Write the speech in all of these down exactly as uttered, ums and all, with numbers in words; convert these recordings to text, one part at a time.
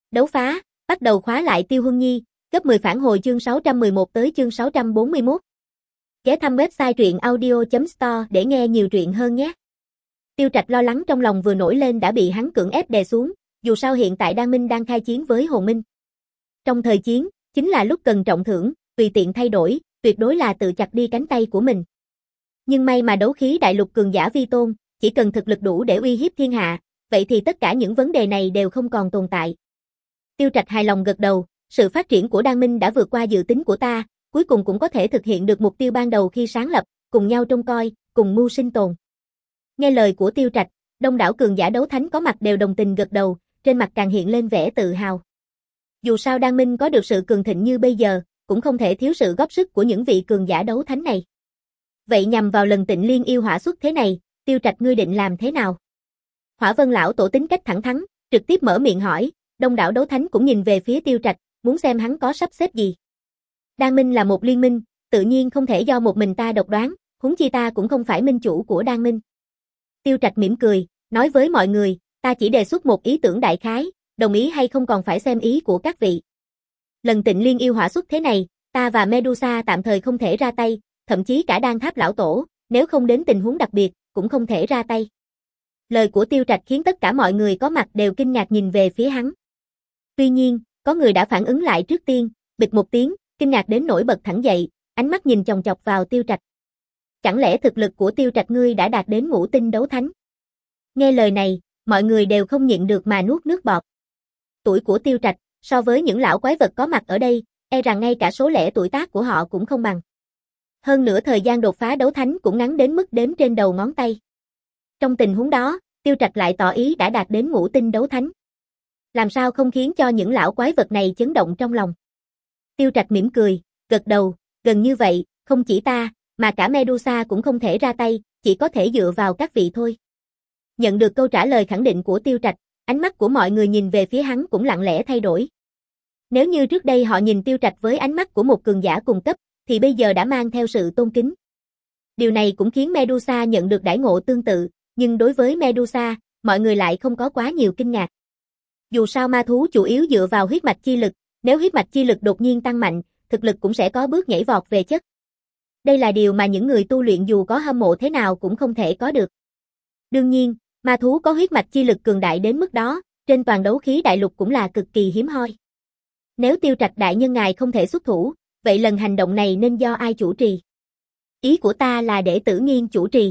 Đấu phá, bắt đầu khóa lại Tiêu Huân Nhi, gấp mười phản hồi chương sáu trăm mười một tới chương sáu trăm bốn mươi mốt. Ghé thăm website truyện audio chấm store để nghe nhiều truyện hơn nhé. Tiêu Trạch lo lắng trong lòng vừa nổi lên đã bị hắn cưỡng ép đè xuống, dù sao hiện tại Đan Minh đang khai chiến với Hồn Minh. Trong thời chiến, chính là lúc cần trọng thưởng, tùy tiện thay đổi, tuyệt đối là tự chặt đi cánh tay của mình. Nhưng may mà đấu khí đại lục cường giả vi tôn, chỉ cần thực lực đủ để uy hiếp thiên hạ, vậy thì tất cả những vấn đề này đều không còn tồn tại. Tiêu Trạch hài lòng gật đầu, sự phát triển của Đan Minh đã vượt qua dự tính của ta, cuối cùng cũng có thể thực hiện được mục tiêu ban đầu khi sáng lập, cùng nhau trông coi, cùng mưu sinh tồn. Nghe lời của Tiêu Trạch, đông đảo cường giả đấu thánh có mặt đều đồng tình gật đầu, trên mặt càng hiện lên vẻ tự hào. Dù sao Đan Minh có được sự cường thịnh như bây giờ, cũng không thể thiếu sự góp sức của những vị cường giả đấu thánh này. Vậy nhằm vào lần Tịnh Liên yêu hỏa xuất thế này, Tiêu Trạch ngươi định làm thế nào? Hỏa Vân lão tổ tính cách thẳng thắn, trực tiếp mở miệng hỏi, đông đảo đấu thánh cũng nhìn về phía Tiêu Trạch, muốn xem hắn có sắp xếp gì. Đan Minh là một liên minh, tự nhiên không thể do một mình ta độc đoán, huống chi ta cũng không phải minh chủ của Đan Minh. Tiêu Trạch mỉm cười, nói với mọi người, ta chỉ đề xuất một ý tưởng đại khái, đồng ý hay không còn phải xem ý của các vị. Lần Tịnh Liên yêu hỏa xuất thế này, ta và Medusa tạm thời không thể ra tay, thậm chí cả Đan Tháp lão tổ, nếu không đến tình huống đặc biệt, cũng không thể ra tay. Lời của Tiêu Trạch khiến tất cả mọi người có mặt đều kinh ngạc nhìn về phía hắn. Tuy nhiên, có người đã phản ứng lại trước tiên, bịch một tiếng, kinh ngạc đến nỗi bật thẳng dậy, ánh mắt nhìn chòng chọc vào Tiêu Trạch. Chẳng lẽ thực lực của Tiêu Trạch ngươi đã đạt đến ngũ tinh đấu thánh? Nghe lời này, mọi người đều không nhịn được mà nuốt nước bọt. Tuổi của Tiêu Trạch, so với những lão quái vật có mặt ở đây, e rằng ngay cả số lẻ tuổi tác của họ cũng không bằng. Hơn nữa thời gian đột phá đấu thánh cũng ngắn đến mức đếm trên đầu ngón tay. Trong tình huống đó, Tiêu Trạch lại tỏ ý đã đạt đến ngũ tinh đấu thánh. Làm sao không khiến cho những lão quái vật này chấn động trong lòng. Tiêu Trạch mỉm cười, gật đầu, gần như vậy, không chỉ ta, mà cả Medusa cũng không thể ra tay, chỉ có thể dựa vào các vị thôi. Nhận được câu trả lời khẳng định của Tiêu Trạch, ánh mắt của mọi người nhìn về phía hắn cũng lặng lẽ thay đổi. Nếu như trước đây họ nhìn Tiêu Trạch với ánh mắt của một cường giả cùng cấp, thì bây giờ đã mang theo sự tôn kính. Điều này cũng khiến Medusa nhận được đãi ngộ tương tự, nhưng đối với Medusa, mọi người lại không có quá nhiều kinh ngạc. Dù sao ma thú chủ yếu dựa vào huyết mạch chi lực, nếu huyết mạch chi lực đột nhiên tăng mạnh, thực lực cũng sẽ có bước nhảy vọt về chất. Đây là điều mà những người tu luyện dù có hâm mộ thế nào cũng không thể có được. Đương nhiên, ma thú có huyết mạch chi lực cường đại đến mức đó, trên toàn đấu khí đại lục cũng là cực kỳ hiếm hoi. Nếu Tiêu Trạch đại nhân ngài không thể xuất thủ, vậy lần hành động này nên do ai chủ trì? Ý của ta là để Tử Nghiên chủ trì.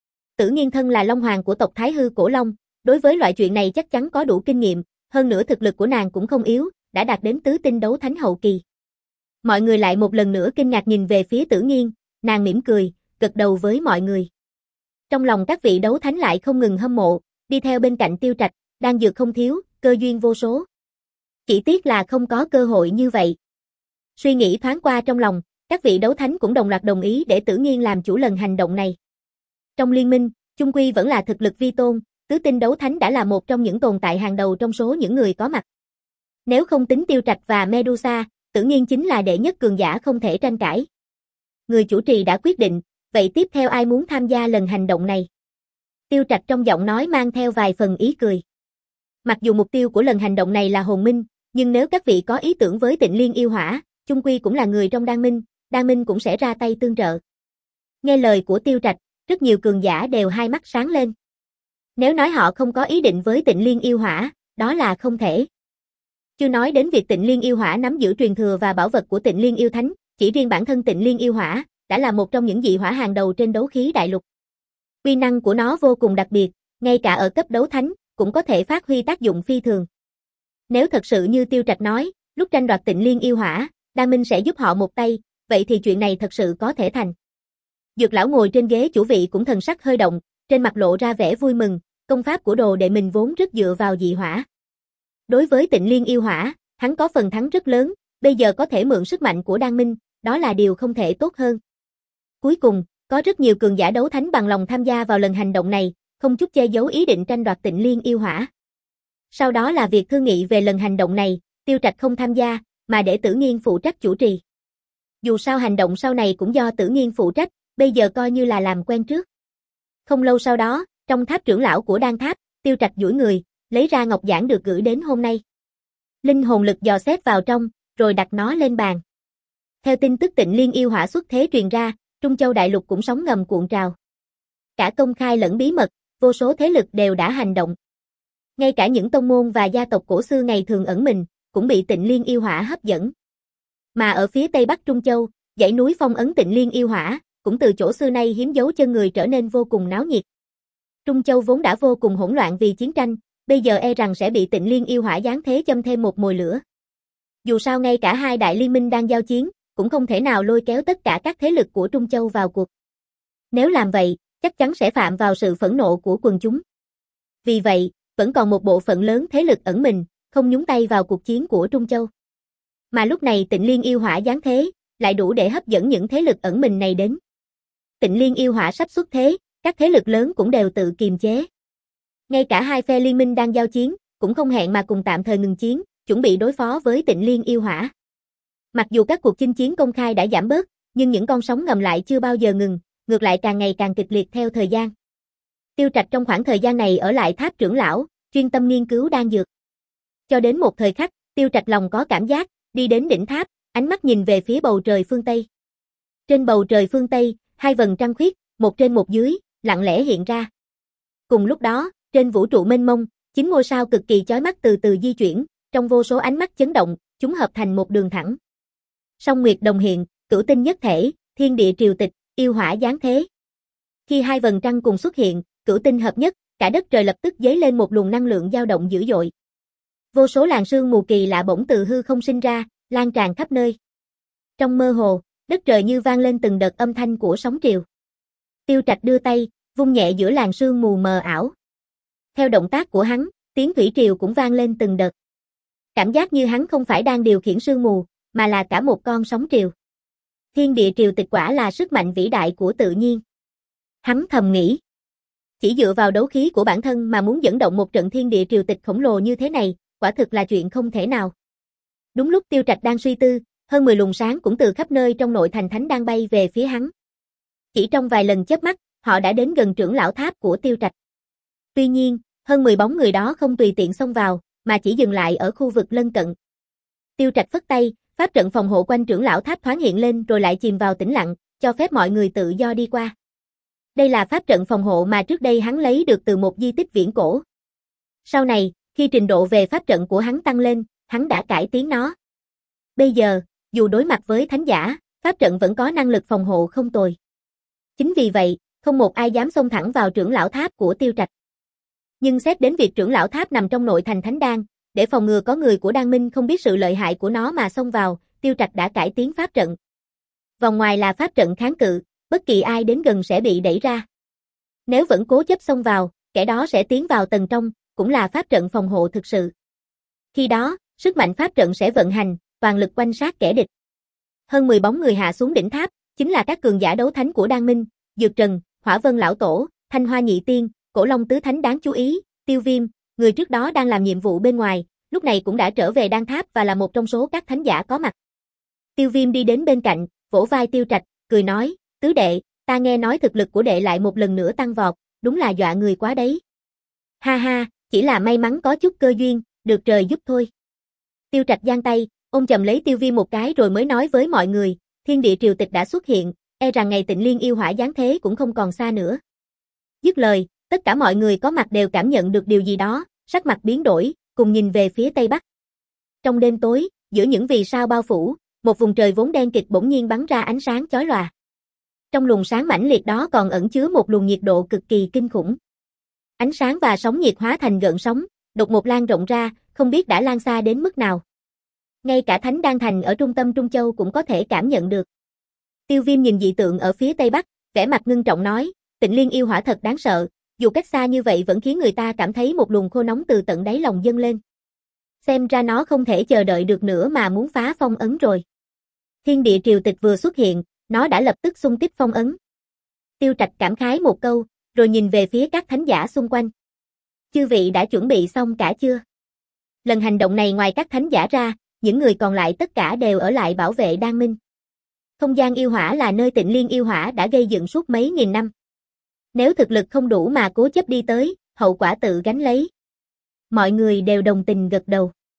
Tử Nghiên thân là Long Hoàng của tộc Thái Hư Cổ Long, đối với loại chuyện này chắc chắn có đủ kinh nghiệm, hơn nữa thực lực của nàng cũng không yếu, đã đạt đến tứ tinh đấu thánh hậu kỳ. Mọi người lại một lần nữa kinh ngạc nhìn về phía Tử Nghiên, nàng mỉm cười, gật đầu với mọi người. Trong lòng các vị đấu thánh lại không ngừng hâm mộ, đi theo bên cạnh Tiêu Trạch, đang dược không thiếu, cơ duyên vô số. Chỉ tiếc là không có cơ hội như vậy. Suy nghĩ thoáng qua trong lòng, các vị đấu thánh cũng đồng loạt đồng ý để Tử Nghiên làm chủ lần hành động này. Trong liên minh, chung quy vẫn là thực lực vi tôn, tứ tinh đấu thánh đã là một trong những tồn tại hàng đầu trong số những người có mặt. Nếu không tính Tiêu Trạch và Medusa, Tử Nghiên chính là đệ nhất cường giả không thể tranh cãi. Người chủ trì đã quyết định, vậy tiếp theo ai muốn tham gia lần hành động này? Tiêu Trạch trong giọng nói mang theo vài phần ý cười. Mặc dù mục tiêu của lần hành động này là Hồn Minh, nhưng nếu các vị có ý tưởng với Tịnh Liên yêu hỏa, chung quy cũng là người trong Đan Minh, Đan Minh cũng sẽ ra tay tương trợ. Nghe lời của Tiêu Trạch, rất nhiều cường giả đều hai mắt sáng lên. Nếu nói họ không có ý định với Tịnh Liên yêu hỏa, đó là không thể. Chưa nói đến việc Tịnh Liên yêu hỏa nắm giữ truyền thừa và bảo vật của Tịnh Liên yêu thánh, chỉ riêng bản thân Tịnh Liên yêu hỏa đã là một trong những dị hỏa hàng đầu trên đấu khí đại lục. Uy năng của nó vô cùng đặc biệt, ngay cả ở cấp đấu thánh cũng có thể phát huy tác dụng phi thường. Nếu thật sự như Tiêu Trạch nói, lúc tranh đoạt Tịnh Liên yêu hỏa, Đan Minh sẽ giúp họ một tay, vậy thì chuyện này thật sự có thể thành. Dược lão ngồi trên ghế chủ vị cũng thần sắc hơi động, trên mặt lộ ra vẻ vui mừng, công pháp của đồ đệ mình vốn rất dựa vào dị hỏa. Đối với Tịnh Liên yêu hỏa, hắn có phần thắng rất lớn, bây giờ có thể mượn sức mạnh của Đan Minh, đó là điều không thể tốt hơn. Cuối cùng, có rất nhiều cường giả đấu thánh bằng lòng tham gia vào lần hành động này, không chút che giấu ý định tranh đoạt Tịnh Liên yêu hỏa. Sau đó là việc thương nghị về lần hành động này, Tiêu Trạch không tham gia, mà để Tử Nghiên phụ trách chủ trì. Dù sao hành động sau này cũng do Tử Nghiên phụ trách, bây giờ coi như là làm quen trước. Không lâu sau đó, trong tháp trưởng lão của Đan Tháp, Tiêu Trạch duỗi người, lấy ra ngọc giản được gửi đến hôm nay. Linh hồn lực dò xét vào trong, rồi đặt nó lên bàn. Theo tin tức Tịnh Liên yêu hỏa xuất thế truyền ra, Trung Châu đại lục cũng sóng ngầm cuộn trào. Cả công khai lẫn bí mật, vô số thế lực đều đã hành động. Ngay cả những tông môn và gia tộc cổ xưa ngày thường ẩn mình, cũng bị Tịnh Liên yêu hỏa hấp dẫn. Mà ở phía tây bắc Trung Châu, dãy núi phong ấn Tịnh Liên yêu hỏa, cũng từ chỗ xưa nay hiếm dấu chân người trở nên vô cùng náo nhiệt. Trung Châu vốn đã vô cùng hỗn loạn vì chiến tranh, bây giờ e rằng sẽ bị Tịnh Liên yêu hỏa giáng thế châm thêm một mồi lửa. Dù sao ngay cả hai đại liên minh đang giao chiến, cũng không thể nào lôi kéo tất cả các thế lực của Trung Châu vào cuộc. Nếu làm vậy, chắc chắn sẽ phạm vào sự phẫn nộ của quần chúng. Vì vậy, vẫn còn một bộ phận lớn thế lực ẩn mình, không nhúng tay vào cuộc chiến của Trung Châu. Mà lúc này Tịnh Liên yêu hỏa giáng thế, lại đủ để hấp dẫn những thế lực ẩn mình này đến. Tịnh Liên yêu hỏa sắp xuất thế, các thế lực lớn cũng đều tự kiềm chế. Ngay cả hai phe liên minh đang giao chiến, cũng không hẹn mà cùng tạm thời ngừng chiến, chuẩn bị đối phó với Tịnh Liên yêu hỏa. Mặc dù các cuộc chinh chiến công khai đã giảm bớt, nhưng những con sóng ngầm lại chưa bao giờ ngừng, ngược lại càng ngày càng kịch liệt theo thời gian. Tiêu Trạch trong khoảng thời gian này ở lại tháp trưởng lão, chuyên tâm nghiên cứu đan dược. Cho đến một thời khắc, Tiêu Trạch lòng có cảm giác, đi đến đỉnh tháp, ánh mắt nhìn về phía bầu trời phương Tây. Trên bầu trời phương Tây, hai vầng trăng khuyết, một trên một dưới, lặng lẽ hiện ra. Cùng lúc đó, trên vũ trụ mênh mông, chín ngôi sao cực kỳ chói mắt từ từ di chuyển, trong vô số ánh mắt chấn động, chúng hợp thành một đường thẳng. Song nguyệt đồng hiện, cửu tinh nhất thể, thiên địa triều tịch, yêu hỏa giáng thế. Khi hai vầng trăng cùng xuất hiện, cửu tinh hợp nhất, cả đất trời lập tức dấy lên một luồng năng lượng dao động dữ dội. Vô số làn sương mù kỳ lạ bỗng từ hư không sinh ra, lan tràn khắp nơi. Trong mơ hồ, đất trời như vang lên từng đợt âm thanh của sóng triều. Tiêu Trạch đưa tay, vung nhẹ giữa làn sương mù mờ ảo. Theo động tác của hắn, tiếng thủy triều cũng vang lên từng đợt. Cảm giác như hắn không phải đang điều khiển sương mù, mà là cả một con sóng triều. Thiên địa triều tịch quả là sức mạnh vĩ đại của tự nhiên. Hắn thầm nghĩ. Chỉ dựa vào đấu khí của bản thân mà muốn dẫn động một trận thiên địa triều tịch khổng lồ như thế này, quả thực là chuyện không thể nào. Đúng lúc Tiêu Trạch đang suy tư, hơn mười luồng sáng cũng từ khắp nơi trong nội thành thánh đang bay về phía hắn. Chỉ trong vài lần chớp mắt, họ đã đến gần trưởng lão tháp của Tiêu Trạch. Tuy nhiên, hơn mười bóng người đó không tùy tiện xông vào, mà chỉ dừng lại ở khu vực lân cận. Tiêu Trạch phất tay, pháp trận phòng hộ quanh trưởng lão tháp thoáng hiện lên rồi lại chìm vào tĩnh lặng, cho phép mọi người tự do đi qua. Đây là pháp trận phòng hộ mà trước đây hắn lấy được từ một di tích viễn cổ. Sau này, khi trình độ về pháp trận của hắn tăng lên, hắn đã cải tiến nó. Bây giờ, dù đối mặt với thánh giả, pháp trận vẫn có năng lực phòng hộ không tồi. Chính vì vậy, không một ai dám xông thẳng vào trưởng lão tháp của Tiêu Trạch. Nhưng xét đến việc trưởng lão tháp nằm trong nội thành Thánh Đan, để phòng ngừa có người của Đan Minh không biết sự lợi hại của nó mà xông vào, Tiêu Trạch đã cải tiến pháp trận. Vòng ngoài là pháp trận kháng cự, bất kỳ ai đến gần sẽ bị đẩy ra. Nếu vẫn cố chấp xông vào, kẻ đó sẽ tiến vào tầng trong, cũng là pháp trận phòng hộ thực sự. Khi đó, sức mạnh pháp trận sẽ vận hành, toàn lực quanh sát kẻ địch. Hơn mười bóng người hạ xuống đỉnh tháp, chính là các cường giả đấu thánh của Đan Minh, Dược Trần, Hỏa Vân Lão Tổ, Thanh Hoa Nhị Tiên, Cổ Long Tứ Thánh đáng chú ý, Tiêu Viêm, người trước đó đang làm nhiệm vụ bên ngoài, lúc này cũng đã trở về Đan Tháp và là một trong số các thánh giả có mặt. Tiêu Viêm đi đến bên cạnh, vỗ vai Tiêu Trạch, cười nói, tứ đệ, ta nghe nói thực lực của đệ lại một lần nữa tăng vọt, đúng là dọa người quá đấy. Ha ha, chỉ là may mắn có chút cơ duyên, được trời giúp thôi. Tiêu Trạch giang tay, ôm chầm lấy Tiêu Viêm một cái rồi mới nói với mọi người, thiên địa triều tịch đã xuất hiện, e rằng ngày Tịnh Liên yêu hỏa giáng thế cũng không còn xa nữa. Dứt lời, tất cả mọi người có mặt đều cảm nhận được điều gì đó, sắc mặt biến đổi, cùng nhìn về phía tây bắc. Trong đêm tối, giữa những vì sao bao phủ, một vùng trời vốn đen kịt bỗng nhiên bắn ra ánh sáng chói lòa. Trong luồng sáng mãnh liệt đó còn ẩn chứa một luồng nhiệt độ cực kỳ kinh khủng. Ánh sáng và sóng nhiệt hóa thành gợn sóng, đột một lan rộng ra, không biết đã lan xa đến mức nào. Ngay cả Thánh Đan Thành ở trung tâm Trung Châu cũng có thể cảm nhận được. Tiêu Viêm nhìn dị tượng ở phía tây bắc, vẻ mặt ngưng trọng nói, Tịnh Liên yêu hỏa thật đáng sợ, dù cách xa như vậy vẫn khiến người ta cảm thấy một luồng khô nóng từ tận đáy lòng dâng lên. Xem ra nó không thể chờ đợi được nữa mà muốn phá phong ấn rồi. Thiên địa triều tịch vừa xuất hiện, nó đã lập tức xung kích phong ấn. Tiêu Trạch cảm khái một câu, rồi nhìn về phía các thánh giả xung quanh. Chư vị đã chuẩn bị xong cả chưa? Lần hành động này ngoài các thánh giả ra, những người còn lại tất cả đều ở lại bảo vệ Đan Minh. Không gian yêu hỏa là nơi Tịnh Liên yêu hỏa đã gây dựng suốt mấy nghìn năm. Nếu thực lực không đủ mà cố chấp đi tới, hậu quả tự gánh lấy. Mọi người đều đồng tình gật đầu.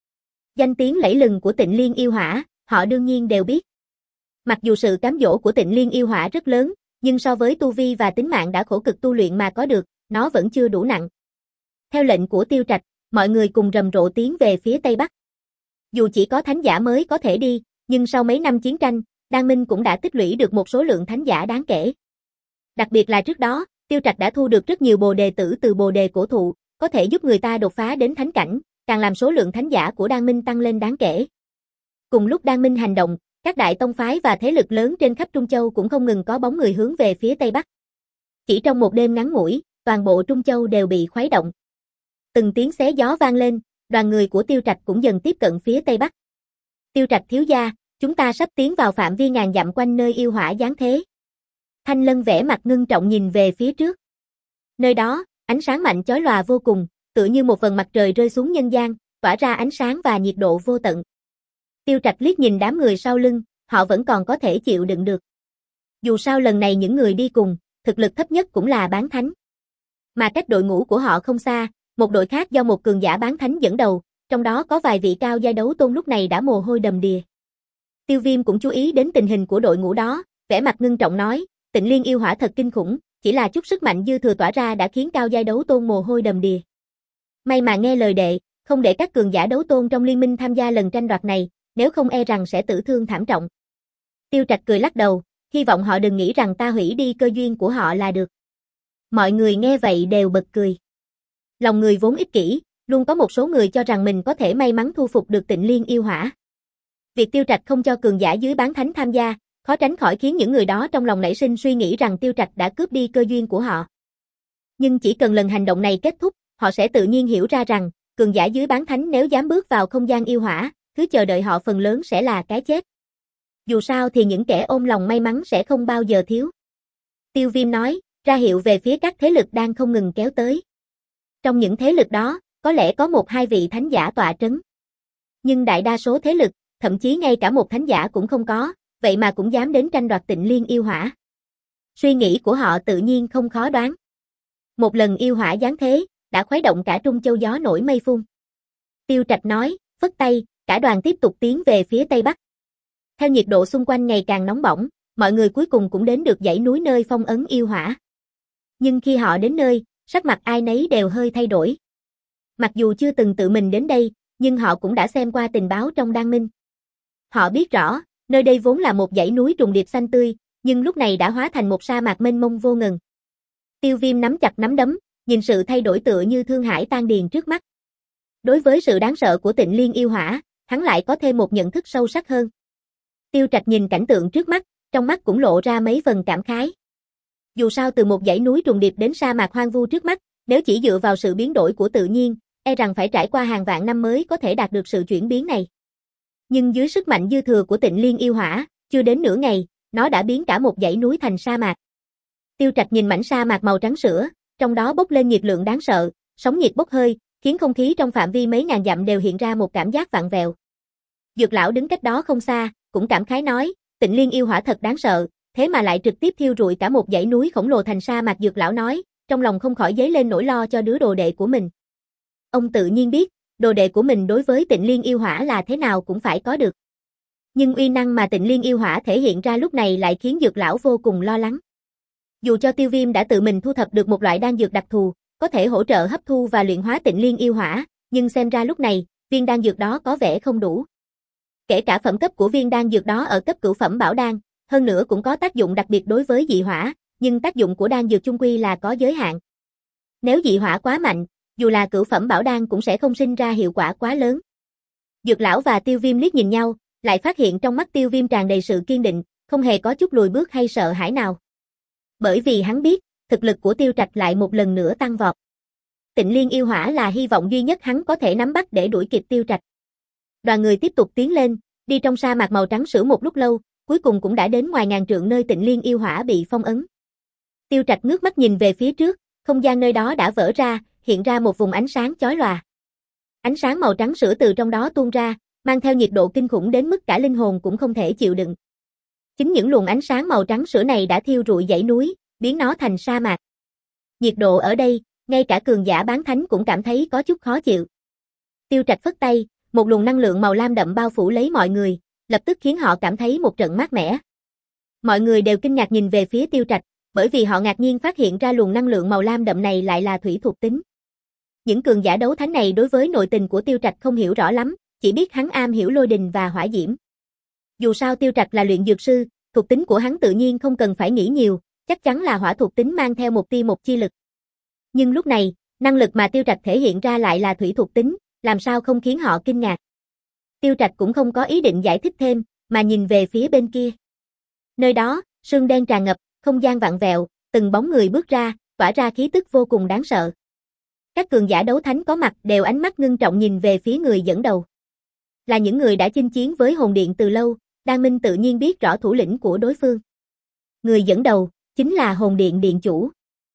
Danh tiếng lẫy lừng của Tịnh Liên Yêu Hỏa, họ đương nhiên đều biết. Mặc dù sự cám dỗ của Tịnh Liên Yêu Hỏa rất lớn, nhưng so với tu vi và tính mạng đã khổ cực tu luyện mà có được, nó vẫn chưa đủ nặng. Theo lệnh của Tiêu Trạch, mọi người cùng rầm rộ tiến về phía Tây Bắc. Dù chỉ có thánh giả mới có thể đi, nhưng sau mấy năm chiến tranh, Đan Minh cũng đã tích lũy được một số lượng thánh giả đáng kể. Đặc biệt là trước đó, Tiêu Trạch đã thu được rất nhiều bồ đề tử từ bồ đề cổ thụ, có thể giúp người ta đột phá đến thánh cảnh, càng làm số lượng thánh giả của Đan Minh tăng lên đáng kể. Cùng lúc Đan Minh hành động, các đại tông phái và thế lực lớn trên khắp Trung Châu cũng không ngừng có bóng người hướng về phía Tây Bắc. Chỉ trong một đêm ngắn ngủi, toàn bộ Trung Châu đều bị khuấy động. Từng tiếng xé gió vang lên, đoàn người của Tiêu Trạch cũng dần tiếp cận phía Tây Bắc. Tiêu Trạch thiếu gia, chúng ta sắp tiến vào phạm vi ngàn dặm quanh nơi yêu hỏa giáng thế. Thanh Lân vẻ mặt ngưng trọng nhìn về phía trước. Nơi đó, ánh sáng mạnh chói lòa vô cùng, tựa như một vầng mặt trời rơi xuống nhân gian, tỏa ra ánh sáng và nhiệt độ vô tận. Tiêu Trạch liếc nhìn đám người sau lưng, họ vẫn còn có thể chịu đựng được. Dù sao lần này những người đi cùng, thực lực thấp nhất cũng là bán thánh. Mà cách đội ngũ của họ không xa, một đội khác do một cường giả bán thánh dẫn đầu, trong đó có vài vị cao giai đấu tôn lúc này đã mồ hôi đầm đìa. Tiêu Viêm cũng chú ý đến tình hình của đội ngũ đó, vẻ mặt ngưng trọng nói, Tịnh Liên Yêu Hỏa thật kinh khủng, chỉ là chút sức mạnh dư thừa tỏa ra đã khiến cao giai đấu tôn mồ hôi đầm đìa. May mà nghe lời đệ, không để các cường giả đấu tôn trong liên minh tham gia lần tranh đoạt này, nếu không e rằng sẽ tử thương thảm trọng. Tiêu Trạch cười lắc đầu, hy vọng họ đừng nghĩ rằng ta hủy đi cơ duyên của họ là được. Mọi người nghe vậy đều bật cười. Lòng người vốn ích kỷ, luôn có một số người cho rằng mình có thể may mắn thu phục được Tịnh Liên Yêu Hỏa. Việc Tiêu Trạch không cho cường giả dưới bán thánh tham gia, khó tránh khỏi khiến những người đó trong lòng nảy sinh suy nghĩ rằng Tiêu Trạch đã cướp đi cơ duyên của họ. Nhưng chỉ cần lần hành động này kết thúc, họ sẽ tự nhiên hiểu ra rằng, cường giả dưới bán thánh nếu dám bước vào không gian yêu hỏa, thứ chờ đợi họ phần lớn sẽ là cái chết. Dù sao thì những kẻ ôm lòng may mắn sẽ không bao giờ thiếu. Tiêu Viêm nói, ra hiệu về phía các thế lực đang không ngừng kéo tới. Trong những thế lực đó, có lẽ có một hai vị thánh giả tọa trấn. Nhưng đại đa số thế lực, thậm chí ngay cả một thánh giả cũng không có, vậy mà cũng dám đến tranh đoạt Tịnh Liên Yêu Hỏa. Suy nghĩ của họ tự nhiên không khó đoán. Một lần yêu hỏa giáng thế, đã khuấy động cả Trung Châu gió nổi mây phun. Tiêu Trạch nói, phất tay, cả đoàn tiếp tục tiến về phía Tây Bắc. Theo nhiệt độ xung quanh ngày càng nóng bỏng, mọi người cuối cùng cũng đến được dãy núi nơi phong ấn yêu hỏa. Nhưng khi họ đến nơi, sắc mặt ai nấy đều hơi thay đổi. Mặc dù chưa từng tự mình đến đây, nhưng họ cũng đã xem qua tình báo trong Đan Minh. Họ biết rõ, nơi đây vốn là một dãy núi trùng điệp xanh tươi, nhưng lúc này đã hóa thành một sa mạc mênh mông vô ngần. Tiêu Viêm nắm chặt nắm đấm, nhìn sự thay đổi tựa như thương hải tan điền trước mắt. Đối với sự đáng sợ của Tịnh Liên Yêu Hỏa, hắn lại có thêm một nhận thức sâu sắc hơn. Tiêu Trạch nhìn cảnh tượng trước mắt, trong mắt cũng lộ ra mấy phần cảm khái. Dù sao từ một dãy núi trùng điệp đến sa mạc hoang vu trước mắt, nếu chỉ dựa vào sự biến đổi của tự nhiên, e rằng phải trải qua hàng vạn năm mới có thể đạt được sự chuyển biến này. Nhưng dưới sức mạnh dư thừa của Tịnh Liên Yêu Hỏa, chưa đến nửa ngày, nó đã biến cả một dãy núi thành sa mạc. Tiêu Trạch nhìn mảnh sa mạc màu trắng sữa, trong đó bốc lên nhiệt lượng đáng sợ, sóng nhiệt bốc hơi, khiến không khí trong phạm vi mấy ngàn dặm đều hiện ra một cảm giác vặn vẹo. Dược lão đứng cách đó không xa, cũng cảm khái nói, Tịnh Liên Yêu Hỏa thật đáng sợ, thế mà lại trực tiếp thiêu rụi cả một dãy núi khổng lồ thành sa mạc. Dược lão nói, trong lòng không khỏi dấy lên nỗi lo cho đứa đồ đệ của mình. Ông tự nhiên biết, đồ đệ của mình đối với Tịnh Liên Yêu Hỏa là thế nào cũng phải có được. Nhưng uy năng mà Tịnh Liên Yêu Hỏa thể hiện ra lúc này lại khiến Dược lão vô cùng lo lắng. Dù cho Tiêu Viêm đã tự mình thu thập được một loại đan dược đặc thù, có thể hỗ trợ hấp thu và luyện hóa Tịnh Liên Yêu Hỏa, nhưng xem ra lúc này, viên đan dược đó có vẻ không đủ. Kể cả phẩm cấp của viên đan dược đó ở cấp cửu phẩm bảo đan, hơn nữa cũng có tác dụng đặc biệt đối với dị hỏa, nhưng tác dụng của đan dược chung quy là có giới hạn. Nếu dị hỏa quá mạnh, dù là cửu phẩm bảo đan cũng sẽ không sinh ra hiệu quả quá lớn. Dược lão và Tiêu Viêm liếc nhìn nhau, lại phát hiện trong mắt Tiêu Viêm tràn đầy sự kiên định, không hề có chút lùi bước hay sợ hãi nào. Bởi vì hắn biết, thực lực của Tiêu Trạch lại một lần nữa tăng vọt. Tịnh Liên Yêu Hỏa là hy vọng duy nhất hắn có thể nắm bắt để đuổi kịp Tiêu Trạch. Đoàn người tiếp tục tiến lên, đi trong sa mạc màu trắng sữa một lúc lâu, cuối cùng cũng đã đến ngoài ngàn trượng nơi Tịnh Liên Yêu Hỏa bị phong ấn. Tiêu Trạch ngước mắt nhìn về phía trước, không gian nơi đó đã vỡ ra, hiện ra một vùng ánh sáng chói lòa. Ánh sáng màu trắng sữa từ trong đó tuôn ra, mang theo nhiệt độ kinh khủng đến mức cả linh hồn cũng không thể chịu đựng. Chính những luồng ánh sáng màu trắng sữa này đã thiêu rụi dãy núi, biến nó thành sa mạc. Nhiệt độ ở đây, ngay cả cường giả bán thánh cũng cảm thấy có chút khó chịu. Tiêu Trạch phất tay, một luồng năng lượng màu lam đậm bao phủ lấy mọi người, lập tức khiến họ cảm thấy một trận mát mẻ. Mọi người đều kinh ngạc nhìn về phía Tiêu Trạch, bởi vì họ ngạc nhiên phát hiện ra luồng năng lượng màu lam đậm này lại là thủy thuộc tính. Những cường giả đấu thánh này đối với nội tình của Tiêu Trạch không hiểu rõ lắm, chỉ biết hắn am hiểu lôi đình và hỏa diễm. Dù sao Tiêu Trạch là luyện dược sư, thuộc tính của hắn tự nhiên không cần phải nghĩ nhiều, chắc chắn là hỏa thuộc tính mang theo một tia một chi lực. Nhưng lúc này, năng lực mà Tiêu Trạch thể hiện ra lại là thủy thuộc tính, làm sao không khiến họ kinh ngạc. Tiêu Trạch cũng không có ý định giải thích thêm, mà nhìn về phía bên kia. Nơi đó, sương đen tràn ngập, không gian vặn vẹo, từng bóng người bước ra, tỏa ra khí tức vô cùng đáng sợ. Các cường giả đấu thánh có mặt đều ánh mắt ngưng trọng nhìn về phía người dẫn đầu. Là những người đã chinh chiến với hồn điện từ lâu, Đan Minh tự nhiên biết rõ thủ lĩnh của đối phương. Người dẫn đầu, chính là hồn điện điện chủ.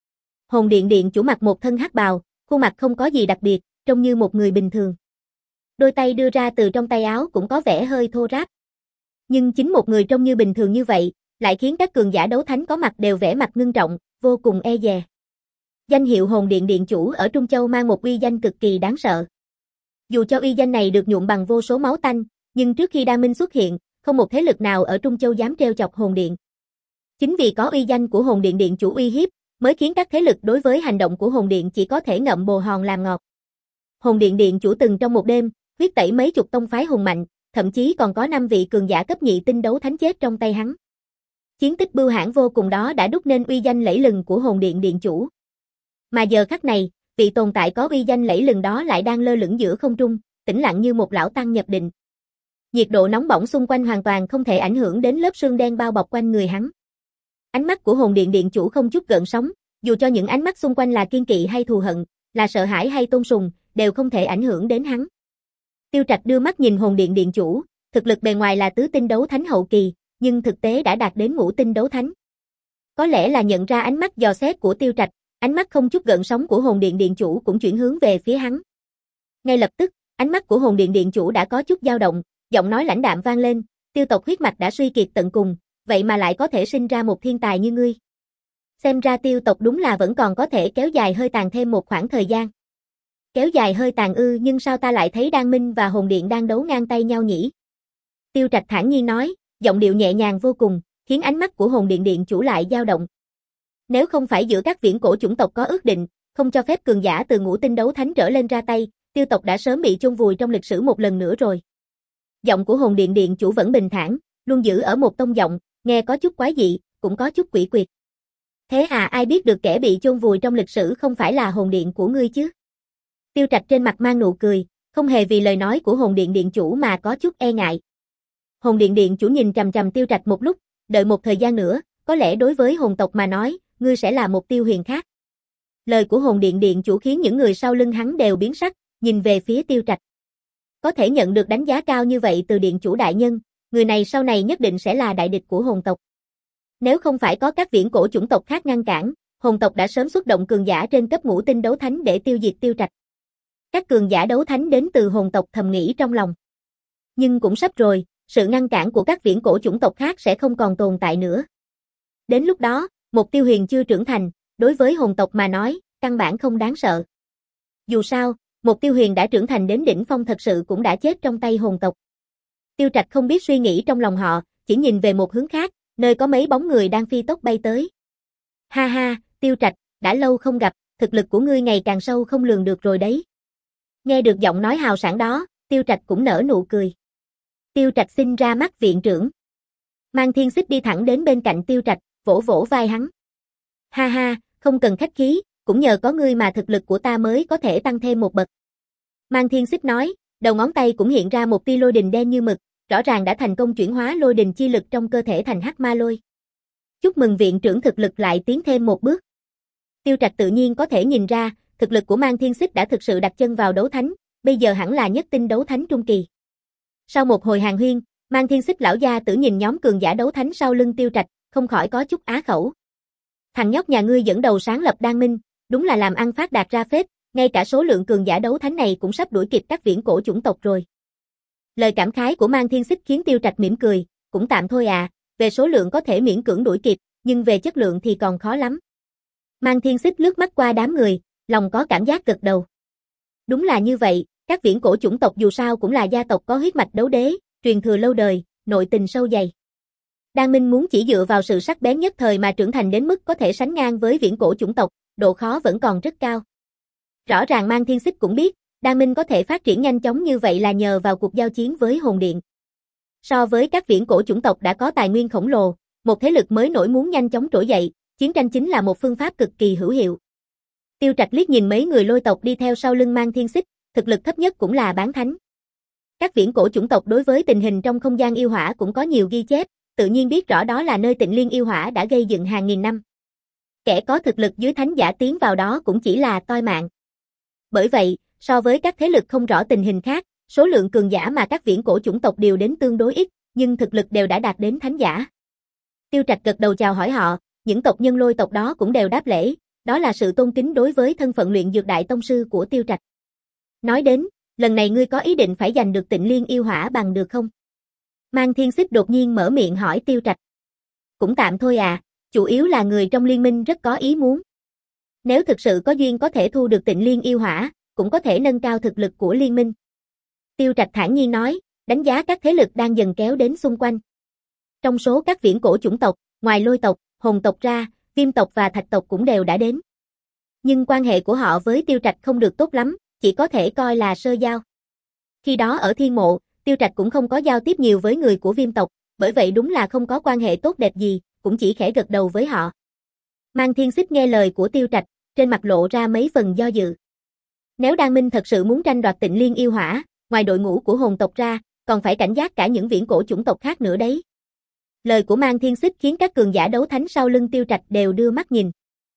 Hồn điện điện chủ mặc một thân hắc bào, khuôn mặt không có gì đặc biệt, trông như một người bình thường. Đôi tay đưa ra từ trong tay áo cũng có vẻ hơi thô ráp. Nhưng chính một người trông như bình thường như vậy, lại khiến các cường giả đấu thánh có mặt đều vẻ mặt ngưng trọng, vô cùng e dè. Danh hiệu hồn điện điện chủ ở Trung Châu mang một uy danh cực kỳ đáng sợ. Dù cho uy danh này được nhuộm bằng vô số máu tanh, nhưng trước khi Đan Minh xuất hiện, không một thế lực nào ở Trung Châu dám trêu chọc hồn điện. Chính vì có uy danh của hồn điện điện chủ uy hiếp, mới khiến các thế lực đối với hành động của hồn điện chỉ có thể ngậm bồ hòn làm ngọt. Hồn điện điện chủ từng trong một đêm, huyết tẩy mấy chục tông phái hùng mạnh, thậm chí còn có năm vị cường giả cấp nhị tinh đấu thánh chết trong tay hắn. Chiến tích bưu hãn vô cùng đó đã đúc nên uy danh lẫy lừng của hồn điện điện chủ. Mà giờ khắc này, vị tồn tại có uy danh lẫy lừng đó lại đang lơ lửng giữa không trung, tĩnh lặng như một lão tăng nhập định. Nhiệt độ nóng bỏng xung quanh hoàn toàn không thể ảnh hưởng đến lớp sương đen bao bọc quanh người hắn. Ánh mắt của hồn điện điện chủ không chút gợn sóng, dù cho những ánh mắt xung quanh là kiên kỵ hay thù hận, là sợ hãi hay tôn sùng, đều không thể ảnh hưởng đến hắn. Tiêu Trạch đưa mắt nhìn hồn điện điện chủ, thực lực bề ngoài là tứ tinh đấu thánh hậu kỳ, nhưng thực tế đã đạt đến ngũ tinh đấu thánh. Có lẽ là nhận ra ánh mắt dò xét của Tiêu Trạch, ánh mắt không chút gợn sóng của hồn điện điện chủ cũng chuyển hướng về phía hắn. Ngay lập tức, ánh mắt của hồn điện điện chủ đã có chút dao động, giọng nói lãnh đạm vang lên, Tiêu tộc huyết mạch đã suy kiệt tận cùng, vậy mà lại có thể sinh ra một thiên tài như ngươi. Xem ra Tiêu tộc đúng là vẫn còn có thể kéo dài hơi tàn thêm một khoảng thời gian. Kéo dài hơi tàn ư, nhưng sao ta lại thấy Đan Minh và hồn điện đang đấu ngang tay nhau nhỉ? Tiêu Trạch thản nhiên nói, giọng điệu nhẹ nhàng vô cùng, khiến ánh mắt của hồn điện điện chủ lại dao động. Nếu không phải giữa các viễn cổ chủng tộc có ước định, không cho phép cường giả từ ngũ tinh đấu thánh trở lên ra tay, Tiêu tộc đã sớm bị chôn vùi trong lịch sử một lần nữa rồi. Giọng của hồn điện điện chủ vẫn bình thản, luôn giữ ở một tông giọng, nghe có chút quái dị, cũng có chút quỷ quyệt. Thế à, ai biết được kẻ bị chôn vùi trong lịch sử không phải là hồn điện của ngươi chứ? Tiêu Trạch trên mặt mang nụ cười, không hề vì lời nói của hồn điện điện chủ mà có chút e ngại. Hồn điện điện chủ nhìn chằm chằm Tiêu Trạch một lúc, đợi một thời gian nữa, có lẽ đối với hồn tộc mà nói, ngươi sẽ là một Tiêu Huyền khác. Lời của hồn điện điện chủ khiến những người sau lưng hắn đều biến sắc, nhìn về phía Tiêu Trạch. Có thể nhận được đánh giá cao như vậy từ điện chủ đại nhân, người này sau này nhất định sẽ là đại địch của hồn tộc. Nếu không phải có các viễn cổ chủng tộc khác ngăn cản, hồn tộc đã sớm xuất động cường giả trên cấp ngũ tinh đấu thánh để tiêu diệt Tiêu Trạch. Các cường giả đấu thánh đến từ hồn tộc thầm nghĩ trong lòng. Nhưng cũng sắp rồi, sự ngăn cản của các viễn cổ chủng tộc khác sẽ không còn tồn tại nữa. Đến lúc đó, một Tiêu Huyền chưa trưởng thành, đối với hồn tộc mà nói, căn bản không đáng sợ. Dù sao, một Tiêu Huyền đã trưởng thành đến đỉnh phong thật sự cũng đã chết trong tay hồn tộc. Tiêu Trạch không biết suy nghĩ trong lòng họ, chỉ nhìn về một hướng khác, nơi có mấy bóng người đang phi tốc bay tới. Ha ha, Tiêu Trạch, đã lâu không gặp, thực lực của ngươi ngày càng sâu không lường được rồi đấy. Nghe được giọng nói hào sảng đó, Tiêu Trạch cũng nở nụ cười. Tiêu Trạch xin ra mắt viện trưởng. Mang Thiên Xích đi thẳng đến bên cạnh Tiêu Trạch, vỗ vỗ vai hắn. Ha ha, không cần khách khí, cũng nhờ có ngươi mà thực lực của ta mới có thể tăng thêm một bậc. Mang Thiên Xích nói, đầu ngón tay cũng hiện ra một tia lôi đình đen như mực, rõ ràng đã thành công chuyển hóa lôi đình chi lực trong cơ thể thành hắc ma lôi. Chúc mừng viện trưởng thực lực lại tiến thêm một bước. Tiêu Trạch tự nhiên có thể nhìn ra, thực lực của Mang Thiên Xích đã thực sự đặt chân vào đấu thánh, bây giờ hẳn là nhất tinh đấu thánh trung kỳ. Sau một hồi hàn huyên, Mang Thiên Xích lão gia tử nhìn nhóm cường giả đấu thánh sau lưng Tiêu Trạch, không khỏi có chút á khẩu. Thằng nhóc nhà ngươi dẫn đầu sáng lập Đan Minh, đúng là làm ăn phát đạt ra phết, ngay cả số lượng cường giả đấu thánh này cũng sắp đuổi kịp các viễn cổ chủng tộc rồi. Lời cảm khái của Mang Thiên Xích khiến Tiêu Trạch mỉm cười, cũng tạm thôi à, về số lượng có thể miễn cưỡng đuổi kịp, nhưng về chất lượng thì còn khó lắm. Mang Thiên Xích lướt mắt qua đám người, lòng có cảm giác gật đầu. Đúng là như vậy, Các viễn cổ chủng tộc dù sao cũng là gia tộc có huyết mạch đấu đế, truyền thừa lâu đời, nội tình sâu dày. Đan Minh muốn chỉ dựa vào sự sắc bén nhất thời mà trưởng thành đến mức có thể sánh ngang với viễn cổ chủng tộc, độ khó vẫn còn rất cao. Rõ ràng Mang Thiên Xích cũng biết, Đan Minh có thể phát triển nhanh chóng như vậy là nhờ vào cuộc giao chiến với hồn điện. So với các viễn cổ chủng tộc đã có tài nguyên khổng lồ, một thế lực mới nổi muốn nhanh chóng trỗi dậy, chiến tranh chính là một phương pháp cực kỳ hữu hiệu. Tiêu Trạch liếc nhìn mấy người Lôi tộc đi theo sau lưng Mang Thiên Xích, thực lực thấp nhất cũng là bán thánh. Các viễn cổ chủng tộc đối với tình hình trong không gian yêu hỏa cũng có nhiều ghi chép, tự nhiên biết rõ đó là nơi Tịnh Liên yêu hỏa đã gây dựng hàng nghìn năm. Kẻ có thực lực dưới thánh giả tiến vào đó cũng chỉ là toi mạng. Bởi vậy, so với các thế lực không rõ tình hình khác, số lượng cường giả mà các viễn cổ chủng tộc đều đến tương đối ít, nhưng thực lực đều đã đạt đến thánh giả. Tiêu Trạch gật đầu chào hỏi họ, những tộc nhân Lôi tộc đó cũng đều đáp lễ, đó là sự tôn kính đối với thân phận luyện dược đại tông sư của Tiêu Trạch. Nói đến, lần này ngươi có ý định phải giành được Tịnh Liên yêu hỏa bằng được không? Mang Thiên Xích đột nhiên mở miệng hỏi Tiêu Trạch. Cũng tạm thôi à, chủ yếu là người trong liên minh rất có ý muốn. Nếu thực sự có duyên có thể thu được Tịnh Liên yêu hỏa, cũng có thể nâng cao thực lực của liên minh. Tiêu Trạch thản nhiên nói, đánh giá các thế lực đang dần kéo đến xung quanh. Trong số các viễn cổ chủng tộc, ngoài Lôi tộc, Hồn tộc ra, Viêm tộc và Thạch tộc cũng đều đã đến. Nhưng quan hệ của họ với Tiêu Trạch không được tốt lắm, chỉ có thể coi là sơ giao. Khi đó ở Thiên Mộ, Tiêu Trạch cũng không có giao tiếp nhiều với người của Viêm tộc, bởi vậy đúng là không có quan hệ tốt đẹp gì, cũng chỉ khẽ gật đầu với họ. Mang Thiên Xích nghe lời của Tiêu Trạch, trên mặt lộ ra mấy phần do dự. Nếu Đan Minh thật sự muốn tranh đoạt Tịnh Liên yêu hỏa, ngoài đội ngũ của Hồn tộc ra, còn phải cảnh giác cả những viễn cổ chủng tộc khác nữa đấy. Lời của Mang Thiên Xích khiến các cường giả đấu thánh sau lưng Tiêu Trạch đều đưa mắt nhìn.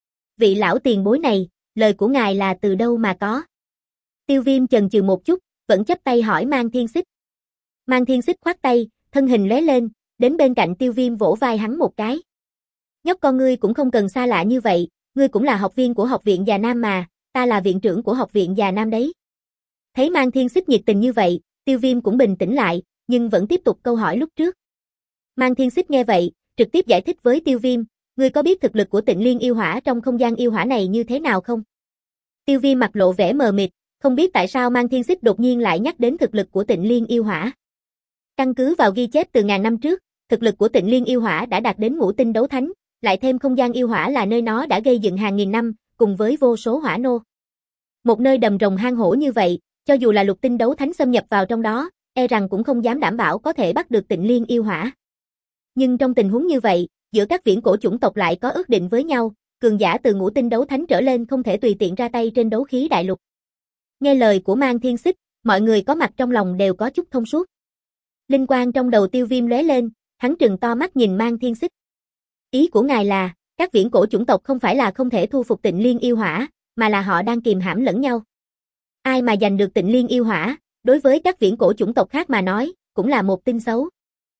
Vị lão tiền bối này, lời của ngài là từ đâu mà có? Tiêu Viêm chần chừ một chút, vẫn chắp tay hỏi Mang Thiên Xích. Mang Thiên Xích khoát tay, thân hình lóe lên, đến bên cạnh Tiêu Viêm vỗ vai hắn một cái. Nhóc con ngươi cũng không cần xa lạ như vậy, ngươi cũng là học viên của học viện Già Nam mà, ta là viện trưởng của học viện Già Nam đấy. Thấy Mang Thiên Xích nhiệt tình như vậy, Tiêu Viêm cũng bình tĩnh lại, nhưng vẫn tiếp tục câu hỏi lúc trước. Mang Thiên Xích nghe vậy, trực tiếp giải thích với Tiêu Viêm, ngươi có biết thực lực của Tịnh Liên yêu hỏa trong không gian yêu hỏa này như thế nào không? Tiêu Viêm mặt lộ vẻ mờ mịt, không biết tại sao Mang Thiên Xích đột nhiên lại nhắc đến thực lực của Tịnh Liên yêu hỏa. Căn cứ vào ghi chép từ ngàn năm trước, thực lực của Tịnh Liên yêu hỏa đã đạt đến ngũ tinh đấu thánh, lại thêm không gian yêu hỏa là nơi nó đã gây dựng hàng nghìn năm, cùng với vô số hỏa nô. Một nơi đầm rồng hang hổ như vậy, cho dù là lục tinh đấu thánh xâm nhập vào trong đó, e rằng cũng không dám đảm bảo có thể bắt được Tịnh Liên yêu hỏa. Nhưng trong tình huống như vậy, giữa các viễn cổ chủng tộc lại có ước định với nhau, cường giả từ ngũ tinh đấu thánh trở lên không thể tùy tiện ra tay trên đấu khí đại lục. Nghe lời của Mang Thiên Xích, mọi người có mặt trong lòng đều có chút thông suốt. Linh quang trong đầu Tiêu Viêm lóe lên, hắn trừng to mắt nhìn Mang Thiên Xích. Ý của ngài là, các viễn cổ chủng tộc không phải là không thể thu phục Tịnh Liên yêu hỏa, mà là họ đang kìm hãm lẫn nhau. Ai mà giành được Tịnh Liên yêu hỏa, đối với các viễn cổ chủng tộc khác mà nói, cũng là một tin xấu.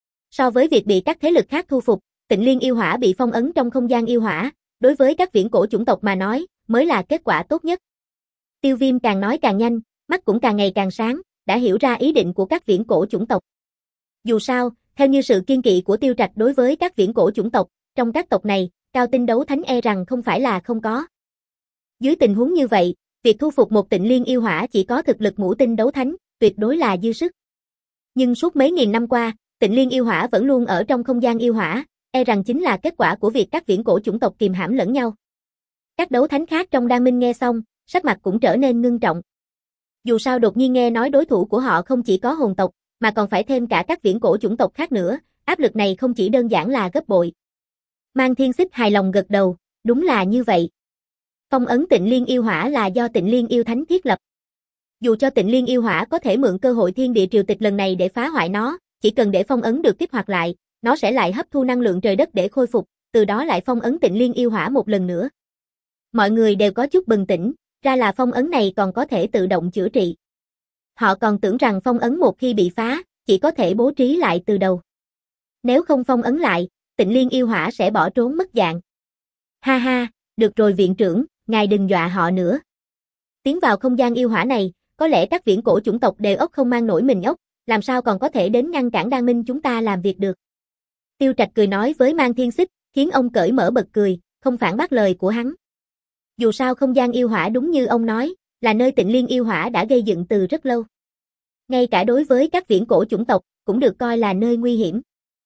So với việc bị các thế lực khác thu phục, Tịnh Liên yêu hỏa bị phong ấn trong không gian yêu hỏa, đối với các viễn cổ chủng tộc mà nói, mới là kết quả tốt nhất. Tiêu Viêm càng nói càng nhanh, mắt cũng càng ngày càng sáng, đã hiểu ra ý định của các viễn cổ chủng tộc. Dù sao, theo như sự kiên kỵ của Tiêu Trạch đối với các viễn cổ chủng tộc, trong các tộc này, cao tinh đấu thánh e rằng không phải là không có. Dưới tình huống như vậy, việc thu phục một Tịnh Liên yêu hỏa chỉ có thực lực ngũ tinh đấu thánh, tuyệt đối là dư sức. Nhưng suốt mấy nghìn năm qua, Tịnh Liên yêu hỏa vẫn luôn ở trong không gian yêu hỏa, e rằng chính là kết quả của việc các viễn cổ chủng tộc kìm hãm lẫn nhau. Các đấu thánh khác trong Đan Minh nghe xong, sắc mặt cũng trở nên ngưng trọng. Dù sao đột nhiên nghe nói đối thủ của họ không chỉ có hồn tộc, mà còn phải thêm cả các viễn cổ chủng tộc khác nữa, áp lực này không chỉ đơn giản là gấp bội. Mang Thiên Xích hài lòng gật đầu, đúng là như vậy. Phong ấn Tịnh Liên yêu hỏa là do Tịnh Liên yêu thánh thiết lập. Dù cho Tịnh Liên yêu hỏa có thể mượn cơ hội thiên địa triều tịch lần này để phá hoại nó, chỉ cần để phong ấn được kích hoạt lại, nó sẽ lại hấp thu năng lượng trời đất để khôi phục, từ đó lại phong ấn Tịnh Liên yêu hỏa một lần nữa. Mọi người đều có chút bừng tỉnh, ra là phong ấn này còn có thể tự động chữa trị. Họ còn tưởng rằng phong ấn một khi bị phá, chỉ có thể bố trí lại từ đầu. Nếu không phong ấn lại, Tịnh Liên yêu hỏa sẽ bỏ trốn mất dạng. Ha ha, được rồi viện trưởng, ngài đừng dọa họ nữa. Tiến vào không gian yêu hỏa này, có lẽ các viễn cổ chủng tộc đều ốc không mang nổi mình ốc, làm sao còn có thể đến ngăn cản Đan Minh chúng ta làm việc được. Tiêu Trạch cười nói với Mang Thiên Xích, khiến ông cởi mở bật cười, không phản bác lời của hắn. Dù sao không gian yêu hỏa đúng như ông nói, là nơi Tịnh Liên yêu hỏa đã gây dựng từ rất lâu. Ngay cả đối với các viễn cổ chủng tộc, cũng được coi là nơi nguy hiểm.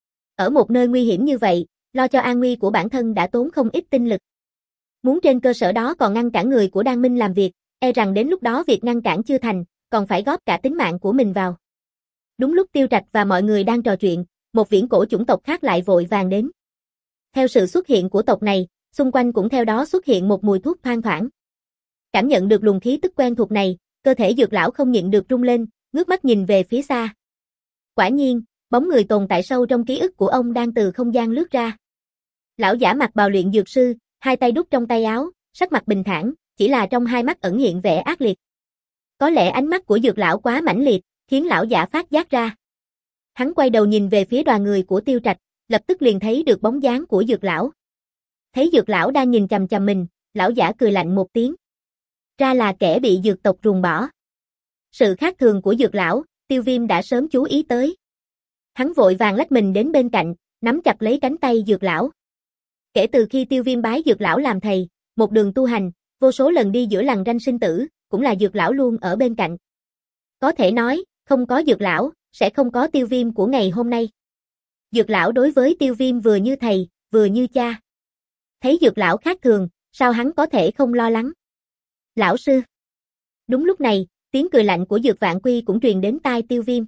Ở một nơi nguy hiểm như vậy, lo cho an nguy của bản thân đã tốn không ít tinh lực. Muốn trên cơ sở đó còn ngăn cản người của Đan Minh làm việc, e rằng đến lúc đó việc ngăn cản chưa thành, còn phải góp cả tính mạng của mình vào. Đúng lúc Tiêu Trạch và mọi người đang trò chuyện, một viễn cổ chủng tộc khác lại vội vàng đến. Theo sự xuất hiện của tộc này, xung quanh cũng theo đó xuất hiện một mùi thuốc thoang thoảng. Cảm nhận được luồng khí tức quen thuộc này, cơ thể Dược lão không nhịn được rung lên, ngước mắt nhìn về phía xa. Quả nhiên, bóng người tồn tại sâu trong ký ức của ông đang từ không gian lướt ra. Lão giả mặc bào luyện dược sư, hai tay đút trong tay áo, sắc mặt bình thản, chỉ là trong hai mắt ẩn hiện vẻ ác liệt. Có lẽ ánh mắt của Dược lão quá mãnh liệt, khiến lão giả phát giác ra. Hắn quay đầu nhìn về phía đoàn người của Tiêu Trạch, lập tức liền thấy được bóng dáng của Dược lão. Thấy Dược lão đang nhìn chằm chằm mình, lão giả cười lạnh một tiếng. Ra là kẻ bị dược tộc ruồng bỏ. Sự khác thường của Dược lão, Tiêu Viêm đã sớm chú ý tới. Hắn vội vàng lách mình đến bên cạnh, nắm chặt lấy cánh tay Dược lão. Kể từ khi Tiêu Viêm bái Dược lão làm thầy, một đường tu hành, vô số lần đi giữa lằn ranh sinh tử, cũng là Dược lão luôn ở bên cạnh. Có thể nói, không có Dược lão, sẽ không có Tiêu Viêm của ngày hôm nay. Dược lão đối với Tiêu Viêm vừa như thầy, vừa như cha. Thấy Dược lão khác thường, sao hắn có thể không lo lắng? Lão sư. Đúng lúc này, tiếng cười lạnh của Dược Vạn Quy cũng truyền đến tai Tiêu Viêm.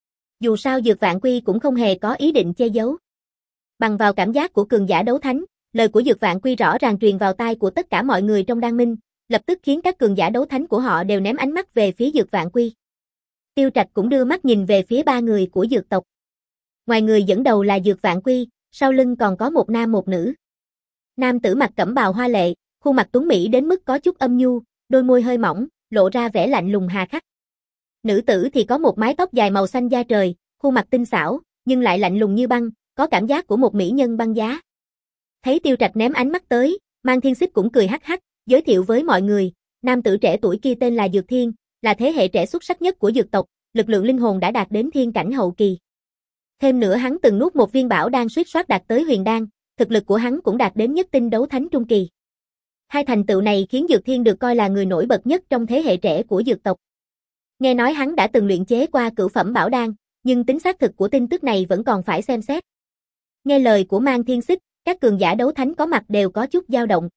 Dù sao Dược Vạn Quy cũng không hề có ý định che giấu. Bằng vào cảm giác của cường giả đấu thánh, lời của Dược Vạn Quy rõ ràng truyền vào tai của tất cả mọi người trong Đan Minh, lập tức khiến các cường giả đấu thánh của họ đều ném ánh mắt về phía Dược Vạn Quy. Tiêu Trạch cũng đưa mắt nhìn về phía ba người của dược tộc. Ngoài người dẫn đầu là Dược Vạn Quy, sau lưng còn có một nam một nữ. Nam tử mặc cẩm bào hoa lệ, khuôn mặt tuấn mỹ đến mức có chút âm nhu, đôi môi hơi mỏng, lộ ra vẻ lạnh lùng hà khắc. Nữ tử thì có một mái tóc dài màu xanh da trời, khuôn mặt tinh xảo, nhưng lại lạnh lùng như băng, có cảm giác của một mỹ nhân băng giá. Thấy Tiêu Trạch ném ánh mắt tới, Mang Thiên Xích cũng cười hắc hắc, giới thiệu với mọi người, nam tử trẻ tuổi kia tên là Dược Thiên, là thế hệ trẻ xuất sắc nhất của dược tộc, lực lượng linh hồn đã đạt đến thiên cảnh hậu kỳ. Thêm nữa hắn từng nuốt một viên bảo đan suýt soát đạt tới huyền đan, thực lực của hắn cũng đạt đến nhất tinh đấu thánh trung kỳ. Hai thành tựu này khiến Dược Thiên được coi là người nổi bật nhất trong thế hệ trẻ của dược tộc. Nghe nói hắn đã từng luyện chế qua cửu phẩm bảo đan, nhưng tính xác thực của tin tức này vẫn còn phải xem xét. Nghe lời của Mang Thiên Xích, các cường giả đấu thánh có mặt đều có chút dao động.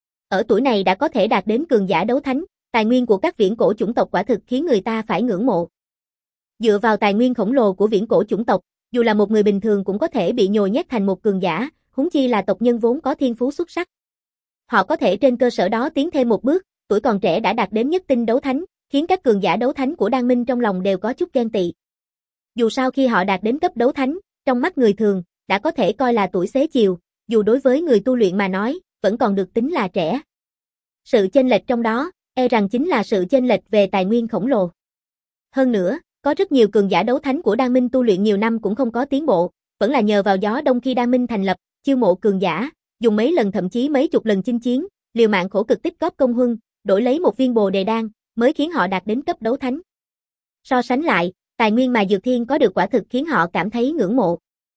Ở tuổi này đã có thể đạt đến cường giả đấu thánh, tài nguyên của các viễn cổ chủng tộc quả thực khiến người ta phải ngưỡng mộ. Dựa vào tài nguyên khổng lồ của viễn cổ chủng tộc, dù là một người bình thường cũng có thể bị nhồi nhét thành một cường giả, huống chi là tộc nhân vốn có thiên phú xuất sắc. Họ có thể trên cơ sở đó tiến thêm một bước, tuổi còn trẻ đã đạt đến nhất tinh đấu thánh, khiến các cường giả đấu thánh của Đan Minh trong lòng đều có chút ghen tị. Dù sao khi họ đạt đến cấp đấu thánh, trong mắt người thường, đã có thể coi là tuổi xế chiều, dù đối với người tu luyện mà nói, vẫn còn được tính là trẻ. Sự chênh lệch trong đó, e rằng chính là sự chênh lệch về tài nguyên khổng lồ. Hơn nữa, có rất nhiều cường giả đấu thánh của Đan Minh tu luyện nhiều năm cũng không có tiến bộ, vẫn là nhờ vào gió đông khi Đan Minh thành lập, chiêu mộ cường giả, dùng mấy lần thậm chí mấy chục lần chinh chiến, liều mạng khổ cực tích góp công huân, đổi lấy một viên bồ đề đan, mới khiến họ đạt đến cấp đấu thánh. So sánh lại, tài nguyên mà Dược Thiên có được quả thực khiến họ cảm thấy ngưỡng mộ.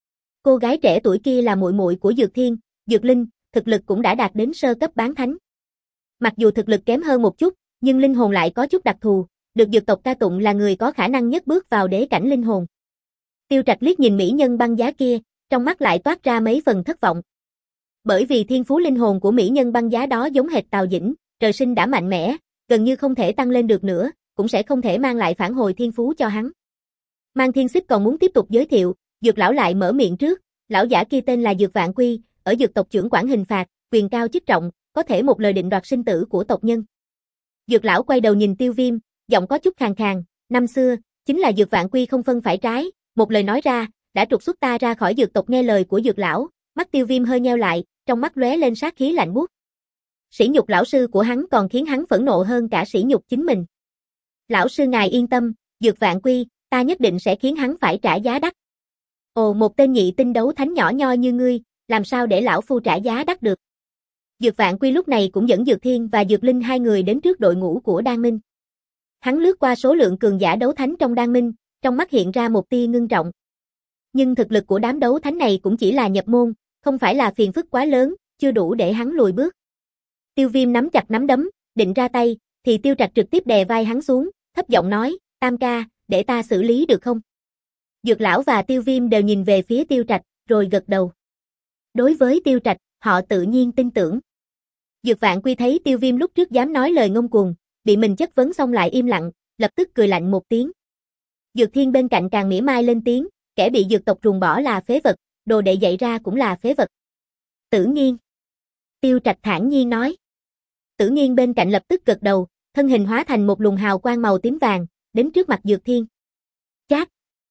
Cô gái trẻ tuổi kia là muội muội của Dược Thiên, Dược Linh, thực lực cũng đã đạt đến sơ cấp bán thánh. Mặc dù thực lực kém hơn một chút, nhưng linh hồn lại có chút đặc thù, được dược tộc ca tụng là người có khả năng nhất bước vào đế cảnh linh hồn. Tiêu Trạch liếc nhìn mỹ nhân băng giá kia, trong mắt lại toát ra mấy phần thất vọng. Bởi vì thiên phú linh hồn của mỹ nhân băng giá đó giống hệt Tào Dĩnh, trời sinh đã mạnh mẽ, gần như không thể tăng lên được nữa, cũng sẽ không thể mang lại phản hồi thiên phú cho hắn. Mang Thiên Xích còn muốn tiếp tục giới thiệu, Dược lão lại mở miệng trước, lão giả kia tên là Dược Vạn Quy, ở dược tộc trưởng quản hình phạt, quyền cao chức trọng, có thể một lời định đoạt sinh tử của tộc nhân. Dược lão quay đầu nhìn Tiêu Viêm, giọng có chút khàn khàn, năm xưa, chính là Dược Vạn Quy không phân phải trái, một lời nói ra, đã trục xuất ta ra khỏi dược tộc. Nghe lời của Dược lão, mắt Tiêu Viêm hơi nheo lại, trong mắt lóe lên sát khí lạnh buốt. Sỉ nhục lão sư của hắn còn khiến hắn phẫn nộ hơn cả sỉ nhục chính mình. Lão sư ngài yên tâm, Dược Vạn Quy, ta nhất định sẽ khiến hắn phải trả giá đắt. Ồ, một tên nhị tinh đấu thánh nhỏ nhoi như ngươi, làm sao để lão phu trả giá đắt được? Dược Vạn Quy lúc này cũng dẫn Dược Thiên và Dược Linh hai người đến trước đội ngũ của Đan Minh. Hắn lướt qua số lượng cường giả đấu thánh trong Đan Minh, trong mắt hiện ra một tia ngưng trọng. Nhưng thực lực của đám đấu thánh này cũng chỉ là nhập môn, không phải là phiền phức quá lớn, chưa đủ để hắn lùi bước. Tiêu Viêm nắm chặt nắm đấm, định ra tay, thì Tiêu Trạch trực tiếp đè vai hắn xuống, thấp giọng nói, Tam ca, để ta xử lý được không? Dược lão và Tiêu Viêm đều nhìn về phía Tiêu Trạch, rồi gật đầu. Đối với Tiêu Trạch, họ tự nhiên tin tưởng. Dược Vạn Quy thấy Tiêu Viêm lúc trước dám nói lời ngông cuồng, bị mình chất vấn xong lại im lặng, lập tức cười lạnh một tiếng. Dược Thiên bên cạnh càng mỉa mai lên tiếng, kẻ bị dược tộc ruồng bỏ là phế vật, đồ đệ dạy ra cũng là phế vật. Tử Nghiên. Tiêu Trạch thản nhiên nói. Tử Nghiên bên cạnh lập tức gật đầu, thân hình hóa thành một luồng hào quang màu tím vàng, đến trước mặt Dược Thiên. Chát.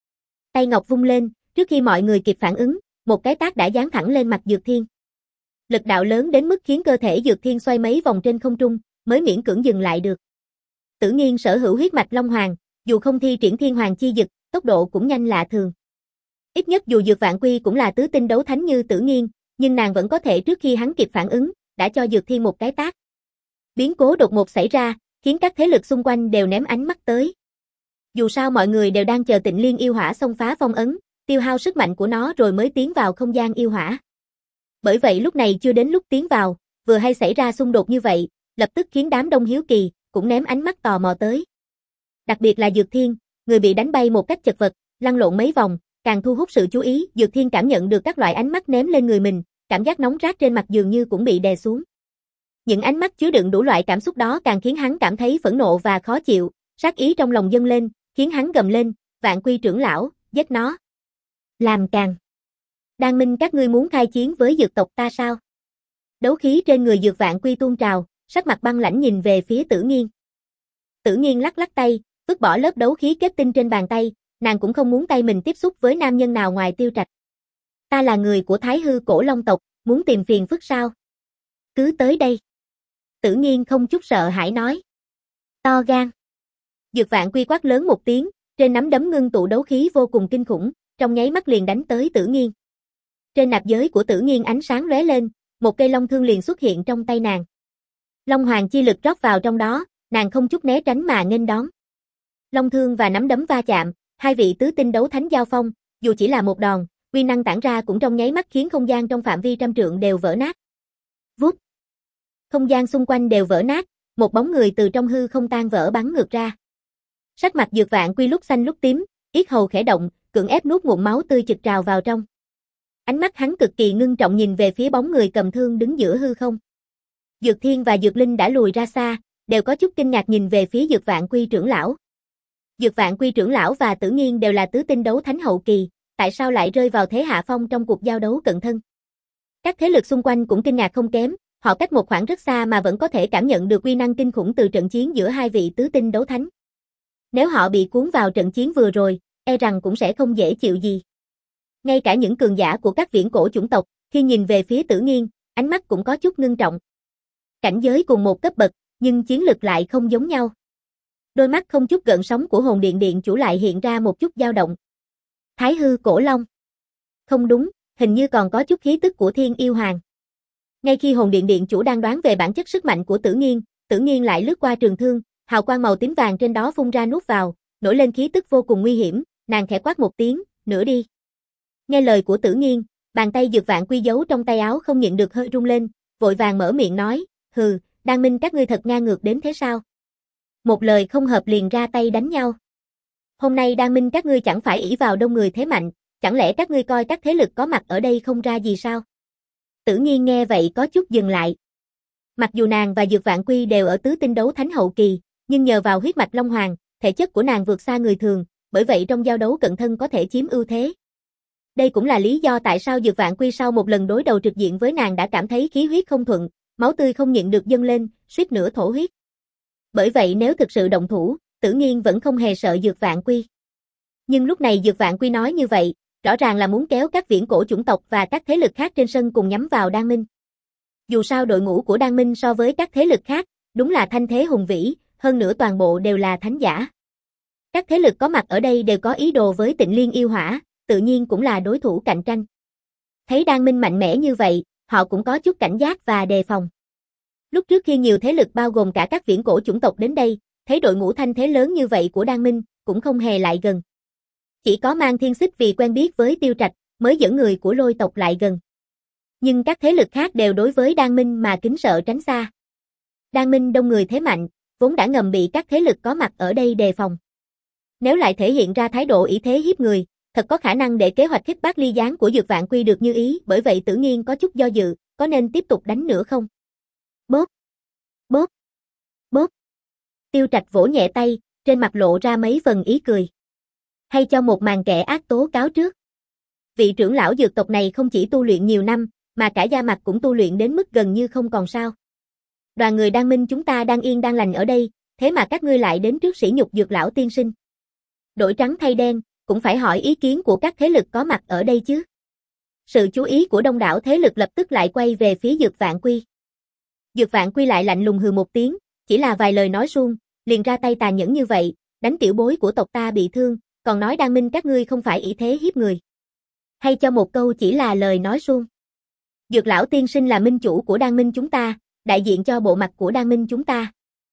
Tay ngọc vung lên, trước khi mọi người kịp phản ứng, một cái tát đã giáng thẳng lên mặt Dược Thiên. Lực đạo lớn đến mức khiến cơ thể Dược Thiên xoay mấy vòng trên không trung, mới miễn cưỡng dừng lại được. Tử Nghiên sở hữu huyết mạch Long Hoàng, dù không thi triển Thiên Hoàng chi dực, tốc độ cũng nhanh lạ thường. Ít nhất dù Dược Vạn Quy cũng là tứ tinh đấu thánh như Tử Nghiên, nhưng nàng vẫn có thể trước khi hắn kịp phản ứng, đã cho Dược Thiên một cái tát. Biến cố đột ngột xảy ra, khiến các thế lực xung quanh đều ném ánh mắt tới. Dù sao mọi người đều đang chờ Tịnh Liên yêu hỏa xông phá phong ấn, tiêu hao sức mạnh của nó rồi mới tiến vào không gian yêu hỏa. Bởi vậy lúc này chưa đến lúc tiến vào, vừa hay xảy ra xung đột như vậy, lập tức khiến đám đông hiếu kỳ, cũng ném ánh mắt tò mò tới. Đặc biệt là Dược Thiên, người bị đánh bay một cách chật vật, lăn lộn mấy vòng, càng thu hút sự chú ý. Dược Thiên cảm nhận được các loại ánh mắt ném lên người mình, cảm giác nóng rát trên mặt dường như cũng bị đè xuống. Những ánh mắt chứa đựng đủ loại cảm xúc đó càng khiến hắn cảm thấy phẫn nộ và khó chịu, sát ý trong lòng dâng lên, khiến hắn gầm lên, Vạn Quy trưởng lão, giết nó. Làm càng. Đan Minh các ngươi muốn khai chiến với dược tộc ta sao? Đấu khí trên người Dược Vạn Quy tuôn trào, sắc mặt băng lãnh nhìn về phía Tử Nghiên. Tử Nghiên lắc lắc tay, vứt bỏ lớp đấu khí kết tinh trên bàn tay, nàng cũng không muốn tay mình tiếp xúc với nam nhân nào ngoài Tiêu Trạch. Ta là người của Thái Hư Cổ Long tộc, muốn tìm phiền phức sao? Cứ tới đây. Tử Nghiên không chút sợ hãi nói. To gan. Dược Vạn Quy quát lớn một tiếng, trên nắm đấm ngưng tụ đấu khí vô cùng kinh khủng, trong nháy mắt liền đánh tới Tử Nghiên. Trên nạp giới của Tử Nghiên ánh sáng lóe lên, một cây long thương liền xuất hiện trong tay nàng. Long Hoàng chi lực rót vào trong đó, nàng không chút né tránh mà nghênh đón. Long thương và nắm đấm va chạm, hai vị tứ tinh đấu thánh giao phong, dù chỉ là một đòn, uy năng tản ra cũng trong nháy mắt khiến không gian trong phạm vi trăm trượng đều vỡ nát. Vút. Không gian xung quanh đều vỡ nát, một bóng người từ trong hư không tan vỡ bắn ngược ra. Sắc mặt Dược Vạn Quy lúc xanh lúc tím, yết hầu khẽ động, cưỡng ép nuốt ngụm máu tươi trực trào vào trong. Ánh mắt hắn cực kỳ ngưng trọng nhìn về phía bóng người cầm thương đứng giữa hư không. Dược Thiên và Dược Linh đã lùi ra xa, đều có chút kinh ngạc nhìn về phía Dược Vạn Quy trưởng lão. Dược Vạn Quy trưởng lão và Tử Nghiên đều là tứ tinh đấu thánh hậu kỳ, tại sao lại rơi vào thế hạ phong trong cuộc giao đấu cận thân? Các thế lực xung quanh cũng kinh ngạc không kém, họ cách một khoảng rất xa mà vẫn có thể cảm nhận được uy năng kinh khủng từ trận chiến giữa hai vị tứ tinh đấu thánh. Nếu họ bị cuốn vào trận chiến vừa rồi, e rằng cũng sẽ không dễ chịu gì. Ngay cả những cường giả của các viễn cổ chủng tộc, khi nhìn về phía Tử Nghiên, ánh mắt cũng có chút ngưng trọng. Cảnh giới cùng một cấp bậc, nhưng chiến lực lại không giống nhau. Đôi mắt không chút gợn sóng của Hồn Điện Điện chủ lại hiện ra một chút dao động. Thái Hư Cổ Long. Không đúng, hình như còn có chút khí tức của Thiên Yêu Hoàng. Ngay khi Hồn Điện Điện chủ đang đoán về bản chất sức mạnh của Tử Nghiên, Tử Nghiên lại lướt qua trường thương, hào quang màu tím vàng trên đó phun ra nuốt vào, nổi lên khí tức vô cùng nguy hiểm, nàng khẽ quát một tiếng, nửa đi. Nghe lời của Tử Nghiên, bàn tay Dược Vạn Quy giấu trong tay áo không nhịn được hơi rung lên, vội vàng mở miệng nói, hừ, Đan Minh các ngươi thật ngang ngược đến thế sao? Một lời không hợp liền ra tay đánh nhau. Hôm nay Đan Minh các ngươi chẳng phải ỷ vào đông người thế mạnh, chẳng lẽ các ngươi coi các thế lực có mặt ở đây không ra gì sao? Tử Nghiên nghe vậy có chút dừng lại. Mặc dù nàng và Dược Vạn Quy đều ở tứ tinh đấu thánh hậu kỳ, nhưng nhờ vào huyết mạch Long Hoàng, thể chất của nàng vượt xa người thường, bởi vậy trong giao đấu cận thân có thể chiếm ưu thế. Đây cũng là lý do tại sao Dược Vạn Quy sau một lần đối đầu trực diện với nàng đã cảm thấy khí huyết không thuận, máu tươi không nhịn được dâng lên, suýt nữa thổ huyết. Bởi vậy nếu thực sự động thủ, Tử Nghiên vẫn không hề sợ Dược Vạn Quy. Nhưng lúc này Dược Vạn Quy nói như vậy, rõ ràng là muốn kéo các viễn cổ chủng tộc và các thế lực khác trên sân cùng nhắm vào Đan Minh. Dù sao đội ngũ của Đan Minh so với các thế lực khác, đúng là thanh thế hùng vĩ, hơn nữa toàn bộ đều là thánh giả. Các thế lực có mặt ở đây đều có ý đồ với Tịnh Liên yêu hỏa, tự nhiên cũng là đối thủ cạnh tranh. Thấy Đan Minh mạnh mẽ như vậy, họ cũng có chút cảnh giác và đề phòng. Lúc trước khi nhiều thế lực bao gồm cả các viễn cổ chủng tộc đến đây, thấy đội ngũ thanh thế lớn như vậy của Đan Minh, cũng không hề lại gần. Chỉ có Mang Thiên Xích vì quen biết với Tiêu Trạch, mới dẫn người của Lôi tộc lại gần. Nhưng các thế lực khác đều đối với Đan Minh mà kính sợ tránh xa. Đan Minh đông người thế mạnh, vốn đã ngầm bị các thế lực có mặt ở đây đề phòng. Nếu lại thể hiện ra thái độ ỷ thế hiếp người, thật có khả năng để kế hoạch khích bác ly gián của Dược Vạn Quy được như ý, bởi vậy Tử Nghiên có chút do dự, có nên tiếp tục đánh nữa không? Bóp, bóp, bóp. Tiêu Trạch vỗ nhẹ tay, trên mặt lộ ra mấy phần ý cười. Hay cho một màn kẻ ác tố cáo trước. Vị trưởng lão dược tộc này không chỉ tu luyện nhiều năm, mà cả da mặt cũng tu luyện đến mức gần như không còn sao. Đoàn người Đan Minh chúng ta đang yên đang lành ở đây, thế mà các ngươi lại đến trước sỉ nhục Dược lão tiên sinh. Đổi trắng thay đen, cũng phải hỏi ý kiến của các thế lực có mặt ở đây chứ. Sự chú ý của đông đảo thế lực lập tức lại quay về phía Dược Vạn Quy. Dược Vạn Quy lại lạnh lùng hừ một tiếng, chỉ là vài lời nói suông, liền ra tay tàn nhẫn như vậy, đánh tiểu bối của tộc ta bị thương, còn nói Đan Minh các ngươi không phải ỷ thế hiếp người. Hay cho một câu chỉ là lời nói suông. Dược lão tiên sinh là minh chủ của Đan Minh chúng ta, đại diện cho bộ mặt của Đan Minh chúng ta.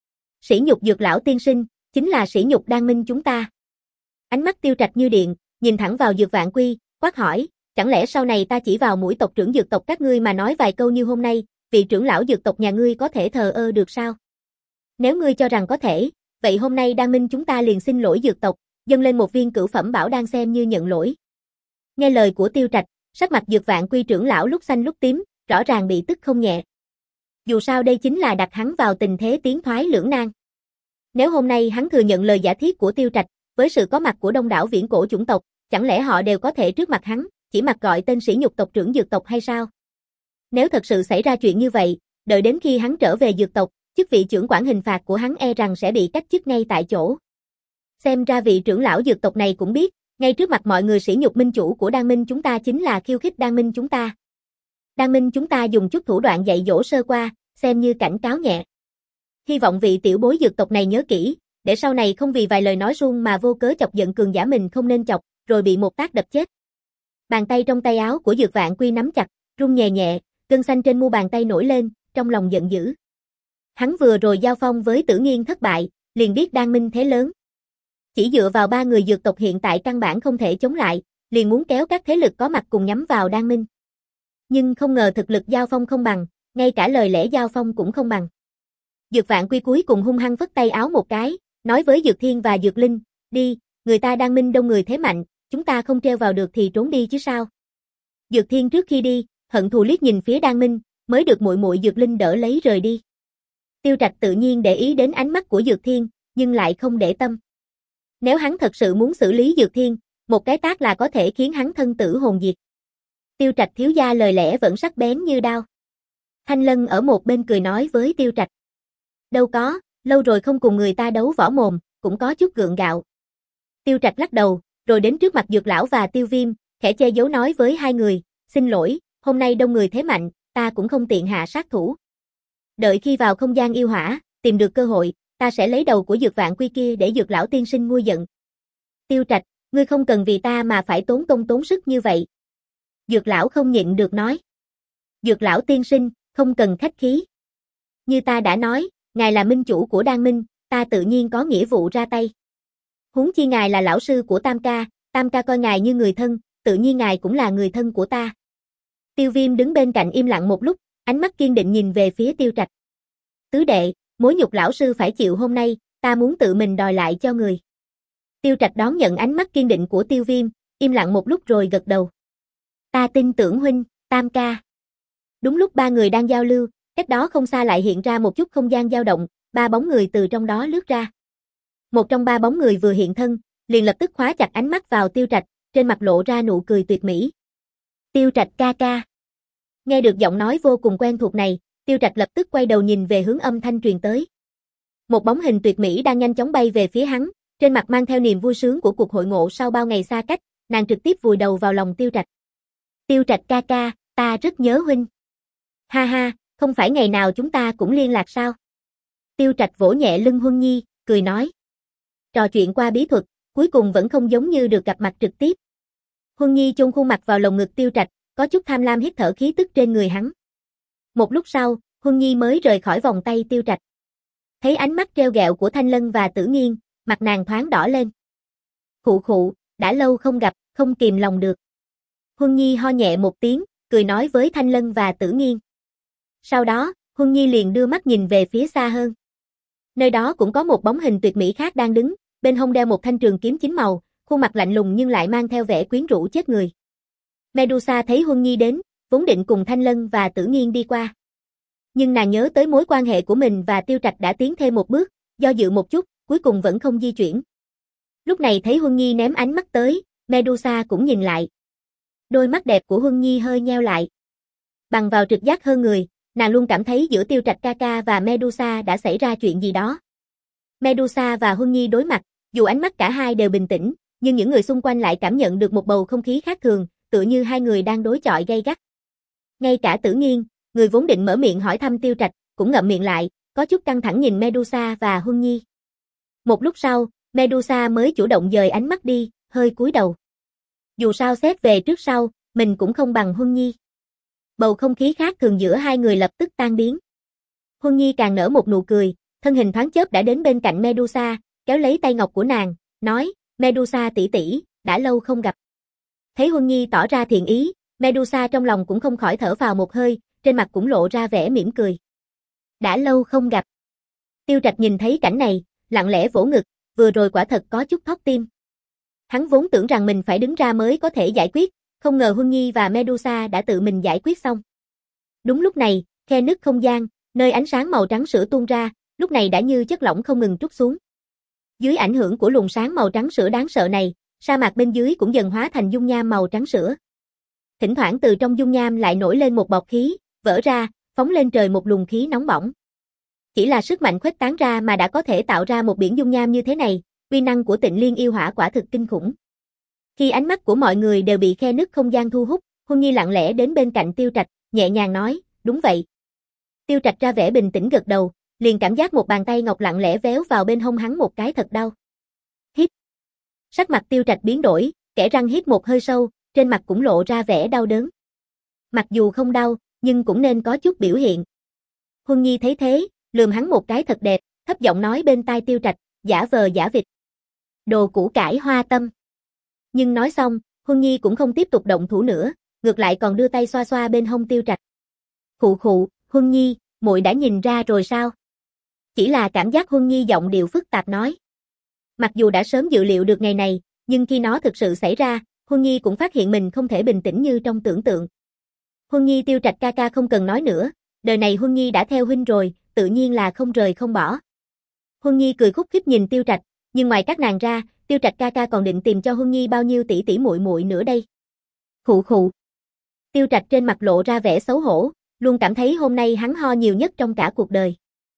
Sỉ nhục Dược lão tiên sinh, chính là sỉ nhục Đan Minh chúng ta. Ánh mắt Tiêu Trạch như điện, nhìn thẳng vào Dược Vạn Quy, quát hỏi, chẳng lẽ sau này ta chỉ vào mũi tộc trưởng dược tộc các ngươi mà nói vài câu như hôm nay, vị trưởng lão dược tộc nhà ngươi có thể thờ ơ được sao? Nếu ngươi cho rằng có thể, vậy hôm nay Đan Minh chúng ta liền xin lỗi dược tộc, dâng lên một viên cửu phẩm bảo đan xem như nhận lỗi. Nghe lời của Tiêu Trạch, sắc mặt Dược Vạn Quy trưởng lão lúc xanh lúc tím, rõ ràng bị tức không nhẹ. Dù sao đây chính là đặt hắn vào tình thế tiến thoái lưỡng nan. Nếu hôm nay hắn thừa nhận lời giả thiết của Tiêu Trạch, với sự có mặt của đông đảo viễn cổ chủng tộc, chẳng lẽ họ đều có thể trước mặt hắn, chỉ mặc gọi tên sỉ nhục tộc trưởng dược tộc hay sao? Nếu thật sự xảy ra chuyện như vậy, đợi đến khi hắn trở về dược tộc, chức vị trưởng quản hình phạt của hắn e rằng sẽ bị cách chức ngay tại chỗ. Xem ra vị trưởng lão dược tộc này cũng biết, ngay trước mặt mọi người sỉ nhục minh chủ của Đan Minh chúng ta chính là khiêu khích Đan Minh chúng ta. Đan Minh chúng ta dùng chút thủ đoạn dạy dỗ sơ qua, xem như cảnh cáo nhẹ. Hy vọng vị tiểu bối dược tộc này nhớ kỹ, để sau này không vì vài lời nói suông mà vô cớ chọc giận cường giả mình không nên chọc, rồi bị một tác đập chết. Bàn tay trong tay áo của Dược Vạn Quy nắm chặt, run nhẹ nhẹ, gân xanh trên mu bàn tay nổi lên, trong lòng giận dữ. Hắn vừa rồi giao phong với Tử Nghiên thất bại, liền biết Đan Minh thế lớn. Chỉ dựa vào ba người dược tộc hiện tại căn bản không thể chống lại, liền muốn kéo các thế lực có mặt cùng nhắm vào Đan Minh. Nhưng không ngờ thực lực giao phong không bằng, ngay cả lời lẽ giao phong cũng không bằng. Dược Vạn Quy cuối cùng hung hăng phất tay áo một cái, nói với Dược Thiên và Dược Linh, đi, người ta Đan Minh đông người thế mạnh, chúng ta không treo vào được thì trốn đi chứ sao. Dược Thiên trước khi đi, hận thù liếc nhìn phía Đan Minh, mới được muội muội Dược Linh đỡ lấy rời đi. Tiêu Trạch tự nhiên để ý đến ánh mắt của Dược Thiên, nhưng lại không để tâm. Nếu hắn thật sự muốn xử lý Dược Thiên, một cái tát là có thể khiến hắn thân tử hồn diệt. Tiêu Trạch thiếu gia lời lẽ vẫn sắc bén như đao. Thanh Lân ở một bên cười nói với Tiêu Trạch. Đâu có, lâu rồi không cùng người ta đấu võ mồm, cũng có chút gượng gạo. Tiêu Trạch lắc đầu, rồi đến trước mặt Dược lão và Tiêu Viêm, khẽ che giấu nói với hai người, xin lỗi, hôm nay đông người thế mạnh, ta cũng không tiện hạ sát thủ. Đợi khi vào không gian yêu hỏa, tìm được cơ hội, ta sẽ lấy đầu của Dược Vạn Quy kia để Dược lão tiên sinh nguôi giận. Tiêu Trạch, ngươi không cần vì ta mà phải tốn công tốn sức như vậy. Dược lão không nhịn được nói. Dược lão tiên sinh, không cần khách khí. Như ta đã nói, ngài là minh chủ của Đan Minh, ta tự nhiên có nghĩa vụ ra tay. Huống chi ngài là lão sư của Tam ca, Tam ca coi ngài như người thân, tự nhiên ngài cũng là người thân của ta. Tiêu Viêm đứng bên cạnh im lặng một lúc, ánh mắt kiên định nhìn về phía Tiêu Trạch. Tứ đệ, mối nhục lão sư phải chịu hôm nay, ta muốn tự mình đòi lại cho người. Tiêu Trạch đón nhận ánh mắt kiên định của Tiêu Viêm, im lặng một lúc rồi gật đầu. Ta tin tưởng huynh, Tam ca. Đúng lúc ba người đang giao lưu, cách đó không xa lại hiện ra một chút không gian dao động, ba bóng người từ trong đó lướt ra. Một trong ba bóng người vừa hiện thân, liền lập tức khóa chặt ánh mắt vào Tiêu Trạch, trên mặt lộ ra nụ cười tuyệt mỹ. Tiêu Trạch ca ca. Nghe được giọng nói vô cùng quen thuộc này, Tiêu Trạch lập tức quay đầu nhìn về hướng âm thanh truyền tới. Một bóng hình tuyệt mỹ đang nhanh chóng bay về phía hắn, trên mặt mang theo niềm vui sướng của cuộc hội ngộ sau bao ngày xa cách, nàng trực tiếp vùi đầu vào lòng Tiêu Trạch. Tiêu Trạch ca ca, ta rất nhớ huynh. Ha ha, không phải ngày nào chúng ta cũng liên lạc sao? Tiêu Trạch vỗ nhẹ lưng Huân Nhi, cười nói. Trò chuyện qua bí thuật, cuối cùng vẫn không giống như được gặp mặt trực tiếp. Huân Nhi chôn khuôn mặt vào lồng ngực Tiêu Trạch, có chút tham lam hít thở khí tức trên người hắn. Một lúc sau, Huân Nhi mới rời khỏi vòng tay Tiêu Trạch. Thấy ánh mắt trêu ghẹo của Thanh Lân và Tử Nghiên, mặt nàng thoáng đỏ lên. Khụ khụ, đã lâu không gặp, không kìm lòng được. Huân Nhi ho nhẹ một tiếng, cười nói với Thanh Lân và Tử Nghiên. Sau đó, Huân Nhi liền đưa mắt nhìn về phía xa hơn. Nơi đó cũng có một bóng hình tuyệt mỹ khác đang đứng, bên hông đeo một thanh trường kiếm chín màu, khuôn mặt lạnh lùng nhưng lại mang theo vẻ quyến rũ chết người. Medusa thấy Huân Nhi đến, vốn định cùng Thanh Lân và Tử Nghiên đi qua. Nhưng nàng nhớ tới mối quan hệ của mình và Tiêu Trạch đã tiến thêm một bước, do dự một chút, cuối cùng vẫn không di chuyển. Lúc này thấy Huân Nhi ném ánh mắt tới, Medusa cũng nhìn lại. Đôi mắt đẹp của Huân Nhi hơi nheo lại. Bằng vào trực giác hơn người, nàng luôn cảm thấy giữa Tiêu Trạch ca ca và Medusa đã xảy ra chuyện gì đó. Medusa và Huân Nhi đối mặt, dù ánh mắt cả hai đều bình tĩnh, nhưng những người xung quanh lại cảm nhận được một bầu không khí khác thường, tựa như hai người đang đối chọi gay gắt. Ngay cả Tử Nghiên, người vốn định mở miệng hỏi thăm Tiêu Trạch, cũng ngậm miệng lại, có chút căng thẳng nhìn Medusa và Huân Nhi. Một lúc sau, Medusa mới chủ động dời ánh mắt đi, hơi cúi đầu. Dù sao xét về trước sau, mình cũng không bằng Huân Nhi. Bầu không khí khác thường giữa hai người lập tức tan biến. Huân Nhi càng nở một nụ cười, thân hình thoáng chớp đã đến bên cạnh Medusa, kéo lấy tay ngọc của nàng, nói, Medusa tỷ tỷ, đã lâu không gặp. Thấy Huân Nhi tỏ ra thiện ý, Medusa trong lòng cũng không khỏi thở phào một hơi, trên mặt cũng lộ ra vẻ mỉm cười. Đã lâu không gặp. Tiêu Trạch nhìn thấy cảnh này, lặng lẽ vỗ ngực, vừa rồi quả thật có chút thót tim. Hắn vốn tưởng rằng mình phải đứng ra mới có thể giải quyết, không ngờ Huân Nhi và Medusa đã tự mình giải quyết xong. Đúng lúc này, khe nứt không gian, nơi ánh sáng màu trắng sữa tuôn ra, lúc này đã như chất lỏng không ngừng trút xuống. Dưới ảnh hưởng của luồng sáng màu trắng sữa đáng sợ này, sa mạc bên dưới cũng dần hóa thành dung nham màu trắng sữa. Thỉnh thoảng từ trong dung nham lại nổi lên một bọt khí, vỡ ra, phóng lên trời một luồng khí nóng bỏng. Chỉ là sức mạnh khuếch tán ra mà đã có thể tạo ra một biển dung nham như thế này, uy năng của Tịnh Liên yêu hỏa quả thực kinh khủng. Khi ánh mắt của mọi người đều bị khe nứt không gian thu hút, Huân Nhi lặng lẽ đến bên cạnh Tiêu Trạch, nhẹ nhàng nói, đúng vậy. Tiêu Trạch ra vẻ bình tĩnh gật đầu, liền cảm giác một bàn tay ngọc lặng lẽ véo vào bên hông hắn một cái thật đau. Hít. Sắc mặt Tiêu Trạch biến đổi, kẽ răng hít một hơi sâu, trên mặt cũng lộ ra vẻ đau đớn. Mặc dù không đau, nhưng cũng nên có chút biểu hiện. Huân Nhi thấy thế, lườm hắn một cái thật đẹp, thấp giọng nói bên tai Tiêu Trạch, giả vờ giả vịt. Đồ củ cải hoa tâm. Nhưng nói xong, Huân Nhi cũng không tiếp tục động thủ nữa, ngược lại còn đưa tay xoa xoa bên hông Tiêu Trạch. Khụ khụ, Huân Nhi, muội đã nhìn ra rồi sao? Chỉ là cảm giác Huân Nhi giọng điệu phức tạp nói. Mặc dù đã sớm dự liệu được ngày này, nhưng khi nó thực sự xảy ra, Huân Nhi cũng phát hiện mình không thể bình tĩnh như trong tưởng tượng. Huân Nhi Tiêu Trạch ca ca không cần nói nữa, đời này Huân Nhi đã theo huynh rồi, tự nhiên là không rời không bỏ. Huân Nhi cười khúc khích nhìn Tiêu Trạch, nhưng ngoài các nàng ra, Tiêu Trạch ca ca còn định tìm cho Huân Nhi bao nhiêu tỷ tỷ muội muội nữa đây. Khụ khụ. Tiêu Trạch trên mặt lộ ra vẻ xấu hổ, luôn cảm thấy hôm nay hắn ho nhiều nhất trong cả cuộc đời.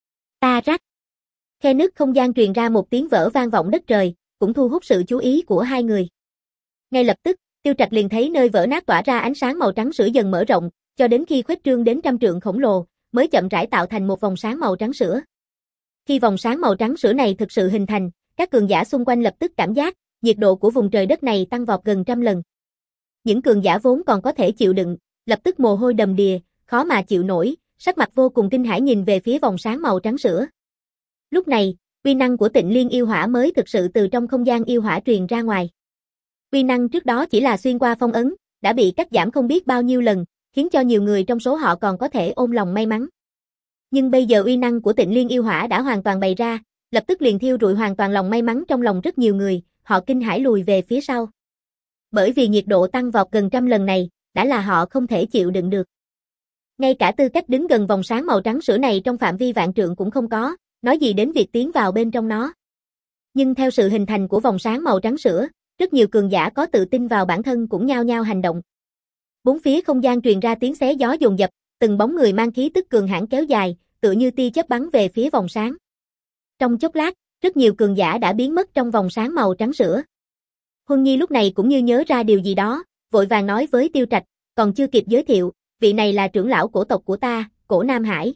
Ta rắc. Khe nứt không gian truyền ra một tiếng vỡ vang vọng đất trời, cũng thu hút sự chú ý của hai người. Ngay lập tức, Tiêu Trạch liền thấy nơi vỡ nát tỏa ra ánh sáng màu trắng sữa dần mở rộng, cho đến khi khuếch trương đến trăm trượng khổng lồ, mới chậm rãi tạo thành một vòng sáng màu trắng sữa. Khi vòng sáng màu trắng sữa này thực sự hình thành, các cường giả xung quanh lập tức cảm giác, nhiệt độ của vùng trời đất này tăng vọt gần trăm lần. Những cường giả vốn còn có thể chịu đựng, lập tức mồ hôi đầm đìa, khó mà chịu nổi, sắc mặt vô cùng kinh hãi nhìn về phía vòng sáng màu trắng sữa. Lúc này, uy năng của Tịnh Liên yêu hỏa mới thực sự từ trong không gian yêu hỏa truyền ra ngoài. Uy năng trước đó chỉ là xuyên qua phong ấn, đã bị cắt giảm không biết bao nhiêu lần, khiến cho nhiều người trong số họ còn có thể ôm lòng may mắn. Nhưng bây giờ uy năng của Tịnh Liên yêu hỏa đã hoàn toàn bày ra, lập tức liền thiêu rụi hoàn toàn lòng may mắn trong lòng rất nhiều người, họ kinh hãi lùi về phía sau. Bởi vì nhiệt độ tăng vọt gần trăm lần này, đã là họ không thể chịu đựng được. Ngay cả tư cách đứng gần vòng sáng màu trắng sữa này trong phạm vi vạn trượng cũng không có, nói gì đến việc tiến vào bên trong nó. Nhưng theo sự hình thành của vòng sáng màu trắng sữa, rất nhiều cường giả có tự tin vào bản thân cũng nhao nhao hành động. Bốn phía không gian truyền ra tiếng xé gió dồn dập, từng bóng người mang khí tức cường hãn kéo dài, tựa như tia chớp bắn về phía vòng sáng. Trong chốc lát, rất nhiều cường giả đã biến mất trong vòng sáng màu trắng sữa. Huân Nhi lúc này cũng như nhớ ra điều gì đó, vội vàng nói với Tiêu Trạch, còn chưa kịp giới thiệu, vị này là trưởng lão cổ tộc của ta, Cổ Nam Hải.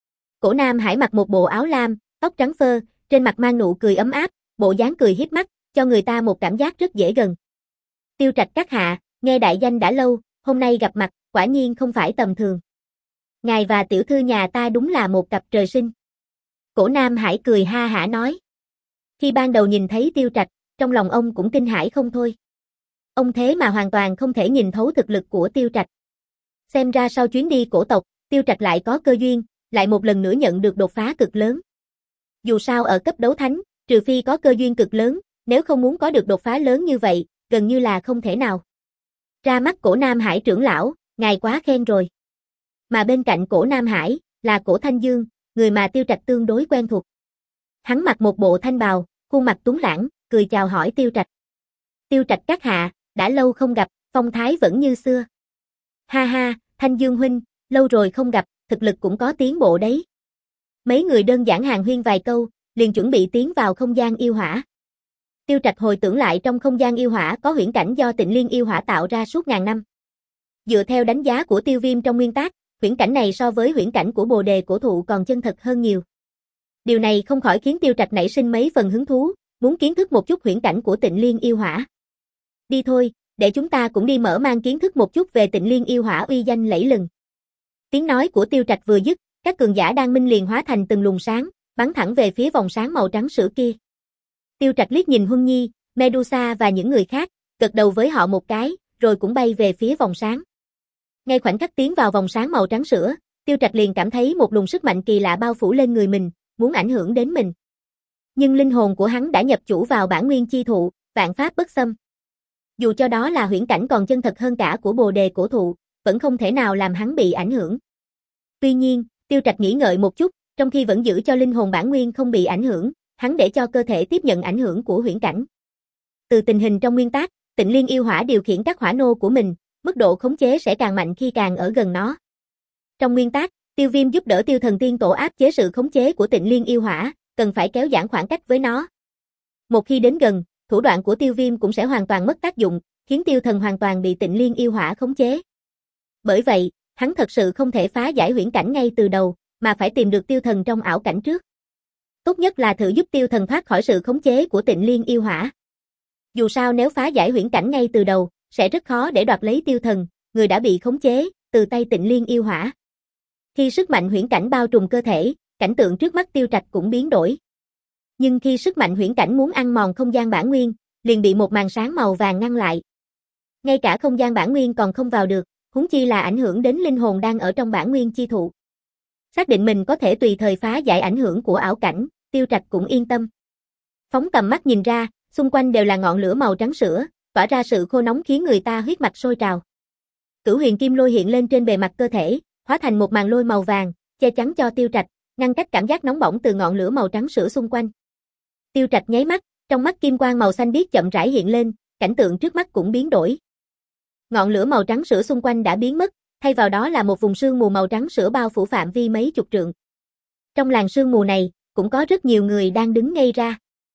Cổ Nam Hải mặc một bộ áo lam, tóc trắng phơ, trên mặt mang nụ cười ấm áp, bộ dáng cười hiếp mắt, cho người ta một cảm giác rất dễ gần. Tiêu Trạch các hạ, nghe đại danh đã lâu, hôm nay gặp mặt, quả nhiên không phải tầm thường. Ngài và tiểu thư nhà ta đúng là một cặp trời sinh. Cổ Nam Hải cười ha hả nói. Khi ban đầu nhìn thấy Tiêu Trạch, trong lòng ông cũng kinh hãi không thôi. Ông thế mà hoàn toàn không thể nhìn thấu thực lực của Tiêu Trạch. Xem ra sau chuyến đi cổ tộc, Tiêu Trạch lại có cơ duyên, lại một lần nữa nhận được đột phá cực lớn. Dù sao ở cấp đấu thánh, trừ phi có cơ duyên cực lớn, nếu không muốn có được đột phá lớn như vậy, gần như là không thể nào. Ra mắt Cổ Nam Hải trưởng lão, ngài quá khen rồi. Mà bên cạnh Cổ Nam Hải, là Cổ Thanh Dương, người mà Tiêu Trạch tương đối quen thuộc. Hắn mặc một bộ thanh bào, khuôn mặt tuấn lãng, cười chào hỏi Tiêu Trạch. Tiêu Trạch các hạ, đã lâu không gặp, phong thái vẫn như xưa. Ha ha, Thanh Dương huynh, lâu rồi không gặp, thực lực cũng có tiến bộ đấy. Mấy người đơn giản hàn huyên vài câu, liền chuẩn bị tiến vào không gian yêu hỏa. Tiêu Trạch hồi tưởng lại trong không gian yêu hỏa có huyễn cảnh do Tịnh Liên yêu hỏa tạo ra suốt ngàn năm. Dựa theo đánh giá của Tiêu Viêm trong nguyên tác, huyễn cảnh này so với huyễn cảnh của Bồ Đề cổ thụ còn chân thật hơn nhiều. Điều này không khỏi khiến Tiêu Trạch nảy sinh mấy phần hứng thú, muốn kiến thức một chút huyễn cảnh của Tịnh Liên yêu hỏa. Đi thôi, để chúng ta cũng đi mở mang kiến thức một chút về Tịnh Liên yêu hỏa uy danh lẫy lừng. Tiếng nói của Tiêu Trạch vừa dứt, các cường giả đang minh liền hóa thành từng luồng sáng, bắn thẳng về phía vòng sáng màu trắng sữa kia. Tiêu Trạch liếc nhìn Huân Nhi, Medusa và những người khác, gật đầu với họ một cái, rồi cũng bay về phía vòng sáng. Ngay khoảnh khắc tiến vào vòng sáng màu trắng sữa, Tiêu Trạch liền cảm thấy một luồng sức mạnh kỳ lạ bao phủ lên người mình, muốn ảnh hưởng đến mình. Nhưng linh hồn của hắn đã nhập chủ vào bản nguyên chi thụ, vạn pháp bất xâm. Dù cho đó là huyễn cảnh còn chân thật hơn cả của Bồ Đề cổ thụ, vẫn không thể nào làm hắn bị ảnh hưởng. Tuy nhiên, Tiêu Trạch nghĩ ngợi một chút, trong khi vẫn giữ cho linh hồn bản nguyên không bị ảnh hưởng, hắn để cho cơ thể tiếp nhận ảnh hưởng của huyễn cảnh. Từ tình hình trong nguyên tác, Tịnh Liên yêu hỏa điều khiển các hỏa nô của mình, mức độ khống chế sẽ càng mạnh khi càng ở gần nó. Trong nguyên tác, Tiêu Viêm giúp đỡ Tiêu Thần Tiên Tổ áp chế sự khống chế của Tịnh Liên yêu hỏa, cần phải kéo giãn khoảng cách với nó. Một khi đến gần, thủ đoạn của Tiêu Viêm cũng sẽ hoàn toàn mất tác dụng, khiến Tiêu Thần hoàn toàn bị Tịnh Liên yêu hỏa khống chế. Bởi vậy, hắn thật sự không thể phá giải huyễn cảnh ngay từ đầu, mà phải tìm được Tiêu Thần trong ảo cảnh trước. Tốt nhất là thử giúp Tiêu Thần thoát khỏi sự khống chế của Tịnh Liên yêu hỏa. Dù sao nếu phá giải huyễn cảnh ngay từ đầu, sẽ rất khó để đoạt lấy Tiêu Thần, người đã bị khống chế, từ tay Tịnh Liên yêu hỏa. Khi sức mạnh huyễn cảnh bao trùm cơ thể, cảnh tượng trước mắt Tiêu Trạch cũng biến đổi. Nhưng khi sức mạnh huyễn cảnh muốn ăn mòn không gian bản nguyên, liền bị một màn sáng màu vàng ngăn lại. Ngay cả không gian bản nguyên còn không vào được, huống chi là ảnh hưởng đến linh hồn đang ở trong bản nguyên chi thụ. Xác định mình có thể tùy thời phá giải ảnh hưởng của ảo cảnh, Tiêu Trạch cũng yên tâm. Phóng tầm mắt nhìn ra, xung quanh đều là ngọn lửa màu trắng sữa, tỏa ra sự khô nóng khiến người ta huyết mạch sôi trào. Cửu huyền kim lôi hiện lên trên bề mặt cơ thể, hóa thành một màn lôi màu vàng, che chắn cho Tiêu Trạch, ngăn cách cảm giác nóng bỏng từ ngọn lửa màu trắng sữa xung quanh. Tiêu Trạch nháy mắt, trong mắt kim quang màu xanh biếc chậm rãi hiện lên, cảnh tượng trước mắt cũng biến đổi. Ngọn lửa màu trắng sữa xung quanh đã biến mất, thay vào đó là một vùng sương mù màu trắng sữa bao phủ phạm vi mấy chục trượng. Trong làn sương mù này, cũng có rất nhiều người đang đứng ngây ra.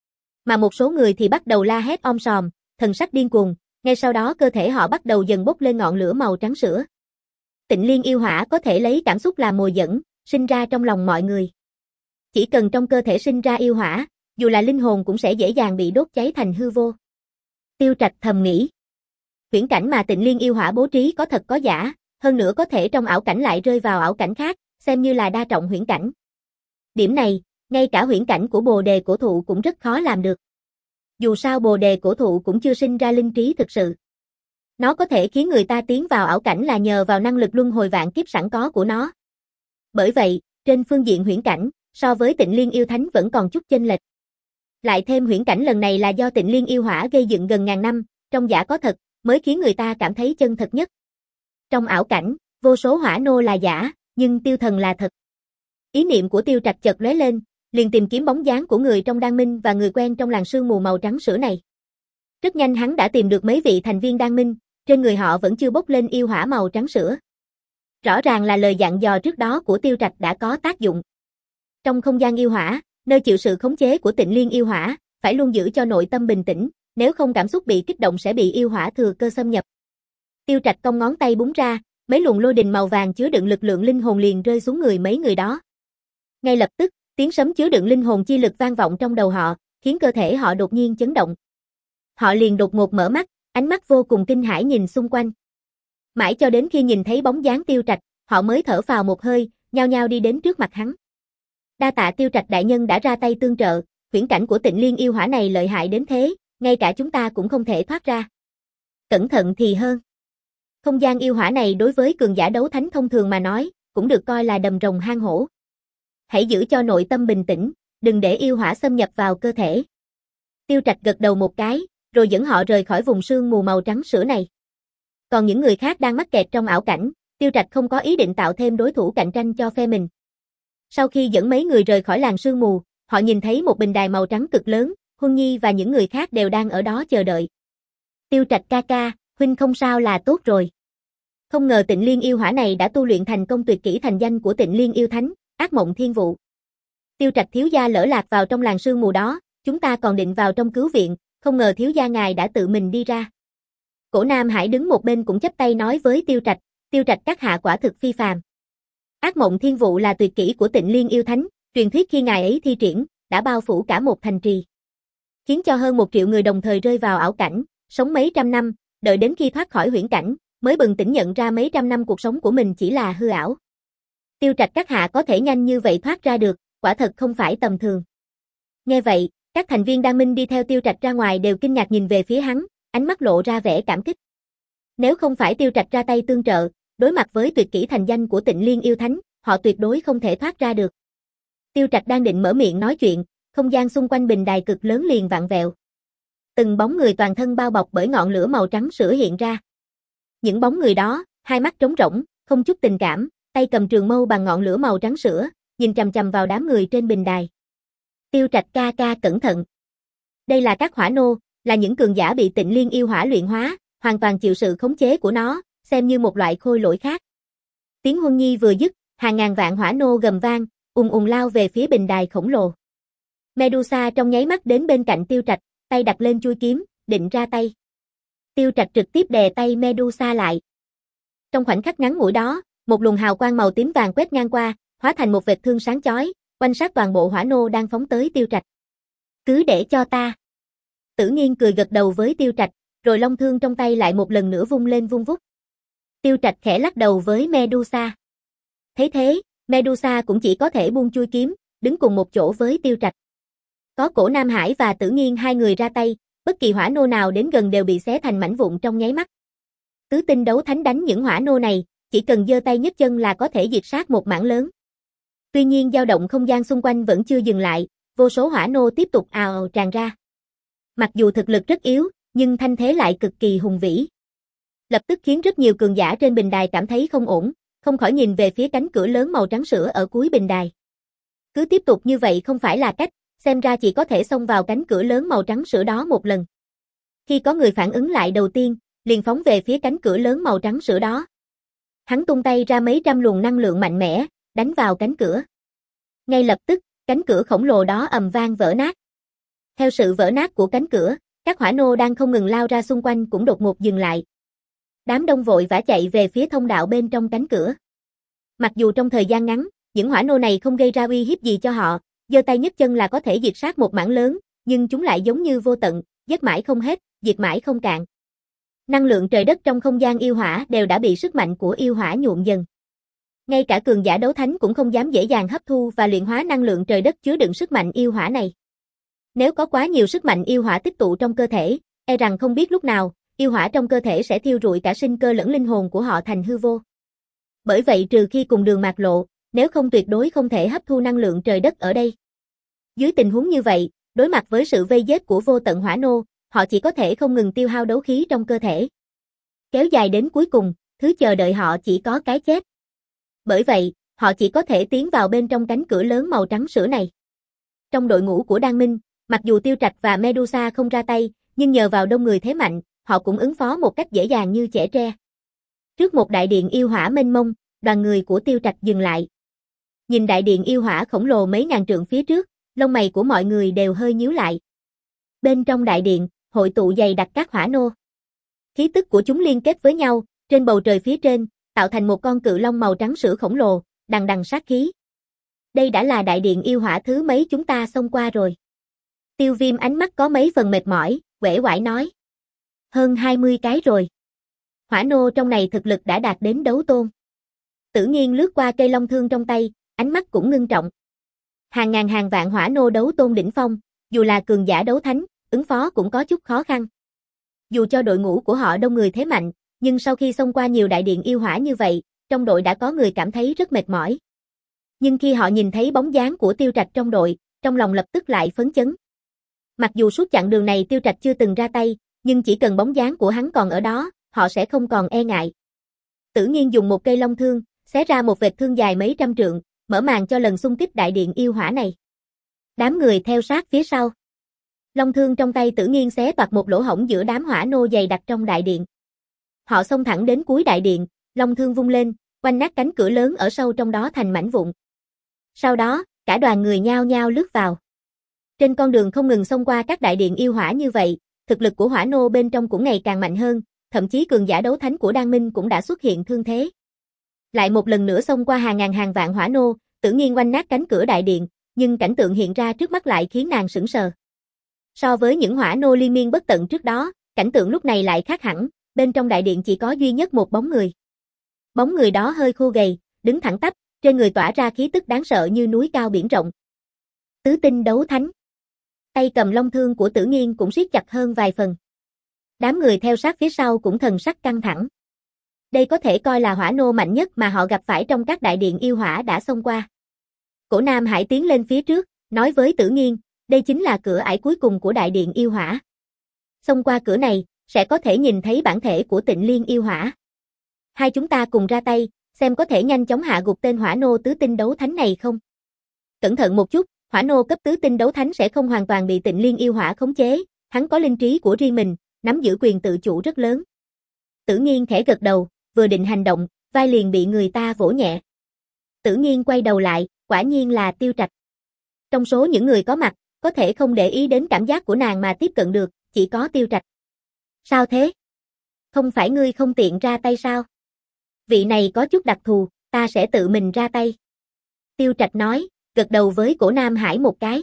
Mà một số người thì bắt đầu la hét om sòm, thần sắc điên cuồng, ngay sau đó cơ thể họ bắt đầu dần bốc lên ngọn lửa màu trắng sữa. Tịnh Liên yêu hỏa có thể lấy cảm xúc làm mồi dẫn, sinh ra trong lòng mọi người. Chỉ cần trong cơ thể sinh ra yêu hỏa, dù là linh hồn cũng sẽ dễ dàng bị đốt cháy thành hư vô. Tiêu Trạch thầm nghĩ. Huyễn cảnh mà Tịnh Liên yêu hỏa bố trí có thật có giả, hơn nữa có thể trong ảo cảnh lại rơi vào ảo cảnh khác, xem như là đa trọng huyễn cảnh. Điểm này, ngay cả huyễn cảnh của Bồ Đề cổ thụ cũng rất khó làm được. Dù sao Bồ Đề cổ thụ cũng chưa sinh ra linh trí thực sự. Nó có thể khiến người ta tiến vào ảo cảnh là nhờ vào năng lực luân hồi vạn kiếp sẵn có của nó. Bởi vậy, trên phương diện huyễn cảnh, so với Tịnh Liên yêu thánh vẫn còn chút chênh lệch. Lại thêm huyễn cảnh lần này là do Tịnh Liên yêu hỏa gây dựng gần ngàn năm, trong giả có thật, mới khiến người ta cảm thấy chân thật nhất. Trong ảo cảnh, vô số hỏa nô là giả, nhưng Tiêu Thần là thật. Ý niệm của Tiêu Trạch chợt lóe lên, liền tìm kiếm bóng dáng của người trong Đan Minh và người quen trong làn sương mù màu trắng sữa này. Rất nhanh hắn đã tìm được mấy vị thành viên Đan Minh, trên người họ vẫn chưa bốc lên yêu hỏa màu trắng sữa. Rõ ràng là lời dặn dò trước đó của Tiêu Trạch đã có tác dụng. Trong không gian yêu hỏa, nơi chịu sự khống chế của Tịnh Liên yêu hỏa, phải luôn giữ cho nội tâm bình tĩnh, nếu không cảm xúc bị kích động sẽ bị yêu hỏa thừa cơ xâm nhập. Tiêu Trạch cong ngón tay búng ra, mấy luồng lôi đình màu vàng chứa đựng lực lượng linh hồn liền rơi xuống người mấy người đó. Ngay lập tức, tiếng sấm chứa đựng linh hồn chi lực vang vọng trong đầu họ, khiến cơ thể họ đột nhiên chấn động. Họ liền đột ngột mở mắt, ánh mắt vô cùng kinh hãi nhìn xung quanh. Mãi cho đến khi nhìn thấy bóng dáng Tiêu Trạch, họ mới thở phào một hơi, nhao nhao đi đến trước mặt hắn. Đa tạ Tiêu Trạch đại nhân đã ra tay tương trợ, huyễn cảnh của Tịnh Liên yêu hỏa này lợi hại đến thế, ngay cả chúng ta cũng không thể thoát ra. Cẩn thận thì hơn. Không gian yêu hỏa này đối với cường giả đấu thánh thông thường mà nói, cũng được coi là đầm rồng hang hổ. Hãy giữ cho nội tâm bình tĩnh, đừng để yêu hỏa xâm nhập vào cơ thể. Tiêu Trạch gật đầu một cái, rồi dẫn họ rời khỏi vùng sương mù màu trắng sữa này. Còn những người khác đang mắc kẹt trong ảo cảnh, Tiêu Trạch không có ý định tạo thêm đối thủ cạnh tranh cho phe mình. Sau khi dẫn mấy người rời khỏi làng sương mù, họ nhìn thấy một bình đài màu trắng cực lớn, Huân Nhi và những người khác đều đang ở đó chờ đợi. Tiêu Trạch ca ca, huynh không sao là tốt rồi. Không ngờ Tịnh Liên yêu hỏa này đã tu luyện thành công tuyệt kỹ thành danh của Tịnh Liên yêu thánh, Ác Mộng Thiên Vụ. Tiêu Trạch thiếu gia lỡ lạc vào trong làng sương mù đó, chúng ta còn định vào trong cứu viện, không ngờ thiếu gia ngài đã tự mình đi ra. Cổ Nam Hải đứng một bên cũng chắp tay nói với Tiêu Trạch, Tiêu Trạch các hạ quả thực phi phàm. Ác Mộng Thiên Vụ là tuyệt kỹ của Tịnh Liên yêu thánh, truyền thuyết khi ngài ấy thi triển, đã bao phủ cả một thành trì, khiến cho hơn một triệu người đồng thời rơi vào ảo cảnh, sống mấy trăm năm, đợi đến khi thoát khỏi huyễn cảnh, mới bừng tỉnh nhận ra mấy trăm năm cuộc sống của mình chỉ là hư ảo. Tiêu Trạch các hạ có thể nhanh như vậy thoát ra được, quả thật không phải tầm thường. Nghe vậy, các thành viên Đan Minh đi theo Tiêu Trạch ra ngoài đều kinh ngạc nhìn về phía hắn, ánh mắt lộ ra vẻ cảm kích. Nếu không phải Tiêu Trạch ra tay tương trợ, đối mặt với tuyệt kỹ thành danh của Tịnh Liên yêu thánh, họ tuyệt đối không thể thoát ra được. Tiêu Trạch đang định mở miệng nói chuyện, không gian xung quanh bình đài cực lớn liền vặn vẹo. Từng bóng người toàn thân bao bọc bởi ngọn lửa màu trắng sữa hiện ra. Những bóng người đó, hai mắt trống rỗng, không chút tình cảm, tay cầm trường mâu bằng ngọn lửa màu trắng sữa, nhìn chằm chằm vào đám người trên bình đài. Tiêu Trạch ca ca cẩn thận. Đây là các hỏa nô, là những cường giả bị Tịnh Liên yêu hỏa luyện hóa, hoàn toàn chịu sự khống chế của nó, xem như một loại khôi lỗi khác. Tiếng Huân Nhi vừa dứt, hàng ngàn vạn hỏa nô gầm vang, ùng ùng lao về phía bình đài khổng lồ. Medusa trong nháy mắt đến bên cạnh Tiêu Trạch, tay đặt lên chuôi kiếm, định ra tay. Tiêu Trạch trực tiếp đè tay Medusa lại. Trong khoảnh khắc ngắn ngủi đó, một luồng hào quang màu tím vàng quét ngang qua, hóa thành một vệt thương sáng chói, quanh sát toàn bộ hỏa nô đang phóng tới Tiêu Trạch. Cứ để cho ta. Tử Nghiên cười gật đầu với Tiêu Trạch, rồi long thương trong tay lại một lần nữa vung lên vung vút. Tiêu Trạch khẽ lắc đầu với Medusa. Thấy thế, Medusa cũng chỉ có thể buông chuôi kiếm, đứng cùng một chỗ với Tiêu Trạch. Có Cổ Nam Hải và Tử Nghiên hai người ra tay, bất kỳ hỏa nô nào đến gần đều bị xé thành mảnh vụn trong nháy mắt. Tứ tinh đấu thánh đánh những hỏa nô này, chỉ cần giơ tay nhấc chân là có thể diệt sát một mảng lớn. Tuy nhiên dao động không gian xung quanh vẫn chưa dừng lại, vô số hỏa nô tiếp tục ào ào tràn ra. Mặc dù thực lực rất yếu, nhưng thanh thế lại cực kỳ hùng vĩ. Lập tức khiến rất nhiều cường giả trên bình đài cảm thấy không ổn, không khỏi nhìn về phía cánh cửa lớn màu trắng sữa ở cuối bình đài. Cứ tiếp tục như vậy không phải là cách, xem ra chỉ có thể xông vào cánh cửa lớn màu trắng sữa đó một lần. Khi có người phản ứng lại đầu tiên, liền phóng về phía cánh cửa lớn màu trắng sữa đó. Hắn tung tay ra mấy trăm luồng năng lượng mạnh mẽ, đánh vào cánh cửa. Ngay lập tức, cánh cửa khổng lồ đó ầm vang vỡ nát. Theo sự vỡ nát của cánh cửa, các hỏa nô đang không ngừng lao ra xung quanh cũng đột ngột dừng lại. Đám đông vội vã chạy về phía thông đạo bên trong cánh cửa. Mặc dù trong thời gian ngắn, những hỏa nô này không gây ra uy hiếp gì cho họ, giơ tay nhấc chân là có thể diệt sát một mảng lớn, nhưng chúng lại giống như vô tận, giết mãi không hết, diệt mãi không cạn. Năng lượng trời đất trong không gian yêu hỏa đều đã bị sức mạnh của yêu hỏa nhuộm dần. Ngay cả cường giả đấu thánh cũng không dám dễ dàng hấp thu và luyện hóa năng lượng trời đất chứa đựng sức mạnh yêu hỏa này. Nếu có quá nhiều sức mạnh yêu hỏa tích tụ trong cơ thể, e rằng không biết lúc nào, yêu hỏa trong cơ thể sẽ thiêu rụi cả sinh cơ lẫn linh hồn của họ thành hư vô. Bởi vậy trừ khi cùng đường mạt lộ, nếu không tuyệt đối không thể hấp thu năng lượng trời đất ở đây. Dưới tình huống như vậy, đối mặt với sự vây giết của vô tận hỏa nô, họ chỉ có thể không ngừng tiêu hao đấu khí trong cơ thể. Kéo dài đến cuối cùng, thứ chờ đợi họ chỉ có cái chết. Bởi vậy, họ chỉ có thể tiến vào bên trong cánh cửa lớn màu trắng sữa này. Trong đội ngũ của Đan Minh, mặc dù Tiêu Trạch và Medusa không ra tay, nhưng nhờ vào đông người thế mạnh, họ cũng ứng phó một cách dễ dàng như chẻ tre. Trước một đại điện yêu hỏa mênh mông, đoàn người của Tiêu Trạch dừng lại. Nhìn đại điện yêu hỏa khổng lồ mấy ngàn trượng phía trước, lông mày của mọi người đều hơi nhíu lại. Bên trong đại điện, hội tụ dày đặc các hỏa nô. Khí tức của chúng liên kết với nhau, trên bầu trời phía trên, tạo thành một con cự long màu trắng sữa khổng lồ, đằng đằng sát khí. Đây đã là đại điện yêu hỏa thứ mấy chúng ta xông qua rồi. Tiêu Viêm ánh mắt có mấy phần mệt mỏi, uể oải nói. Hơn hai mươi cái rồi. Hỏa nô trong này thực lực đã đạt đến đấu tôn. Tử Nghiên lướt qua cây long thương trong tay, ánh mắt cũng ngưng trọng. Hàng ngàn hàng vạn hỏa nô đấu tôn đỉnh phong, dù là cường giả đấu thánh, ứng phó cũng có chút khó khăn. Dù cho đội ngũ của họ đông người thế mạnh, nhưng sau khi xông qua nhiều đại điện yêu hỏa như vậy, trong đội đã có người cảm thấy rất mệt mỏi. Nhưng khi họ nhìn thấy bóng dáng của Tiêu Trạch trong đội, trong lòng lập tức lại phấn chấn. Mặc dù suốt chặng đường này Tiêu Trạch chưa từng ra tay, nhưng chỉ cần bóng dáng của hắn còn ở đó, họ sẽ không còn e ngại. Tử Nghiên dùng một cây long thương, xé ra một vệt thương dài mấy trăm trượng, mở màn cho lần xung kích đại điện yêu hỏa này. Đám người theo sát phía sau. Long thương trong tay Tử Nghiên xé toạc một lỗ hổng giữa đám hỏa nô dày đặc trong đại điện. Họ xông thẳng đến cuối đại điện, long thương vung lên, quanh nát cánh cửa lớn ở sâu trong đó thành mảnh vụn. Sau đó, cả đoàn người nhao nhao lướt vào. Trên con đường không ngừng xông qua các đại điện yêu hỏa như vậy, thực lực của hỏa nô bên trong cũng ngày càng mạnh hơn, thậm chí cường giả đấu thánh của Đan Minh cũng đã xuất hiện thương thế. Lại một lần nữa xông qua hàng ngàn hàng vạn hỏa nô, Tử Nghiên quanh nát cánh cửa đại điện, nhưng cảnh tượng hiện ra trước mắt lại khiến nàng sững sờ. So với những hỏa nô liên miên bất tận trước đó, cảnh tượng lúc này lại khác hẳn, bên trong đại điện chỉ có duy nhất một bóng người. Bóng người đó hơi khô gầy, đứng thẳng tắp, trên người tỏa ra khí tức đáng sợ như núi cao biển rộng. Tứ tinh đấu thánh. Tay cầm long thương của Tử Nghiên cũng siết chặt hơn vài phần. Đám người theo sát phía sau cũng thần sắc căng thẳng. Đây có thể coi là hỏa nô mạnh nhất mà họ gặp phải trong các đại điện yêu hỏa đã xông qua. Cổ Nam Hải tiến lên phía trước, nói với Tử Nghiên, đây chính là cửa ải cuối cùng của đại điện yêu hỏa. Xông qua cửa này, sẽ có thể nhìn thấy bản thể của Tịnh Liên yêu hỏa. Hai chúng ta cùng ra tay, xem có thể nhanh chóng hạ gục tên hỏa nô tứ tinh đấu thánh này không? Cẩn thận một chút, hỏa nô cấp tứ tinh đấu thánh sẽ không hoàn toàn bị Tịnh Liên yêu hỏa khống chế, hắn có linh trí của riêng mình, nắm giữ quyền tự chủ rất lớn. Tử Nghiên khẽ gật đầu, vừa định hành động, vai liền bị người ta vỗ nhẹ. Tử Nghiên quay đầu lại, quả nhiên là Tiêu Trạch. Trong số những người có mặt, có thể không để ý đến cảm giác của nàng mà tiếp cận được, chỉ có Tiêu Trạch. Sao thế? Không phải ngươi không tiện ra tay sao? Vị này có chút đặc thù, ta sẽ tự mình ra tay. Tiêu Trạch nói, gật đầu với Cổ Nam Hải một cái.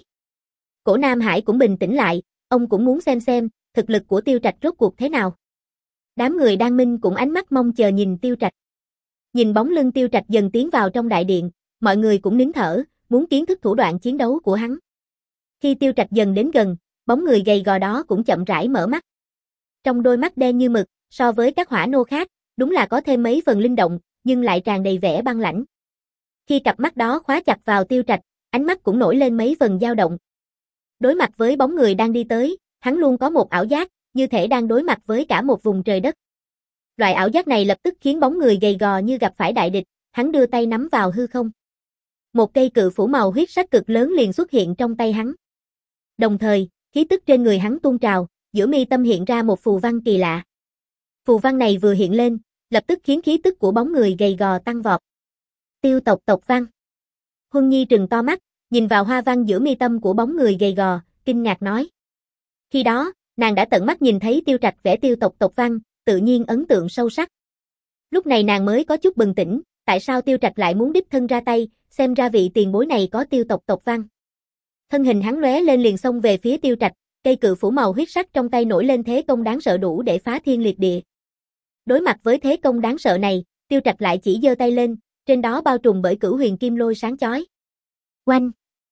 Cổ Nam Hải cũng bình tĩnh lại, ông cũng muốn xem xem, thực lực của Tiêu Trạch rốt cuộc thế nào. Đám người Đan Minh cũng ánh mắt mong chờ nhìn Tiêu Trạch. Nhìn bóng lưng Tiêu Trạch dần tiến vào trong đại điện, mọi người cũng nín thở, muốn kiến thức thủ đoạn chiến đấu của hắn. Khi Tiêu Trạch dần đến gần, bóng người gầy gò đó cũng chậm rãi mở mắt. Trong đôi mắt đen như mực, so với các hỏa nô khác, đúng là có thêm mấy phần linh động, nhưng lại tràn đầy vẻ băng lãnh. Khi cặp mắt đó khóa chặt vào Tiêu Trạch, ánh mắt cũng nổi lên mấy phần dao động. Đối mặt với bóng người đang đi tới, hắn luôn có một ảo giác, như thể đang đối mặt với cả một vùng trời đất. Loại ảo giác này lập tức khiến bóng người gầy gò như gặp phải đại địch, hắn đưa tay nắm vào hư không. Một cây cự phủ màu huyết sắc cực lớn liền xuất hiện trong tay hắn. Đồng thời, khí tức trên người hắn tuôn trào, giữa mi tâm hiện ra một phù văn kỳ lạ. Phù văn này vừa hiện lên, lập tức khiến khí tức của bóng người gầy gò tăng vọt. Tiêu tộc tộc văn. Huân Nhi trừng to mắt, nhìn vào hoa văn giữa mi tâm của bóng người gầy gò, kinh ngạc nói. Khi đó, nàng đã tận mắt nhìn thấy Tiêu Trạch vẽ tiêu tộc tộc văn, tự nhiên ấn tượng sâu sắc. Lúc này nàng mới có chút bừng tỉnh, tại sao Tiêu Trạch lại muốn đích thân ra tay, xem ra vị tiền bối này có tiêu tộc tộc văn. Thân hình hắn lóe lên liền xông về phía Tiêu Trạch, cây cự phủ màu huyết sắc trong tay nổi lên thế công đáng sợ đủ để phá thiên liệt địa. Đối mặt với thế công đáng sợ này, Tiêu Trạch lại chỉ giơ tay lên, trên đó bao trùm bởi cửu huyền kim lôi sáng chói. Oanh!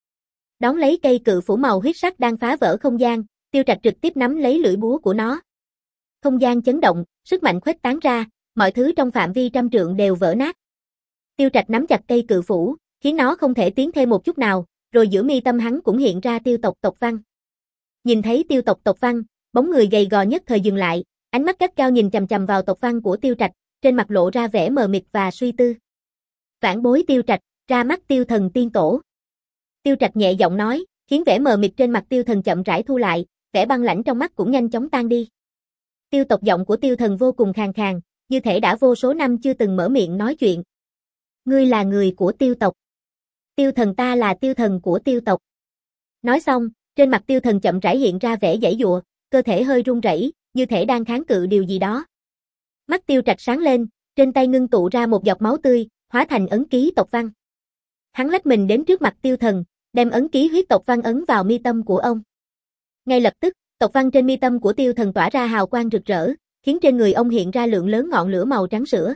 Đón lấy cây cự phủ màu huyết sắc đang phá vỡ không gian, Tiêu Trạch trực tiếp nắm lấy lưỡi búa của nó. Không gian chấn động, sức mạnh khuếch tán ra, mọi thứ trong phạm vi trăm trượng đều vỡ nát. Tiêu Trạch nắm chặt cây cự phủ, khiến nó không thể tiến thêm một chút nào, rồi giữa mi tâm hắn cũng hiện ra tiêu tộc tộc văn. Nhìn thấy tiêu tộc tộc văn, bóng người gầy gò nhất thời dừng lại, ánh mắt gắt cao nhìn chằm chằm vào tộc văn của Tiêu Trạch, trên mặt lộ ra vẻ mờ mịt và suy tư. Vãn bối Tiêu Trạch, ra mắt Tiêu Thần tiên tổ. Tiêu Trạch nhẹ giọng nói, khiến vẻ mờ mịt trên mặt Tiêu Thần chậm rãi thu lại, vẻ băng lãnh trong mắt cũng nhanh chóng tan đi. Tiêu tộc giọng của Tiêu Thần vô cùng khàn khàn, như thể đã vô số năm chưa từng mở miệng nói chuyện. Ngươi là người của Tiêu tộc. Tiêu Thần ta là Tiêu Thần của Tiêu tộc. Nói xong, trên mặt Tiêu Thần chậm rãi hiện ra vẻ giãy giụa, cơ thể hơi run rẩy, như thể đang kháng cự điều gì đó. Mắt Tiêu Trạch sáng lên, trên tay ngưng tụ ra một giọt máu tươi, hóa thành ấn ký tộc văn. Hắn lách mình đến trước mặt Tiêu Thần, đem ấn ký huyết tộc văn ấn vào mi tâm của ông. Ngay lập tức, tộc văn trên mi tâm của Tiêu Thần tỏa ra hào quang rực rỡ, khiến trên người ông hiện ra lượng lớn ngọn lửa màu trắng sữa.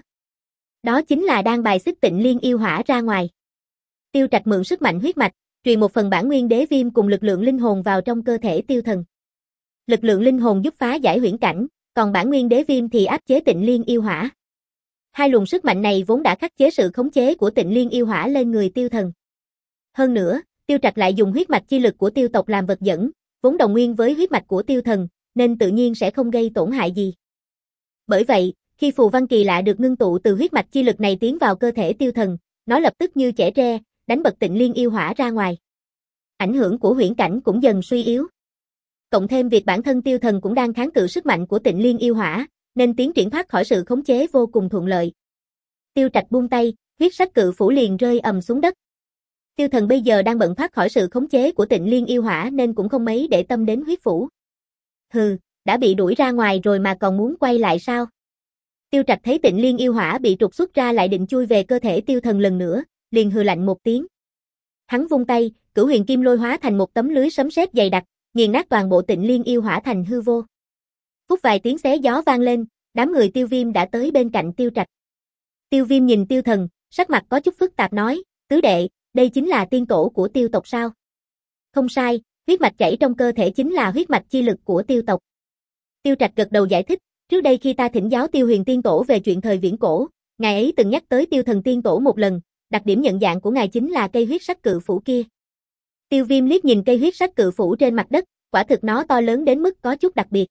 Đó chính là đang bài xích Tịnh Liên yêu hỏa ra ngoài. Tiêu Trạch mượn sức mạnh huyết mạch, truyền một phần bản nguyên đế viêm cùng lực lượng linh hồn vào trong cơ thể Tiêu Thần. Lực lượng linh hồn giúp phá giải huyễn cảnh, còn bản nguyên đế viêm thì áp chế Tịnh Liên yêu hỏa. Hai luồng sức mạnh này vốn đã khắc chế sự khống chế của Tịnh Liên yêu hỏa lên người Tiêu Thần. Hơn nữa, Tiêu Trạch lại dùng huyết mạch chi lực của Tiêu tộc làm vật dẫn, vốn đồng nguyên với huyết mạch của Tiêu Thần, nên tự nhiên sẽ không gây tổn hại gì. Bởi vậy, khi phù văn kỳ lạ được ngưng tụ từ huyết mạch chi lực này tiến vào cơ thể Tiêu Thần, nó lập tức như chẻ tre, đánh bật Tịnh Liên yêu hỏa ra ngoài. Ảnh hưởng của huyễn cảnh cũng dần suy yếu. Cộng thêm việc bản thân Tiêu Thần cũng đang kháng cự sức mạnh của Tịnh Liên yêu hỏa, nên tiến triển thoát khỏi sự khống chế vô cùng thuận lợi. Tiêu Trạch buông tay, huyết sắc cự phủ liền rơi ầm xuống đất. Tiêu Thần bây giờ đang bận thoát khỏi sự khống chế của Tịnh Liên yêu hỏa nên cũng không mấy để tâm đến huyết phủ. Hừ, đã bị đuổi ra ngoài rồi mà còn muốn quay lại sao? Tiêu Trạch thấy Tịnh Liên yêu hỏa bị trục xuất ra lại định chui về cơ thể Tiêu Thần lần nữa, liền hừ lạnh một tiếng. Hắn vung tay, Cửu Huyền Kim Lôi hóa thành một tấm lưới sấm sét dày đặc, nghiền nát toàn bộ Tịnh Liên yêu hỏa thành hư vô. Phút vài tiếng xé gió vang lên, đám người Tiêu Viêm đã tới bên cạnh Tiêu Trạch. Tiêu Viêm nhìn Tiêu Thần, sắc mặt có chút phức tạp nói, tứ đệ, đây chính là tiên tổ của Tiêu tộc sao? Không sai, huyết mạch chảy trong cơ thể chính là huyết mạch chi lực của Tiêu tộc. Tiêu Trạch gật đầu giải thích, trước đây khi ta thỉnh giáo Tiêu Huyền tiên tổ về chuyện thời viễn cổ, ngài ấy từng nhắc tới Tiêu Thần tiên tổ một lần, đặc điểm nhận dạng của ngài chính là cây huyết sắc cự phủ kia. Tiêu Viêm liếc nhìn cây huyết sắc cự phủ trên mặt đất, quả thực nó to lớn đến mức có chút đặc biệt.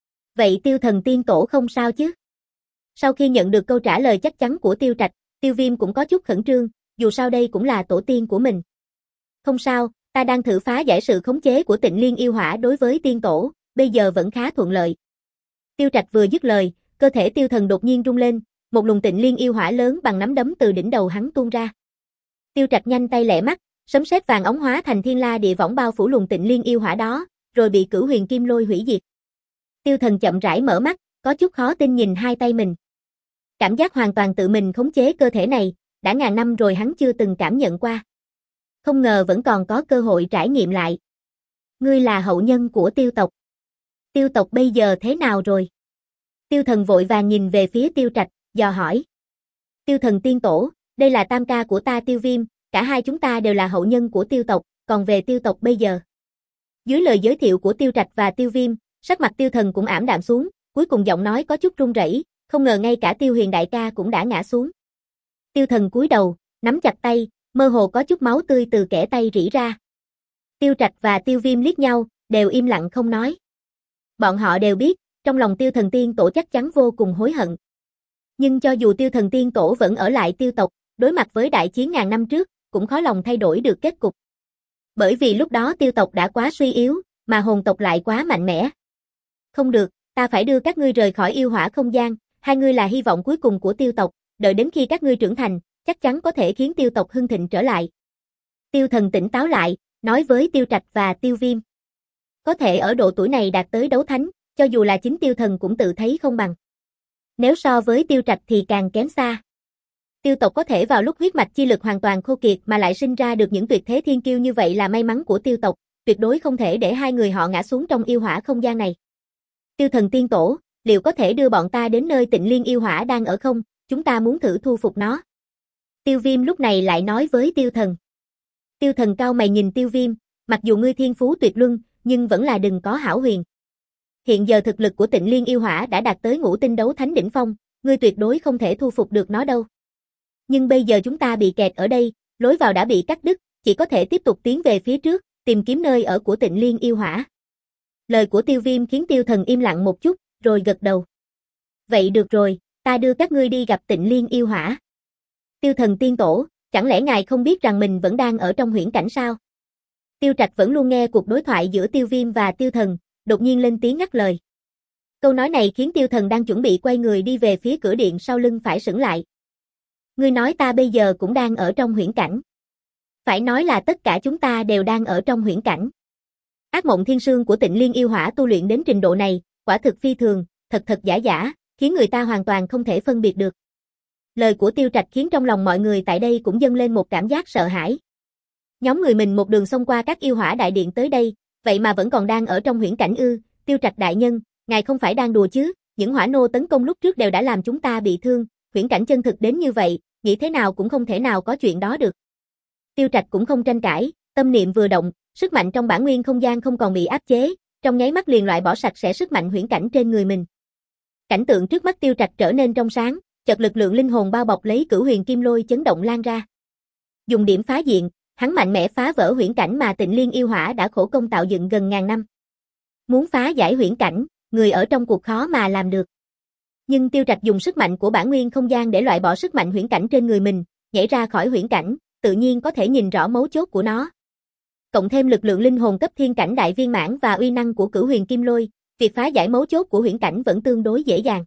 Vậy Tiêu Thần tiên tổ không sao chứ? Sau khi nhận được câu trả lời chắc chắn của Tiêu Trạch, Tiêu Viêm cũng có chút khẩn trương, dù sao đây cũng là tổ tiên của mình. Không sao, ta đang thử phá giải sự khống chế của Tịnh Liên yêu hỏa đối với tiên tổ, bây giờ vẫn khá thuận lợi. Tiêu Trạch vừa dứt lời, cơ thể Tiêu Thần đột nhiên rung lên, một luồng Tịnh Liên yêu hỏa lớn bằng nắm đấm từ đỉnh đầu hắn tuôn ra. Tiêu Trạch nhanh tay lẹ mắt, sấm sét vàng óng hóa thành thiên la địa võng bao phủ luồng Tịnh Liên yêu hỏa đó, rồi bị Cửu Huyền Kim Lôi hủy diệt. Tiêu Thần chậm rãi mở mắt, có chút khó tin nhìn hai tay mình. Cảm giác hoàn toàn tự mình khống chế cơ thể này, đã ngàn năm rồi hắn chưa từng cảm nhận qua. Không ngờ vẫn còn có cơ hội trải nghiệm lại. Ngươi là hậu nhân của Tiêu tộc. Tiêu tộc bây giờ thế nào rồi? Tiêu Thần vội vàng nhìn về phía Tiêu Trạch, dò hỏi. Tiêu Thần tiên tổ, đây là tam ca của ta Tiêu Viêm, cả hai chúng ta đều là hậu nhân của Tiêu tộc, còn về Tiêu tộc bây giờ. Dưới lời giới thiệu của Tiêu Trạch và Tiêu Viêm, sắc mặt Tiêu Thần cũng ảm đạm xuống, cuối cùng giọng nói có chút run rẩy, không ngờ ngay cả Tiêu Huyền đại ca cũng đã ngã xuống. Tiêu Thần cúi đầu, nắm chặt tay, mơ hồ có chút máu tươi từ kẽ tay rỉ ra. Tiêu Trạch và Tiêu Viêm liếc nhau, đều im lặng không nói. Bọn họ đều biết, trong lòng Tiêu Thần tiên tổ chắc chắn vô cùng hối hận. Nhưng cho dù Tiêu Thần tiên tổ vẫn ở lại Tiêu tộc, đối mặt với đại chiến ngàn năm trước, cũng khó lòng thay đổi được kết cục. Bởi vì lúc đó Tiêu tộc đã quá suy yếu, mà hồn tộc lại quá mạnh mẽ. Không được, ta phải đưa các ngươi rời khỏi yêu hỏa không gian, hai ngươi là hy vọng cuối cùng của Tiêu tộc, đợi đến khi các ngươi trưởng thành, chắc chắn có thể khiến Tiêu tộc hưng thịnh trở lại. Tiêu Thần tỉnh táo lại, nói với Tiêu Trạch và Tiêu Viêm. Có thể ở độ tuổi này đạt tới đấu thánh, cho dù là chính Tiêu Thần cũng tự thấy không bằng. Nếu so với Tiêu Trạch thì càng kém xa. Tiêu tộc có thể vào lúc huyết mạch chi lực hoàn toàn khô kiệt mà lại sinh ra được những tuyệt thế thiên kiêu như vậy là may mắn của Tiêu tộc, tuyệt đối không thể để hai người họ ngã xuống trong yêu hỏa không gian này. Tiêu Thần tiên tổ, liệu có thể đưa bọn ta đến nơi Tịnh Liên yêu hỏa đang ở không? Chúng ta muốn thử thu phục nó. Tiêu Viêm lúc này lại nói với Tiêu Thần. Tiêu Thần cau mày nhìn Tiêu Viêm, mặc dù ngươi thiên phú tuyệt luân, nhưng vẫn là đừng có hão huyền. Hiện giờ thực lực của Tịnh Liên yêu hỏa đã đạt tới ngũ tinh đấu thánh đỉnh phong, ngươi tuyệt đối không thể thu phục được nó đâu. Nhưng bây giờ chúng ta bị kẹt ở đây, lối vào đã bị cắt đứt, chỉ có thể tiếp tục tiến về phía trước, tìm kiếm nơi ở của Tịnh Liên yêu hỏa. Lời của Tiêu Viêm khiến Tiêu Thần im lặng một chút, rồi gật đầu. Vậy được rồi, ta đưa các ngươi đi gặp Tịnh Liên yêu hỏa. Tiêu Thần tiên tổ, chẳng lẽ ngài không biết rằng mình vẫn đang ở trong huyễn cảnh sao? Tiêu Trạch vẫn luôn nghe cuộc đối thoại giữa Tiêu Viêm và Tiêu Thần, đột nhiên lên tiếng ngắt lời. Câu nói này khiến Tiêu Thần đang chuẩn bị quay người đi về phía cửa điện sau lưng phải sững lại. Ngươi nói ta bây giờ cũng đang ở trong huyễn cảnh. Phải nói là tất cả chúng ta đều đang ở trong huyễn cảnh. Ác mộng thiên sương của Tịnh Liên yêu hỏa tu luyện đến trình độ này, quả thực phi thường, thật thật giả giả, khiến người ta hoàn toàn không thể phân biệt được. Lời của Tiêu Trạch khiến trong lòng mọi người tại đây cũng dâng lên một cảm giác sợ hãi. Nhóm người mình một đường xông qua các yêu hỏa đại điện tới đây, vậy mà vẫn còn đang ở trong huyễn cảnh ư? Tiêu Trạch đại nhân, ngài không phải đang đùa chứ? Những hỏa nô tấn công lúc trước đều đã làm chúng ta bị thương, huyễn cảnh chân thực đến như vậy, nghĩ thế nào cũng không thể nào có chuyện đó được. Tiêu Trạch cũng không tranh cãi, tâm niệm vừa động, sức mạnh trong bản nguyên không gian không còn bị áp chế, trong nháy mắt liền loại bỏ sạch sẽ sức mạnh huyễn cảnh trên người mình. Cảnh tượng trước mắt Tiêu Trạch trở nên trong sáng, chợt lực lượng linh hồn bao bọc lấy Cửu Huyền Kim Lôi chấn động lan ra. Dùng điểm phá diện, Hắn mạnh mẽ phá vỡ huyễn cảnh mà Tịnh Liên yêu hỏa đã khổ công tạo dựng gần ngàn năm. Muốn phá giải huyễn cảnh, người ở trong cuộc khó mà làm được. Nhưng Tiêu Trạch dùng sức mạnh của bản nguyên không gian để loại bỏ sức mạnh huyễn cảnh trên người mình, nhảy ra khỏi huyễn cảnh, tự nhiên có thể nhìn rõ mấu chốt của nó. Cộng thêm lực lượng linh hồn cấp thiên cảnh đại viên mãn và uy năng của Cửu Huyền Kim Lôi, việc phá giải mấu chốt của huyễn cảnh vẫn tương đối dễ dàng.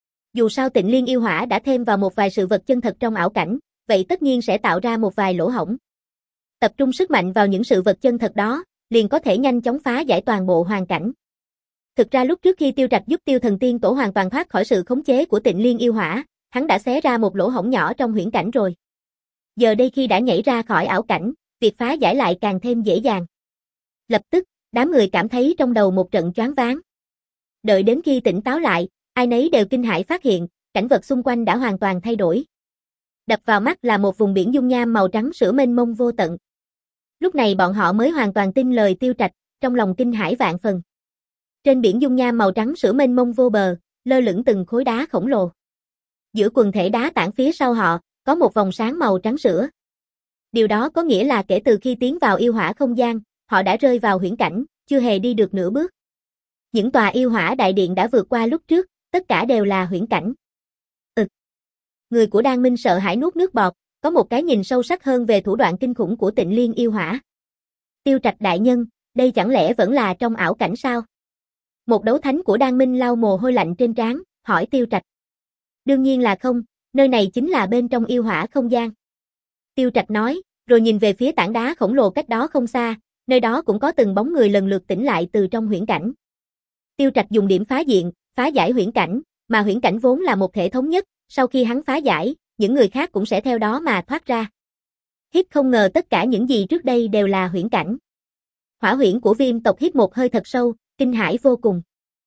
Dù sao Tịnh Liên yêu hỏa đã thêm vào một vài sự vật chân thật trong ảo cảnh, vậy tất nhiên sẽ tạo ra một vài lỗ hổng. Tập trung sức mạnh vào những sự vật chân thật đó, liền có thể nhanh chóng phá giải toàn bộ hoàn cảnh. Thực ra lúc trước khi Tiêu Trạch giúp Tiêu Thần Tiên Tổ hoàn toàn thoát khỏi sự khống chế của Tịnh Liên yêu hỏa, hắn đã xé ra một lỗ hổng nhỏ trong huyễn cảnh rồi. Giờ đây khi đã nhảy ra khỏi ảo cảnh, việc phá giải lại càng thêm dễ dàng. Lập tức, đám người cảm thấy trong đầu một trận choáng váng. Đợi đến khi tỉnh táo lại, ai nấy đều kinh hãi phát hiện, cảnh vật xung quanh đã hoàn toàn thay đổi. Đập vào mắt là một vùng biển dung nham màu trắng sữa mênh mông vô tận. Lúc này bọn họ mới hoàn toàn tin lời Tiêu Trạch, trong lòng kinh hãi vạn phần. Trên biển dung nham màu trắng sữa mênh mông vô bờ, lơ lửng từng khối đá khổng lồ. Giữa quần thể đá tảng phía sau họ, có một vòng sáng màu trắng sữa. Điều đó có nghĩa là kể từ khi tiến vào yêu hỏa không gian, họ đã rơi vào huyễn cảnh, chưa hề đi được nửa bước. Những tòa yêu hỏa đại điện đã vượt qua lúc trước, tất cả đều là huyễn cảnh. Ừ. Người của Đan Minh sợ hãi nuốt nước bọt, có một cái nhìn sâu sắc hơn về thủ đoạn kinh khủng của Tịnh Liên yêu hỏa. Tiêu Trạch đại nhân, đây chẳng lẽ vẫn là trong ảo cảnh sao? Một đấu thánh của Đan Minh lau mồ hôi lạnh trên trán, hỏi Tiêu Trạch. Đương nhiên là không, nơi này chính là bên trong yêu hỏa không gian. Tiêu Trạch nói, rồi nhìn về phía tảng đá khổng lồ cách đó không xa, nơi đó cũng có từng bóng người lần lượt tỉnh lại từ trong huyễn cảnh. Tiêu Trạch dùng điểm phá diện, phá giải huyễn cảnh, mà huyễn cảnh vốn là một thể thống nhất, sau khi hắn phá giải, những người khác cũng sẽ theo đó mà thoát ra. Hít không ngờ tất cả những gì trước đây đều là huyễn cảnh. Hỏa huyễn của Viêm tộc hít một hơi thật sâu, kinh hãi vô cùng.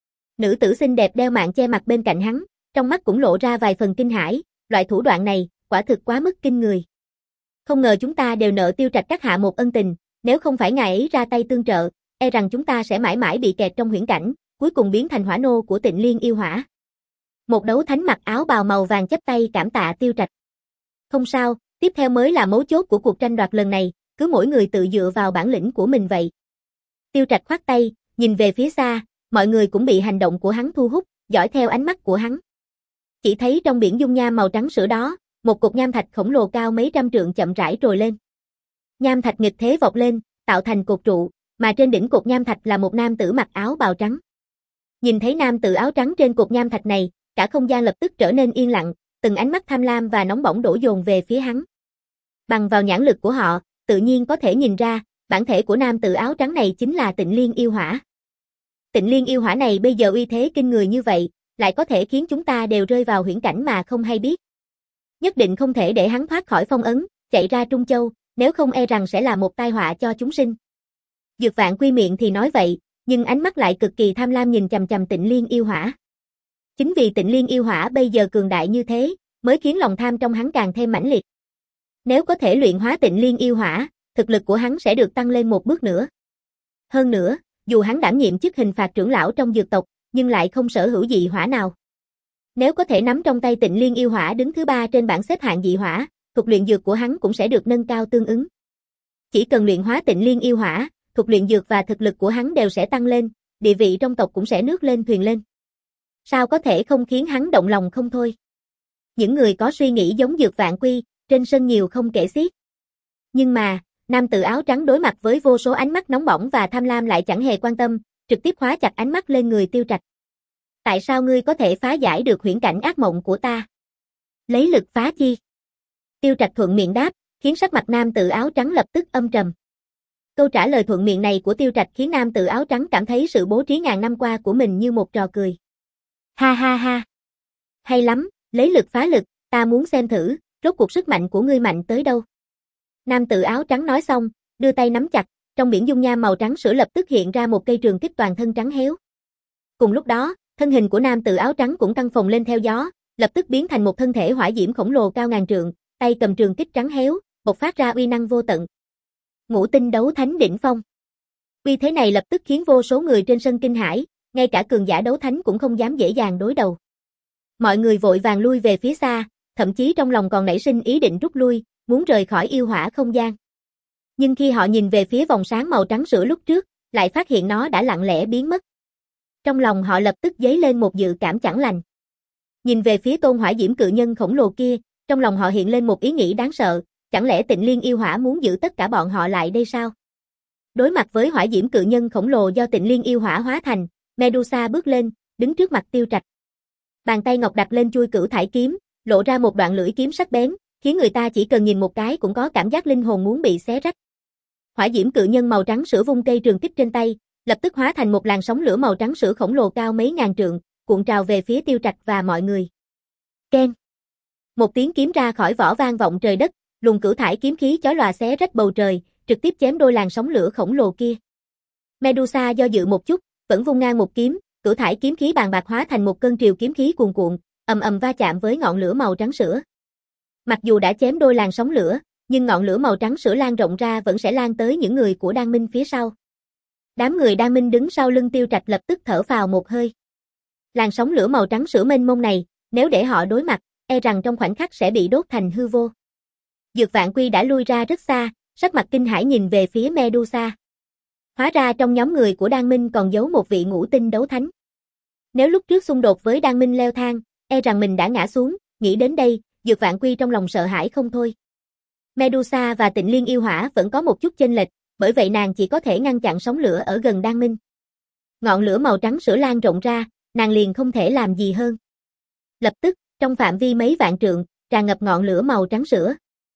Nữ tử xinh đẹp đeo mạng che mặt bên cạnh hắn, trong mắt cũng lộ ra vài phần kinh hãi, loại thủ đoạn này, quả thực quá mức kinh người. Không ngờ chúng ta đều nợ Tiêu Trạch các hạ một ân tình, nếu không phải ngài ấy ra tay tương trợ, e rằng chúng ta sẽ mãi mãi bị kẹt trong huyễn cảnh, cuối cùng biến thành hỏa nô của Tịnh Liên yêu hỏa. Một đấu thánh mặc áo bào màu vàng chắp tay cảm tạ Tiêu Trạch. Không sao, tiếp theo mới là mấu chốt của cuộc tranh đoạt lần này, cứ mỗi người tự dựa vào bản lĩnh của mình vậy. Tiêu Trạch khoát tay, nhìn về phía xa, mọi người cũng bị hành động của hắn thu hút, dõi theo ánh mắt của hắn. Chỉ thấy trong biển dung nham màu trắng sữa đó, một cục nham thạch khổng lồ cao mấy trăm trượng chậm rãi trồi lên. Nham thạch nghịch thế vọt lên, tạo thành cột trụ, mà trên đỉnh cột nham thạch là một nam tử mặc áo bào trắng. Nhìn thấy nam tử áo trắng trên cột nham thạch này, cả không gian lập tức trở nên yên lặng, từng ánh mắt tham lam và nóng bỏng đổ dồn về phía hắn. Bằng vào nhãn lực của họ, tự nhiên có thể nhìn ra, bản thể của nam tử áo trắng này chính là Tịnh Liên yêu hỏa. Tịnh Liên yêu hỏa này bây giờ uy thế kinh người như vậy, lại có thể khiến chúng ta đều rơi vào huyễn cảnh mà không hay biết. Nhất định không thể để hắn thoát khỏi phong ấn, chạy ra Trung Châu, nếu không e rằng sẽ là một tai họa cho chúng sinh. Dược Vạn Quy miệng thì nói vậy, nhưng ánh mắt lại cực kỳ tham lam nhìn chằm chằm Tịnh Liên yêu hỏa. Chính vì Tịnh Liên yêu hỏa bây giờ cường đại như thế, mới khiến lòng tham trong hắn càng thêm mãnh liệt. Nếu có thể luyện hóa Tịnh Liên yêu hỏa, thực lực của hắn sẽ được tăng lên một bước nữa. Hơn nữa, dù hắn đảm nhiệm chức hình phạt trưởng lão trong dược tộc, nhưng lại không sở hữu dị hỏa nào. Nếu có thể nắm trong tay Tịnh Liên yêu hỏa đứng thứ ba trên bảng xếp hạng dị hỏa, thuật luyện dược của hắn cũng sẽ được nâng cao tương ứng. Chỉ cần luyện hóa Tịnh Liên yêu hỏa, thuật luyện dược và thực lực của hắn đều sẽ tăng lên, địa vị trong tộc cũng sẽ nước lên thuyền lên. Sao có thể không khiến hắn động lòng không thôi? Những người có suy nghĩ giống Dược Vạn Quy, trên sân nhiều không kể xiết. Nhưng mà, nam tử áo trắng đối mặt với vô số ánh mắt nóng bỏng và tham lam lại chẳng hề quan tâm, trực tiếp khóa chặt ánh mắt lên người Tiêu Trạch. Tại sao ngươi có thể phá giải được huyễn cảnh ác mộng của ta? Lấy lực phá chi? Tiêu Trạch thuận miệng đáp, khiến sắc mặt nam tử áo trắng lập tức âm trầm. Câu trả lời thuận miệng này của Tiêu Trạch khiến nam tử áo trắng cảm thấy sự bố trí ngàn năm qua của mình như một trò cười. Ha ha ha! Hay lắm, lấy lực phá lực, ta muốn xem thử, rốt cuộc sức mạnh của ngươi mạnh tới đâu. Nam tử áo trắng nói xong, đưa tay nắm chặt, trong biển dung nham màu trắng sữa lập tức hiện ra một cây trường kích toàn thân trắng héo. Cùng lúc đó, thân hình của nam tử áo trắng cũng căng phồng lên theo gió, lập tức biến thành một thân thể hỏa diễm khổng lồ cao ngàn trượng, tay cầm trường kích trắng héo, bộc phát ra uy năng vô tận. Ngũ tinh đấu thánh đỉnh phong. Uy thế này lập tức khiến vô số người trên sân kinh hãi, ngay cả cường giả đấu thánh cũng không dám dễ dàng đối đầu. Mọi người vội vàng lui về phía xa, thậm chí trong lòng còn nảy sinh ý định rút lui, muốn rời khỏi yêu hỏa không gian. Nhưng khi họ nhìn về phía vòng sáng màu trắng sữa lúc trước, lại phát hiện nó đã lặng lẽ biến mất. Trong lòng họ lập tức dấy lên một dự cảm chẳng lành. Nhìn về phía tôn hỏa diễm cự nhân khổng lồ kia, trong lòng họ hiện lên một ý nghĩ đáng sợ, chẳng lẽ Tịnh Liên yêu hỏa muốn giữ tất cả bọn họ lại đây sao? Đối mặt với hỏa diễm cự nhân khổng lồ do Tịnh Liên yêu hỏa hóa thành, Medusa bước lên, đứng trước mặt Tiêu Trạch. Bàn tay ngọc đặt lên chuôi cửu thải kiếm, lộ ra một đoạn lưỡi kiếm sắc bén, khiến người ta chỉ cần nhìn một cái cũng có cảm giác linh hồn muốn bị xé rách. Hỏa diễm cự nhân màu trắng sữa vung cây trường kích trên tay, lập tức hóa thành một làn sóng lửa màu trắng sữa khổng lồ cao mấy ngàn trượng, cuộn trào về phía Tiêu Trạch và mọi người. Keng! Một tiếng kiếm ra khỏi vỏ vang vọng trời đất, luồng cửu thải kiếm khí chói lòa xé rách bầu trời, trực tiếp chém đôi làn sóng lửa khổng lồ kia. Medusa do dự một chút, vẫn vung ngang một kiếm, cửu thải kiếm khí bàn bạc hóa thành một cơn triều kiếm khí cuồn cuộn, ầm ầm va chạm với ngọn lửa màu trắng sữa. Mặc dù đã chém đôi làn sóng lửa, nhưng ngọn lửa màu trắng sữa lan rộng ra vẫn sẽ lan tới những người của Đan Minh phía sau. Đám người Đan Minh đứng sau lưng Tiêu Trạch lập tức thở phào một hơi. Làn sóng lửa màu trắng sữa mênh mông này, nếu để họ đối mặt, e rằng trong khoảnh khắc sẽ bị đốt thành hư vô. Dược Vạn Quy đã lui ra rất xa, sắc mặt kinh hãi nhìn về phía Medusa. Hóa ra trong nhóm người của Đan Minh còn giấu một vị ngũ tinh đấu thánh. Nếu lúc trước xung đột với Đan Minh leo thang, e rằng mình đã ngã xuống, nghĩ đến đây, Dược Vạn Quy trong lòng sợ hãi không thôi. Medusa và Tịnh Liên yêu hỏa vẫn có một chút chênh lệch, bởi vậy nàng chỉ có thể ngăn chặn sóng lửa ở gần Đan Minh. Ngọn lửa màu trắng sữa lan rộng ra, nàng liền không thể làm gì hơn. Lập tức, trong phạm vi mấy vạn trượng, tràn ngập ngọn lửa màu trắng sữa.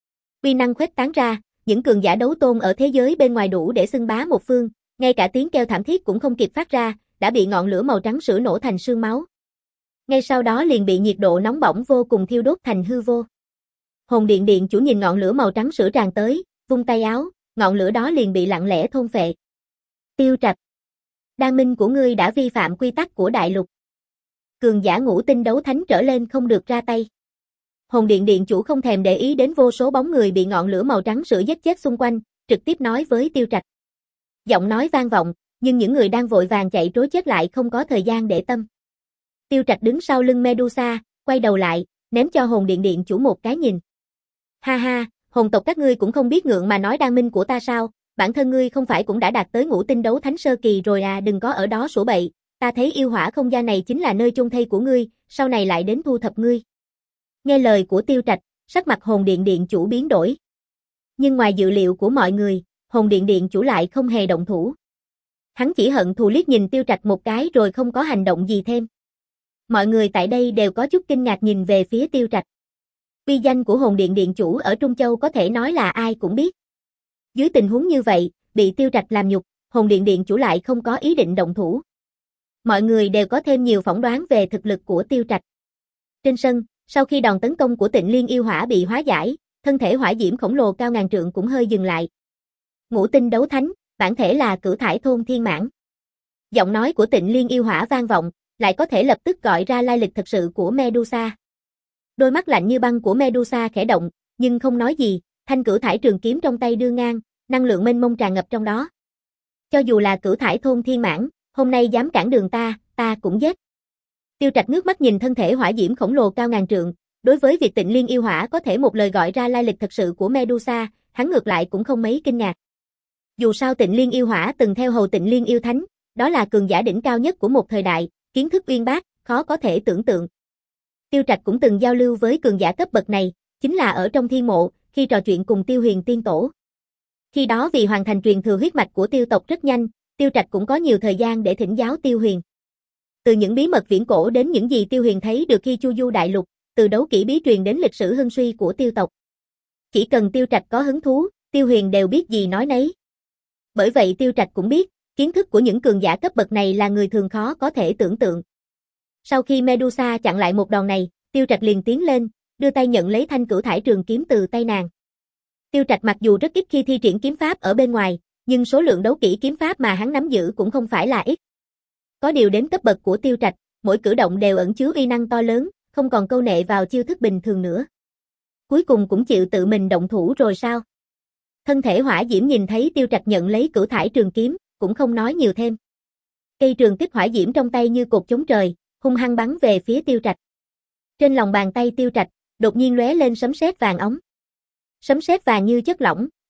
Uy năng khuếch tán ra, những cường giả đấu tôn ở thế giới bên ngoài đủ để xưng bá một phương, ngay cả tiếng kêu thảm thiết cũng không kịp phát ra, đã bị ngọn lửa màu trắng sữa nổ thành sương máu. Ngay sau đó liền bị nhiệt độ nóng bỏng vô cùng thiêu đốt thành hư vô. Hồn Điện Điện chủ nhìn ngọn lửa màu trắng sữa tràn tới, vung tay áo, ngọn lửa đó liền bị lặng lẽ thôn phệ. Tiêu Trạch, Đan Minh của ngươi đã vi phạm quy tắc của đại lục. Cường giả ngũ tinh đấu thánh trở lên không được ra tay. Hồn Điện Điện chủ không thèm để ý đến vô số bóng người bị ngọn lửa màu trắng sữa giết chết xung quanh, trực tiếp nói với Tiêu Trạch. Giọng nói vang vọng, nhưng những người đang vội vàng chạy trối chết lại không có thời gian để tâm. Tiêu Trạch đứng sau lưng Medusa, quay đầu lại, ném cho Hồn Điện Điện chủ một cái nhìn. Ha ha, hồn tộc các ngươi cũng không biết ngượng mà nói Đan Minh của ta sao, bản thân ngươi không phải cũng đã đạt tới ngũ tinh đấu thánh sơ kỳ rồi à, đừng có ở đó sủa bậy, ta thấy yêu hỏa không gian này chính là nơi chôn thây của ngươi, sau này lại đến thu thập ngươi. Nghe lời của Tiêu Trạch, sắc mặt Hồn Điện Điện chủ biến đổi. Nhưng ngoài dự liệu của mọi người, Hồn Điện Điện chủ lại không hề động thủ. Hắn chỉ hận thù liếc nhìn Tiêu Trạch một cái rồi không có hành động gì thêm. Mọi người tại đây đều có chút kinh ngạc nhìn về phía Tiêu Trạch. Uy danh của Hồn Điện Điện chủ ở Trung Châu có thể nói là ai cũng biết. Dưới tình huống như vậy, bị Tiêu Trạch làm nhục, Hồn Điện Điện chủ lại không có ý định động thủ. Mọi người đều có thêm nhiều phỏng đoán về thực lực của Tiêu Trạch. Trên sân, sau khi đòn tấn công của Tịnh Liên yêu hỏa bị hóa giải, thân thể hỏa diễm khổng lồ cao ngàn trượng cũng hơi dừng lại. Ngũ tinh đấu thánh, bản thể là cửu thải thôn thiên mãn. Giọng nói của Tịnh Liên yêu hỏa vang vọng, lại có thể lập tức gọi ra lai lịch thật sự của Medusa. Đôi mắt lạnh như băng của Medusa khẽ động, nhưng không nói gì, thanh cửu thải trường kiếm trong tay đưa ngang, năng lượng mênh mông tràn ngập trong đó. Cho dù là cửu thải thôn thiên mãn, hôm nay dám cản đường ta, ta cũng giết. Tiêu Trạch ngước mắt nhìn thân thể hỏa diễm khổng lồ cao ngàn trượng, đối với việc Tịnh Liên yêu hỏa có thể một lời gọi ra lai lịch thật sự của Medusa, hắn ngược lại cũng không mấy kinh ngạc. Dù sao Tịnh Liên yêu hỏa từng theo hầu Tịnh Liên yêu thánh, đó là cường giả đỉnh cao nhất của một thời đại, kiến thức uyên bác, khó có thể tưởng tượng. Tiêu Trạch cũng từng giao lưu với cường giả cấp bậc này, chính là ở trong thiên mộ, khi trò chuyện cùng Tiêu Huyền tiên tổ. Khi đó vì hoàn thành truyền thừa huyết mạch của Tiêu tộc rất nhanh, Tiêu Trạch cũng có nhiều thời gian để thỉnh giáo Tiêu Huyền. Từ những bí mật viễn cổ đến những gì Tiêu Huyền thấy được khi chu du đại lục, từ đấu kỹ bí truyền đến lịch sử hưng suy của Tiêu tộc. Chỉ cần Tiêu Trạch có hứng thú, Tiêu Huyền đều biết gì nói nấy. Bởi vậy Tiêu Trạch cũng biết, kiến thức của những cường giả cấp bậc này là người thường khó có thể tưởng tượng. Sau khi Medusa chặn lại một đòn này, Tiêu Trạch liền tiến lên, đưa tay nhận lấy thanh cửu thải trường kiếm từ tay nàng. Tiêu Trạch mặc dù rất ít khi thi triển kiếm pháp ở bên ngoài, nhưng số lượng đấu kỹ kiếm pháp mà hắn nắm giữ cũng không phải là ít. Có điều đến cấp bậc của Tiêu Trạch, mỗi cử động đều ẩn chứa uy năng to lớn, không còn câu nệ vào chiêu thức bình thường nữa. Cuối cùng cũng chịu tự mình động thủ rồi sao? Thân thể hỏa diễm nhìn thấy Tiêu Trạch nhận lấy cửu thải trường kiếm, cũng không nói nhiều thêm. Cây trường kích hỏa diễm trong tay như cột chống trời, hung hăng bắn về phía Tiêu Trạch. Trên lòng bàn tay Tiêu Trạch, đột nhiên lóe lên sấm sét vàng óng. Sấm sét vàng như chất lỏng,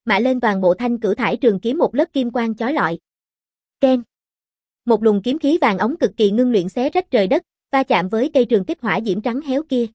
mạ lên toàn bộ thanh cửu thải trường kiếm một lớp kim quang chói lọi. Keng. Một luồng kiếm khí vàng óng cực kỳ ngưng luyện xé rách trời đất, va chạm với cây trường kích hỏa diễm trắng héo kia.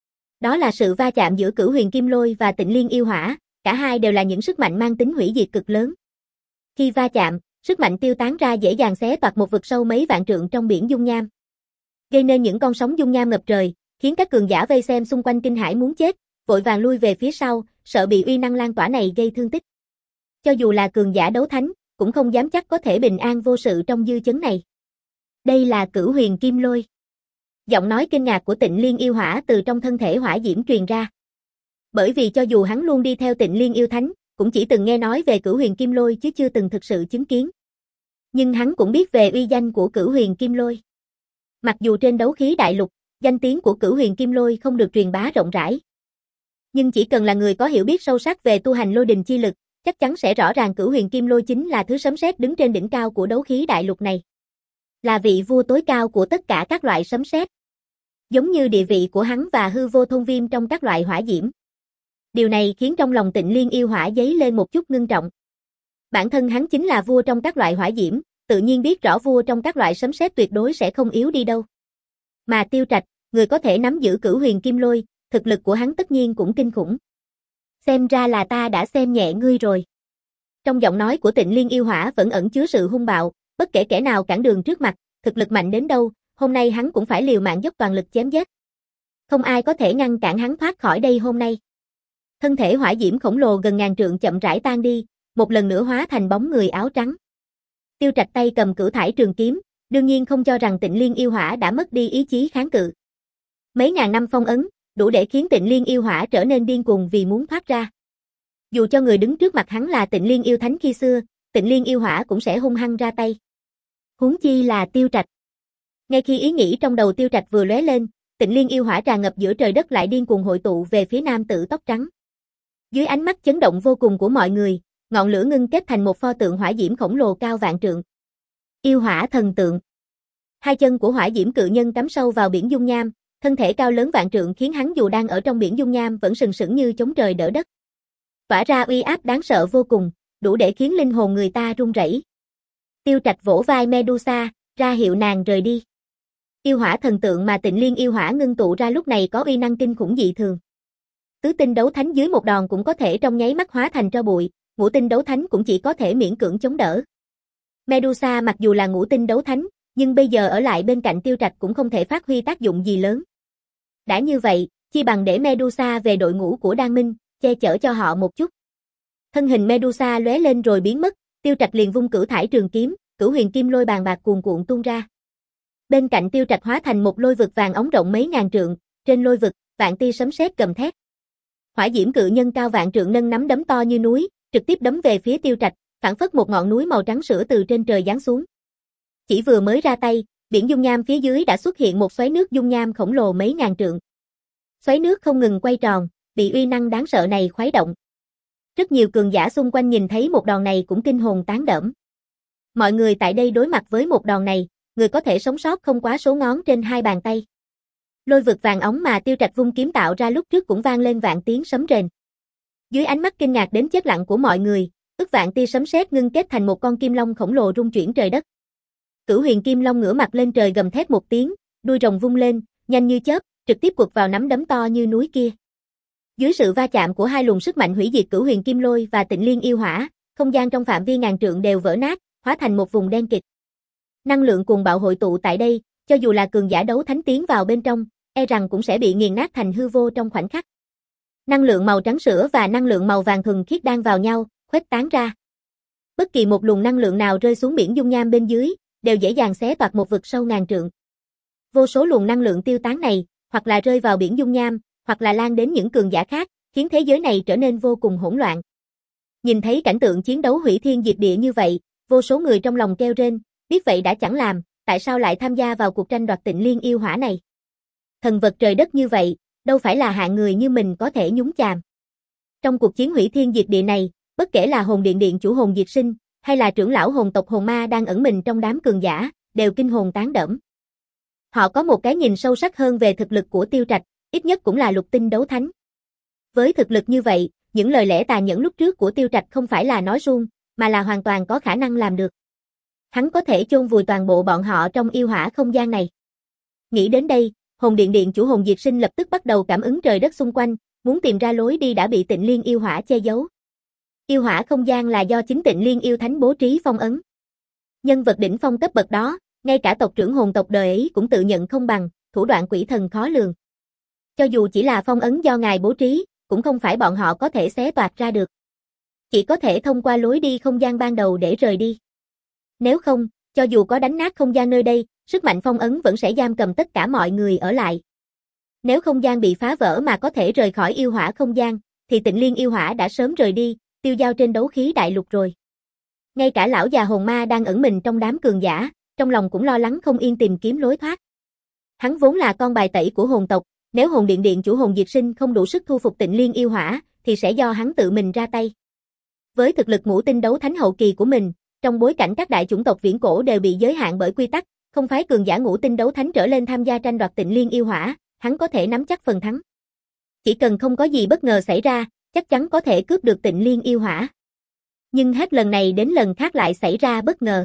Đó là sự va chạm giữa Cửu Huyền Kim Lôi và Tịnh Liên Yêu Hỏa, cả hai đều là những sức mạnh mang tính hủy diệt cực lớn. Khi va chạm, sức mạnh tiêu tán ra dễ dàng xé toạc một vực sâu mấy vạn trượng trong biển dung nham, gây nên những con sóng dung nham ngập trời, khiến các cường giả vây xem xung quanh kinh hãi muốn chết, vội vàng lui về phía sau, sợ bị uy năng lan tỏa này gây thương tích. Cho dù là cường giả đấu thánh, cũng không dám chắc có thể bình an vô sự trong dư chấn này. Đây là Cửu Huyền Kim Lôi. Giọng nói kinh ngạc của Tịnh Liên Yêu Hỏa từ trong thân thể hỏa diễm truyền ra. Bởi vì cho dù hắn luôn đi theo Tịnh Liên Yêu Thánh, cũng chỉ từng nghe nói về Cửu Huyền Kim Lôi chứ chưa từng thực sự chứng kiến. Nhưng hắn cũng biết về uy danh của Cửu Huyền Kim Lôi. Mặc dù trên đấu khí đại lục, danh tiếng của Cửu Huyền Kim Lôi không được truyền bá rộng rãi. Nhưng chỉ cần là người có hiểu biết sâu sắc về tu hành lôi đình chi lực, chắc chắn sẽ rõ ràng Cửu Huyền Kim Lôi chính là thứ sấm sét đứng trên đỉnh cao của đấu khí đại lục này. Là vị vua tối cao của tất cả các loại sấm sét. Giống như địa vị của hắn và hư vô thôn viêm trong các loại hỏa diễm. Điều này khiến trong lòng Tịnh Liên Yêu Hỏa dấy lên một chút ngưng trọng. Bản thân hắn chính là vua trong các loại hỏa diễm, tự nhiên biết rõ vua trong các loại sấm sét tuyệt đối sẽ không yếu đi đâu. Mà Tiêu Trạch, người có thể nắm giữ Cửu Huyền Kim Lôi, thực lực của hắn tất nhiên cũng kinh khủng. Xem ra là ta đã xem nhẹ ngươi rồi. Trong giọng nói của Tịnh Liên Yêu Hỏa vẫn ẩn chứa sự hung bạo, bất kể kẻ nào cản đường trước mặt, thực lực mạnh đến đâu, hôm nay hắn cũng phải liều mạng dốc toàn lực chém giết. Không ai có thể ngăn cản hắn thoát khỏi đây hôm nay. Thân thể hỏa diễm khổng lồ gần ngàn trượng chậm rãi tan đi, một lần nữa hóa thành bóng người áo trắng. Tiêu Trạch tay cầm cửu thải trường kiếm, đương nhiên không cho rằng Tịnh Liên Yêu Hỏa đã mất đi ý chí kháng cự. Mấy ngàn năm phong ấn, đủ để khiến Tịnh Liên Yêu Hỏa trở nên điên cuồng vì muốn thoát ra. Dù cho người đứng trước mặt hắn là Tịnh Liên Yêu Thánh khi xưa, Tịnh Liên Yêu Hỏa cũng sẽ hung hăng ra tay. Huống chi là Tiêu Trạch. Ngay khi ý nghĩ trong đầu Tiêu Trạch vừa lóe lên, Tịnh Liên Yêu Hỏa tràn ngập giữa trời đất lại điên cuồng hội tụ về phía nam tử tóc trắng. Dưới ánh mắt chấn động vô cùng của mọi người, ngọn lửa ngưng kết thành một pho tượng hỏa diễm khổng lồ cao vạn trượng. Yêu Hỏa Thần Tượng. Hai chân của hỏa diễm cự nhân cắm sâu vào biển dung nham, thân thể cao lớn vạn trượng khiến hắn dù đang ở trong biển dung nham vẫn sừng sững như chống trời đỡ đất. Tỏa ra uy áp đáng sợ vô cùng, đủ để khiến linh hồn người ta run rẩy. Tiêu Trạch vỗ vai Medusa, ra hiệu nàng rời đi. Yêu Hỏa Thần Tượng mà Tịnh Liên Yêu Hỏa ngưng tụ ra lúc này có uy năng kinh khủng dị thường. Tứ tinh đấu thánh dưới một đòn cũng có thể trong nháy mắt hóa thành tro bụi, ngũ tinh đấu thánh cũng chỉ có thể miễn cưỡng chống đỡ. Medusa mặc dù là ngũ tinh đấu thánh, nhưng bây giờ ở lại bên cạnh Tiêu Trạch cũng không thể phát huy tác dụng gì lớn. Đã như vậy, chi bằng để Medusa về đội ngũ của Đan Minh, che chở cho họ một chút. Thân hình Medusa lóe lên rồi biến mất, Tiêu Trạch liền vung cửu thải trường kiếm, Cửu Huyền Kim Lôi bàn bạc cuồn cuộn tuôn ra. Bên cạnh Tiêu Trạch hóa thành một lôi vực vàng óng rộng mấy ngàn trượng, trên lôi vực, vạn tia sấm sét gầm thét. Hỏa diễm cự nhân cao vạn trượng nâng nắm đấm to như núi, trực tiếp đấm về phía Tiêu Trạch, phảng phất một ngọn núi màu trắng sữa từ trên trời giáng xuống. Chỉ vừa mới ra tay, biển dung nham phía dưới đã xuất hiện một xoáy nước dung nham khổng lồ mấy ngàn trượng. Xoáy nước không ngừng quay tròn, bị uy năng đáng sợ này khuấy động. Rất nhiều cường giả xung quanh nhìn thấy một đòn này cũng kinh hồn tán đẫm. Mọi người tại đây đối mặt với một đòn này, người có thể sống sót không quá số ngón trên hai bàn tay. Lôi vực vàng óng mà Tiêu Trạch vung kiếm tạo ra lúc trước cũng vang lên vạn tiếng sấm rền. Dưới ánh mắt kinh ngạc đến chết lặng của mọi người, ức vạn tia sấm sét ngưng kết thành một con kim long khổng lồ rung chuyển trời đất. Cửu Huyền Kim Long ngửa mặt lên trời gầm thét một tiếng, đuôi rồng vung lên, nhanh như chớp, trực tiếp quật vào nắm đấm to như núi kia. Dưới sự va chạm của hai luồng sức mạnh hủy diệt Cửu Huyền Kim Lôi và Tịnh Liên Yêu Hỏa, không gian trong phạm vi ngàn trượng đều vỡ nát, hóa thành một vùng đen kịt. Năng lượng cuồng bạo hội tụ tại đây, cho dù là cường giả đấu thánh tiến vào bên trong, e rằng cũng sẽ bị nghiền nát thành hư vô trong khoảnh khắc. Năng lượng màu trắng sữa và năng lượng màu vàng thuần khiết đan vào nhau, khuếch tán ra. Bất kỳ một luồng năng lượng nào rơi xuống biển dung nham bên dưới, đều dễ dàng xé toạc một vực sâu ngàn trượng. Vô số luồng năng lượng tiêu tán này, hoặc là rơi vào biển dung nham, hoặc là lan đến những cường giả khác, khiến thế giới này trở nên vô cùng hỗn loạn. Nhìn thấy cảnh tượng chiến đấu hủy thiên diệt địa như vậy, vô số người trong lòng kêu rên, biết vậy đã chẳng làm, tại sao lại tham gia vào cuộc tranh đoạt Tịnh Liên Yêu Hỏa này? Thần vật trời đất như vậy, đâu phải là hạng người như mình có thể nhúng chàm. Trong cuộc chiến hủy thiên diệt địa này, bất kể là hồn điện điện chủ hồn diệt sinh, hay là trưởng lão hồn tộc hồn ma đang ẩn mình trong đám cường giả, đều kinh hồn tán đẫm. Họ có một cái nhìn sâu sắc hơn về thực lực của Tiêu Trạch, ít nhất cũng là lục tinh đấu thánh. Với thực lực như vậy, những lời lẽ tàn nhẫn lúc trước của Tiêu Trạch không phải là nói suông, mà là hoàn toàn có khả năng làm được. Hắn có thể chôn vùi toàn bộ bọn họ trong yêu hỏa không gian này. Nghĩ đến đây, Hồn Điện Điện chủ Hồn Diệt Sinh lập tức bắt đầu cảm ứng trời đất xung quanh, muốn tìm ra lối đi đã bị Tịnh Liên yêu hỏa che giấu. Yêu hỏa không gian là do chính Tịnh Liên yêu thánh bố trí phong ấn. Nhân vật đỉnh phong cấp bậc đó, ngay cả tộc trưởng hồn tộc đời ấy cũng tự nhận không bằng, thủ đoạn quỷ thần khó lường. Cho dù chỉ là phong ấn do ngài bố trí, cũng không phải bọn họ có thể xé toạc ra được. Chỉ có thể thông qua lối đi không gian ban đầu để rời đi. Nếu không, cho dù có đánh nát không gian nơi đây, sức mạnh phong ấn vẫn sẽ giam cầm tất cả mọi người ở lại. Nếu không gian bị phá vỡ mà có thể rời khỏi yêu hỏa không gian, thì Tịnh Liên yêu hỏa đã sớm rời đi, tiêu dao trên đấu khí đại lục rồi. Ngay cả lão già hồn ma đang ẩn mình trong đám cường giả, trong lòng cũng lo lắng không yên tìm kiếm lối thoát. Hắn vốn là con bài tẩy của hồn tộc, nếu Hồn Điện Điện chủ Hồn Diệt Sinh không đủ sức thu phục Tịnh Liên yêu hỏa, thì sẽ do hắn tự mình ra tay. Với thực lực ngũ tinh đấu thánh hậu kỳ của mình, trong bối cảnh các đại chủng tộc viễn cổ đều bị giới hạn bởi quy tắc, không phái cường giả ngũ tinh đấu thánh trở lên tham gia tranh đoạt Tịnh Liên yêu hỏa, hắn có thể nắm chắc phần thắng. Chỉ cần không có gì bất ngờ xảy ra, chắc chắn có thể cướp được Tịnh Liên yêu hỏa. Nhưng hết lần này đến lần khác lại xảy ra bất ngờ.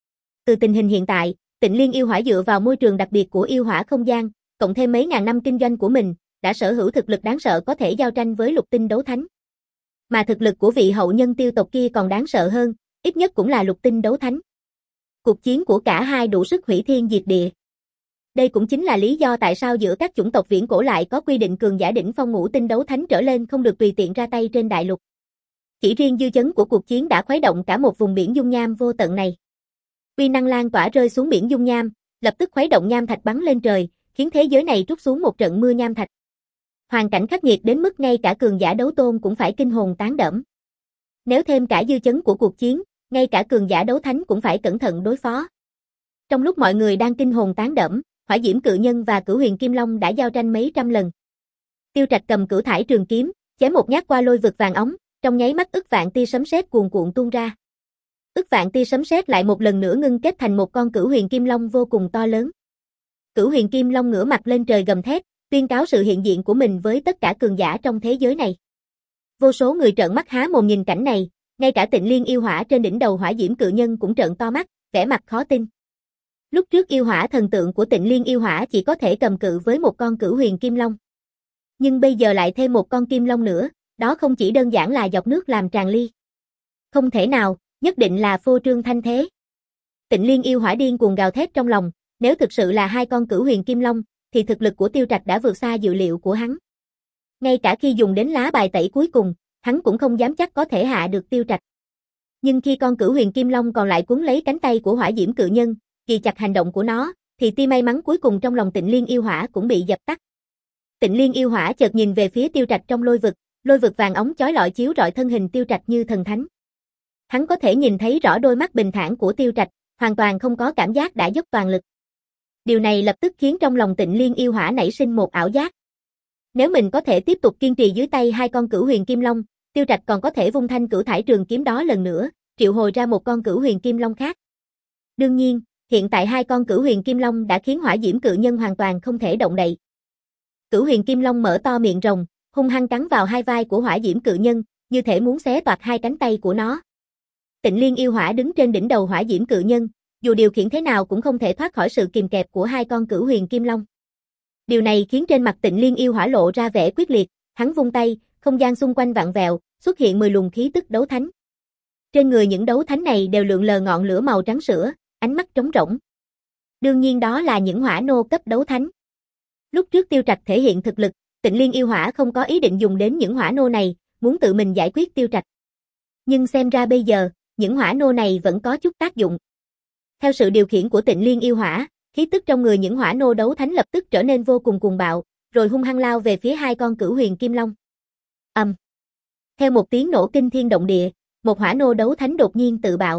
Từ tình hình hiện tại, Tịnh Liên yêu hỏa dựa vào môi trường đặc biệt của yêu hỏa không gian, cộng thêm mấy ngàn năm kinh doanh của mình, đã sở hữu thực lực đáng sợ có thể giao tranh với lục tinh đấu thánh. Mà thực lực của vị hậu nhân Tiêu tộc kia còn đáng sợ hơn, ít nhất cũng là lục tinh đấu thánh. Cuộc chiến của cả hai đủ sức hủy thiên diệt địa. Đây cũng chính là lý do tại sao giữa các chủng tộc viễn cổ lại có quy định cường giả đỉnh phong ngũ tinh đấu thánh trở lên không được tùy tiện ra tay trên đại lục. Chỉ riêng dư chấn của cuộc chiến đã khuấy động cả một vùng biển dung nham vô tận này. Uy năng lan tỏa rơi xuống biển dung nham, lập tức khuấy động nham thạch bắn lên trời, khiến thế giới này trút xuống một trận mưa nham thạch. Hoàn cảnh khắc nghiệt đến mức ngay cả cường giả đấu tôn cũng phải kinh hồn tán đẫm. Nếu thêm cả dư chấn của cuộc chiến, ngay cả cường giả đấu thánh cũng phải cẩn thận đối phó. Trong lúc mọi người đang kinh hồn tán đẫm, Hỏa Diễm Cự Nhân và Cửu Huyền Kim Long đã giao tranh mấy trăm lần. Tiêu Trạch cầm cửu thải trường kiếm, chém một nhát qua lôi vực vàng óng, trong nháy mắt ức vạn tia sấm sét cuồn cuộn tuôn ra. Ức vạn tia sấm sét lại một lần nữa ngưng kết thành một con Cửu Huyền Kim Long vô cùng to lớn. Cửu Huyền Kim Long ngửa mặt lên trời gầm thét, tuyên cáo sự hiện diện của mình với tất cả cường giả trong thế giới này. Vô số người trợn mắt há mồm nhìn cảnh này, ngay cả Tịnh Liên yêu hỏa trên đỉnh đầu Hỏa Diễm Cự Nhân cũng trợn to mắt, vẻ mặt khó tin. Lúc trước yêu hỏa thần tượng của Tịnh Liên yêu hỏa chỉ có thể cầm cự với một con Cửu Huyền Kim Long. Nhưng bây giờ lại thêm một con Kim Long nữa, đó không chỉ đơn giản là dọc nước làm tràn ly. Không thể nào, nhất định là phô trương thanh thế. Tịnh Liên yêu hỏa điên cuồng gào thét trong lòng, nếu thực sự là hai con Cửu Huyền Kim Long, thì thực lực của Tiêu Trạch đã vượt xa dự liệu của hắn. Ngay cả khi dùng đến lá bài tẩy cuối cùng, hắn cũng không dám chắc có thể hạ được Tiêu Trạch. Nhưng khi con Cửu Huyền Kim Long còn lại cuốn lấy cánh tay của Hỏa Diễm Cự Nhân, ghi chặt hành động của nó, thì tia may mắn cuối cùng trong lòng Tịnh Liên yêu hỏa cũng bị dập tắt. Tịnh Liên yêu hỏa chợt nhìn về phía Tiêu Trạch trong lôi vực, lôi vực vàng óng chói lọi chiếu rọi thân hình Tiêu Trạch như thần thánh. Hắn có thể nhìn thấy rõ đôi mắt bình thản của Tiêu Trạch, hoàn toàn không có cảm giác đã dốc toàn lực. Điều này lập tức khiến trong lòng Tịnh Liên yêu hỏa nảy sinh một ảo giác. Nếu mình có thể tiếp tục kiên trì dưới tay hai con Cửu Huyền Kim Long, Tiêu Trạch còn có thể vung thanh cửu thải trường kiếm đó lần nữa, triệu hồi ra một con Cửu Huyền Kim Long khác. Đương nhiên, hiện tại hai con Cửu Huyền Kim Long đã khiến Hỏa Diễm Cự Nhân hoàn toàn không thể động đậy. Cửu Huyền Kim Long mở to miệng rồng, hung hăng cắn vào hai vai của Hỏa Diễm Cự Nhân, như thể muốn xé toạc hai cánh tay của nó. Tịnh Liên yêu hỏa đứng trên đỉnh đầu Hỏa Diễm Cự Nhân, dù điều khiển thế nào cũng không thể thoát khỏi sự kìm kẹp của hai con Cửu Huyền Kim Long. Điều này khiến trên mặt Tịnh Liên yêu hỏa lộ ra vẻ quyết liệt, hắn vung tay, không gian xung quanh vặn vẹo, xuất hiện mười luồng khí tức đấu thánh. Trên người những đấu thánh này đều lượn lờ ngọn lửa màu trắng sữa, ánh mắt trống rỗng. Đương nhiên đó là những hỏa nô cấp đấu thánh. Lúc trước Tiêu Trạch thể hiện thực lực, Tịnh Liên yêu hỏa không có ý định dùng đến những hỏa nô này, muốn tự mình giải quyết Tiêu Trạch. Nhưng xem ra bây giờ, những hỏa nô này vẫn có chút tác dụng. Theo sự điều khiển của Tịnh Liên yêu hỏa, khí tức trong người những hỏa nô đấu thánh lập tức trở nên vô cùng cuồng bạo, rồi hung hăng lao về phía hai con Cửu Huyền Kim Long. Ầm. Um. Theo một tiếng nổ kinh thiên động địa, một hỏa nô đấu thánh đột nhiên tự bạo.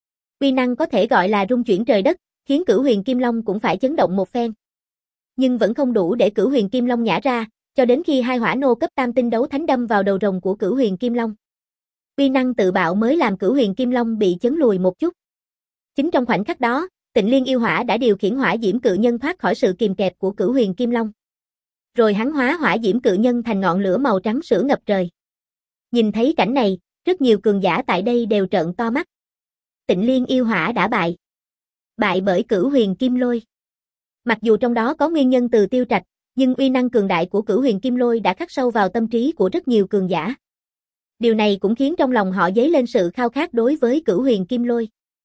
Uy năng có thể gọi là rung chuyển trời đất, khiến Cửu Huyền Kim Long cũng phải chấn động một phen. Nhưng vẫn không đủ để Cửu Huyền Kim Long nhả ra, cho đến khi hai hỏa nô cấp tam tinh đấu thánh đâm vào đầu rồng của Cửu Huyền Kim Long. Uy năng tự bạo mới làm Cửu Huyền Kim Long bị chấn lùi một chút. Chính trong khoảnh khắc đó, Tịnh Liên yêu hỏa đã điều khiển Hỏa Diễm Cự Nhân thoát khỏi sự kìm kẹp của Cửu Huyền Kim Long. Rồi hắn hóa Hỏa Diễm Cự Nhân thành ngọn lửa màu trắng sữa ngập trời. Nhìn thấy cảnh này, rất nhiều cường giả tại đây đều trợn to mắt. Tịnh Liên yêu hỏa đã bại. Bại bởi Cửu Huyền Kim Lôi. Mặc dù trong đó có nguyên nhân từ Tiêu Trạch, nhưng uy năng cường đại của Cửu Huyền Kim Lôi đã khắc sâu vào tâm trí của rất nhiều cường giả. Điều này cũng khiến trong lòng họ dấy lên sự khao khát đối với Cửu Huyền Kim Lôi.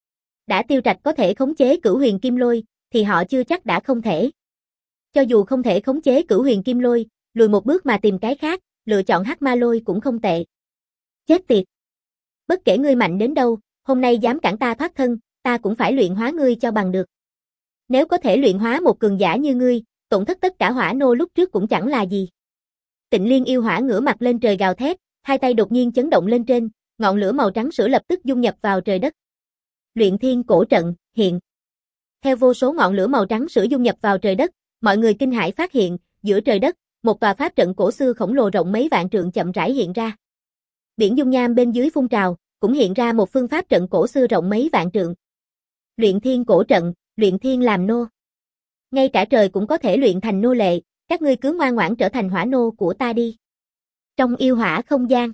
Đã Tiêu Trạch có thể khống chế Cửu Huyền Kim Lôi, thì họ chưa chắc đã không thể. Cho dù không thể khống chế Cửu Huyền Kim Lôi, lùi một bước mà tìm cái khác, lựa chọn Hắc Ma Lôi cũng không tệ. Chết tiệt! Bất kể ngươi mạnh đến đâu, hôm nay dám cản ta thoát thân, ta cũng phải luyện hóa ngươi cho bằng được. Nếu có thể luyện hóa một cường giả như ngươi, tổn thất tất cả hỏa nô lúc trước cũng chẳng là gì. Tịnh Liên yêu hỏa ngửa mặt lên trời gào thét, hai tay đột nhiên chấn động lên trên, ngọn lửa màu trắng sữa lập tức dung nhập vào trời đất. Luyện Thiên Cổ Trận, hiện. Theo vô số ngọn lửa màu trắng sữa dung nhập vào trời đất, mọi người kinh hãi phát hiện, giữa trời đất, một tòa pháp trận cổ xưa khổng lồ rộng mấy vạn trượng chậm rãi hiện ra. Biển dung nham bên dưới phun trào, cũng hiện ra một phương pháp trận cổ xưa rộng mấy vạn trượng. Luyện Thiên Cổ Trận, luyện thiên làm nô. Ngay cả trời cũng có thể luyện thành nô lệ, các ngươi cứ ngoan ngoãn trở thành hỏa nô của ta đi. Trong yêu hỏa không gian,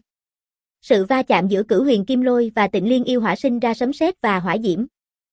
sự va chạm giữa Cửu Huyền Kim Lôi và Tịnh Liên yêu hỏa sinh ra sấm sét và hỏa diễm.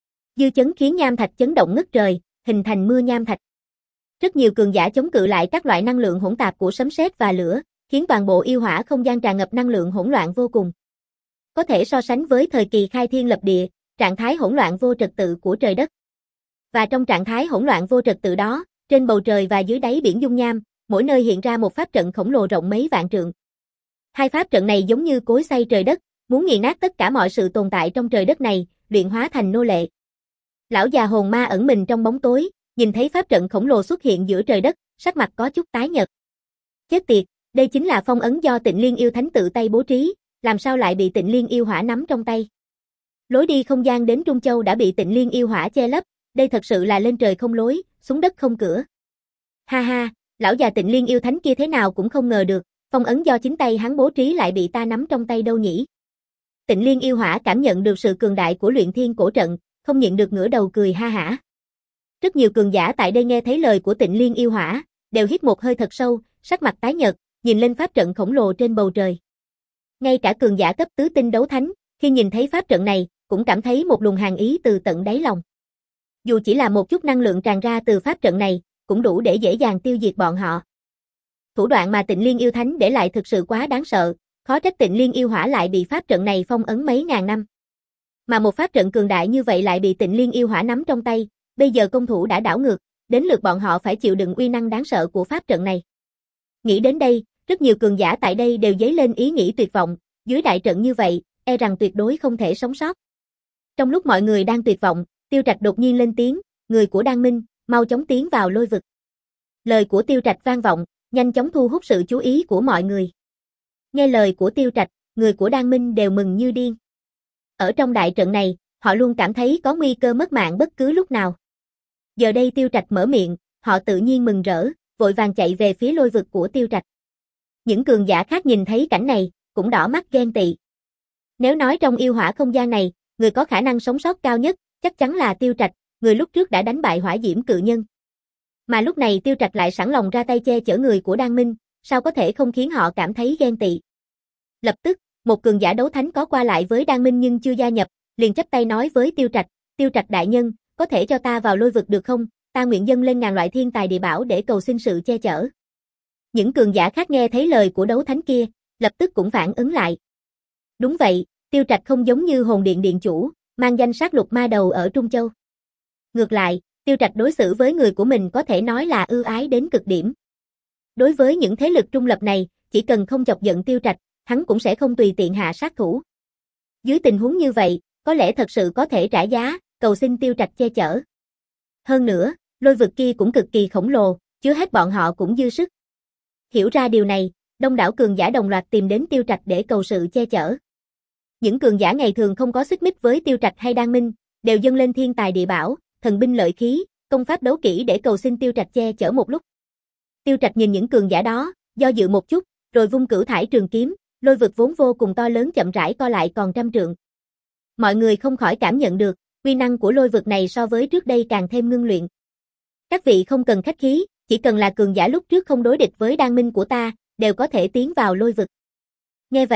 Dư chấn khiến nham thạch chấn động ngất trời, hình thành mưa nham thạch. Rất nhiều cường giả chống cự lại các loại năng lượng hỗn tạp của sấm sét và lửa, khiến toàn bộ yêu hỏa không gian tràn ngập năng lượng hỗn loạn vô cùng. Có thể so sánh với thời kỳ khai thiên lập địa, trạng thái hỗn loạn vô trật tự của trời đất. Và trong trạng thái hỗn loạn vô trật tự đó, trên bầu trời và dưới đáy biển dung nham, mỗi nơi hiện ra một pháp trận khổng lồ rộng mấy vạn trượng. Hai pháp trận này giống như cối xay trời đất, muốn nghiền nát tất cả mọi sự tồn tại trong trời đất này, luyện hóa thành nô lệ. Lão già hồn ma ẩn mình trong bóng tối, nhìn thấy pháp trận khổng lồ xuất hiện giữa trời đất, sắc mặt có chút tái nhợt. Chết tiệt, đây chính là phong ấn do Tịnh Liên yêu thánh tự tay bố trí, làm sao lại bị Tịnh Liên yêu hỏa nắm trong tay? Lối đi không gian đến Trung Châu đã bị Tịnh Liên yêu hỏa che lấp, đây thật sự là lên trời không lối, xuống đất không cửa. Ha ha, lão già Tịnh Liên yêu thánh kia thế nào cũng không ngờ được, phong ấn do chính tay hắn bố trí lại bị ta nắm trong tay đâu nhỉ? Tịnh Liên yêu hỏa cảm nhận được sự cường đại của Luyện Thiên Cổ Trận, không nhịn được ngửa đầu cười ha hả. Rất nhiều cường giả tại đây nghe thấy lời của Tịnh Liên yêu hỏa, đều hít một hơi thật sâu, sắc mặt tái nhợt, nhìn lên pháp trận khổng lồ trên bầu trời. Ngay cả cường giả cấp tứ tinh đấu thánh, khi nhìn thấy pháp trận này, cũng cảm thấy một luồng hàn ý từ tận đáy lòng. Dù chỉ là một chút năng lượng tràn ra từ pháp trận này, cũng đủ để dễ dàng tiêu diệt bọn họ. Thủ đoạn mà Tịnh Liên yêu thánh để lại thực sự quá đáng sợ, khó trách Tịnh Liên yêu hỏa lại bị pháp trận này phong ấn mấy ngàn năm. Mà một pháp trận cường đại như vậy lại bị Tịnh Liên yêu hỏa nắm trong tay, bây giờ công thủ đã đảo ngược, đến lượt bọn họ phải chịu đựng uy năng đáng sợ của pháp trận này. Nghĩ đến đây, rất nhiều cường giả tại đây đều dấy lên ý nghĩ tuyệt vọng, dưới đại trận như vậy, e rằng tuyệt đối không thể sống sót. Trong lúc mọi người đang tuyệt vọng, Tiêu Trạch đột nhiên lên tiếng, người của Đan Minh, mau chóng tiến vào lôi vực. Lời của Tiêu Trạch vang vọng, nhanh chóng thu hút sự chú ý của mọi người. Nghe lời của Tiêu Trạch, người của Đan Minh đều mừng như điên. Ở trong đại trận này, họ luôn cảm thấy có nguy cơ mất mạng bất cứ lúc nào. Giờ đây Tiêu Trạch mở miệng, họ tự nhiên mừng rỡ, vội vàng chạy về phía lôi vực của Tiêu Trạch. Những cường giả khác nhìn thấy cảnh này, cũng đỏ mắt ghen tị. Nếu nói trong yêu hỏa không gian này, người có khả năng sống sót cao nhất, chắc chắn là Tiêu Trạch, người lúc trước đã đánh bại hỏa diễm cự nhân. Mà lúc này Tiêu Trạch lại sẵn lòng ra tay che chở người của Đan Minh, sao có thể không khiến họ cảm thấy ghen tị. Lập tức, một cường giả đấu thánh có qua lại với Đan Minh nhưng chưa gia nhập, liền chắp tay nói với Tiêu Trạch, Tiêu Trạch đại nhân, có thể cho ta vào lôi vực được không, ta nguyện dâng lên ngàn loại thiên tài địa bảo để cầu xin sự che chở. Những cường giả khác nghe thấy lời của đấu thánh kia, lập tức cũng phản ứng lại. Đúng vậy, Tiêu Trạch không giống như hồn điện điện chủ, mang danh sát lục ma đầu ở Trung Châu. Ngược lại, Tiêu Trạch đối xử với người của mình có thể nói là ưu ái đến cực điểm. Đối với những thế lực trung lập này, chỉ cần không chọc giận Tiêu Trạch, hắn cũng sẽ không tùy tiện hạ sát thủ. Dưới tình huống như vậy, có lẽ thật sự có thể trả giá, cầu xin Tiêu Trạch che chở. Hơn nữa, lôi vực kia cũng cực kỳ khổng lồ, chứa hết bọn họ cũng dư sức. Hiểu ra điều này, đông đảo cường giả đồng loạt tìm đến Tiêu Trạch để cầu sự che chở. Những cường giả ngày thường không có xích mích với Tiêu Trạch hay Đan Minh, đều dâng lên thiên tài địa bảo, thần binh lợi khí, công pháp đấu kỹ để cầu xin Tiêu Trạch che chở một lúc. Tiêu Trạch nhìn những cường giả đó, do dự một chút, rồi vung cửu thải trường kiếm, lôi vực vốn vô cùng to lớn chậm rãi co lại còn trăm trượng. Mọi người không khỏi cảm nhận được, uy năng của lôi vực này so với trước đây càng thêm ngưng luyện. Các vị không cần khách khí, chỉ cần là cường giả lúc trước không đối địch với Đan Minh của ta, đều có thể tiến vào lôi vực. Nghe vậy,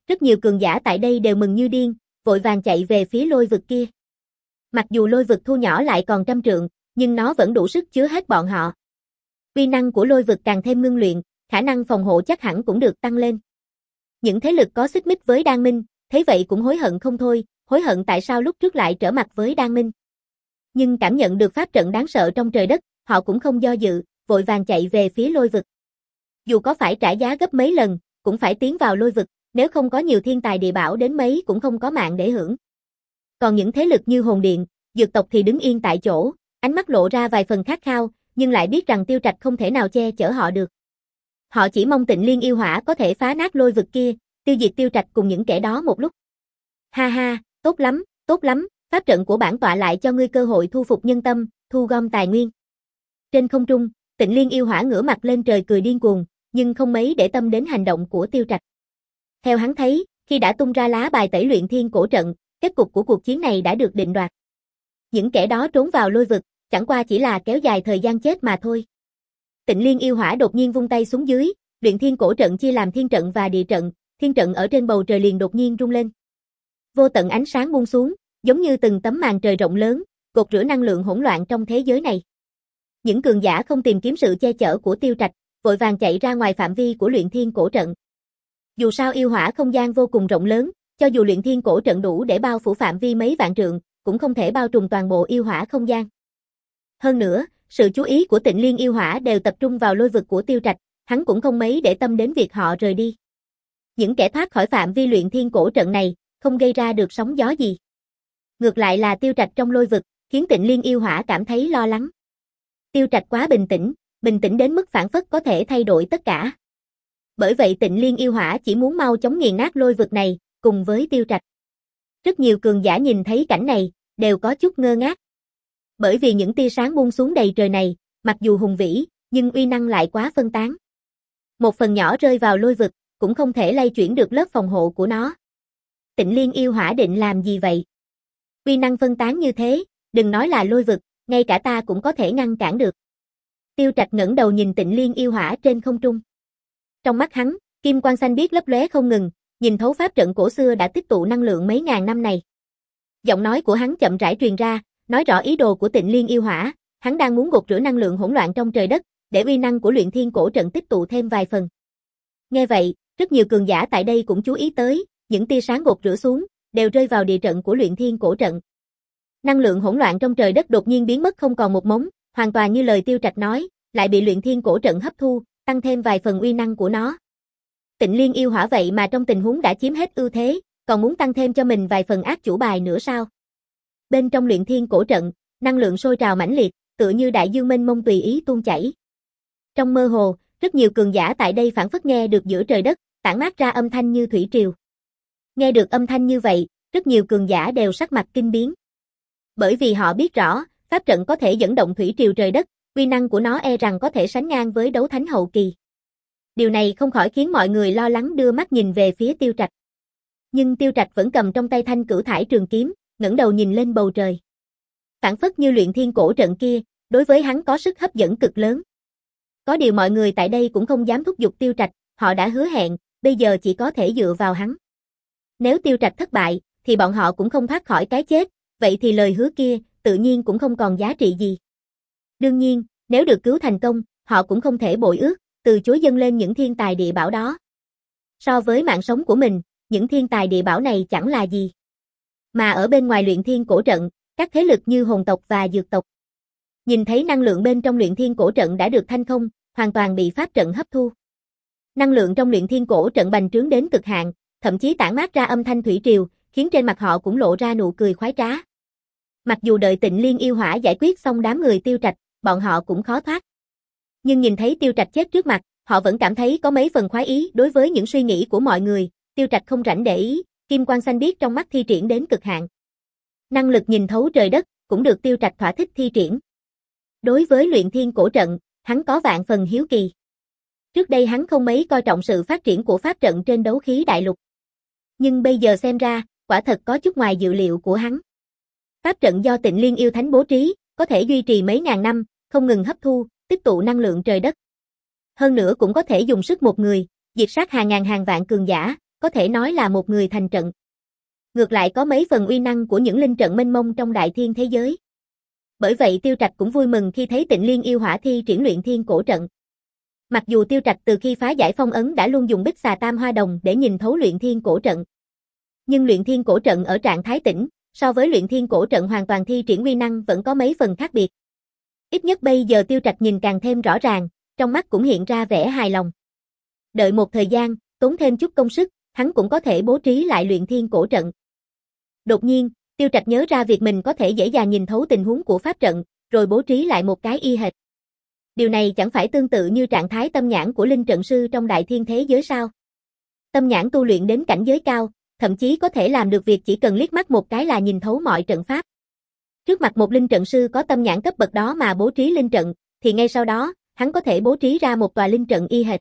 Rất nhiều cường giả tại đây đều mừng như điên, vội vàng chạy về phía lôi vực kia. Mặc dù lôi vực thu nhỏ lại còn trăm trượng, nhưng nó vẫn đủ sức chứa hết bọn họ. Uy năng của lôi vực càng thêm ngưng luyện, khả năng phòng hộ chắc hẳn cũng được tăng lên. Những thế lực có xích mích với Đan Minh, thấy vậy cũng hối hận không thôi, hối hận tại sao lúc trước lại trở mặt với Đan Minh. Nhưng cảm nhận được pháp trận đáng sợ trong trời đất, họ cũng không do dự, vội vàng chạy về phía lôi vực. Dù có phải trả giá gấp mấy lần, cũng phải tiến vào lôi vực, nếu không có nhiều thiên tài địa bảo đến mấy cũng không có mạng để hưởng. Còn những thế lực như hồn điện, dược tộc thì đứng yên tại chỗ, ánh mắt lộ ra vài phần khát khao, nhưng lại biết rằng Tiêu Trạch không thể nào che chở họ được. Họ chỉ mong Tịnh Liên yêu hỏa có thể phá nát lôi vực kia, tiêu diệt Tiêu Trạch cùng những kẻ đó một lúc. Ha ha, tốt lắm, tốt lắm, pháp trận của bản tọa lại cho ngươi cơ hội thu phục nhân tâm, thu gom tài nguyên. Trên không trung, Tịnh Liên yêu hỏa ngửa mặt lên trời cười điên cuồng, nhưng không mấy để tâm đến hành động của Tiêu Trạch. Theo hắn thấy, khi đã tung ra lá bài tẩy luyện thiên cổ trận, kết cục của cuộc chiến này đã được định đoạt. Những kẻ đó trốn vào lôi vực, chẳng qua chỉ là kéo dài thời gian chết mà thôi. Tịnh Liên yêu hỏa đột nhiên vung tay xuống dưới, luyện thiên cổ trận chia làm thiên trận và địa trận, thiên trận ở trên bầu trời liền đột nhiên rung lên. Vô tận ánh sáng buông xuống, giống như từng tấm màn trời rộng lớn, cột rửa năng lượng hỗn loạn trong thế giới này. Những cường giả không tìm kiếm sự che chở của Tiêu Trạch, vội vàng chạy ra ngoài phạm vi của luyện thiên cổ trận. Dù sao yêu hỏa không gian vô cùng rộng lớn, cho dù luyện thiên cổ trận đủ để bao phủ phạm vi mấy vạn trượng, cũng không thể bao trùm toàn bộ yêu hỏa không gian. Hơn nữa, sự chú ý của Tịnh Liên yêu hỏa đều tập trung vào lôi vực của Tiêu Trạch, hắn cũng không mấy để tâm đến việc họ rời đi. Những kẻ thoát khỏi phạm vi luyện thiên cổ trận này, không gây ra được sóng gió gì. Ngược lại là Tiêu Trạch trong lôi vực, khiến Tịnh Liên yêu hỏa cảm thấy lo lắng. Tiêu Trạch quá bình tĩnh, bình tĩnh đến mức phảng phất có thể thay đổi tất cả. Bởi vậy Tịnh Liên yêu hỏa chỉ muốn mau chóng nghiền nát lôi vực này, cùng với Tiêu Trạch. Rất nhiều cường giả nhìn thấy cảnh này, đều có chút ngơ ngác. Bởi vì những tia sáng buông xuống đầy trời này, mặc dù hùng vĩ, nhưng uy năng lại quá phân tán. Một phần nhỏ rơi vào lôi vực, cũng không thể lay chuyển được lớp phòng hộ của nó. Tịnh Liên yêu hỏa định làm gì vậy? Uy năng phân tán như thế, đừng nói là lôi vực, ngay cả ta cũng có thể ngăn cản được. Tiêu Trạch ngẩng đầu nhìn Tịnh Liên yêu hỏa trên không trung. Trong mắt hắn, kim quang xanh biếc lấp lóe không ngừng, nhìn thấu pháp trận cổ xưa đã tích tụ năng lượng mấy ngàn năm này. Giọng nói của hắn chậm rãi truyền ra, nói rõ ý đồ của Tịnh Liên yêu hỏa, hắn đang muốn gột rửa năng lượng hỗn loạn trong trời đất, để uy năng của luyện thiên cổ trận tích tụ thêm vài phần. Nghe vậy, rất nhiều cường giả tại đây cũng chú ý tới, những tia sáng gột rửa xuống, đều rơi vào địa trận của luyện thiên cổ trận. Năng lượng hỗn loạn trong trời đất đột nhiên biến mất không còn một mống, hoàn toàn như lời Tiêu Trạch nói, lại bị luyện thiên cổ trận hấp thu, tăng thêm vài phần uy năng của nó. Tịnh Liên yêu hỏa vậy mà trong tình huống đã chiếm hết ưu thế, còn muốn tăng thêm cho mình vài phần ác chủ bài nữa sao? Bên trong luyện thiên cổ trận, năng lượng sôi trào mãnh liệt, tựa như đại dương mênh mông tùy ý tuôn chảy. Trong mơ hồ, rất nhiều cường giả tại đây phảng phất nghe được giữa trời đất, tản mát ra âm thanh như thủy triều. Nghe được âm thanh như vậy, rất nhiều cường giả đều sắc mặt kinh biến. Bởi vì họ biết rõ, pháp trận có thể dẫn động thủy triều trời đất, uy năng của nó e rằng có thể sánh ngang với đấu thánh hậu kỳ. Điều này không khỏi khiến mọi người lo lắng đưa mắt nhìn về phía Tiêu Trạch. Nhưng Tiêu Trạch vẫn cầm trong tay thanh cửu thải trường kiếm, ngẩng đầu nhìn lên bầu trời. Phảng phất như luyện thiên cổ trận kia, đối với hắn có sức hấp dẫn cực lớn. Có điều mọi người tại đây cũng không dám thúc giục Tiêu Trạch, họ đã hứa hẹn, bây giờ chỉ có thể dựa vào hắn. Nếu Tiêu Trạch thất bại, thì bọn họ cũng không thoát khỏi cái chết, vậy thì lời hứa kia, tự nhiên cũng không còn giá trị gì. Đương nhiên, nếu được cứu thành công, họ cũng không thể bội ước, từ chối dâng lên những thiên tài địa bảo đó. So với mạng sống của mình, những thiên tài địa bảo này chẳng là gì. Mà ở bên ngoài luyện thiên cổ trận, các thế lực như hồn tộc và dược tộc. Nhìn thấy năng lượng bên trong luyện thiên cổ trận đã được thanh không, hoàn toàn bị pháp trận hấp thu. Năng lượng trong luyện thiên cổ trận bành trướng đến cực hạn, thậm chí tản mát ra âm thanh thủy triều, khiến trên mặt họ cũng lộ ra nụ cười khoái trá. Mặc dù đợi Tịnh Liên yêu hỏa giải quyết xong đám người Tiêu Trạch, bọn họ cũng khó thoát. Nhưng nhìn thấy Tiêu Trạch chết trước mặt, họ vẫn cảm thấy có mấy phần khoái ý đối với những suy nghĩ của mọi người, Tiêu Trạch không rảnh để ý, kim quang xanh biếc trong mắt thi triển đến cực hạn. Năng lực nhìn thấu trời đất, cũng được Tiêu Trạch thỏa thích thi triển. Đối với luyện thiên cổ trận, hắn có vạn phần hiếu kỳ. Trước đây hắn không mấy coi trọng sự phát triển của pháp trận trên đấu khí đại lục. Nhưng bây giờ xem ra, quả thật có chút ngoài dự liệu của hắn. Pháp trận do Tịnh Liên yêu thánh bố trí, có thể duy trì mấy ngàn năm, không ngừng hấp thu, tích tụ năng lượng trời đất. Hơn nữa cũng có thể dùng sức một người, diệt sát hàng ngàn hàng vạn cường giả, có thể nói là một người thành trận. Ngược lại có mấy phần uy năng của những linh trận mênh mông trong đại thiên thế giới. Bởi vậy Tiêu Trạch cũng vui mừng khi thấy Tịnh Liên yêu hỏa thi triển luyện thiên cổ trận. Mặc dù Tiêu Trạch từ khi phá giải phong ấn đã luôn dùng Bích Xà Tam Hoa Đồng để nhìn thấu luyện thiên cổ trận. Nhưng luyện thiên cổ trận ở trạng thái tĩnh, so với luyện thiên cổ trận hoàn toàn thi triển uy năng vẫn có mấy phần khác biệt. Ít nhất bây giờ Tiêu Trạch nhìn càng thêm rõ ràng, trong mắt cũng hiện ra vẻ hài lòng. Đợi một thời gian, tốn thêm chút công sức, hắn cũng có thể bố trí lại luyện thiên cổ trận. Đột nhiên, Tiêu Trạch nhớ ra việc mình có thể dễ dàng nhìn thấu tình huống của pháp trận, rồi bố trí lại một cái y hệt. Điều này chẳng phải tương tự như trạng thái tâm nhãn của linh trận sư trong đại thiên thế giới sao? Tâm nhãn tu luyện đến cảnh giới cao, thậm chí có thể làm được việc chỉ cần liếc mắt một cái là nhìn thấu mọi trận pháp. Trước mặt một linh trận sư có tâm nhãn cấp bậc đó mà bố trí linh trận, thì ngay sau đó, hắn có thể bố trí ra một tòa linh trận y hệt.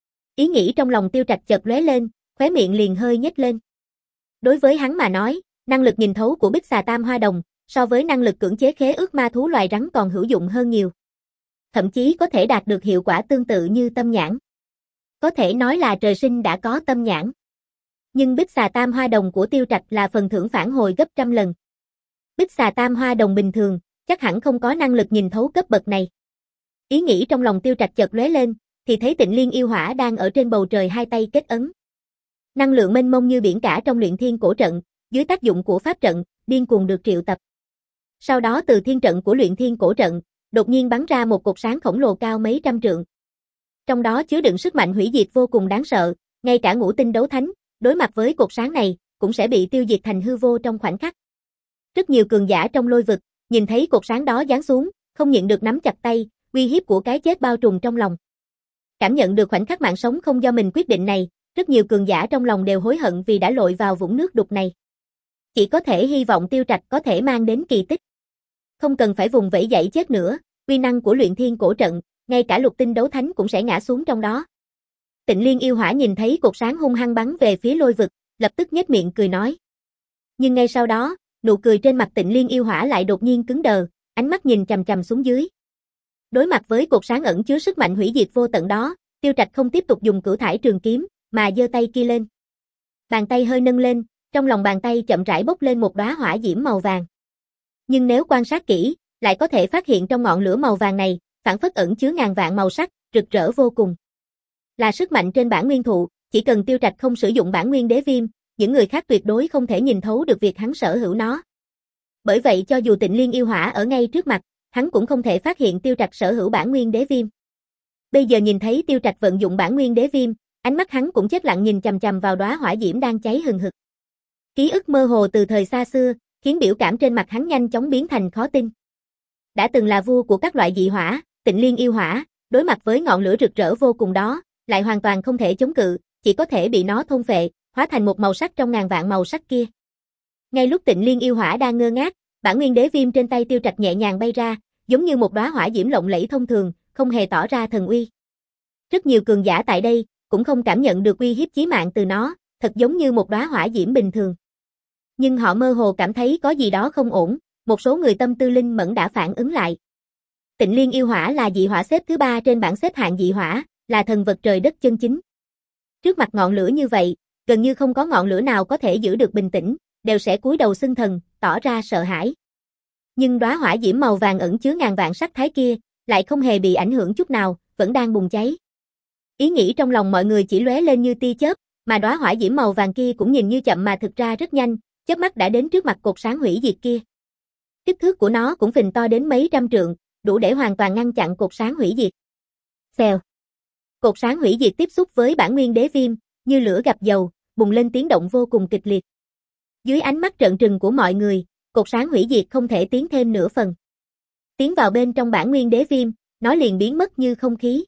Ý nghĩ trong lòng Tiêu Trạch chợt lóe lên, khóe miệng liền hơi nhếch lên. Đối với hắn mà nói, năng lực nhìn thấu của Bích Xà Tam Hoa Đồng, so với năng lực cưỡng chế khế ước ma thú loài rắn còn hữu dụng hơn nhiều. Thậm chí có thể đạt được hiệu quả tương tự như tâm nhãn. Có thể nói là trời sinh đã có tâm nhãn. Nhưng Bích Xà Tam Hoa Đồng của Tiêu Trạch là phần thưởng phản hồi gấp trăm lần. Bích Xà Tam Hoa Đồng bình thường, chắc hẳn không có năng lực nhìn thấu cấp bậc này. Ý nghĩ trong lòng Tiêu Trạch chợt lóe lên, thì thấy Tịnh Liên yêu hỏa đang ở trên bầu trời hai tay kết ấn. Năng lượng mênh mông như biển cả trong luyện thiên cổ trận, dưới tác dụng của pháp trận, điên cuồng được triệu tập. Sau đó từ thiên trận của luyện thiên cổ trận, đột nhiên bắn ra một cột sáng khổng lồ cao mấy trăm trượng. Trong đó chứa đựng sức mạnh hủy diệt vô cùng đáng sợ, ngay cả ngũ tinh đấu thánh, đối mặt với cột sáng này, cũng sẽ bị tiêu diệt thành hư vô trong khoảnh khắc. Rất nhiều cường giả trong lôi vực, nhìn thấy cột sáng đó giáng xuống, không nhịn được nắm chặt tay, uy hiếp của cái chết bao trùm trong lòng. Cảm nhận được khoảnh khắc mạng sống không do mình quyết định này, rất nhiều cường giả trong lòng đều hối hận vì đã lội vào vũng nước đục này. Chỉ có thể hy vọng Tiêu Trạch có thể mang đến kỳ tích. Không cần phải vùng vẫy dãy chết nữa, uy năng của luyện thiên cổ trận, ngay cả lục tinh đấu thánh cũng sẽ ngã xuống trong đó. Tịnh Liên yêu hỏa nhìn thấy cột sáng hung hăng bắn về phía lôi vực, lập tức nhếch miệng cười nói. Nhưng ngay sau đó, nụ cười trên mặt Tịnh Liên yêu hỏa lại đột nhiên cứng đờ, ánh mắt nhìn chằm chằm xuống dưới. Đối mặt với cột sáng ẩn chứa sức mạnh hủy diệt vô tận đó, Tiêu Trạch không tiếp tục dùng cửu thải trường kiếm, mà giơ tay kia lên. Bàn tay hơi nâng lên, trong lòng bàn tay chậm rãi bốc lên một đóa hỏa diễm màu vàng. Nhưng nếu quan sát kỹ, lại có thể phát hiện trong ngọn lửa màu vàng này, phảng phất ẩn chứa ngàn vạn màu sắc, rực rỡ vô cùng. Là sức mạnh trên bản nguyên thụ, chỉ cần Tiêu Trạch không sử dụng bản nguyên đế viêm, những người khác tuyệt đối không thể nhìn thấu được việc hắn sở hữu nó. Bởi vậy cho dù Tịnh Liên yêu hỏa ở ngay trước mặt, hắn cũng không thể phát hiện Tiêu Trạch sở hữu bản nguyên đế viêm. Bây giờ nhìn thấy Tiêu Trạch vận dụng bản nguyên đế viêm, ánh mắt hắn cũng chết lặng nhìn chằm chằm vào đóa hỏa diễm đang cháy hừng hực. Ký ức mơ hồ từ thời xa xưa, khiến biểu cảm trên mặt hắn nhanh chóng biến thành khó tin. Đã từng là vua của các loại dị hỏa, Tịnh Liên yêu hỏa, đối mặt với ngọn lửa rực rỡ vô cùng đó, lại hoàn toàn không thể chống cự, chỉ có thể bị nó thôn phệ, hóa thành một màu sắc trong ngàn vạn màu sắc kia. Ngay lúc Tịnh Liên yêu hỏa đang ngơ ngác, bản nguyên đế viêm trên tay Tiêu Trạch nhẹ nhàng bay ra, giống như một đóa hỏa diễm lộng lẫy thông thường, không hề tỏ ra thần uy. Rất nhiều cường giả tại đây cũng không cảm nhận được uy hiếp chí mạng từ nó, thật giống như một đóa hỏa diễm bình thường. Nhưng họ mơ hồ cảm thấy có gì đó không ổn, một số người tâm tư linh mẫn đã phản ứng lại. Tịnh Liên yêu hỏa là dị hỏa xếp thứ ba trên bảng xếp hạng dị hỏa, là thần vật trời đất chân chính. Trước mặt ngọn lửa như vậy, gần như không có ngọn lửa nào có thể giữ được bình tĩnh, đều sẽ cúi đầu xưng thần, tỏ ra sợ hãi. Nhưng đóa hỏa diễm màu vàng ẩn chứa ngàn vạn sắc thái kia, lại không hề bị ảnh hưởng chút nào, vẫn đang bùng cháy. Ý nghĩ trong lòng mọi người chỉ lóe lên như tia chớp, mà đóa hỏa diễm màu vàng kia cũng nhìn như chậm mà thực ra rất nhanh, chớp mắt đã đến trước mặt cột sáng hủy diệt kia. Kích thước của nó cũng phình to đến mấy trăm trượng, đủ để hoàn toàn ngăn chặn cột sáng hủy diệt. Xèo. Cột sáng hủy diệt tiếp xúc với bản nguyên đế viêm, như lửa gặp dầu, bùng lên tiếng động vô cùng kịch liệt. Dưới ánh mắt trợn trừng của mọi người, cột sáng hủy diệt không thể tiến thêm nửa phần. Tiến vào bên trong bản nguyên đế viêm, nó liền biến mất như không khí.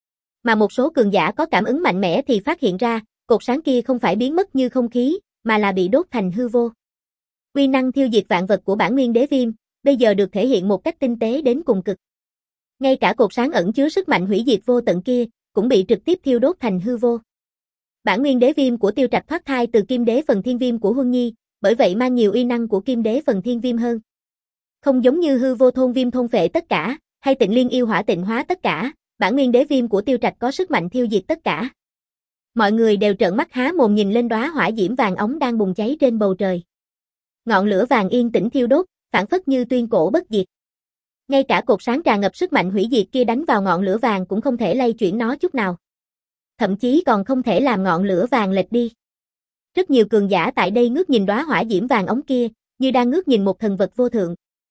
Mà một số cường giả có cảm ứng mạnh mẽ thì phát hiện ra, cột sáng kia không phải biến mất như không khí, mà là bị đốt thành hư vô. Uy năng thiêu diệt vạn vật của bản nguyên đế viêm, bây giờ được thể hiện một cách tinh tế đến cùng cực. Ngay cả cột sáng ẩn chứa sức mạnh hủy diệt vô tận kia, cũng bị trực tiếp thiêu đốt thành hư vô. Bản nguyên đế viêm của Tiêu Trạch thoát thai từ kim đế phần thiên viêm của Huân Nhi, bởi vậy mang nhiều uy năng của kim đế phần thiên viêm hơn. Không giống như hư vô thôn viêm thôn phệ tất cả, hay Tịnh Liên yêu hỏa tịnh hóa tất cả, bản nguyên đế viêm của Tiêu Trạch có sức mạnh thiêu diệt tất cả. Mọi người đều trợn mắt há mồm nhìn lên đóa hỏa diễm vàng óng đang bùng cháy trên bầu trời. Ngọn lửa vàng yên tĩnh thiêu đốt, phản phất như tuyên cổ bất diệt. Ngay cả cột sáng tràn ngập sức mạnh hủy diệt kia đánh vào ngọn lửa vàng cũng không thể lay chuyển nó chút nào. Thậm chí còn không thể làm ngọn lửa vàng lệch đi. Rất nhiều cường giả tại đây ngước nhìn đóa hỏa diễm vàng óng kia, như đang ngước nhìn một thần vật vô thượng.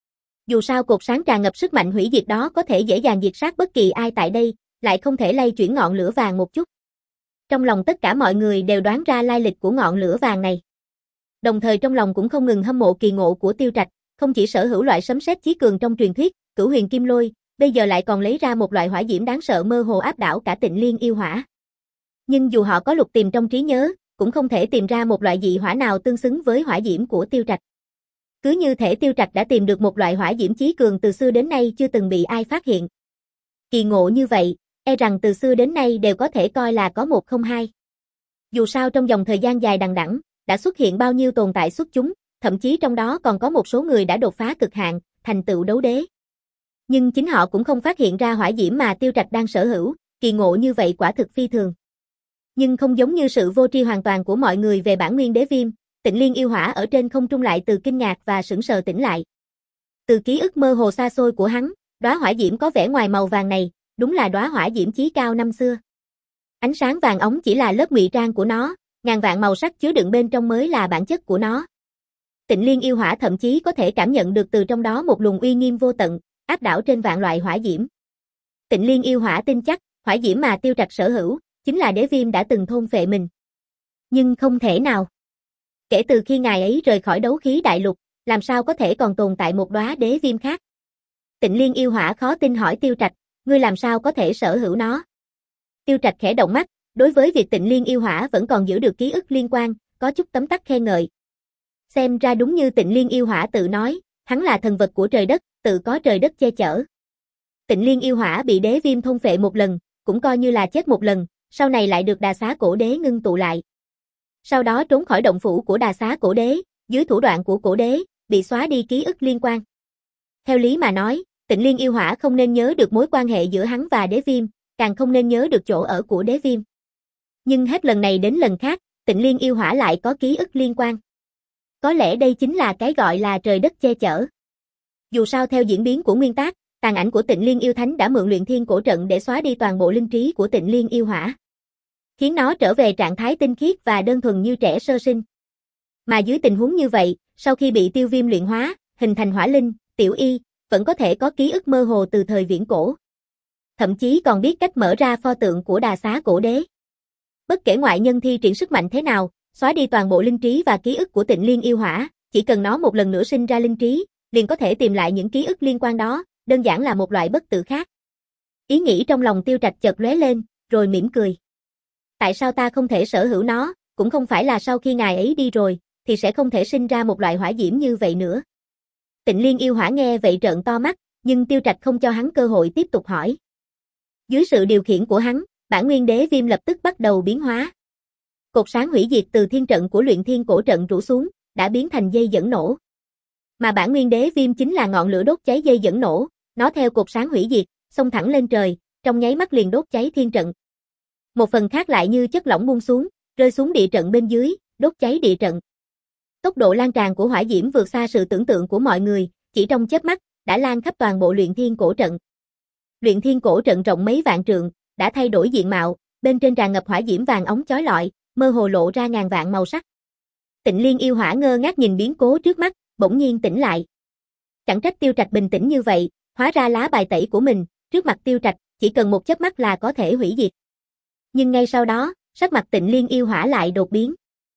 Dù sao cột sáng tràn ngập sức mạnh hủy diệt đó có thể dễ dàng diệt sát bất kỳ ai tại đây, lại không thể lay chuyển ngọn lửa vàng một chút. Trong lòng tất cả mọi người đều đoán ra lai lịch của ngọn lửa vàng này. Đồng thời trong lòng cũng không ngừng hâm mộ kỳ ngộ của Tiêu Trạch, không chỉ sở hữu loại sấm sét chí cường trong truyền thuyết, Cửu Huyền Kim Lôi, bây giờ lại còn lấy ra một loại hỏa diễm đáng sợ mơ hồ áp đảo cả Tịnh Liên yêu hỏa. Nhưng dù họ có lục tìm trong trí nhớ, cũng không thể tìm ra một loại dị hỏa nào tương xứng với hỏa diễm của Tiêu Trạch. Cứ như thể Tiêu Trạch đã tìm được một loại hỏa diễm chí cường từ xưa đến nay chưa từng bị ai phát hiện. Kỳ ngộ như vậy, e rằng từ xưa đến nay đều có thể coi là có một không hai. Dù sao trong dòng thời gian dài đằng đẵng, đã xuất hiện bao nhiêu tồn tại xuất chúng, thậm chí trong đó còn có một số người đã đột phá cực hạn, thành tựu đấu đế. Nhưng chính họ cũng không phát hiện ra hỏa diễm mà Tiêu Trạch đang sở hữu, kỳ ngộ như vậy quả thực phi thường. Nhưng không giống như sự vô tri hoàn toàn của mọi người về bản nguyên đế viêm, Tịnh Liên yêu hỏa ở trên không trung lại từ kinh ngạc và sững sờ tỉnh lại. Từ ký ức mơ hồ xa xôi của hắn, đóa hỏa diễm có vẻ ngoài màu vàng này, đúng là đóa hỏa diễm chí cao năm xưa. Ánh sáng vàng óng chỉ là lớp ngụy trang của nó, ngàn vạn màu sắc chứa đựng bên trong mới là bản chất của nó. Tịnh Liên yêu hỏa thậm chí có thể cảm nhận được từ trong đó một luồng uy nghiêm vô tận, áp đảo trên vạn loại hỏa diễm. Tịnh Liên yêu hỏa tin chắc, hỏa diễm mà Tiêu Trạch sở hữu, chính là đế viêm đã từng thôn phệ mình. Nhưng không thể nào. Kể từ khi ngài ấy rời khỏi đấu khí đại lục, làm sao có thể còn tồn tại một đóa đế viêm khác? Tịnh Liên yêu hỏa khó tin hỏi Tiêu Trạch, ngươi làm sao có thể sở hữu nó? Tiêu Trạch khẽ động mắt, đối với việc Tịnh Liên yêu hỏa vẫn còn giữ được ký ức liên quan, có chút tấm tắc khen ngợi. Xem ra đúng như Tịnh Liên yêu hỏa tự nói, hắn là thần vật của trời đất, tự có trời đất che chở. Tịnh Liên yêu hỏa bị đế viêm thôn phệ một lần, cũng coi như là chết một lần, sau này lại được Đà Xá Cổ Đế ngưng tụ lại. Sau đó trốn khỏi động phủ của Đà Xá Cổ Đế, dưới thủ đoạn của Cổ Đế, bị xóa đi ký ức liên quan. Theo lý mà nói, Tịnh Liên yêu hỏa không nên nhớ được mối quan hệ giữa hắn và đế viêm, càng không nên nhớ được chỗ ở của đế viêm. Nhưng hết lần này đến lần khác, Tịnh Liên yêu hỏa lại có ký ức liên quan. Có lẽ đây chính là cái gọi là trời đất che chở. Dù sao theo diễn biến của nguyên tác, tàn ảnh của Tịnh Liên yêu thánh đã mượn luyện thiên cổ trận để xóa đi toàn bộ linh trí của Tịnh Liên yêu hỏa, khiến nó trở về trạng thái tinh khiết và đơn thuần như trẻ sơ sinh. Mà dưới tình huống như vậy, sau khi bị tiêu viêm luyện hóa, hình thành hỏa linh, tiểu y, vẫn có thể có ký ức mơ hồ từ thời viễn cổ. Thậm chí còn biết cách mở ra pho tượng của Đà Xá Cổ Đế. Bất kể ngoại nhân thi triển sức mạnh thế nào, xóa đi toàn bộ linh trí và ký ức của Tịnh Liên yêu hỏa, chỉ cần nó một lần nữa sinh ra linh trí, liền có thể tìm lại những ký ức liên quan đó, đơn giản là một loại bất tử khác. Ý nghĩ trong lòng Tiêu Trạch chợt lóe lên, rồi mỉm cười. Tại sao ta không thể sở hữu nó, cũng không phải là sau khi ngài ấy đi rồi, thì sẽ không thể sinh ra một loại hỏa diễm như vậy nữa. Tịnh Liên yêu hỏa nghe vậy trợn to mắt, nhưng Tiêu Trạch không cho hắn cơ hội tiếp tục hỏi. Dưới sự điều khiển của hắn, bản nguyên đế viêm lập tức bắt đầu biến hóa. Cột sáng hủy diệt từ thiên trận của luyện thiên cổ trận rủ xuống, đã biến thành dây dẫn nổ. Mà bản nguyên đế viêm chính là ngọn lửa đốt cháy dây dẫn nổ, nó theo cột sáng hủy diệt, xông thẳng lên trời, trong nháy mắt liền đốt cháy thiên trận. Một phần khác lại như chất lỏng buông xuống, rơi xuống địa trận bên dưới, đốt cháy địa trận. Tốc độ lan tràn của hỏa diễm vượt xa sự tưởng tượng của mọi người, chỉ trong chớp mắt, đã lan khắp toàn bộ luyện thiên cổ trận. Luyện thiên cổ trận rộng mấy vạn trượng, đã thay đổi diện mạo, bên trên tràn ngập hỏa diễm vàng óng chói lọi, mơ hồ lộ ra ngàn vạn màu sắc. Tịnh Liên yêu hỏa ngơ ngác nhìn biến cố trước mắt, bỗng nhiên tỉnh lại. Chẳng trách Tiêu Trạch bình tĩnh như vậy, hóa ra lá bài tẩy của mình, trước mặt Tiêu Trạch, chỉ cần một chớp mắt là có thể hủy diệt. Nhưng ngay sau đó, sắc mặt Tịnh Liên yêu hỏa lại đột biến.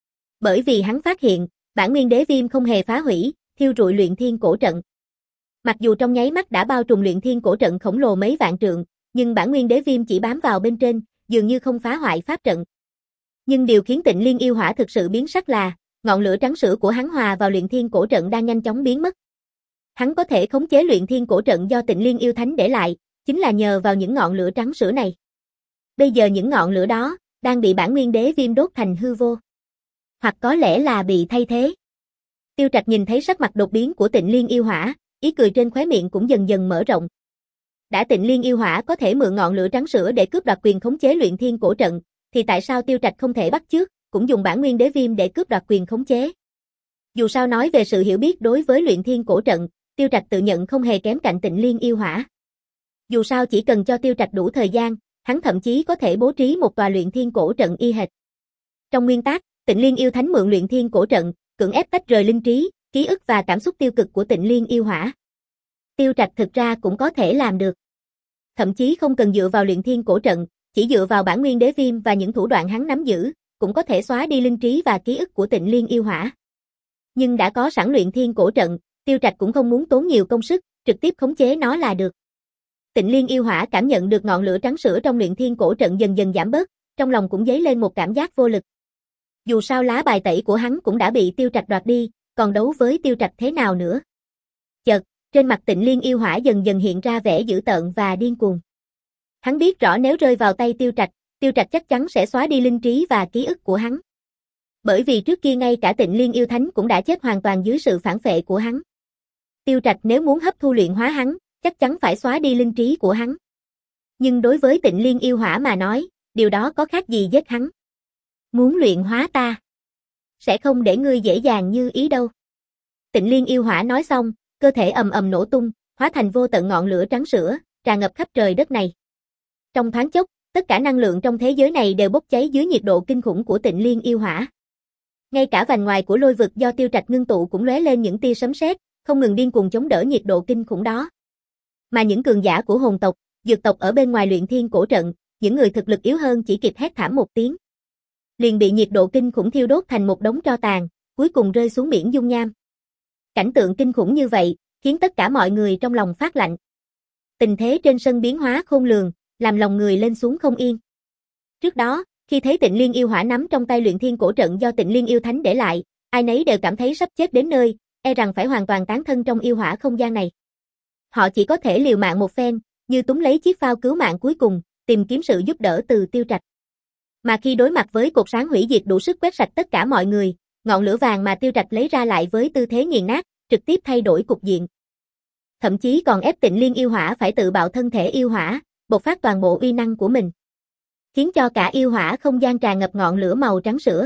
Bởi vì hắn phát hiện, bản nguyên đế viêm không hề phá hủy, thiêu rụi luyện thiên cổ trận. Mặc dù trong nháy mắt đã bao trùm luyện thiên cổ trận khổng lồ mấy vạn trượng, nhưng bản nguyên đế viêm chỉ bám vào bên trên, dường như không phá hoại pháp trận. Nhưng điều khiến Tịnh Liên yêu hỏa thực sự biến sắc là, ngọn lửa trắng sữa của hắn hòa vào luyện thiên cổ trận đang nhanh chóng biến mất. Hắn có thể khống chế luyện thiên cổ trận do Tịnh Liên yêu thánh để lại, chính là nhờ vào những ngọn lửa trắng sữa này. Bây giờ những ngọn lửa đó, đang bị bản nguyên đế viêm đốt thành hư vô. Hoặc có lẽ là bị thay thế. Tiêu Trạch nhìn thấy sắc mặt đột biến của Tịnh Liên yêu hỏa, ý cười trên khóe miệng cũng dần dần mở rộng. Đã Tịnh Liên yêu hỏa có thể mượn ngọn lửa trắng sữa để cướp đoạt quyền khống chế luyện thiên cổ trận, thì tại sao Tiêu Trạch không thể bắt chước, cũng dùng bản nguyên đế viêm để cướp đoạt quyền khống chế? Dù sao nói về sự hiểu biết đối với luyện thiên cổ trận, Tiêu Trạch tự nhận không hề kém cạnh Tịnh Liên yêu hỏa. Dù sao chỉ cần cho Tiêu Trạch đủ thời gian, hắn thậm chí có thể bố trí một tòa luyện thiên cổ trận y hệt. Trong nguyên tắc, Tịnh Liên yêu thánh mượn luyện thiên cổ trận, cưỡng ép tách rời linh trí, ký ức và cảm xúc tiêu cực của Tịnh Liên yêu hỏa. Tiêu Trạch thực ra cũng có thể làm được. Thậm chí không cần dựa vào luyện thiên cổ trận, chỉ dựa vào bản nguyên đế viêm và những thủ đoạn hắn nắm giữ, cũng có thể xóa đi linh trí và ký ức của Tịnh Liên yêu hỏa. Nhưng đã có sẵn luyện thiên cổ trận, Tiêu Trạch cũng không muốn tốn nhiều công sức, trực tiếp khống chế nó là được. Tịnh Liên yêu hỏa cảm nhận được ngọn lửa trắng sữa trong luyện thiên cổ trận dần dần giảm bớt, trong lòng cũng dấy lên một cảm giác vô lực. Dù sao lá bài tẩy của hắn cũng đã bị Tiêu Trạch đoạt đi, còn đấu với Tiêu Trạch thế nào nữa? Chợt, trên mặt Tịnh Liên yêu hỏa dần dần hiện ra vẻ dữ tợn và điên cuồng. Hắn biết rõ nếu rơi vào tay Tiêu Trạch, Tiêu Trạch chắc chắn sẽ xóa đi linh trí và ký ức của hắn. Bởi vì trước kia ngay cả Tịnh Liên yêu thánh cũng đã chết hoàn toàn dưới sự phản phệ của hắn. Tiêu Trạch nếu muốn hấp thu luyện hóa hắn, chắc chắn phải xóa đi linh trí của hắn. Nhưng đối với Tịnh Liên yêu hỏa mà nói, điều đó có khác gì giết hắn. Muốn luyện hóa ta, sẽ không để ngươi dễ dàng như ý đâu. Tịnh Liên yêu hỏa nói xong, cơ thể ầm ầm nổ tung, hóa thành vô tận ngọn lửa trắng sữa, tràn ngập khắp trời đất này. Trong thoáng chốc, tất cả năng lượng trong thế giới này đều bốc cháy dưới nhiệt độ kinh khủng của Tịnh Liên yêu hỏa. Ngay cả vành ngoài của lôi vực do Tiêu Trạch ngưng tụ cũng lóe lên những tia sấm sét, không ngừng điên cuồng chống đỡ nhiệt độ kinh khủng đó. Mà những cường giả của hồn tộc, dược tộc ở bên ngoài luyện thiên cổ trận, những người thực lực yếu hơn chỉ kịp hét thảm một tiếng, liền bị nhiệt độ kinh khủng thiêu đốt thành một đống tro tàn, cuối cùng rơi xuống biển dung nham. Cảnh tượng kinh khủng như vậy, khiến tất cả mọi người trong lòng phát lạnh. Tình thế trên sân biến hóa khôn lường, làm lòng người lên xuống không yên. Trước đó, khi thấy Tịnh Liên yêu hỏa nắm trong tay luyện thiên cổ trận do Tịnh Liên yêu thánh để lại, ai nấy đều cảm thấy sắp chết đến nơi, e rằng phải hoàn toàn tán thân trong yêu hỏa không gian này. Họ chỉ có thể liều mạng một phen, như túm lấy chiếc phao cứu mạng cuối cùng, tìm kiếm sự giúp đỡ từ Tiêu Trạch. Mà khi đối mặt với cột sáng hủy diệt đủ sức quét sạch tất cả mọi người, ngọn lửa vàng mà Tiêu Trạch lấy ra lại với tư thế nghiền nát, trực tiếp thay đổi cục diện. Thậm chí còn ép Tịnh Liên yêu hỏa phải tự bạo thân thể yêu hỏa, bộc phát toàn bộ uy năng của mình, khiến cho cả yêu hỏa không gian tràn ngập ngọn lửa màu trắng sữa.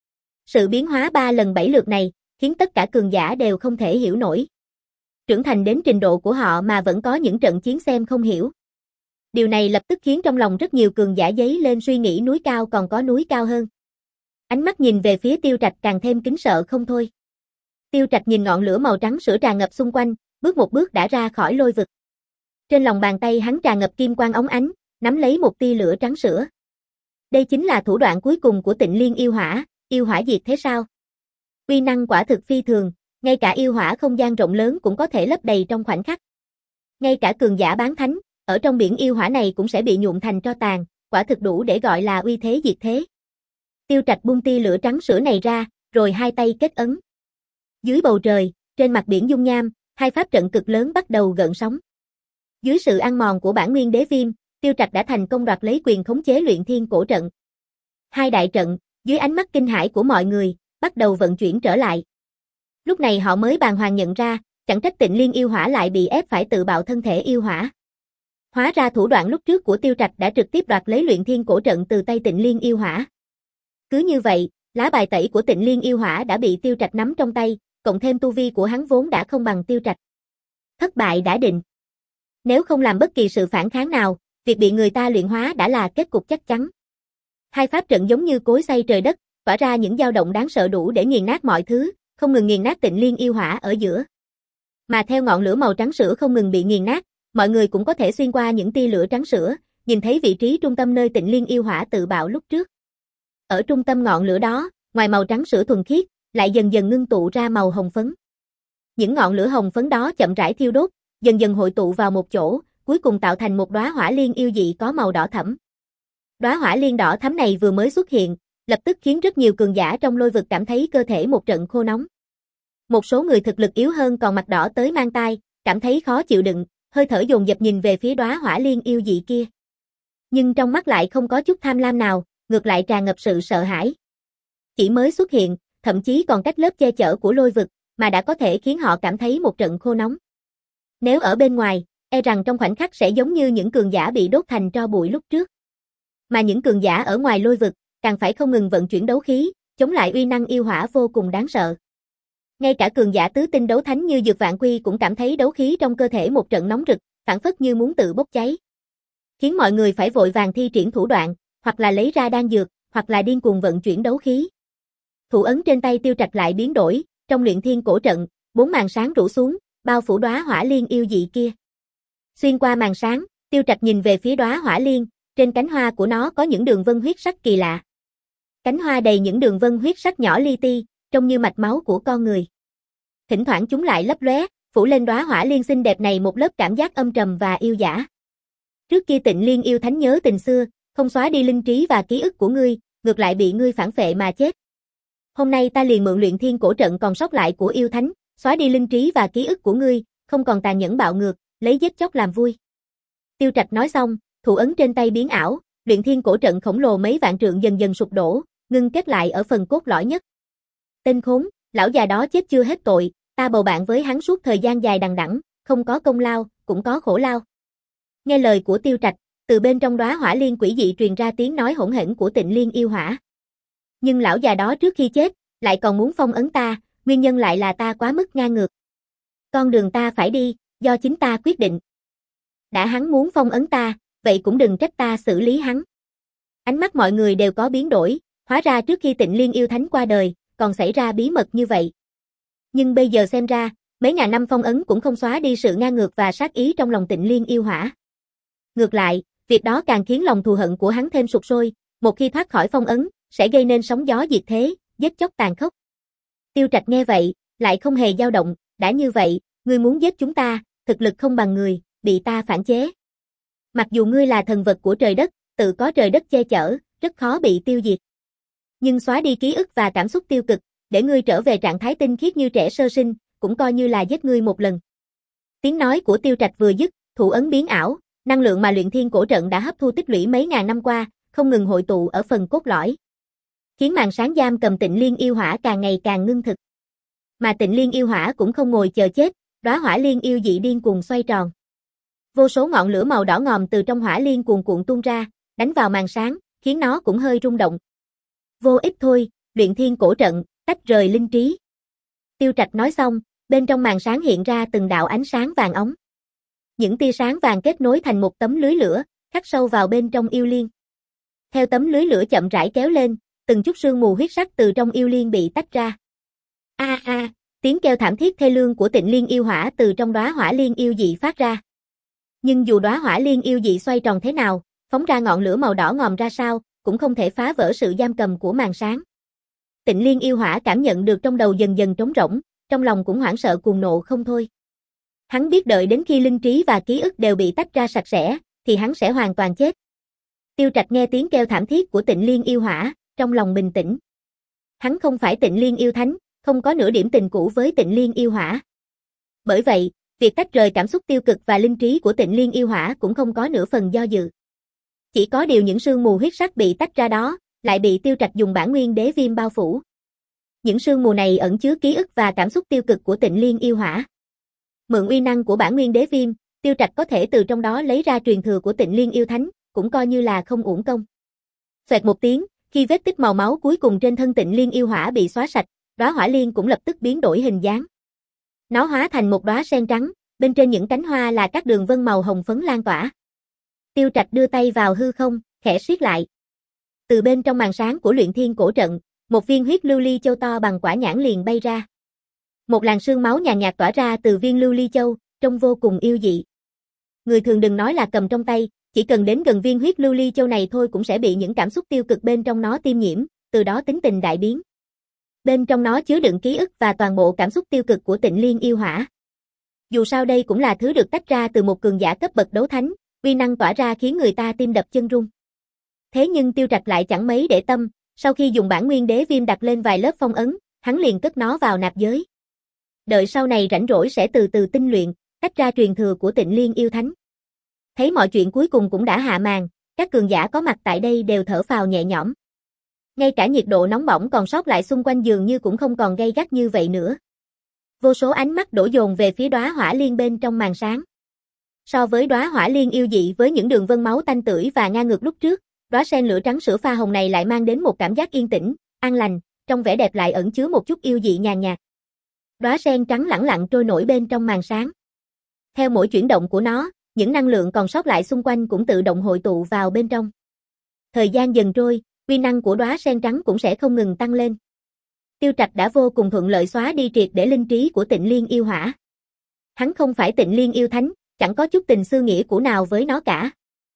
Sự biến hóa ba lần bảy lượt này, khiến tất cả cường giả đều không thể hiểu nổi. Trưởng thành đến trình độ của họ mà vẫn có những trận chiến xem không hiểu. Điều này lập tức khiến trong lòng rất nhiều cường giả dấy lên suy nghĩ núi cao còn có núi cao hơn. Ánh mắt nhìn về phía Tiêu Trạch càng thêm kính sợ không thôi. Tiêu Trạch nhìn ngọn lửa màu trắng sữa tràn ngập xung quanh, bước một bước đã ra khỏi lôi vực. Trên lòng bàn tay hắn tràn ngập kim quang óng ánh, nắm lấy một tia lửa trắng sữa. Đây chính là thủ đoạn cuối cùng của Tịnh Liên yêu hỏa, yêu hỏa diệt thế sao? Uy năng quả thực phi thường, ngay cả yêu hỏa không gian rộng lớn cũng có thể lấp đầy trong khoảnh khắc. Ngay cả cường giả bán thánh, ở trong biển yêu hỏa này cũng sẽ bị nhuộm thành tro tàn, quả thực đủ để gọi là uy thế diệt thế. Tiêu Trạch buông tia lửa trắng sữa này ra, rồi hai tay kết ấn. Dưới bầu trời, trên mặt biển dung nham, hai pháp trận cực lớn bắt đầu gợn sóng. Dưới sự ăn mòn của bản nguyên đế viêm, Tiêu Trạch đã thành công đoạt lấy quyền khống chế luyện thiên cổ trận. Hai đại trận, dưới ánh mắt kinh hãi của mọi người, bắt đầu vận chuyển trở lại. Lúc này họ mới bàng hoàng nhận ra, chẳng trách Tịnh Liên yêu hỏa lại bị ép phải tự bạo thân thể yêu hỏa. Hóa ra thủ đoạn lúc trước của Tiêu Trạch đã trực tiếp đoạt lấy luyện thiên cổ trận từ tay Tịnh Liên yêu hỏa. Cứ như vậy, lá bài tẩy của Tịnh Liên yêu hỏa đã bị Tiêu Trạch nắm trong tay, cộng thêm tu vi của hắn vốn đã không bằng Tiêu Trạch. Thất bại đã định. Nếu không làm bất kỳ sự phản kháng nào, việc bị người ta luyện hóa đã là kết cục chắc chắn. Hai pháp trận giống như cối xay trời đất, tỏa ra những dao động đáng sợ đủ để nghiền nát mọi thứ, không ngừng nghiền nát Tịnh Liên yêu hỏa ở giữa. Mà theo ngọn lửa màu trắng sữa không ngừng bị nghiền nát, mọi người cũng có thể xuyên qua những tia lửa trắng sữa, nhìn thấy vị trí trung tâm nơi Tịnh Liên yêu hỏa tự bạo lúc trước. Ở trung tâm ngọn lửa đó, ngoài màu trắng sữa thuần khiết, lại dần dần ngưng tụ ra màu hồng phấn. Những ngọn lửa hồng phấn đó chậm rãi thiêu đốt, dần dần hội tụ vào một chỗ, cuối cùng tạo thành một đóa hỏa liên yêu dị có màu đỏ thẫm. Đóa hỏa liên đỏ thắm này vừa mới xuất hiện, lập tức khiến rất nhiều cường giả trong lôi vực cảm thấy cơ thể một trận khô nóng. Một số người thực lực yếu hơn còn mặt đỏ tới mang tai, cảm thấy khó chịu đựng, hơi thở dồn dập nhìn về phía đóa hỏa liên yêu dị kia. Nhưng trong mắt lại không có chút tham lam nào, ngược lại tràn ngập sự sợ hãi. Chỉ mới xuất hiện, thậm chí còn cách lớp che chở của lôi vực, mà đã có thể khiến họ cảm thấy một trận khô nóng. Nếu ở bên ngoài, e rằng trong khoảnh khắc sẽ giống như những cường giả bị đốt thành tro bụi lúc trước. Mà những cường giả ở ngoài lôi vực, càng phải không ngừng vận chuyển đấu khí, chống lại uy năng yêu hỏa vô cùng đáng sợ. Ngay cả cường giả tứ tinh đấu thánh như Dược Vạn Quy cũng cảm thấy đấu khí trong cơ thể một trận nóng rực, phảng phất như muốn tự bốc cháy. Khiến mọi người phải vội vàng thi triển thủ đoạn, hoặc là lấy ra đan dược, hoặc là điên cuồng vận chuyển đấu khí. Thủ ấn trên tay Tiêu Trạch lại biến đổi, trong luyện thiên cổ trận, bốn màn sáng rủ xuống, bao phủ đóa hỏa liên yêu dị kia. Xuyên qua màn sáng, Tiêu Trạch nhìn về phía đóa hỏa liên, trên cánh hoa của nó có những đường vân huyết sắc kỳ lạ. Cánh hoa đầy những đường vân huyết sắc nhỏ li ti, trông như mạch máu của con người. Thỉnh thoảng chúng lại lấp lóe, phủ lên đóa hỏa liên xinh đẹp này một lớp cảm giác âm trầm và yêu dã. Trước kia Tịnh Liên yêu thánh nhớ tình xưa, không xóa đi linh trí và ký ức của ngươi, ngược lại bị ngươi phản phệ mà chết. Hôm nay ta liền mượn luyện thiên cổ trận còn sót lại của yêu thánh, xóa đi linh trí và ký ức của ngươi, không còn tàn nhẫn bạo ngược, lấy giết chóc làm vui. Tiêu Trạch nói xong, thủ ấn trên tay biến ảo, luyện thiên cổ trận khổng lồ mấy vạn trượng dần dần sụp đổ, ngưng kết lại ở phần cốt lõi nhất. Tên khốn, lão già đó chết chưa hết tội, ta bầu bạn với hắn suốt thời gian dài đằng đẵng, không có công lao, cũng có khổ lao. Nghe lời của Tiêu Trạch, từ bên trong đóa hỏa liên quỷ dị truyền ra tiếng nói hỗn hển của Tịnh Liên yêu hỏa. Nhưng lão già đó trước khi chết, lại còn muốn phong ấn ta, nguyên nhân lại là ta quá mức ngang ngược. Con đường ta phải đi, do chính ta quyết định. Đã hắn muốn phong ấn ta, vậy cũng đừng trách ta xử lý hắn. Ánh mắt mọi người đều có biến đổi, hóa ra trước khi Tịnh Liên yêu thánh qua đời, còn xảy ra bí mật như vậy. Nhưng bây giờ xem ra, mấy ngàn năm phong ấn cũng không xóa đi sự ngang ngược và sát ý trong lòng Tịnh Liên yêu hỏa. Ngược lại, việc đó càng khiến lòng thù hận của hắn thêm sục sôi, một khi thoát khỏi phong ấn, sẽ gây nên sóng gió diệt thế, giết chóc tàn khốc. Tiêu Trạch nghe vậy, lại không hề dao động, đã như vậy, ngươi muốn giết chúng ta, thực lực không bằng người, bị ta phản chế. Mặc dù ngươi là thần vật của trời đất, tự có trời đất che chở, rất khó bị tiêu diệt. Nhưng xóa đi ký ức và cảm xúc tiêu cực, để ngươi trở về trạng thái tinh khiết như trẻ sơ sinh, cũng coi như là giết ngươi một lần. Tiếng nói của Tiêu Trạch vừa dứt, thủ ấn biến ảo, năng lượng mà luyện thiên cổ trận đã hấp thu tích lũy mấy ngàn năm qua, không ngừng hội tụ ở phần cốt lõi. Khiến màn sáng giam cầm Tịnh Liên yêu hỏa càng ngày càng ngưng thực. Mà Tịnh Liên yêu hỏa cũng không ngồi chờ chết, đóa hỏa liên yêu dị điên cuồng xoay tròn. Vô số ngọn lửa màu đỏ ngòm từ trong hỏa liên cuồn cuộn tuôn ra, đánh vào màn sáng, khiến nó cũng hơi rung động. Vô ích thôi, luyện thiên cổ trận, tách rời linh trí. Tiêu Trạch nói xong, bên trong màn sáng hiện ra từng đạo ánh sáng vàng óng. Những tia sáng vàng kết nối thành một tấm lưới lửa, khắc sâu vào bên trong yêu liên. Theo tấm lưới lửa chậm rãi kéo lên, từng chút sương mù huyết sắc từ trong yêu liên bị tách ra. A a, tiếng kêu thảm thiết thê lương của Tịnh Liên yêu hỏa từ trong đóa hỏa liên yêu dị phát ra. Nhưng dù đóa hỏa liên yêu dị xoay tròn thế nào, phóng ra ngọn lửa màu đỏ ngòm ra sao, cũng không thể phá vỡ sự giam cầm của màn sáng. Tịnh Liên yêu hỏa cảm nhận được trong đầu dần dần trống rỗng, trong lòng cũng hoảng sợ cuồng nộ không thôi. Hắn biết đợi đến khi linh trí và ký ức đều bị tách ra sạch sẽ, thì hắn sẽ hoàn toàn chết. Tiêu Trạch nghe tiếng kêu thảm thiết của Tịnh Liên yêu hỏa, trong lòng bình tĩnh. Hắn không phải Tịnh Liên yêu thánh, không có nửa điểm tình cũ với Tịnh Liên yêu hỏa. Bởi vậy, việc tách rời cảm xúc tiêu cực và linh trí của Tịnh Liên yêu hỏa cũng không có nửa phần do dự. Chỉ có điều những sương mù huyết sắc bị tách ra đó, lại bị Tiêu Trạch dùng bản nguyên đế viêm bao phủ. Những sương mù này ẩn chứa ký ức và cảm xúc tiêu cực của Tịnh Liên yêu hỏa. Mượn uy năng của bản nguyên đế viêm, Tiêu Trạch có thể từ trong đó lấy ra truyền thừa của Tịnh Liên yêu thánh, cũng coi như là không uổng công. Xoẹt một tiếng, khi vết tích màu máu cuối cùng trên thân Tịnh Liên yêu hỏa bị xóa sạch, đóa hỏa liên cũng lập tức biến đổi hình dáng. Nó hóa thành một đóa sen trắng, bên trên những cánh hoa là các đường vân màu hồng phấn lan tỏa. Tiêu Trạch đưa tay vào hư không, khẽ siết lại. Từ bên trong màn sáng của luyện thiên cổ trận, một viên huyết lưu ly châu to bằng quả nhãn liền bay ra. Một làn sương máu nhàn nhạt tỏa ra từ viên lưu ly châu, trông vô cùng yêu dị. Người thường đừng nói là cầm trong tay, chỉ cần đến gần viên huyết lưu ly châu này thôi cũng sẽ bị những cảm xúc tiêu cực bên trong nó tiêm nhiễm, từ đó tính tình đại biến. Bên trong nó chứa đựng ký ức và toàn bộ cảm xúc tiêu cực của Tịnh Liên yêu hỏa. Dù sao đây cũng là thứ được tách ra từ một cường giả cấp bậc đấu thánh, uy năng tỏa ra khiến người ta tim đập chân rung. Thế nhưng Tiêu Trạch lại chẳng mấy để tâm, sau khi dùng bản nguyên đế viêm đặt lên vài lớp phong ấn, hắn liền cất nó vào nạp giới. Đợi sau này rảnh rỗi sẽ từ từ tinh luyện, tách ra truyền thừa của Tịnh Liên yêu thánh. Thấy mọi chuyện cuối cùng cũng đã hạ màn, các cường giả có mặt tại đây đều thở phào nhẹ nhõm. Ngay cả nhiệt độ nóng bỏng còn sót lại xung quanh dường như cũng không còn gay gắt như vậy nữa. Vô số ánh mắt đổ dồn về phía đóa hỏa liên bên trong màn sáng. So với đóa hỏa liên yêu dị với những đường vân máu tanh tưởi và ngang ngược lúc trước, Đóa sen lửa trắng sữa pha hồng này lại mang đến một cảm giác yên tĩnh, an lành, trong vẻ đẹp lại ẩn chứa một chút yêu dị nhàn nhạt. Đóa sen trắng lẳng lặng trôi nổi bên trong màn sáng. Theo mỗi chuyển động của nó, những năng lượng còn sót lại xung quanh cũng tự động hội tụ vào bên trong. Thời gian dần trôi, uy năng của đóa sen trắng cũng sẽ không ngừng tăng lên. Tiêu Trạch đã vô cùng thuận lợi xóa đi triệt để linh trí của Tịnh Liên yêu hỏa. Hắn không phải Tịnh Liên yêu thánh, chẳng có chút tình xưa nghĩa của nào với nó cả.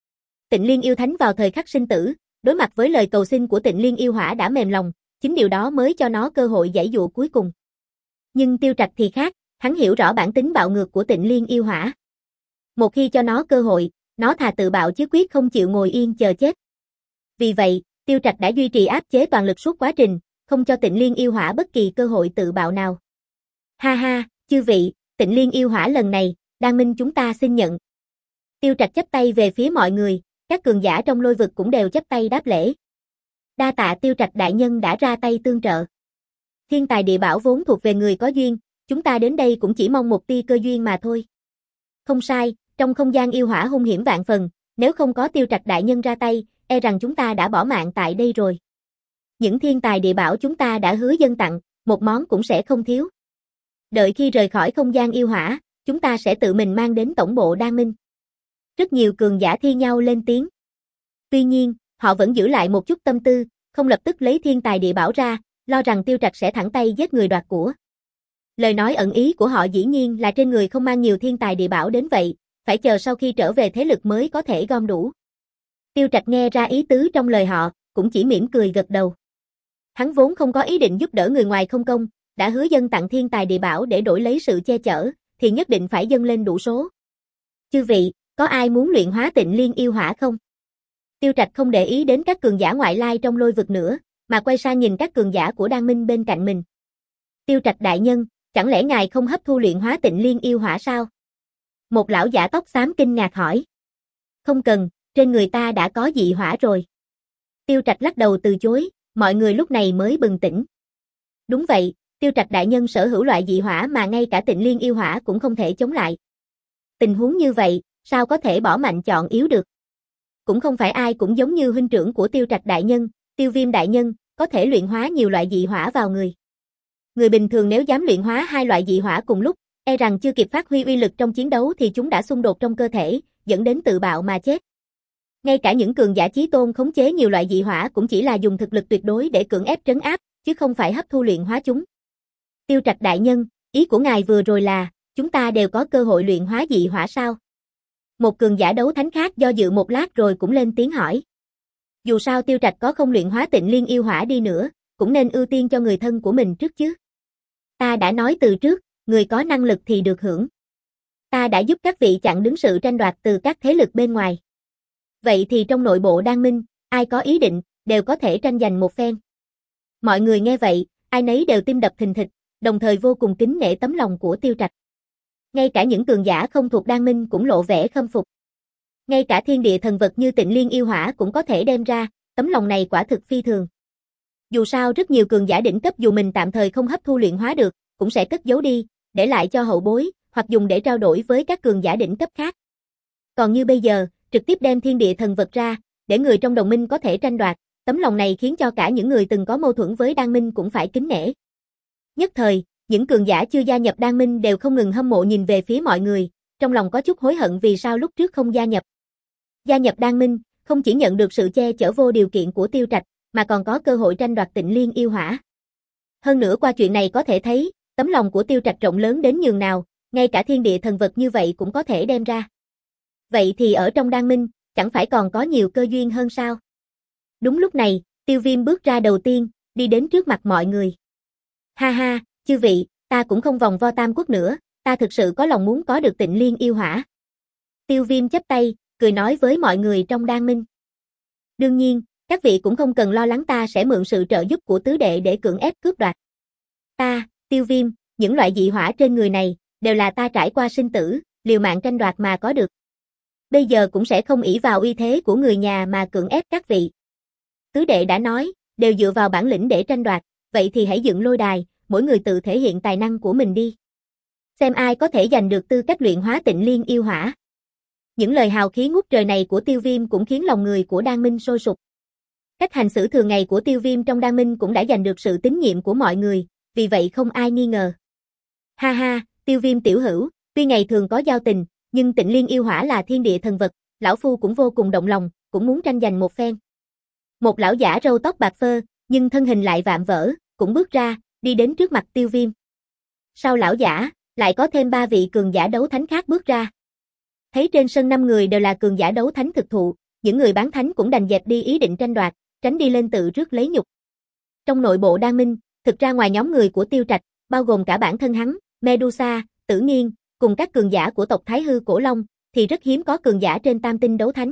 Tịnh Liên yêu thánh vào thời khắc sinh tử, đối mặt với lời cầu xin của Tịnh Liên yêu hỏa đã mềm lòng, chính điều đó mới cho nó cơ hội giãy dụa cuối cùng. Nhưng Tiêu Trạch thì khác, hắn hiểu rõ bản tính bạo ngược của Tịnh Liên yêu hỏa. Một khi cho nó cơ hội, nó thà tự bạo chứ quyết không chịu ngồi yên chờ chết. Vì vậy, Tiêu Trạch đã duy trì áp chế toàn lực suốt quá trình, không cho Tịnh Liên yêu hỏa bất kỳ cơ hội tự bạo nào. Ha ha, chư vị, Tịnh Liên yêu hỏa lần này, Đan Minh chúng ta xin nhận. Tiêu Trạch chắp tay về phía mọi người, các cường giả trong lôi vực cũng đều chắp tay đáp lễ. Đa tạ Tiêu Trạch đại nhân đã ra tay tương trợ. Thiên tài địa bảo vốn thuộc về người có duyên, chúng ta đến đây cũng chỉ mong một tia cơ duyên mà thôi. Không sai, trong không gian yêu hỏa hung hiểm vạn phần, nếu không có Tiêu Trạch đại nhân ra tay, e rằng chúng ta đã bỏ mạng tại đây rồi. Những thiên tài địa bảo chúng ta đã hứa dâng tặng, một món cũng sẽ không thiếu. Đợi khi rời khỏi không gian yêu hỏa, chúng ta sẽ tự mình mang đến tổng bộ Đan Minh. Rất nhiều cường giả thi nhau lên tiếng. Tuy nhiên, họ vẫn giữ lại một chút tâm tư, không lập tức lấy thiên tài địa bảo ra, lo rằng Tiêu Trạch sẽ thẳng tay giết người đoạt của. Lời nói ẩn ý của họ dĩ nhiên là trên người không mang nhiều thiên tài địa bảo đến vậy, phải chờ sau khi trở về thế lực mới có thể gom đủ. Tiêu Trạch nghe ra ý tứ trong lời họ, cũng chỉ mỉm cười gật đầu. Hắn vốn không có ý định giúp đỡ người ngoài không công, đã hứa dâng tặng thiên tài địa bảo để đổi lấy sự che chở, thì nhất định phải dâng lên đủ số. Chư vị, có ai muốn luyện hóa Tịnh Liên yêu hỏa không? Tiêu Trạch không để ý đến các cường giả ngoại lai trong lôi vực nữa, mà quay sang nhìn các cường giả của Đan Minh bên cạnh mình. Tiêu Trạch đại nhân, chẳng lẽ ngài không hấp thu luyện hóa Tịnh Liên yêu hỏa sao? Một lão giả tóc xám kinh ngạc hỏi. Không cần, trên người ta đã có dị hỏa rồi. Tiêu Trạch lắc đầu từ chối, mọi người lúc này mới bừng tỉnh. Đúng vậy, Tiêu Trạch đại nhân sở hữu loại dị hỏa mà ngay cả Tịnh Liên yêu hỏa cũng không thể chống lại. Tình huống như vậy, sao có thể bỏ mạnh chọn yếu được? Cũng không phải ai cũng giống như huynh trưởng của Tiêu Trạch đại nhân, Tiêu Viêm đại nhân, có thể luyện hóa nhiều loại dị hỏa vào người. Người bình thường nếu dám luyện hóa hai loại dị hỏa cùng lúc, e rằng chưa kịp phát huy uy lực trong chiến đấu thì chúng đã xung đột trong cơ thể, dẫn đến tự bạo mà chết. Ngay cả những cường giả chí tôn khống chế nhiều loại dị hỏa cũng chỉ là dùng thực lực tuyệt đối để cưỡng ép trấn áp, chứ không phải hấp thu luyện hóa chúng. Tiêu Trạch đại nhân, ý của ngài vừa rồi là, chúng ta đều có cơ hội luyện hóa dị hỏa sao? Một cường giả đấu thánh khác do dự một lát rồi cũng lên tiếng hỏi. Dù sao Tiêu Trạch có không luyện hóa Tịnh Liên yêu hỏa đi nữa, cũng nên ưu tiên cho người thân của mình trước chứ. Ta đã nói từ trước, người có năng lực thì được hưởng. Ta đã giúp các vị chặn đứng sự tranh đoạt từ các thế lực bên ngoài. Vậy thì trong nội bộ Đan Minh, ai có ý định, đều có thể tranh giành một phen. Mọi người nghe vậy, ai nấy đều tim đập thình thịch, đồng thời vô cùng kính nể tấm lòng của Tiêu Trạch. Ngay cả những cường giả không thuộc Đan Minh cũng lộ vẻ khâm phục. Ngay cả thiên địa thần vật như Tịnh Liên yêu hỏa cũng có thể đem ra, tấm lòng này quả thực phi thường. Dù sao rất nhiều cường giả đỉnh cấp dù mình tạm thời không hấp thu luyện hóa được, cũng sẽ cất giấu đi, để lại cho hậu bối, hoặc dùng để trao đổi với các cường giả đỉnh cấp khác. Còn như bây giờ, trực tiếp đem thiên địa thần vật ra, để người trong đồng minh có thể tranh đoạt, tấm lòng này khiến cho cả những người từng có mâu thuẫn với Đan Minh cũng phải kính nể. Nhất thời, những cường giả chưa gia nhập Đan Minh đều không ngừng hâm mộ nhìn về phía mọi người, trong lòng có chút hối hận vì sao lúc trước không gia nhập. Gia nhập Đan Minh, không chỉ nhận được sự che chở vô điều kiện của Tiêu Trạch, mà còn có cơ hội tranh đoạt Tịnh Liên yêu hỏa. Hơn nữa qua chuyện này có thể thấy, tấm lòng của Tiêu Trạch rộng lớn đến nhường nào, ngay cả thiên địa thần vật như vậy cũng có thể đem ra. Vậy thì ở trong Đan Minh, chẳng phải còn có nhiều cơ duyên hơn sao? Đúng lúc này, Tiêu Viêm bước ra đầu tiên, đi đến trước mặt mọi người. Ha ha, chư vị, ta cũng không vòng vo Tam Quốc nữa, ta thực sự có lòng muốn có được Tịnh Liên yêu hỏa. Tiêu Viêm chắp tay, cười nói với mọi người trong Đan Minh. Đương nhiên, các vị cũng không cần lo lắng ta sẽ mượn sự trợ giúp của tứ đệ để cưỡng ép cướp đoạt. Ta, Tiêu Viêm, những loại dị hỏa trên người này, đều là ta trải qua sinh tử, liều mạng tranh đoạt mà có được. Bây giờ cũng sẽ không ỷ vào uy thế của người nhà mà cưỡng ép các vị. Tứ đệ đã nói, đều dựa vào bản lĩnh để tranh đoạt, vậy thì hãy dựng lôi đài, mỗi người tự thể hiện tài năng của mình đi. Xem ai có thể giành được tư cách luyện hóa Tịnh Liên yêu hỏa. Những lời hào khí ngút trời này của Tiêu Viêm cũng khiến lòng người của Đan Minh sôi sục. Cách hành xử thường ngày của Tiêu Viêm trong Đan Minh cũng đã giành được sự tín nhiệm của mọi người, vì vậy không ai nghi ngờ. Ha ha, Tiêu Viêm tiểu hữu, tuy ngày thường có giao tình, nhưng Tịnh Liên yêu hỏa là thiên địa thần vật, lão phu cũng vô cùng động lòng, cũng muốn tranh giành một phen. Một lão giả râu tóc bạc phơ, nhưng thân hình lại vạm vỡ, cũng bước ra, đi đến trước mặt Tiêu Viêm. Sau lão giả, lại có thêm ba vị cường giả đấu thánh khác bước ra. Thấy trên sân năm người đều là cường giả đấu thánh thực thụ, những người bán thánh cũng đành dẹp đi ý định tranh đoạt, tránh đi lên tự rước lấy nhục. Trong nội bộ Đan Minh, thực ra ngoài nhóm người của Tiêu Trạch, bao gồm cả bản thân hắn, Medusa, Tử Nghiên, cùng các cường giả của tộc Thái Hư Cổ Long, thì rất hiếm có cường giả trên tam tinh đấu thánh.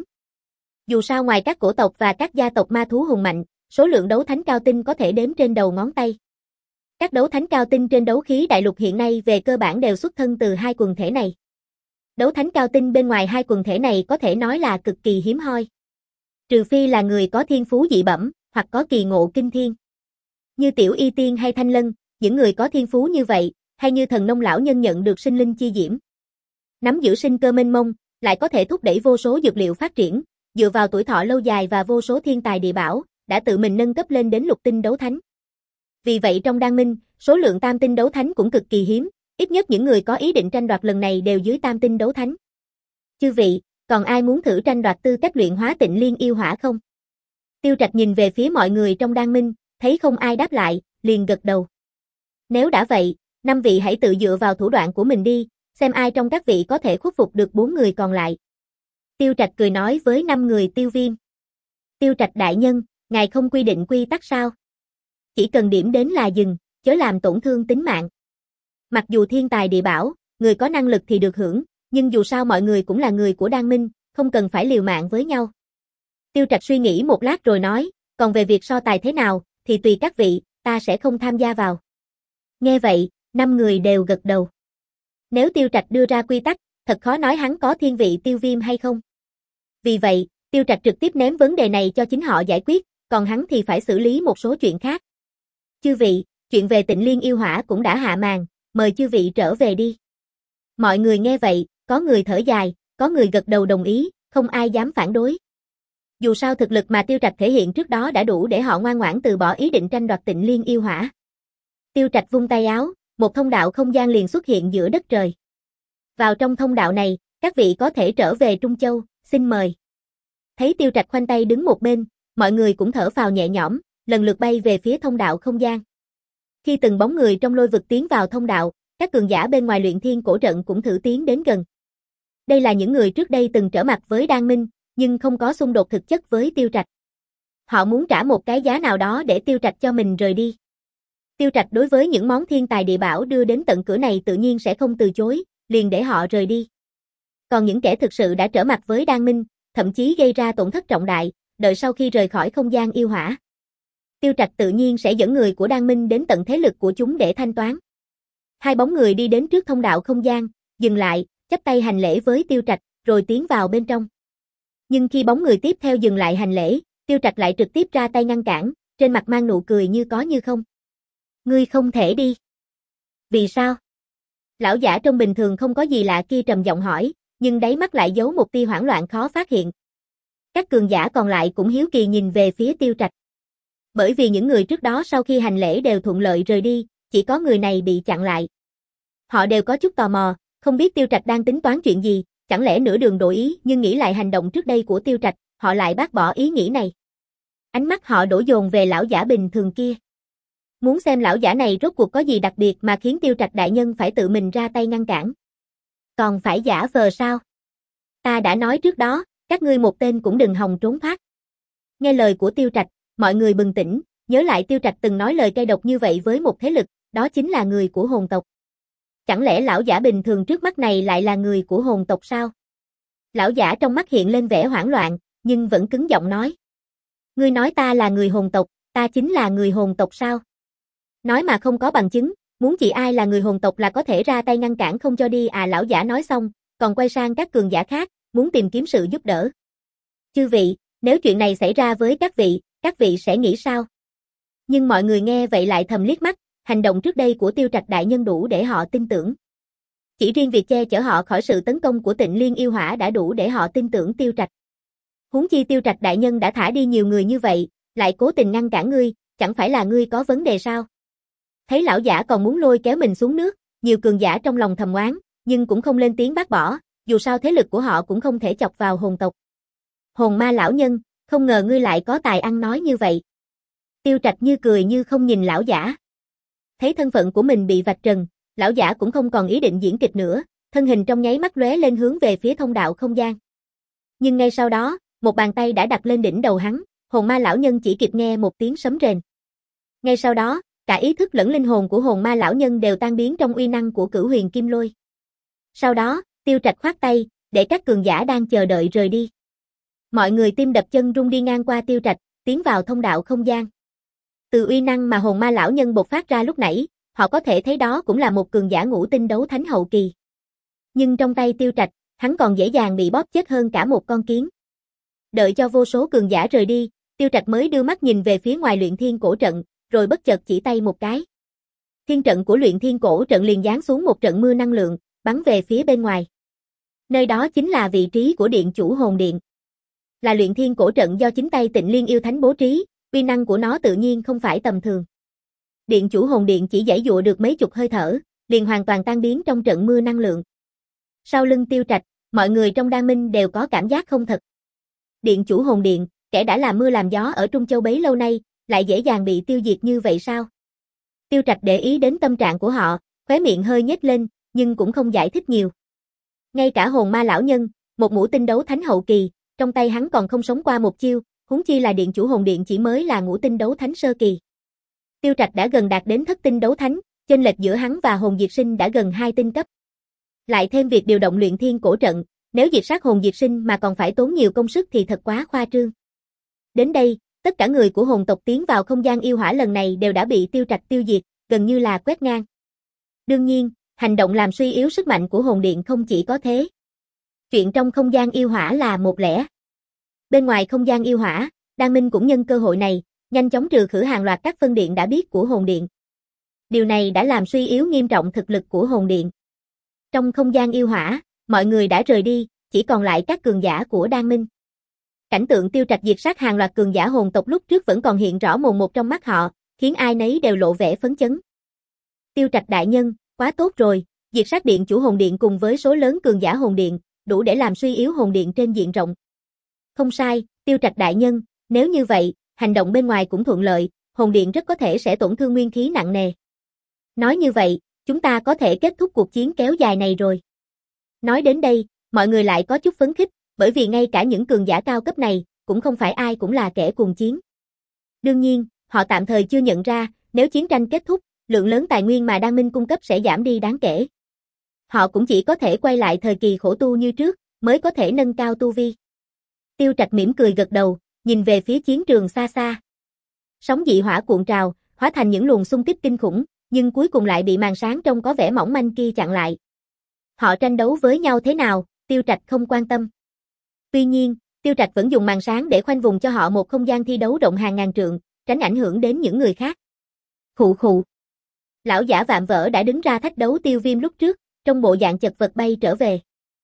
Dù sao ngoài các cổ tộc và các gia tộc ma thú hùng mạnh, số lượng đấu thánh cao tinh có thể đếm trên đầu ngón tay. Các đấu thánh cao tinh trên đấu khí đại lục hiện nay về cơ bản đều xuất thân từ hai quần thể này. Đấu thánh cao tinh bên ngoài hai quần thể này có thể nói là cực kỳ hiếm hoi. Trừ phi là người có thiên phú dị bẩm, hoặc có kỳ ngộ kinh thiên. Như Tiểu Y Tiên hay Thanh Lân, những người có thiên phú như vậy, hay như thần nông lão nhân nhận được sinh linh chi diễm. Nắm giữ sinh cơ mênh mông, lại có thể thúc đẩy vô số dược liệu phát triển, dựa vào tuổi thọ lâu dài và vô số thiên tài địa bảo, đã tự mình nâng cấp lên đến lục tinh đấu thánh. Vì vậy trong Đan Minh, số lượng tam tinh đấu thánh cũng cực kỳ hiếm, ít nhất những người có ý định tranh đoạt lần này đều dưới tam tinh đấu thánh. Chư vị, còn ai muốn thử tranh đoạt tư cách luyện hóa Tịnh Liên yêu hỏa không? Tiêu Trạch nhìn về phía mọi người trong Đan Minh, thấy không ai đáp lại, liền gật đầu. Nếu đã vậy, năm vị hãy tự dựa vào thủ đoạn của mình đi, xem ai trong các vị có thể khuất phục được bốn người còn lại. Tiêu Trạch cười nói với năm người Tiêu Viêm. Tiêu Trạch đại nhân, ngài không quy định quy tắc sao? Chỉ cần điểm đến là dừng, chớ làm tổn thương tính mạng. Mặc dù thiên tài địa bảo, người có năng lực thì được hưởng, nhưng dù sao mọi người cũng là người của Đan Minh, không cần phải liều mạng với nhau. Tiêu Trạch suy nghĩ một lát rồi nói, còn về việc so tài thế nào, thì tùy các vị, ta sẽ không tham gia vào. Nghe vậy, năm người đều gật đầu. Nếu Tiêu Trạch đưa ra quy tắc, thật khó nói hắn có thiên vị Tiêu Viêm hay không. Vì vậy, Tiêu Trạch trực tiếp ném vấn đề này cho chính họ giải quyết, còn hắn thì phải xử lý một số chuyện khác. Chư vị, chuyện về Tịnh Liên yêu hỏa cũng đã hạ màn, mời chư vị trở về đi. Mọi người nghe vậy, có người thở dài, có người gật đầu đồng ý, không ai dám phản đối. Dù sao thực lực mà Tiêu Trạch thể hiện trước đó đã đủ để họ ngoan ngoãn từ bỏ ý định tranh đoạt Tịnh Liên yêu hỏa. Tiêu Trạch vung tay áo, một thông đạo không gian liền xuất hiện giữa đất trời. Vào trong thông đạo này, các vị có thể trở về Trung Châu, xin mời. Thấy Tiêu Trạch khoanh tay đứng một bên, mọi người cũng thở phào nhẹ nhõm, lần lượt bay về phía thông đạo không gian. Khi từng bóng người trong lôi vực tiến vào thông đạo, các cường giả bên ngoài luyện thiên cổ trận cũng thử tiến đến gần. Đây là những người trước đây từng trở mặt với Đan Minh, nhưng không có xung đột thực chất với Tiêu Trạch. Họ muốn trả một cái giá nào đó để Tiêu Trạch cho mình rời đi. Tiêu Trạch đối với những món thiên tài địa bảo đưa đến tận cửa này tự nhiên sẽ không từ chối, liền để họ rời đi. Còn những kẻ thực sự đã trở mặt với Đan Minh, thậm chí gây ra tổn thất trọng đại, đợi sau khi rời khỏi không gian yêu hỏa. Tiêu Trạch tự nhiên sẽ dẫn người của Đan Minh đến tận thế lực của chúng để thanh toán. Hai bóng người đi đến trước thông đạo không gian, dừng lại, chắp tay hành lễ với Tiêu Trạch, rồi tiến vào bên trong. Nhưng khi bóng người tiếp theo dừng lại hành lễ, Tiêu Trạch lại trực tiếp ra tay ngăn cản, trên mặt mang nụ cười như có như không. Ngươi không thể đi. Vì sao? Lão giả trông bình thường không có gì lạ kia trầm giọng hỏi, nhưng đáy mắt lại giấu một tia hoảng loạn khó phát hiện. Các cường giả còn lại cũng hiếu kỳ nhìn về phía Tiêu Trạch. Bởi vì những người trước đó sau khi hành lễ đều thuận lợi rời đi, chỉ có người này bị chặn lại. Họ đều có chút tò mò, không biết Tiêu Trạch đang tính toán chuyện gì, chẳng lẽ nửa đường đổi ý, nhưng nghĩ lại hành động trước đây của Tiêu Trạch, họ lại bác bỏ ý nghĩ này. Ánh mắt họ đổ dồn về lão giả bình thường kia. Muốn xem lão giả này rốt cuộc có gì đặc biệt mà khiến Tiêu Trạch đại nhân phải tự mình ra tay ngăn cản. Còn phải giả vờ sao? Ta đã nói trước đó, các ngươi một tên cũng đừng hòng trốn thoát. Nghe lời của Tiêu Trạch, mọi người bừng tỉnh, nhớ lại Tiêu Trạch từng nói lời cay độc như vậy với một thế lực, đó chính là người của hồn tộc. Chẳng lẽ lão giả bình thường trước mắt này lại là người của hồn tộc sao? Lão giả trong mắt hiện lên vẻ hoảng loạn, nhưng vẫn cứng giọng nói. Ngươi nói ta là người hồn tộc, ta chính là người hồn tộc sao? Nói mà không có bằng chứng, muốn chỉ ai là người hồn tộc là có thể ra tay ngăn cản không cho đi à? Lão giả nói xong, còn quay sang các cường giả khác, muốn tìm kiếm sự giúp đỡ. Chư vị, nếu chuyện này xảy ra với các vị, các vị sẽ nghĩ sao? Nhưng mọi người nghe vậy lại thầm liếc mắt, hành động trước đây của Tiêu Trạch đại nhân đủ để họ tin tưởng. Chỉ riêng việc che chở họ khỏi sự tấn công của Tịnh Liên yêu hỏa đã đủ để họ tin tưởng Tiêu Trạch. Huống chi Tiêu Trạch đại nhân đã thả đi nhiều người như vậy, Lại cố tình ngăn cản ngươi, chẳng phải là ngươi có vấn đề sao? Thấy lão giả còn muốn lôi kéo mình xuống nước, nhiều cường giả trong lòng thầm oán, nhưng cũng không lên tiếng bác bỏ, dù sao thế lực của họ cũng không thể chọc vào hồn tộc. Hồn ma lão nhân, không ngờ ngươi lại có tài ăn nói như vậy. Tiêu Trạch như cười như không nhìn lão giả. Thấy thân phận của mình bị vạch trần, lão giả cũng không còn ý định diễn kịch nữa, thân hình trong nháy mắt lóe lên hướng về phía thông đạo không gian. Nhưng ngay sau đó, một bàn tay đã đặt lên đỉnh đầu hắn, hồn ma lão nhân chỉ kịp nghe một tiếng sấm rền. Ngay sau đó, cả ý thức lẫn linh hồn của hồn ma lão nhân đều tan biến trong uy năng của Cửu Huyền Kim Lôi. Sau đó, Tiêu Trạch khoát tay, để các cường giả đang chờ đợi rời đi. Mọi người tim đập chân rung đi ngang qua Tiêu Trạch, tiến vào thông đạo không gian. Từ uy năng mà hồn ma lão nhân bộc phát ra lúc nãy, họ có thể thấy đó cũng là một cường giả ngũ tinh đấu thánh hậu kỳ. Nhưng trong tay Tiêu Trạch, hắn còn dễ dàng bị bóp chết hơn cả một con kiến. Đợi cho vô số cường giả rời đi, Tiêu Trạch mới đưa mắt nhìn về phía ngoài luyện thiên cổ trận, rồi bất chợt chỉ tay một cái. Thiên trận của luyện thiên cổ trận liền giáng xuống một trận mưa năng lượng, bắn về phía bên ngoài. Nơi đó chính là vị trí của điện chủ hồn điện. Là luyện thiên cổ trận do chính tay Tịnh Liên yêu thánh bố trí, uy năng của nó tự nhiên không phải tầm thường. Điện chủ hồn điện chỉ giãy dụa được mấy chục hơi thở, liền hoàn toàn tan biến trong trận mưa năng lượng. Sau lưng Tiêu Trạch, mọi người trong Đan Minh đều có cảm giác không thật. Điện chủ hồn điện, kẻ đã làm mưa làm gió ở Trung Châu bấy lâu nay, lại dễ dàng bị tiêu diệt như vậy sao? Tiêu Trạch để ý đến tâm trạng của họ, khóe miệng hơi nhếch lên, nhưng cũng không giải thích nhiều. Ngay cả hồn ma lão nhân, một ngũ tinh đấu thánh hậu kỳ, trong tay hắn còn không sống qua một chiêu, huống chi là điện chủ hồn điện chỉ mới là ngũ tinh đấu thánh sơ kỳ. Tiêu Trạch đã gần đạt đến thất tinh đấu thánh, chênh lệch giữa hắn và hồn diệt sinh đã gần hai tinh cấp. Lại thêm việc điều động luyện thiên cổ trận, nếu diệt sát hồn diệt sinh mà còn phải tốn nhiều công sức thì thật quá khoa trương. Đến đây, tất cả người của hồn tộc tiến vào không gian yêu hỏa lần này đều đã bị Tiêu Trạch tiêu diệt, gần như là quét ngang. Đương nhiên, hành động làm suy yếu sức mạnh của hồn điện không chỉ có thế. Chuyện trong không gian yêu hỏa là một lẽ. Bên ngoài không gian yêu hỏa, Đan Minh cũng nhân cơ hội này, nhanh chóng trừ khử hàng loạt các phân điện đã biết của hồn điện. Điều này đã làm suy yếu nghiêm trọng thực lực của hồn điện. Trong không gian yêu hỏa, mọi người đã rời đi, chỉ còn lại các cường giả của Đan Minh. Cảnh tượng Tiêu Trạch diệt sát hàng loạt cường giả hồn tộc lúc trước vẫn còn hiện rõ mồn một trong mắt họ, khiến ai nấy đều lộ vẻ phấn chấn. Tiêu Trạch đại nhân, quá tốt rồi, diệt sát điện chủ hồn điện cùng với số lớn cường giả hồn điện, đủ để làm suy yếu hồn điện trên diện rộng. Không sai, Tiêu Trạch đại nhân, nếu như vậy, hành động bên ngoài cũng thuận lợi, hồn điện rất có thể sẽ tổn thương nguyên khí nặng nề. Nói như vậy, chúng ta có thể kết thúc cuộc chiến kéo dài này rồi. Nói đến đây, mọi người lại có chút phấn khích, bởi vì ngay cả những cường giả cao cấp này, cũng không phải ai cũng là kẻ cùng chiến. Đương nhiên, họ tạm thời chưa nhận ra, nếu chiến tranh kết thúc, lượng lớn tài nguyên mà Đan Minh cung cấp sẽ giảm đi đáng kể. Họ cũng chỉ có thể quay lại thời kỳ khổ tu như trước, mới có thể nâng cao tu vi. Tiêu Trạch mỉm cười gật đầu, nhìn về phía chiến trường xa xa. Sóng dị hỏa cuộn trào, hóa thành những luồng xung kích kinh khủng, nhưng cuối cùng lại bị màn sáng trông có vẻ mỏng manh kia chặn lại. Họ tranh đấu với nhau thế nào, Tiêu Trạch không quan tâm. Tuy nhiên, Tiêu Trạch vẫn dùng màn sáng để khoanh vùng cho họ một không gian thi đấu rộng hàng ngàn trượng, tránh ảnh hưởng đến những người khác. Khụ khụ. Lão giả vạm vỡ đã đứng ra thách đấu Tiêu Viêm lúc trước, trong bộ dạng chật vật bay trở về.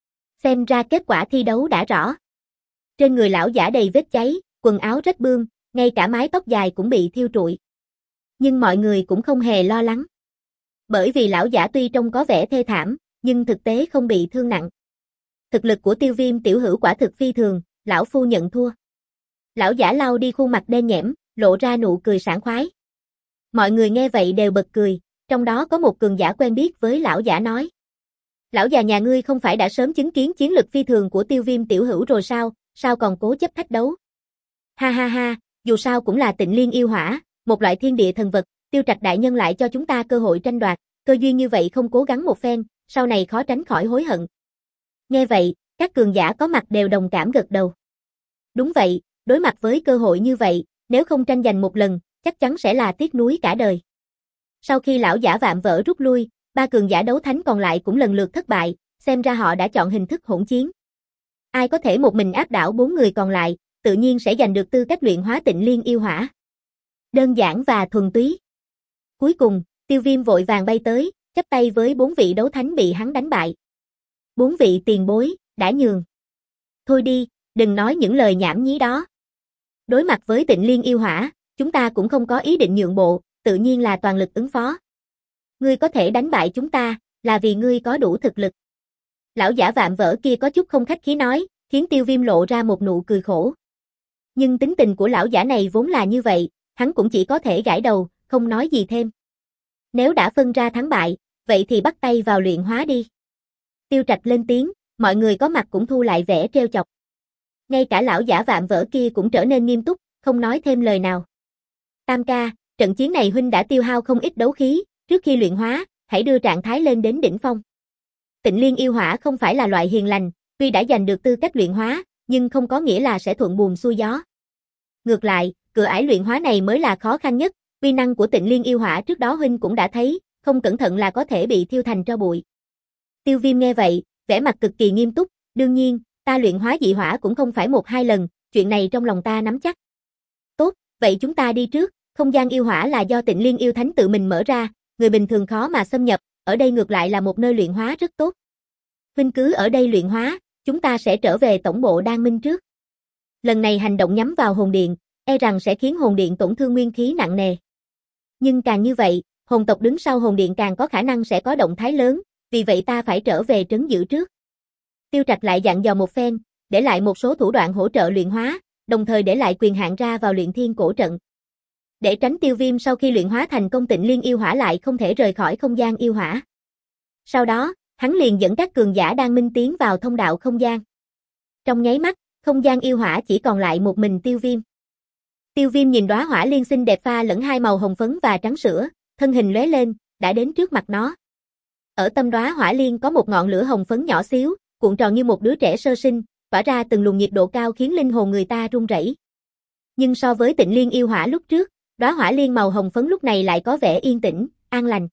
Xem ra kết quả thi đấu đã rõ. Trên người lão giả đầy vết cháy, quần áo rách bươm, ngay cả mái tóc dài cũng bị thiêu trụi. Nhưng mọi người cũng không hề lo lắng. Bởi vì lão giả tuy trông có vẻ thê thảm, nhưng thực tế không bị thương nặng. Thực lực của Tiêu Viêm tiểu hữu quả thực phi thường, lão phu nhận thua. Lão giả lau đi khuôn mặt đen nhẽm, lộ ra nụ cười sảng khoái. Mọi người nghe vậy đều bật cười, trong đó có một cường giả quen biết với lão giả nói. Lão già nhà ngươi không phải đã sớm chứng kiến chiến lực phi thường của Tiêu Viêm tiểu hữu rồi sao, sao còn cố chấp thách đấu? Ha ha ha, dù sao cũng là Tịnh Liên yêu hỏa, một loại thiên địa thần vật, Tiêu Trạch đại nhân lại cho chúng ta cơ hội tranh đoạt, cơ duyên như vậy không cố gắng một phen, sau này khó tránh khỏi hối hận. Nghe vậy, các cường giả có mặt đều đồng cảm gật đầu. Đúng vậy, đối mặt với cơ hội như vậy, nếu không tranh giành một lần, chắc chắn sẽ là tiếc nuối cả đời. Sau khi lão giả vạm vỡ rút lui, ba cường giả đấu thánh còn lại cũng lần lượt thất bại, xem ra họ đã chọn hình thức hỗn chiến. Ai có thể một mình áp đảo bốn người còn lại, tự nhiên sẽ giành được tư cách luyện hóa Tịnh Liên yêu hỏa. Đơn giản và thuần túy. Cuối cùng, Tiêu Viêm vội vàng bay tới, chắp tay với bốn vị đấu thánh bị hắn đánh bại. Bốn vị tiền bối, đã nhường. Thôi đi, đừng nói những lời nhảm nhí đó. Đối mặt với Tịnh Liên yêu hỏa, chúng ta cũng không có ý định nhượng bộ, tự nhiên là toàn lực ứng phó. Ngươi có thể đánh bại chúng ta, là vì ngươi có đủ thực lực. Lão giả vạm vỡ kia có chút không khách khí nói, khiến Tiêu Viêm lộ ra một nụ cười khổ. Nhưng tính tình của lão giả này vốn là như vậy, hắn cũng chỉ có thể gãi đầu, không nói gì thêm. Nếu đã phân ra thắng bại, vậy thì bắt tay vào luyện hóa đi. Tiêu Trạch lên tiếng, mọi người có mặt cũng thu lại vẻ trêu chọc. Ngay cả lão giả vạm vỡ kia cũng trở nên nghiêm túc, không nói thêm lời nào. Tam ca, trận chiến này huynh đã tiêu hao không ít đấu khí, trước khi luyện hóa, hãy đưa trạng thái lên đến đỉnh phong. Tịnh Liên yêu hỏa không phải là loại hiền lành, tuy đã giành được tư cách luyện hóa, nhưng không có nghĩa là sẽ thuận buồm xuôi gió. Ngược lại, cửa ải luyện hóa này mới là khó khăn nhất, uy năng của Tịnh Liên yêu hỏa trước đó huynh cũng đã thấy, không cẩn thận là có thể bị thiêu thành tro bụi. Tiêu Viêm nghe vậy, vẻ mặt cực kỳ nghiêm túc, đương nhiên, ta luyện hóa dị hỏa cũng không phải một hai lần, chuyện này trong lòng ta nắm chắc. Tốt, vậy chúng ta đi trước, không gian yêu hỏa là do Tịnh Liên yêu thánh tự mình mở ra, người bình thường khó mà xâm nhập, ở đây ngược lại là một nơi luyện hóa rất tốt. Huynh cứ ở đây luyện hóa, chúng ta sẽ trở về tổng bộ Đan Minh trước. Lần này hành động nhắm vào hồn điện, e rằng sẽ khiến hồn điện tổn thương nguyên khí nặng nề. Nhưng càng như vậy, hồn tộc đứng sau hồn điện càng có khả năng sẽ có động thái lớn, vì vậy ta phải trở về trấn giữ trước. Tiêu Trạch lại dặn dò một phen, để lại một số thủ đoạn hỗ trợ luyện hóa, đồng thời để lại quyền hạn ra vào luyện thiên cổ trận. Để tránh Tiêu Viêm sau khi luyện hóa thành công Tịnh Liên yêu hỏa lại không thể rời khỏi không gian yêu hỏa. Sau đó, hắn liền dẫn các cường giả Đan Minh tiến vào thông đạo không gian. Trong nháy mắt, không gian yêu hỏa chỉ còn lại một mình Tiêu Viêm. Tiêu Viêm nhìn đóa hỏa liên xinh đẹp pha lẫn hai màu hồng phấn và trắng sữa, thân hình lóe lên, đã đến trước mặt nó. Ở tâm đóa hỏa liên có một ngọn lửa hồng phấn nhỏ xíu, cuộn tròn như một đứa trẻ sơ sinh, tỏa ra từng luồng nhiệt độ cao khiến linh hồn người ta run rẩy. Nhưng so với Tịnh Liên yêu hỏa lúc trước, đóa hỏa liên màu hồng phấn lúc này lại có vẻ yên tĩnh, an lành.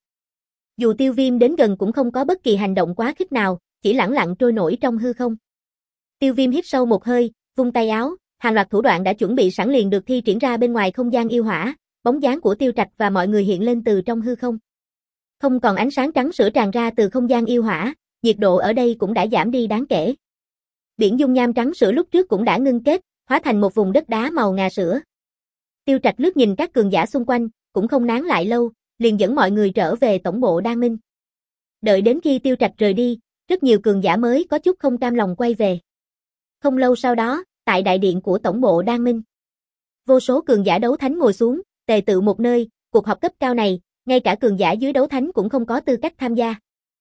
Dù Tiêu Viêm đến gần cũng không có bất kỳ hành động quá khích nào, chỉ lẳng lặng trôi nổi trong hư không. Tiêu Viêm hít sâu một hơi, vung tay áo, hàng loạt thủ đoạn đã chuẩn bị sẵn liền được thi triển ra bên ngoài không gian yêu hỏa, bóng dáng của Tiêu Trạch và mọi người hiện lên từ trong hư không. Không còn ánh sáng trắng sữa tràn ra từ không gian yêu hỏa, nhiệt độ ở đây cũng đã giảm đi đáng kể. Biển dung nham trắng sữa lúc trước cũng đã ngưng kết, hóa thành một vùng đất đá màu ngà sữa. Tiêu Trạch lướt nhìn các cường giả xung quanh, cũng không nán lại lâu, liền dẫn mọi người trở về tổng bộ Đan Minh. Đợi đến khi Tiêu Trạch rời đi, rất nhiều cường giả mới có chút không cam lòng quay về. Không lâu sau đó, tại đại điện của tổng bộ Đan Minh, vô số cường giả đấu thánh ngồi xuống, tề tựu một nơi, cuộc họp cấp cao này, ngay cả cường giả dưới đấu thánh cũng không có tư cách tham gia.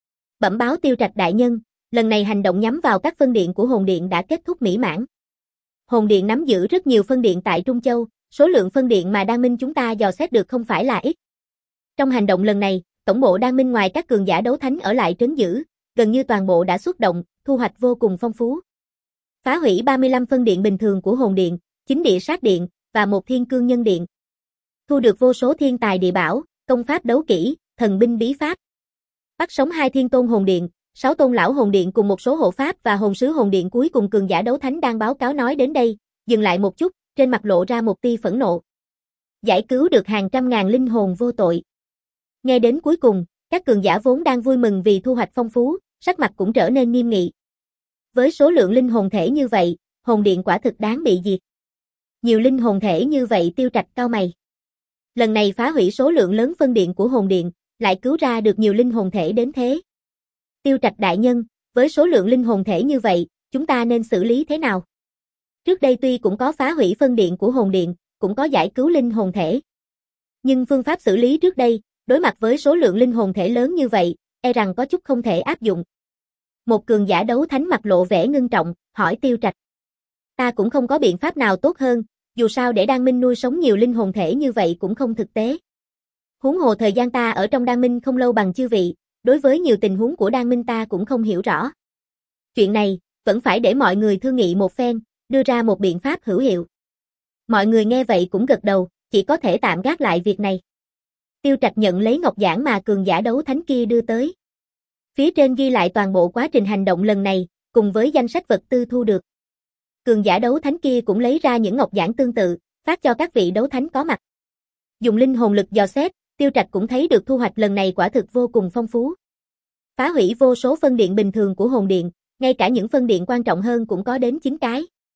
Bẩm báo Tiêu Trạch đại nhân, lần này hành động nhắm vào các phân điện của hồn điện đã kết thúc mỹ mãn. Hồn điện nắm giữ rất nhiều phân điện tại Trung Châu, số lượng phân điện mà Đan Minh chúng ta dò xét được không phải là ít. Trong hành động lần này, tổng bộ Đan Minh ngoài các cường giả đấu thánh ở lại trấn giữ, gần như toàn bộ đã xuất động, thu hoạch vô cùng phong phú. Phá hủy ba mươi lăm phân điện bình thường của hồn điện, chín địa sát điện và một thiên cương nhân điện. Thu được vô số thiên tài địa bảo, công pháp đấu kỹ, thần binh bí pháp. Bắt sống hai thiên tôn hồn điện, sáu tôn lão hồn điện cùng một số hộ pháp và hồn sứ hồn điện cuối cùng cường giả đấu thánh đang báo cáo nói đến đây, dừng lại một chút, trên mặt lộ ra một tia phẫn nộ. Giải cứu được hàng trăm ngàn linh hồn vô tội. Nghe đến cuối cùng, các cường giả vốn đang vui mừng vì thu hoạch phong phú, sắc mặt cũng trở nên nghiêm nghị. Với số lượng linh hồn thể như vậy, hồn điện quả thực đáng bị diệt. Nhiều linh hồn thể như vậy Tiêu Trạch cau mày. Lần này phá hủy số lượng lớn phân điện của hồn điện, lại cứu ra được nhiều linh hồn thể đến thế. Tiêu Trạch đại nhân, với số lượng linh hồn thể như vậy, chúng ta nên xử lý thế nào? Trước đây tuy cũng có phá hủy phân điện của hồn điện, cũng có giải cứu linh hồn thể. Nhưng phương pháp xử lý trước đây, đối mặt với số lượng linh hồn thể lớn như vậy, e rằng có chút không thể áp dụng. Một cường giả đấu thánh mặt lộ vẻ ngưng trọng, hỏi Tiêu Trạch. Ta cũng không có biện pháp nào tốt hơn, dù sao để Đan Minh nuôi sống nhiều linh hồn thể như vậy cũng không thực tế. Huống hồ thời gian ta ở trong Đan Minh không lâu bằng chư vị, đối với nhiều tình huống của Đan Minh ta cũng không hiểu rõ. Chuyện này, vẫn phải để mọi người thương nghị một phen, đưa ra một biện pháp hữu hiệu. Mọi người nghe vậy cũng gật đầu, chỉ có thể tạm gác lại việc này. Tiêu Trạch nhận lấy ngọc giản mà cường giả đấu thánh kia đưa tới. Phía trên ghi lại toàn bộ quá trình hành động lần này, cùng với danh sách vật tư thu được. Cường giả đấu thánh kia cũng lấy ra những ngọc giản tương tự, phát cho các vị đấu thánh có mặt. Dùng linh hồn lực dò xét, Tiêu Trạch cũng thấy được thu hoạch lần này quả thực vô cùng phong phú. Phá hủy vô số phân điện bình thường của hồn điện, ngay cả những phân điện quan trọng hơn cũng có đến chín cái.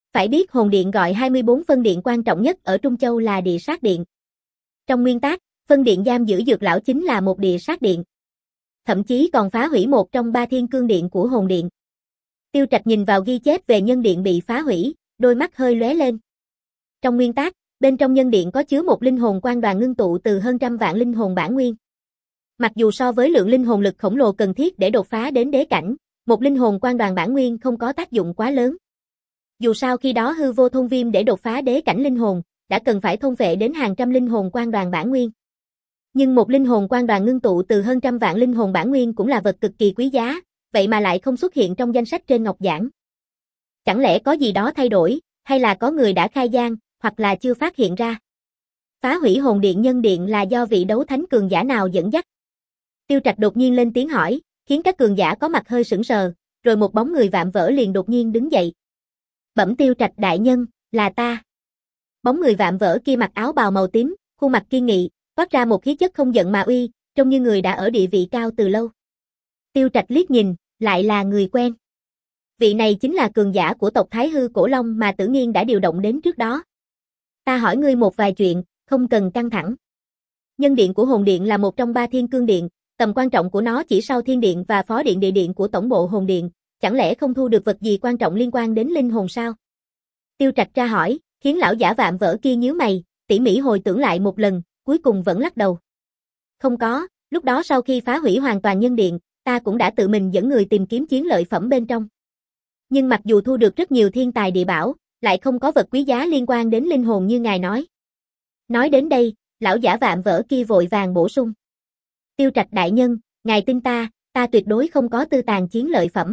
Phải biết hồn điện gọi hai mươi bốn phân điện quan trọng nhất ở Trung Châu là địa sát điện. Trong nguyên tắc, phân điện giam giữ dược lão chính là một địa sát điện. Thậm chí còn phá hủy một trong ba thiên cương điện của hồn điện. Tiêu Trạch nhìn vào ghi chép về nhân điện bị phá hủy, đôi mắt hơi lóe lên. Trong nguyên tắc, bên trong nhân điện có chứa một linh hồn quan đoàn ngưng tụ từ hơn trăm vạn linh hồn bản nguyên. Mặc dù so với lượng linh hồn lực khổng lồ cần thiết để đột phá đến đế cảnh, một linh hồn quan đoàn bản nguyên không có tác dụng quá lớn. Dù sao khi đó hư vô thôn viêm để đột phá đế cảnh linh hồn, đã cần phải thôn phệ đến hàng trăm linh hồn quan đoàn bản nguyên. Nhưng một linh hồn quan đoàn ngưng tụ từ hơn trăm vạn linh hồn bản nguyên cũng là vật cực kỳ quý giá, vậy mà lại không xuất hiện trong danh sách trên ngọc giảng. Chẳng lẽ có gì đó thay đổi, hay là có người đã khai gian, hoặc là chưa phát hiện ra? Phá hủy hồn điện nhân điện là do vị đấu thánh cường giả nào dẫn dắt? Tiêu Trạch đột nhiên lên tiếng hỏi, khiến các cường giả có mặt hơi sững sờ, rồi một bóng người vạm vỡ liền đột nhiên đứng dậy. Bẩm Tiêu Trạch đại nhân, là ta. Bóng người vạm vỡ kia mặc áo bào màu tím, khuôn mặt kiên nghị, toát ra một khí chất không giận mà uy, trông như người đã ở địa vị cao từ lâu. Tiêu Trạch liếc nhìn, lại là người quen. Vị này chính là cường giả của tộc Thái Hư Cổ Long mà Tử Nghiên đã điều động đến trước đó. Ta hỏi ngươi một vài chuyện, không cần căng thẳng. Nhân điện của hồn điện là một trong ba thiên cương điện, tầm quan trọng của nó chỉ sau thiên điện và phó điện địa điện của tổng bộ hồn điện, chẳng lẽ không thu được vật gì quan trọng liên quan đến linh hồn sao? Tiêu Trạch tra hỏi, khiến lão giả vạm vỡ kia nhíu mày, tỉ mỉ hồi tưởng lại một lần, cuối cùng vẫn lắc đầu. Không có, lúc đó sau khi phá hủy hoàn toàn nhân điện, ta cũng đã tự mình dẫn người tìm kiếm chiến lợi phẩm bên trong. Nhưng mặc dù thu được rất nhiều thiên tài địa bảo, lại không có vật quý giá liên quan đến linh hồn như ngài nói. Nói đến đây, lão giả vạm vỡ kia vội vàng bổ sung. Tiêu Trạch đại nhân, ngài tin ta, ta tuyệt đối không có tư tàng chiến lợi phẩm.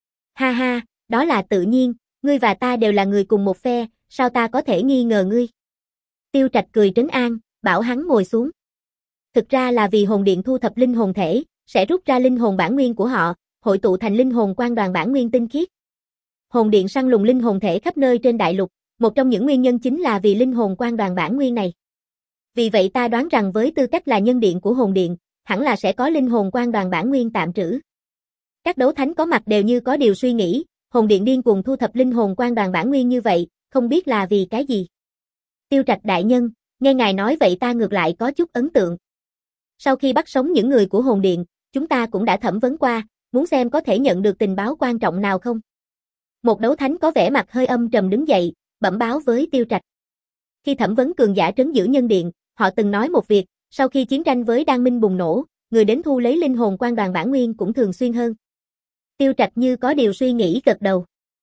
Ha ha, đó là tự nhiên, ngươi và ta đều là người cùng một phe, sao ta có thể nghi ngờ ngươi? Tiêu Trạch cười trấn an, bảo hắn ngồi xuống. Thực ra là vì hồn điện thu thập linh hồn thể, sẽ rút ra linh hồn bản nguyên của họ, hội tụ thành linh hồn quan đoàn bản nguyên tinh khiết. Hồn điện săn lùng linh hồn thể khắp nơi trên đại lục, một trong những nguyên nhân chính là vì linh hồn quan đoàn bản nguyên này. Vì vậy ta đoán rằng với tư cách là nhân điện của hồn điện, hẳn là sẽ có linh hồn quan đoàn bản nguyên tạm trữ. Các đấu thánh có mặt đều như có điều suy nghĩ, hồn điện điên cuồng thu thập linh hồn quan đoàn bản nguyên như vậy, không biết là vì cái gì. Tiêu Trạch đại nhân, nghe ngài nói vậy ta ngược lại có chút ấn tượng. Sau khi bắt sống những người của hồn điện, chúng ta cũng đã thẩm vấn qua, muốn xem có thể nhận được tình báo quan trọng nào không. Một đấu thánh có vẻ mặt hơi âm trầm đứng dậy, bẩm báo với Tiêu Trạch. Khi thẩm vấn cường giả trấn giữ nhân điện, họ từng nói một việc, sau khi chiến tranh với Đan Minh bùng nổ, người đến thu lấy linh hồn quan đoàn bản nguyên cũng thường xuyên hơn. Tiêu Trạch như có điều suy nghĩ gật đầu.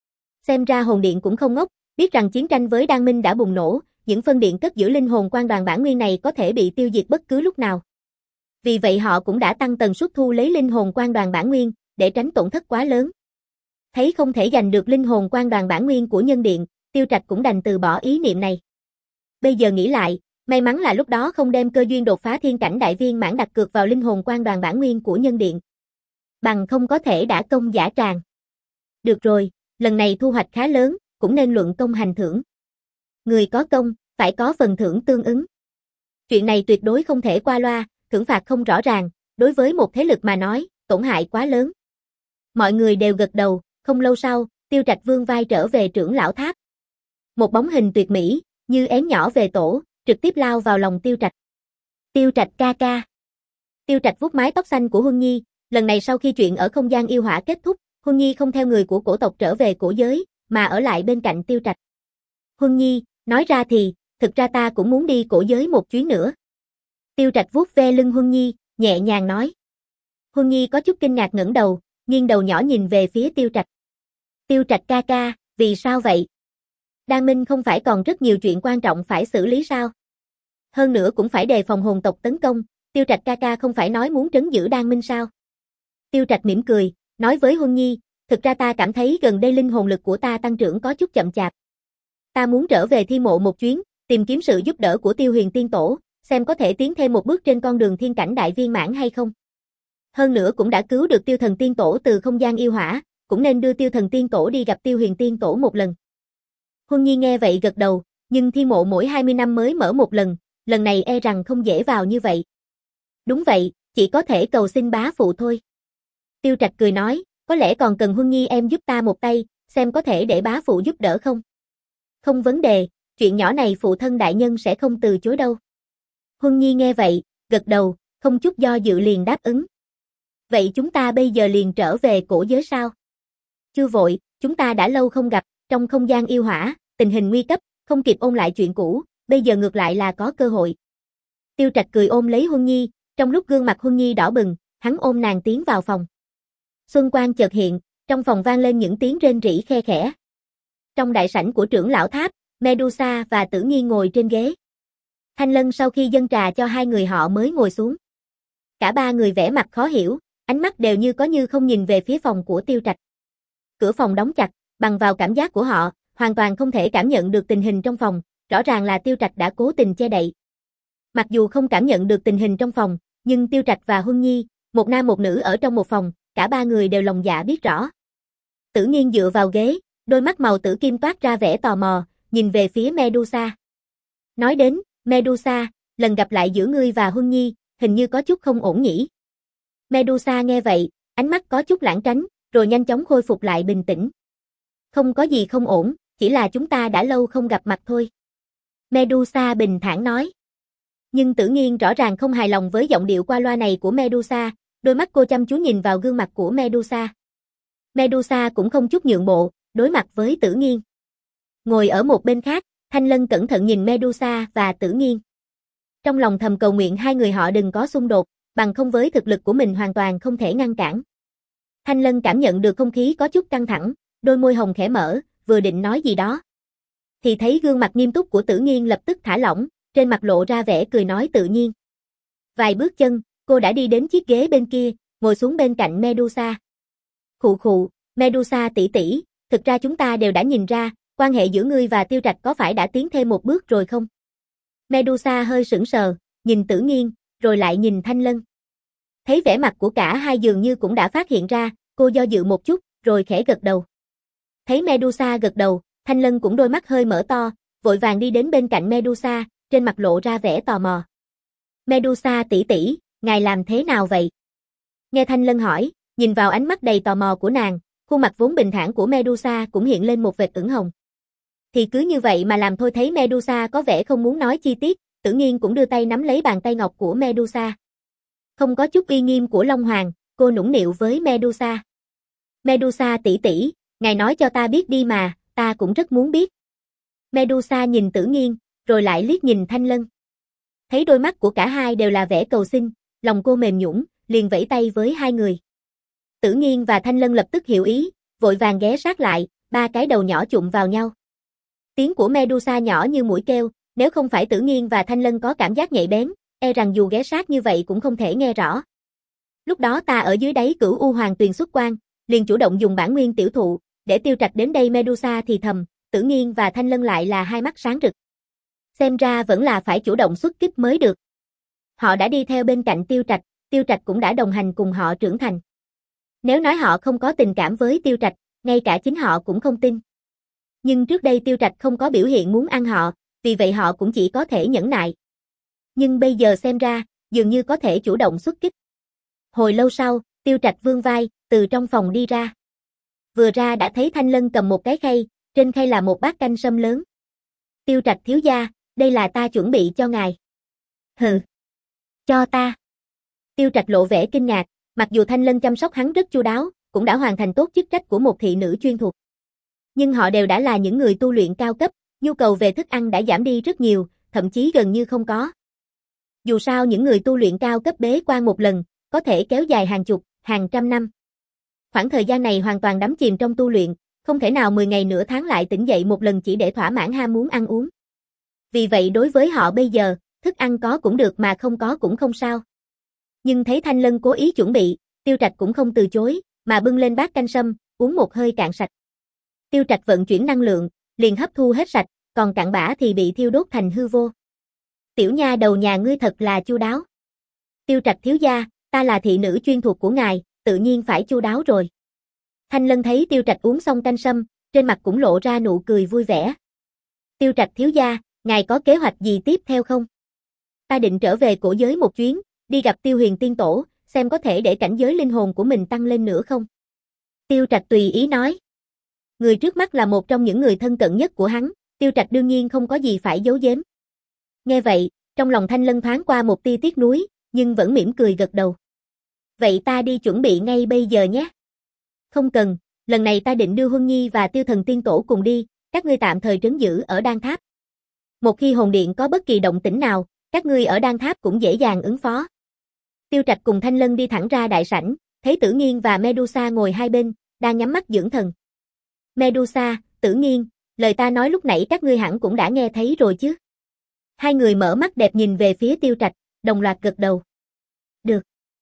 Xem ra hồn điện cũng không ngốc, biết rằng chiến tranh với Đan Minh đã bùng nổ, những phân điện cất giữ linh hồn quan đoàn bản nguyên này có thể bị tiêu diệt bất cứ lúc nào. Vì vậy họ cũng đã tăng tần suất thu lấy linh hồn quan đoàn bản nguyên, để tránh tổn thất quá lớn. Thấy không thể giành được linh hồn quan đoàn bản nguyên của nhân điện, Tiêu Trạch cũng đành từ bỏ ý niệm này. Bây giờ nghĩ lại, may mắn là lúc đó không đem cơ duyên đột phá thiên cảnh đại viên mãn đặt cược vào linh hồn quan đoàn bản nguyên của nhân điện. Bằng không có thể đã công giả tràng. Được rồi, lần này thu hoạch khá lớn, cũng nên luận công hành thưởng. Người có công, phải có phần thưởng tương ứng. Chuyện này tuyệt đối không thể qua loa, thưởng phạt không rõ ràng, đối với một thế lực mà nói, tổn hại quá lớn. Mọi người đều gật đầu, không lâu sau, Tiêu Trạch vươn vai trở về trưởng lão tháp. Một bóng hình tuyệt mỹ, như én nhỏ về tổ, trực tiếp lao vào lòng Tiêu Trạch. Tiêu Trạch ca ca. Tiêu Trạch vuốt mái tóc xanh của Huân Nhi, lần này sau khi chuyện ở không gian yêu hỏa kết thúc, Huân Nhi không theo người của cổ tộc trở về cổ giới, mà ở lại bên cạnh Tiêu Trạch. Huân Nhi, nói ra thì, thực ra ta cũng muốn đi cổ giới một chuyến nữa. Tiêu Trạch vuốt ve lưng Huân Nhi, nhẹ nhàng nói. Huân Nhi có chút kinh ngạc ngẩng đầu, nghiêng đầu nhỏ nhìn về phía Tiêu Trạch. Tiêu Trạch ca ca, vì sao vậy? Đan Minh không phải còn rất nhiều chuyện quan trọng phải xử lý sao? Hơn nữa cũng phải đề phòng hồn tộc tấn công, Tiêu Trạch ca ca không phải nói muốn trấn giữ Đan Minh sao? Tiêu Trạch mỉm cười, nói với Huân Nhi, thực ra ta cảm thấy gần đây linh hồn lực của ta tăng trưởng có chút chậm chạp. Ta muốn trở về thi mộ một chuyến, tìm kiếm sự giúp đỡ của Tiêu Huyền Tiên Tổ, xem có thể tiến thêm một bước trên con đường thiên cảnh đại viên mãn hay không. Hơn nữa cũng đã cứu được Tiêu Thần Tiên Tổ từ không gian yêu hỏa, cũng nên đưa Tiêu Thần Tiên Tổ đi gặp Tiêu Huyền Tiên Tổ một lần. Huân Nhi nghe vậy gật đầu, nhưng thi mộ mỗi hai mươi năm mới mở một lần, lần này e rằng không dễ vào như vậy. Đúng vậy, chỉ có thể cầu xin bá phụ thôi. Tiêu Trạch cười nói, có lẽ còn cần Huân Nhi em giúp ta một tay, xem có thể để bá phụ giúp đỡ không. Không vấn đề, chuyện nhỏ này phụ thân đại nhân sẽ không từ chối đâu. Huân Nhi nghe vậy, gật đầu, không chút do dự liền đáp ứng. Vậy chúng ta bây giờ liền trở về cổ giới sao? Chưa vội, chúng ta đã lâu không gặp, trong không gian yêu hỏa, tình hình nguy cấp, không kịp ôn lại chuyện cũ, bây giờ ngược lại là có cơ hội. Tiêu Trạch cười ôm lấy Huân Nhi, trong lúc gương mặt Huân Nhi đỏ bừng, hắn ôm nàng tiến vào phòng. Xuân quang chợt hiện, trong phòng vang lên những tiếng rên rỉ khe khẽ. Trong đại sảnh của trưởng lão tháp, Medusa và Tử Nghiên ngồi trên ghế. Thanh Lân sau khi dâng trà cho hai người họ mới ngồi xuống. Cả ba người vẻ mặt khó hiểu, ánh mắt đều như có như không nhìn về phía phòng của Tiêu Trạch. Cửa phòng đóng chặt, bằng vào cảm giác của họ, hoàn toàn không thể cảm nhận được tình hình trong phòng, rõ ràng là Tiêu Trạch đã cố tình che đậy. Mặc dù không cảm nhận được tình hình trong phòng, nhưng Tiêu Trạch và Huân Nhi, một nam một nữ ở trong một phòng, cả ba người đều lòng dạ biết rõ. Tử Nghiên dựa vào ghế, đôi mắt màu tử kim toát ra vẻ tò mò, nhìn về phía Medusa. Nói đến, Medusa, lần gặp lại giữa ngươi và Huân Nhi, hình như có chút không ổn nhỉ. Medusa nghe vậy, ánh mắt có chút lãng tránh, rồi nhanh chóng khôi phục lại bình tĩnh. Không có gì không ổn, chỉ là chúng ta đã lâu không gặp mặt thôi. Medusa bình thản nói. Nhưng Tử Nghiên rõ ràng không hài lòng với giọng điệu qua loa này của Medusa, đôi mắt cô chăm chú nhìn vào gương mặt của Medusa. Medusa cũng không chút nhượng bộ, đối mặt với Tử Nghiên. Ngồi ở một bên khác, Thanh Lân cẩn thận nhìn Medusa và Tử Nghiên. Trong lòng thầm cầu nguyện hai người họ đừng có xung đột, bằng không với thực lực của mình hoàn toàn không thể ngăn cản. Thanh Lân cảm nhận được không khí có chút căng thẳng, đôi môi hồng khẽ mở, vừa định nói gì đó. Thì thấy gương mặt nghiêm túc của Tử Nghiên lập tức thả lỏng, trên mặt lộ ra vẻ cười nói tự nhiên. Vài bước chân, cô đã đi đến chiếc ghế bên kia, ngồi xuống bên cạnh Medusa. Khụ khụ, Medusa tỷ tỷ, thực ra chúng ta đều đã nhìn ra, quan hệ giữa ngươi và Tiêu Trạch có phải đã tiến thêm một bước rồi không? Medusa hơi sững sờ, nhìn Tử Nghiên, rồi lại nhìn Thanh Lân. Thấy vẻ mặt của cả hai dường như cũng đã phát hiện ra, cô do dự một chút, rồi khẽ gật đầu. Thấy Medusa gật đầu, Thanh Lân cũng đôi mắt hơi mở to, vội vàng đi đến bên cạnh Medusa, trên mặt lộ ra vẻ tò mò. Medusa tỷ tỷ, ngài làm thế nào vậy? Nghe Thanh Lân hỏi, nhìn vào ánh mắt đầy tò mò của nàng, khuôn mặt vốn bình thản của Medusa cũng hiện lên một vệt ửng hồng. Thì cứ như vậy mà làm thôi. Thấy Medusa có vẻ không muốn nói chi tiết, Tử Nghiên cũng đưa tay nắm lấy bàn tay ngọc của Medusa. Không có chút uy nghiêm của Long Hoàng, cô nũng nịu với Medusa. Medusa tỷ tỷ, ngài nói cho ta biết đi mà, ta cũng rất muốn biết. Medusa nhìn Tử Nghiên, rồi lại liếc nhìn Thanh Lân. Thấy đôi mắt của cả hai đều là vẻ cầu xin, lòng cô mềm nhũn, liền vẫy tay với hai người. Tử Nghiên và Thanh Lân lập tức hiểu ý, vội vàng ghé sát lại, ba cái đầu nhỏ chụm vào nhau. Tiếng của Medusa nhỏ như mũi kêu, nếu không phải Tử Nghiên và Thanh Lân có cảm giác nhạy bén, e rằng dù ghé sát như vậy cũng không thể nghe rõ. Lúc đó ta ở dưới đáy Cửu U Hoàng Tuyền xuất quan, liền chủ động dùng bản nguyên tiểu thụ, để Tiêu Trạch đến đây. Medusa thì thầm, Tử Nghiên và Thanh Lân lại là hai mắt sáng rực. Xem ra vẫn là phải chủ động xuất kích mới được. Họ đã đi theo bên cạnh Tiêu Trạch, Tiêu Trạch cũng đã đồng hành cùng họ trưởng thành. Nếu nói họ không có tình cảm với Tiêu Trạch, ngay cả chính họ cũng không tin. Nhưng trước đây Tiêu Trạch không có biểu hiện muốn ăn họ, vì vậy họ cũng chỉ có thể nhẫn nại. Nhưng bây giờ xem ra, dường như có thể chủ động xuất kích. Hồi lâu sau, Tiêu Trạch vươn vai, từ trong phòng đi ra. Vừa ra đã thấy Thanh Lân cầm một cái khay, trên khay là một bát canh sâm lớn. Tiêu Trạch thiếu gia, đây là ta chuẩn bị cho ngài. Hừ, cho ta. Tiêu Trạch lộ vẻ kinh ngạc, mặc dù Thanh Lân chăm sóc hắn rất chu đáo, cũng đã hoàn thành tốt chức trách của một thị nữ chuyên thuộc. Nhưng họ đều đã là những người tu luyện cao cấp, nhu cầu về thức ăn đã giảm đi rất nhiều, thậm chí gần như không có. Dù sao những người tu luyện cao cấp bế quan một lần, có thể kéo dài hàng chục, hàng trăm năm. Khoảng thời gian này hoàn toàn đắm chìm trong tu luyện, không thể nào mười ngày nửa tháng lại tỉnh dậy một lần chỉ để thỏa mãn ham muốn ăn uống. Vì vậy đối với họ bây giờ, thức ăn có cũng được mà không có cũng không sao. Nhưng thấy Thanh Lân cố ý chuẩn bị, Tiêu Trạch cũng không từ chối, mà bưng lên bát canh sâm, uống một hơi cạn sạch. Tiêu Trạch vận chuyển năng lượng, liền hấp thu hết sạch, còn cặn bã thì bị thiêu đốt thành hư vô. Tiểu nha đầu nhà ngươi thật là chu đáo. Tiêu Trạch thiếu gia, ta là thị nữ chuyên thuộc của ngài, tự nhiên phải chu đáo rồi. Thanh Lân thấy Tiêu Trạch uống xong canh sâm, trên mặt cũng lộ ra nụ cười vui vẻ. Tiêu Trạch thiếu gia, ngài có kế hoạch gì tiếp theo không? Ta định trở về cổ giới một chuyến, đi gặp Tiêu Huyền Tiên Tổ, xem có thể để cảnh giới linh hồn của mình tăng lên nữa không? Tiêu Trạch tùy ý nói. Người trước mắt là một trong những người thân cận nhất của hắn, Tiêu Trạch đương nhiên không có gì phải giấu giếm. Nghe vậy, trong lòng Thanh Lân thoáng qua một tia tiếc nuối, nhưng vẫn mỉm cười gật đầu. Vậy ta đi chuẩn bị ngay bây giờ nhé. Không cần, lần này ta định đưa Huân Nhi và Tiêu Thần Tiên Tổ cùng đi, các ngươi tạm thời trấn giữ ở Đan Tháp. Một khi hồn điện có bất kỳ động tĩnh nào, các ngươi ở Đan Tháp cũng dễ dàng ứng phó. Tiêu Trạch cùng Thanh Lân đi thẳng ra đại sảnh, thấy Tử Nghiên và Medusa ngồi hai bên, đang nhắm mắt dưỡng thần. Medusa, Tử Nghiên, lời ta nói lúc nãy các ngươi hẳn cũng đã nghe thấy rồi chứ. Hai người mở mắt đẹp nhìn về phía Tiêu Trạch, đồng loạt gật đầu. Được.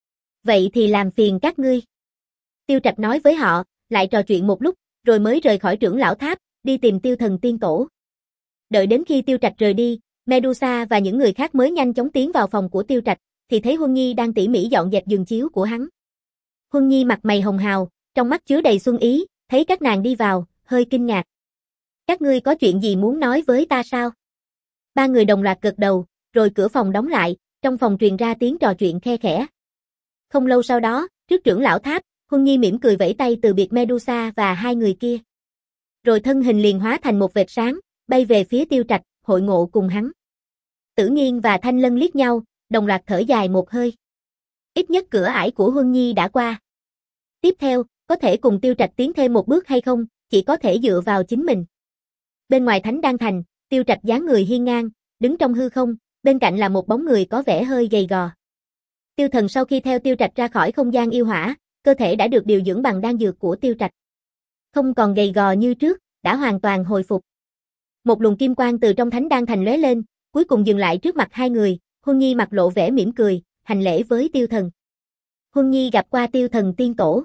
Vậy thì làm phiền các ngươi. Tiêu Trạch nói với họ, lại trò chuyện một lúc, rồi mới rời khỏi trưởng lão tháp, đi tìm Tiêu Thần Tiên Tổ. Đợi đến khi Tiêu Trạch rời đi, Medusa và những người khác mới nhanh chóng tiến vào phòng của Tiêu Trạch, thì thấy Huân Nhi đang tỉ mỉ dọn dẹp giường chiếu của hắn. Huân Nhi mặt mày hồng hào, trong mắt chứa đầy xuân ý, thấy các nàng đi vào, hơi kinh ngạc. Các ngươi có chuyện gì muốn nói với ta sao? Ba người đồng loạt gật đầu, rồi cửa phòng đóng lại, trong phòng truyền ra tiếng trò chuyện khe khẽ. Không lâu sau đó, trước trưởng lão tháp, Huân Nhi mỉm cười vẫy tay từ biệt Medusa và hai người kia. Rồi thân hình liền hóa thành một vệt sáng, bay về phía Tiêu Trạch, hội ngộ cùng hắn. Tử Nghiên và Thanh Lân liếc nhau, đồng loạt thở dài một hơi. Ít nhất cửa ải của Huân Nhi đã qua. Tiếp theo, có thể cùng Tiêu Trạch tiến thêm một bước hay không, chỉ có thể dựa vào chính mình. Bên ngoài Thánh Đan Thành, Tiêu Trạch dáng người hiên ngang, đứng trong hư không, bên cạnh là một bóng người có vẻ hơi gầy gò. Tiêu Thần sau khi theo Tiêu Trạch ra khỏi không gian yêu hỏa, cơ thể đã được điều dưỡng bằng đan dược của Tiêu Trạch. Không còn gầy gò như trước, đã hoàn toàn hồi phục. Một luồng kim quang từ trong Thánh Đan Thành lóe lên, cuối cùng dừng lại trước mặt hai người, Huân Nhi mặt lộ vẻ mỉm cười, hành lễ với Tiêu Thần. Huân Nhi gặp qua Tiêu Thần Tiên Tổ.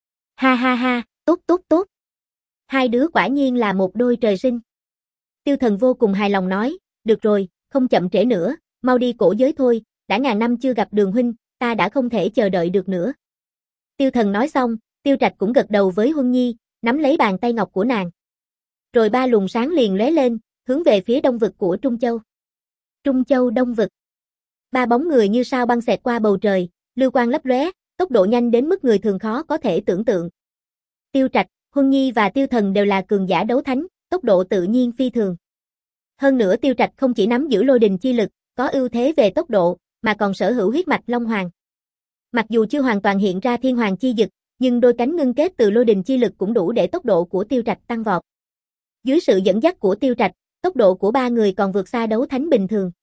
Ha ha ha, tốt tốt tốt. Hai đứa quả nhiên là một đôi trời sinh. Tiêu Thần vô cùng hài lòng nói, được rồi, không chậm trễ nữa, mau đi cổ giới thôi, đã ngàn năm chưa gặp Đường huynh, ta đã không thể chờ đợi được nữa. Tiêu Thần nói xong, Tiêu Trạch cũng gật đầu với Huân Nhi, nắm lấy bàn tay ngọc của nàng. Rồi ba luồng sáng liền lóe lên, hướng về phía đông vực của Trung Châu. Trung Châu đông vực. Ba bóng người như sao băng xẹt qua bầu trời, lưu quang lấp lóe, tốc độ nhanh đến mức người thường khó có thể tưởng tượng. Tiêu Trạch, Huân Nhi và Tiêu Thần đều là cường giả đấu thánh, tốc độ tự nhiên phi thường. Hơn nữa Tiêu Trạch không chỉ nắm giữ lôi đình chi lực, có ưu thế về tốc độ, mà còn sở hữu huyết mạch Long Hoàng. Mặc dù chưa hoàn toàn hiện ra thiên hoàng chi dực, nhưng đôi cánh ngưng kết từ lôi đình chi lực cũng đủ để tốc độ của Tiêu Trạch tăng vọt. Dưới sự dẫn dắt của Tiêu Trạch, tốc độ của ba người còn vượt xa đấu thánh bình thường.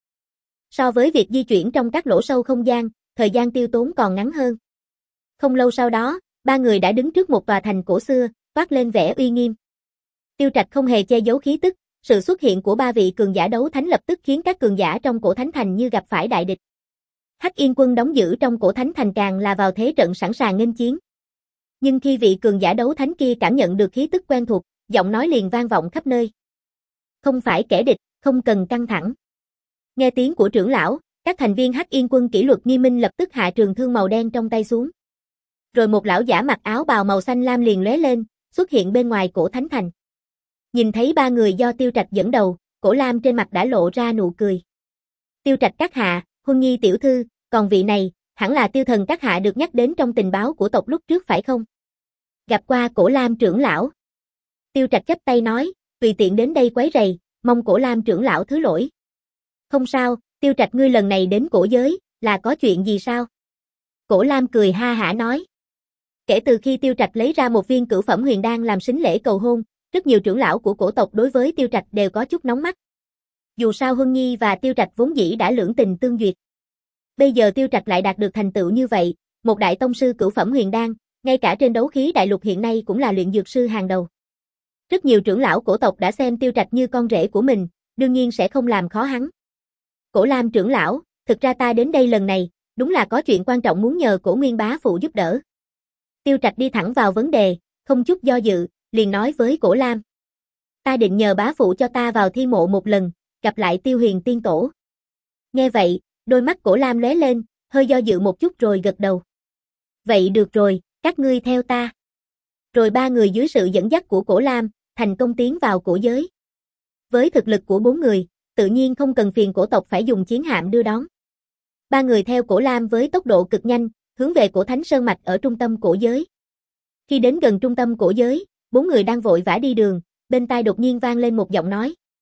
So với việc di chuyển trong các lỗ sâu không gian, thời gian tiêu tốn còn ngắn hơn. Không lâu sau đó, ba người đã đứng trước một tòa thành cổ xưa, toát lên vẻ uy nghiêm. Tiêu Trạch không hề che giấu khí tức, sự xuất hiện của ba vị cường giả đấu thánh lập tức khiến các cường giả trong cổ thánh thành như gặp phải đại địch. Hắc Yên quân đóng giữ trong cổ thánh thành càng là vào thế trận sẵn sàng nghênh chiến. Nhưng khi vị cường giả đấu thánh kia cảm nhận được khí tức quen thuộc, giọng nói liền vang vọng khắp nơi. Không phải kẻ địch, không cần căng thẳng. Nghe tiếng của trưởng lão, các thành viên Hắc Yên quân kỷ luật nghiêm minh lập tức hạ trường thương màu đen trong tay xuống. Rồi một lão giả mặc áo bào màu xanh lam liền lóe lên, xuất hiện bên ngoài cổ thánh thành. Nhìn thấy ba người do Tiêu Trạch dẫn đầu, Cổ Lam trên mặt đã lộ ra nụ cười. Tiêu Trạch các hạ, Huân Nhi tiểu thư, còn vị này, hẳn là Tiêu Thần các hạ được nhắc đến trong tình báo của tộc lúc trước phải không? Gặp qua Cổ Lam trưởng lão. Tiêu Trạch chắp tay nói, tùy tiện đến đây quấy rầy, mong Cổ Lam trưởng lão thứ lỗi. Không sao, Tiêu Trạch ngươi lần này đến cổ giới, là có chuyện gì sao? Cổ Lam cười ha hả nói. Kể từ khi Tiêu Trạch lấy ra một viên cửu phẩm huyền đan làm sính lễ cầu hôn, rất nhiều trưởng lão của cổ tộc đối với Tiêu Trạch đều có chút nóng mắt. Dù sao Huân Nhi và Tiêu Trạch vốn dĩ đã lưỡng tình tương duyệt. Bây giờ Tiêu Trạch lại đạt được thành tựu như vậy, một đại tông sư cửu phẩm huyền đan, ngay cả trên đấu khí đại lục hiện nay cũng là luyện dược sư hàng đầu. Rất nhiều trưởng lão cổ tộc đã xem Tiêu Trạch như con rể của mình, đương nhiên sẽ không làm khó hắn. Cổ Lam trưởng lão, thực ra ta đến đây lần này, đúng là có chuyện quan trọng muốn nhờ Cổ Nguyên bá phụ giúp đỡ. Tiêu Trạch đi thẳng vào vấn đề, không chút do dự, liền nói với Cổ Lam. Ta định nhờ bá phụ cho ta vào thi mộ một lần, gặp lại Tiêu Huyền tiên tổ. Nghe vậy, đôi mắt Cổ Lam lóe lên, hơi do dự một chút rồi gật đầu. Vậy được rồi, các ngươi theo ta. Rồi ba người dưới sự dẫn dắt của Cổ Lam, thành công tiến vào cổ giới. Với thực lực của bốn người, tự nhiên không cần phiền cổ tộc phải dùng chiến hạm đưa đón. Ba người theo Cổ Lam với tốc độ cực nhanh, hướng về cổ thánh sơn mạch ở trung tâm cổ giới. Khi đến gần trung tâm cổ giới, bốn người đang vội vã đi đường, bên tai đột nhiên vang lên một giọng nói.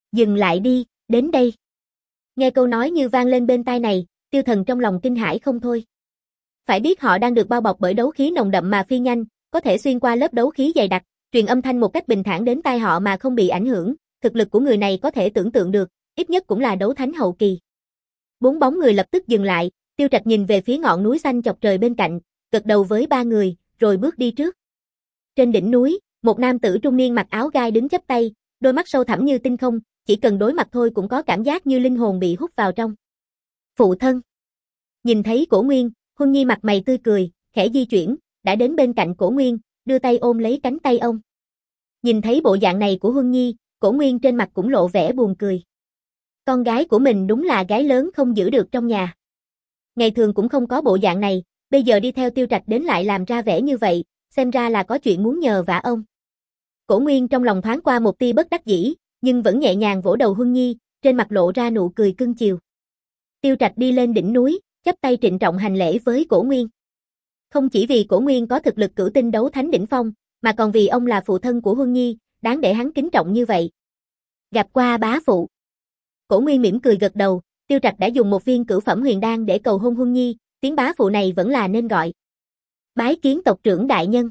Dừng lại đi, đến đây. Nghe câu nói như vang lên bên tai này, Tiêu Thần trong lòng kinh hãi không thôi. Phải biết họ đang được bao bọc bởi đấu khí nồng đậm mà phi nhanh, có thể xuyên qua lớp đấu khí dày đặc, truyền âm thanh một cách bình thản đến tai họ mà không bị ảnh hưởng, thực lực của người này có thể tưởng tượng được, ít nhất cũng là đấu thánh hậu kỳ. Bốn bóng người lập tức dừng lại, Tiêu Trạch nhìn về phía ngọn núi xanh chọc trời bên cạnh, gật đầu với ba người, rồi bước đi trước. Trên đỉnh núi, một nam tử trung niên mặc áo gai đứng chắp tay, đôi mắt sâu thẳm như tinh không, chỉ cần đối mặt thôi cũng có cảm giác như linh hồn bị hút vào trong. Phụ thân. Nhìn thấy Cổ Nguyên, Huân Nhi mặt mày tươi cười, khẽ di chuyển, đã đến bên cạnh Cổ Nguyên, đưa tay ôm lấy cánh tay ông. Nhìn thấy bộ dạng này của Huân Nhi, Cổ Nguyên trên mặt cũng lộ vẻ buồn cười. Con gái của mình đúng là gái lớn không giữ được trong nhà. Ngày thường cũng không có bộ dạng này, bây giờ đi theo Tiêu Trạch đến lại làm ra vẻ như vậy, xem ra là có chuyện muốn nhờ vả ông. Cổ Nguyên trong lòng thoáng qua một tia bất đắc dĩ, nhưng vẫn nhẹ nhàng vỗ đầu Huân Nhi, trên mặt lộ ra nụ cười cưng chiều. Tiêu Trạch đi lên đỉnh núi, chắp tay trịnh trọng hành lễ với Cổ Nguyên. Không chỉ vì Cổ Nguyên có thực lực cửu tinh đấu thánh đỉnh phong, mà còn vì ông là phụ thân của Huân Nhi, đáng để hắn kính trọng như vậy. Gặp qua bá phụ. Cổ Nguyên mỉm cười gật đầu, Tiêu Trạch đã dùng một viên cửu phẩm huyền đan để cầu hôn Huân Nhi, tiếng bá phụ này vẫn là nên gọi. Bái kiến tộc trưởng đại nhân.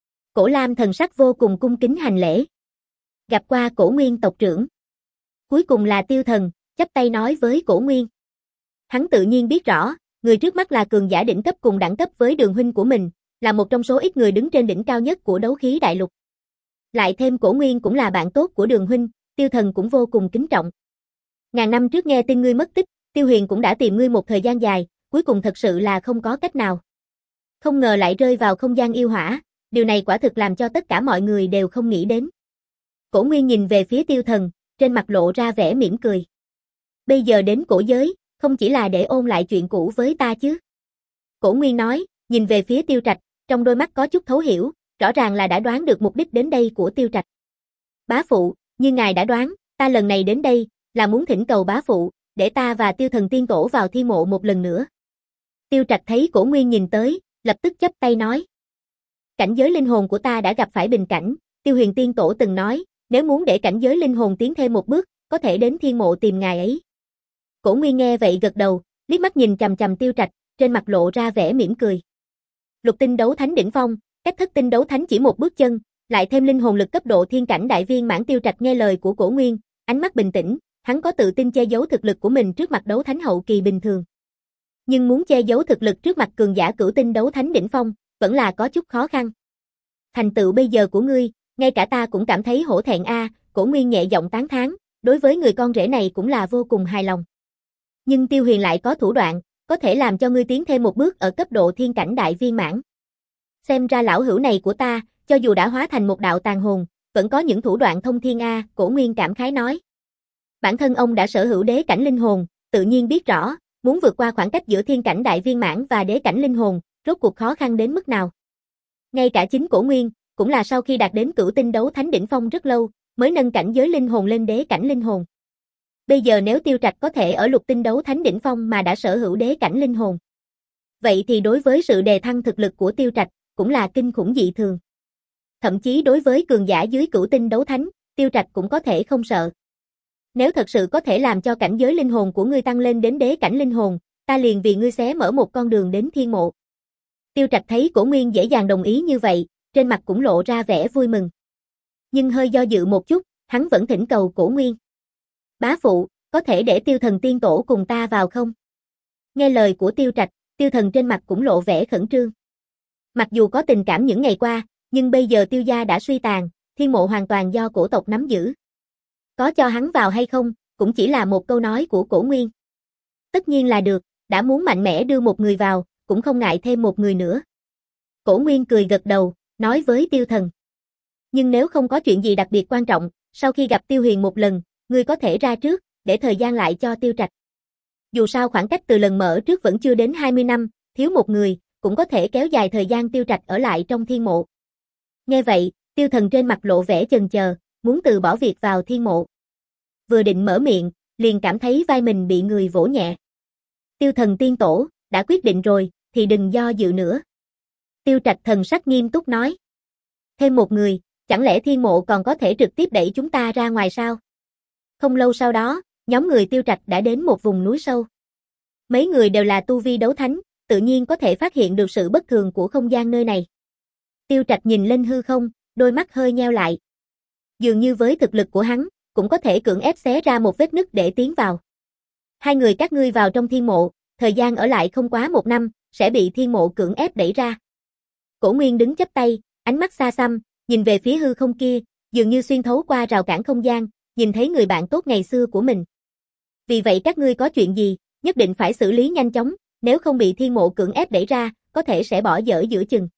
Cổ Lam thần sắc vô cùng cung kính hành lễ. Gặp qua Cổ Nguyên tộc trưởng. Cuối cùng là Tiêu Thần, chắp tay nói với Cổ Nguyên. Hắn tự nhiên biết rõ, người trước mắt là cường giả đỉnh cấp cùng đẳng cấp với Đường huynh của mình, là một trong số ít người đứng trên đỉnh cao nhất của đấu khí đại lục. Lại thêm Cổ Nguyên cũng là bạn tốt của Đường huynh, Tiêu Thần cũng vô cùng kính trọng. Ngàn năm trước nghe tin ngươi mất tích, Tiêu Huyền cũng đã tìm ngươi một thời gian dài, cuối cùng thật sự là không có cách nào. Không ngờ lại rơi vào không gian yêu hỏa, điều này quả thực làm cho tất cả mọi người đều không nghĩ đến. Cổ Nguyên nhìn về phía Tiêu Thần, trên mặt lộ ra vẻ mỉm cười. Bây giờ đến cổ giới, không chỉ là để ôn lại chuyện cũ với ta chứ. Cổ Nguyên nói, nhìn về phía Tiêu Trạch, trong đôi mắt có chút thấu hiểu, rõ ràng là đã đoán được mục đích đến đây của Tiêu Trạch. Bá phụ, như ngài đã đoán, ta lần này đến đây, là muốn thỉnh cầu bá phụ, để ta và Tiêu Thần tiên tổ vào thi mộ một lần nữa. Tiêu Trạch thấy Cổ Nguyên nhìn tới, lập tức chắp tay nói. Cảnh giới linh hồn của ta đã gặp phải bình cảnh, Tiêu Huyền tiên tổ từng nói, nếu muốn để cảnh giới linh hồn tiến thêm một bước, có thể đến thiên mộ tìm ngài ấy. Cổ Nguyên nghe vậy gật đầu, liếc mắt nhìn chằm chằm Tiêu Trạch, trên mặt lộ ra vẻ mỉm cười. Lục tinh đấu thánh đỉnh phong, cách thất tinh đấu thánh chỉ một bước chân, lại thêm linh hồn lực cấp độ thiên cảnh đại viên mãn. Tiêu Trạch nghe lời của Cổ Nguyên, ánh mắt bình tĩnh, hắn có tự tin che giấu thực lực của mình trước mặt đấu thánh hậu kỳ bình thường. Nhưng muốn che giấu thực lực trước mặt cường giả cửu tinh đấu thánh đỉnh phong, vẫn là có chút khó khăn. Thành tựu bây giờ của ngươi, ngay cả ta cũng cảm thấy hổ thẹn a, à, Cổ Nguyên nhẹ giọng tán thán, đối với người con rể này cũng là vô cùng hài lòng. Nhưng Tiêu Huyền lại có thủ đoạn, có thể làm cho ngươi tiến thêm một bước ở cấp độ thiên cảnh đại viên mãn. Xem ra lão hữu này của ta, cho dù đã hóa thành một đạo tàn hồn, vẫn có những thủ đoạn thông thiên a, à, Cổ Nguyên cảm khái nói. Bản thân ông đã sở hữu đế cảnh linh hồn, tự nhiên biết rõ, muốn vượt qua khoảng cách giữa thiên cảnh đại viên mãn và đế cảnh linh hồn, rốt cuộc khó khăn đến mức nào. Ngay cả chính Cổ Nguyên, cũng là sau khi đạt đến cửu tinh đấu thánh đỉnh phong rất lâu, mới nâng cảnh giới linh hồn lên đế cảnh linh hồn. Bây giờ nếu Tiêu Trạch có thể ở lục tinh đấu thánh đỉnh phong mà đã sở hữu đế cảnh linh hồn, vậy thì đối với sự đề thăng thực lực của Tiêu Trạch, cũng là kinh khủng dị thường. Thậm chí đối với cường giả dưới cửu tinh đấu thánh, Tiêu Trạch cũng có thể không sợ. Nếu thật sự có thể làm cho cảnh giới linh hồn của ngươi tăng lên đến đế cảnh linh hồn, ta liền vì ngươi xé mở một con đường đến thiên mộ. Tiêu Trạch thấy Cổ Nguyên dễ dàng đồng ý như vậy, trên mặt cũng lộ ra vẻ vui mừng. Nhưng hơi do dự một chút, hắn vẫn thỉnh cầu Cổ Nguyên. Bá phụ, có thể để Tiêu Thần tiên tổ cùng ta vào không? Nghe lời của Tiêu Trạch, Tiêu Thần trên mặt cũng lộ vẻ khẩn trương. Mặc dù có tình cảm những ngày qua, nhưng bây giờ Tiêu gia đã suy tàn, thiên mộ hoàn toàn do cổ tộc nắm giữ. Có cho hắn vào hay không, cũng chỉ là một câu nói của Cổ Nguyên. Tất nhiên là được, đã muốn mạnh mẽ đưa một người vào, cũng không ngại thêm một người nữa. Cổ Nguyên cười gật đầu, nói với Tiêu Thần. Nhưng nếu không có chuyện gì đặc biệt quan trọng, sau khi gặp Tiêu Huyền một lần, ngươi có thể ra trước, để thời gian lại cho Tiêu Trạch. Dù sao khoảng cách từ lần mở trước vẫn chưa đến hai mươi năm, thiếu một người, cũng có thể kéo dài thời gian Tiêu Trạch ở lại trong thiên mộ. Nghe vậy, Tiêu Thần trên mặt lộ vẻ chần chờ, muốn từ bỏ việc vào thiên mộ. Vừa định mở miệng, liền cảm thấy vai mình bị người vỗ nhẹ. Tiêu Thần tiên tổ, đã quyết định rồi, thì đừng do dự nữa. Tiêu Trạch thần sắc nghiêm túc nói. Thêm một người, chẳng lẽ thiên mộ còn có thể trực tiếp đẩy chúng ta ra ngoài sao? Không lâu sau đó, nhóm người Tiêu Trạch đã đến một vùng núi sâu. Mấy người đều là tu vi đấu thánh, tự nhiên có thể phát hiện được sự bất thường của không gian nơi này. Tiêu Trạch nhìn lên hư không, đôi mắt hơi nheo lại. Dường như với thực lực của hắn, cũng có thể cưỡng ép xé ra một vết nứt để tiến vào. Hai người các ngươi vào trong thiên mộ, thời gian ở lại không quá một năm, sẽ bị thiên mộ cưỡng ép đẩy ra. Cổ Nguyên đứng chắp tay, ánh mắt xa xăm, nhìn về phía hư không kia, dường như xuyên thấu qua rào cản không gian, nhìn thấy người bạn tốt ngày xưa của mình. Vì vậy các ngươi có chuyện gì, nhất định phải xử lý nhanh chóng, nếu không bị thiên mộ cưỡng ép đẩy ra, có thể sẽ bỏ dở giữa chừng.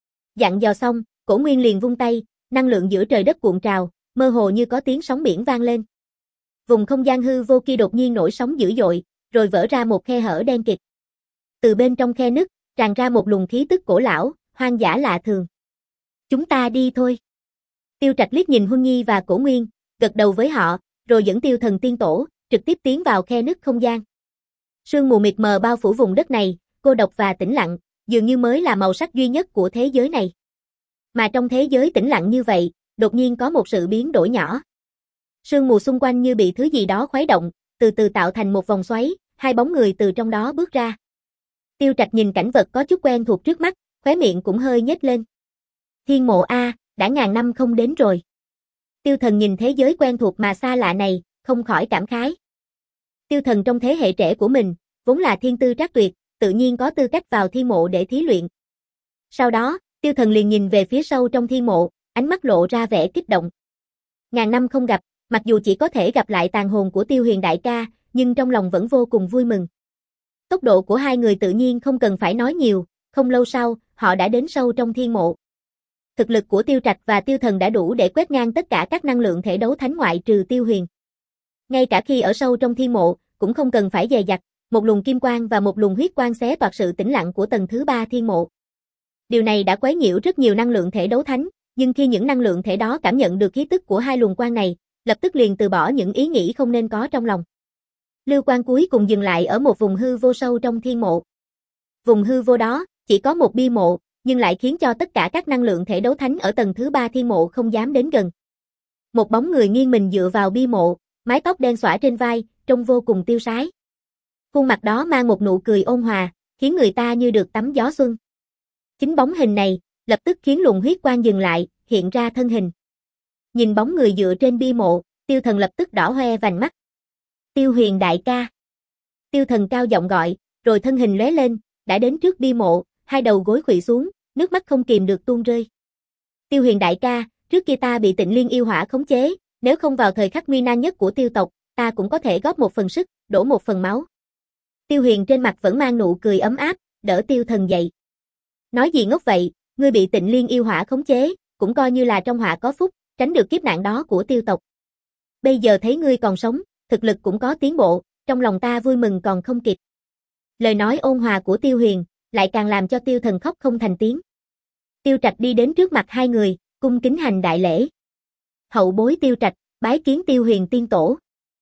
Dặn dò xong, Cổ Nguyên liền vung tay, năng lượng giữa trời đất cuộn trào, mơ hồ như có tiếng sóng biển vang lên. Vùng không gian hư vô kia đột nhiên nổi sóng dữ dội, rồi vỡ ra một khe hở đen kịt. Từ bên trong khe nứt, tràn ra một luồng khí tức cổ lão, hoang dã lạ thường. Chúng ta đi thôi. Tiêu Trạch liếc nhìn Huân Nhi và Cổ Nguyên, gật đầu với họ, rồi dẫn Tiêu Thần Tiên Tổ, trực tiếp tiến vào khe nứt không gian. Sương mù mịt mờ bao phủ vùng đất này, cô độc và tĩnh lặng, dường như mới là màu sắc duy nhất của thế giới này. Mà trong thế giới tĩnh lặng như vậy, đột nhiên có một sự biến đổi nhỏ. Sương mù xung quanh như bị thứ gì đó khuấy động, từ từ tạo thành một vòng xoáy, hai bóng người từ trong đó bước ra. Tiêu Trạch nhìn cảnh vật có chút quen thuộc trước mắt, khóe miệng cũng hơi nhếch lên. Thiên mộ a, đã ngàn năm không đến rồi. Tiêu Thần nhìn thế giới quen thuộc mà xa lạ này, không khỏi cảm khái. Tiêu Thần trong thế hệ trẻ của mình, vốn là thiên tư trác tuyệt, tự nhiên có tư cách vào thiên mộ để thí luyện. Sau đó, Tiêu Thần liền nhìn về phía sâu trong thiên mộ, ánh mắt lộ ra vẻ kích động. Ngàn năm không gặp, mặc dù chỉ có thể gặp lại tàn hồn của Tiêu Huyền đại ca, nhưng trong lòng vẫn vô cùng vui mừng. Tốc độ của hai người tự nhiên không cần phải nói nhiều, không lâu sau, họ đã đến sâu trong thiên mộ. Thực lực của Tiêu Trạch và Tiêu Thần đã đủ để quét ngang tất cả các năng lượng thể đấu thánh ngoại trừ Tiêu Huyền. Ngay cả khi ở sâu trong thiên mộ, cũng không cần phải dè dặt, một luồng kim quang và một luồng huyết quang xé toạc sự tĩnh lặng của tầng thứ ba thiên mộ. Điều này đã quấy nhiễu rất nhiều năng lượng thể đấu thánh, nhưng khi những năng lượng thể đó cảm nhận được khí tức của hai luồng quang này, lập tức liền từ bỏ những ý nghĩ không nên có trong lòng. Lưu quang cuối cùng dừng lại ở một vùng hư vô sâu trong thiên mộ. Vùng hư vô đó, chỉ có một bia mộ, nhưng lại khiến cho tất cả các năng lượng thể đấu thánh ở tầng thứ ba thiên mộ không dám đến gần. Một bóng người nghiêng mình dựa vào bia mộ, mái tóc đen xõa trên vai, trông vô cùng tiêu sái. Khuôn mặt đó mang một nụ cười ôn hòa, khiến người ta như được tắm gió xuân. Chính bóng hình này, lập tức khiến luồng huyết quang dừng lại, hiện ra thân hình. Nhìn bóng người dựa trên bia mộ, Tiêu Thần lập tức đỏ hoe vành mắt. Tiêu Huyền đại ca. Tiêu Thần cao giọng gọi, rồi thân hình lóe lên, đã đến trước bia mộ, hai đầu gối khuỵu xuống, nước mắt không kìm được tuôn rơi. Tiêu Huyền đại ca, trước kia ta bị Tịnh Liên yêu hỏa khống chế, nếu không vào thời khắc nguy nan nhất của Tiêu tộc, ta cũng có thể góp một phần sức, đổ một phần máu. Tiêu Huyền trên mặt vẫn mang nụ cười ấm áp, đỡ Tiêu Thần dậy. Nói gì ngốc vậy, ngươi bị Tịnh Liên yêu hỏa khống chế, cũng coi như là trong họa có phúc, tránh được kiếp nạn đó của Tiêu tộc. Bây giờ thấy ngươi còn sống, thực lực cũng có tiến bộ, trong lòng ta vui mừng còn không kịp. Lời nói ôn hòa của Tiêu Huyền, lại càng làm cho Tiêu Thần khóc không thành tiếng. Tiêu Trạch đi đến trước mặt hai người, cung kính hành đại lễ. Hậu bối Tiêu Trạch, bái kiến Tiêu Huyền tiên tổ.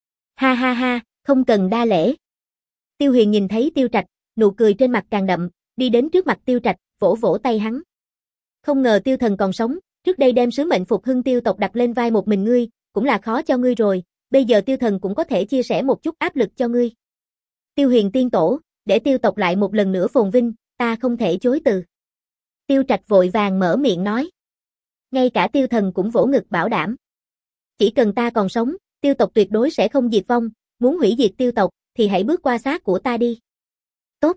Ha ha ha, không cần đa lễ. Tiêu Huyền nhìn thấy Tiêu Trạch, nụ cười trên mặt càng đậm, đi đến trước mặt Tiêu Trạch, vỗ vỗ tay hắn. Không ngờ Tiêu Thần còn sống, trước đây đem sứ mệnh phục hưng Tiêu tộc đặt lên vai một mình ngươi, cũng là khó cho ngươi rồi, bây giờ Tiêu Thần cũng có thể chia sẻ một chút áp lực cho ngươi. Tiêu Huyền tiên tổ, để Tiêu tộc lại một lần nữa phồn vinh, ta không thể chối từ. Tiêu Trạch vội vàng mở miệng nói. Ngay cả Tiêu Thần cũng vỗ ngực bảo đảm. Chỉ cần ta còn sống, Tiêu tộc tuyệt đối sẽ không diệt vong, muốn hủy diệt Tiêu tộc, thì hãy bước qua xác của ta đi. Tốt.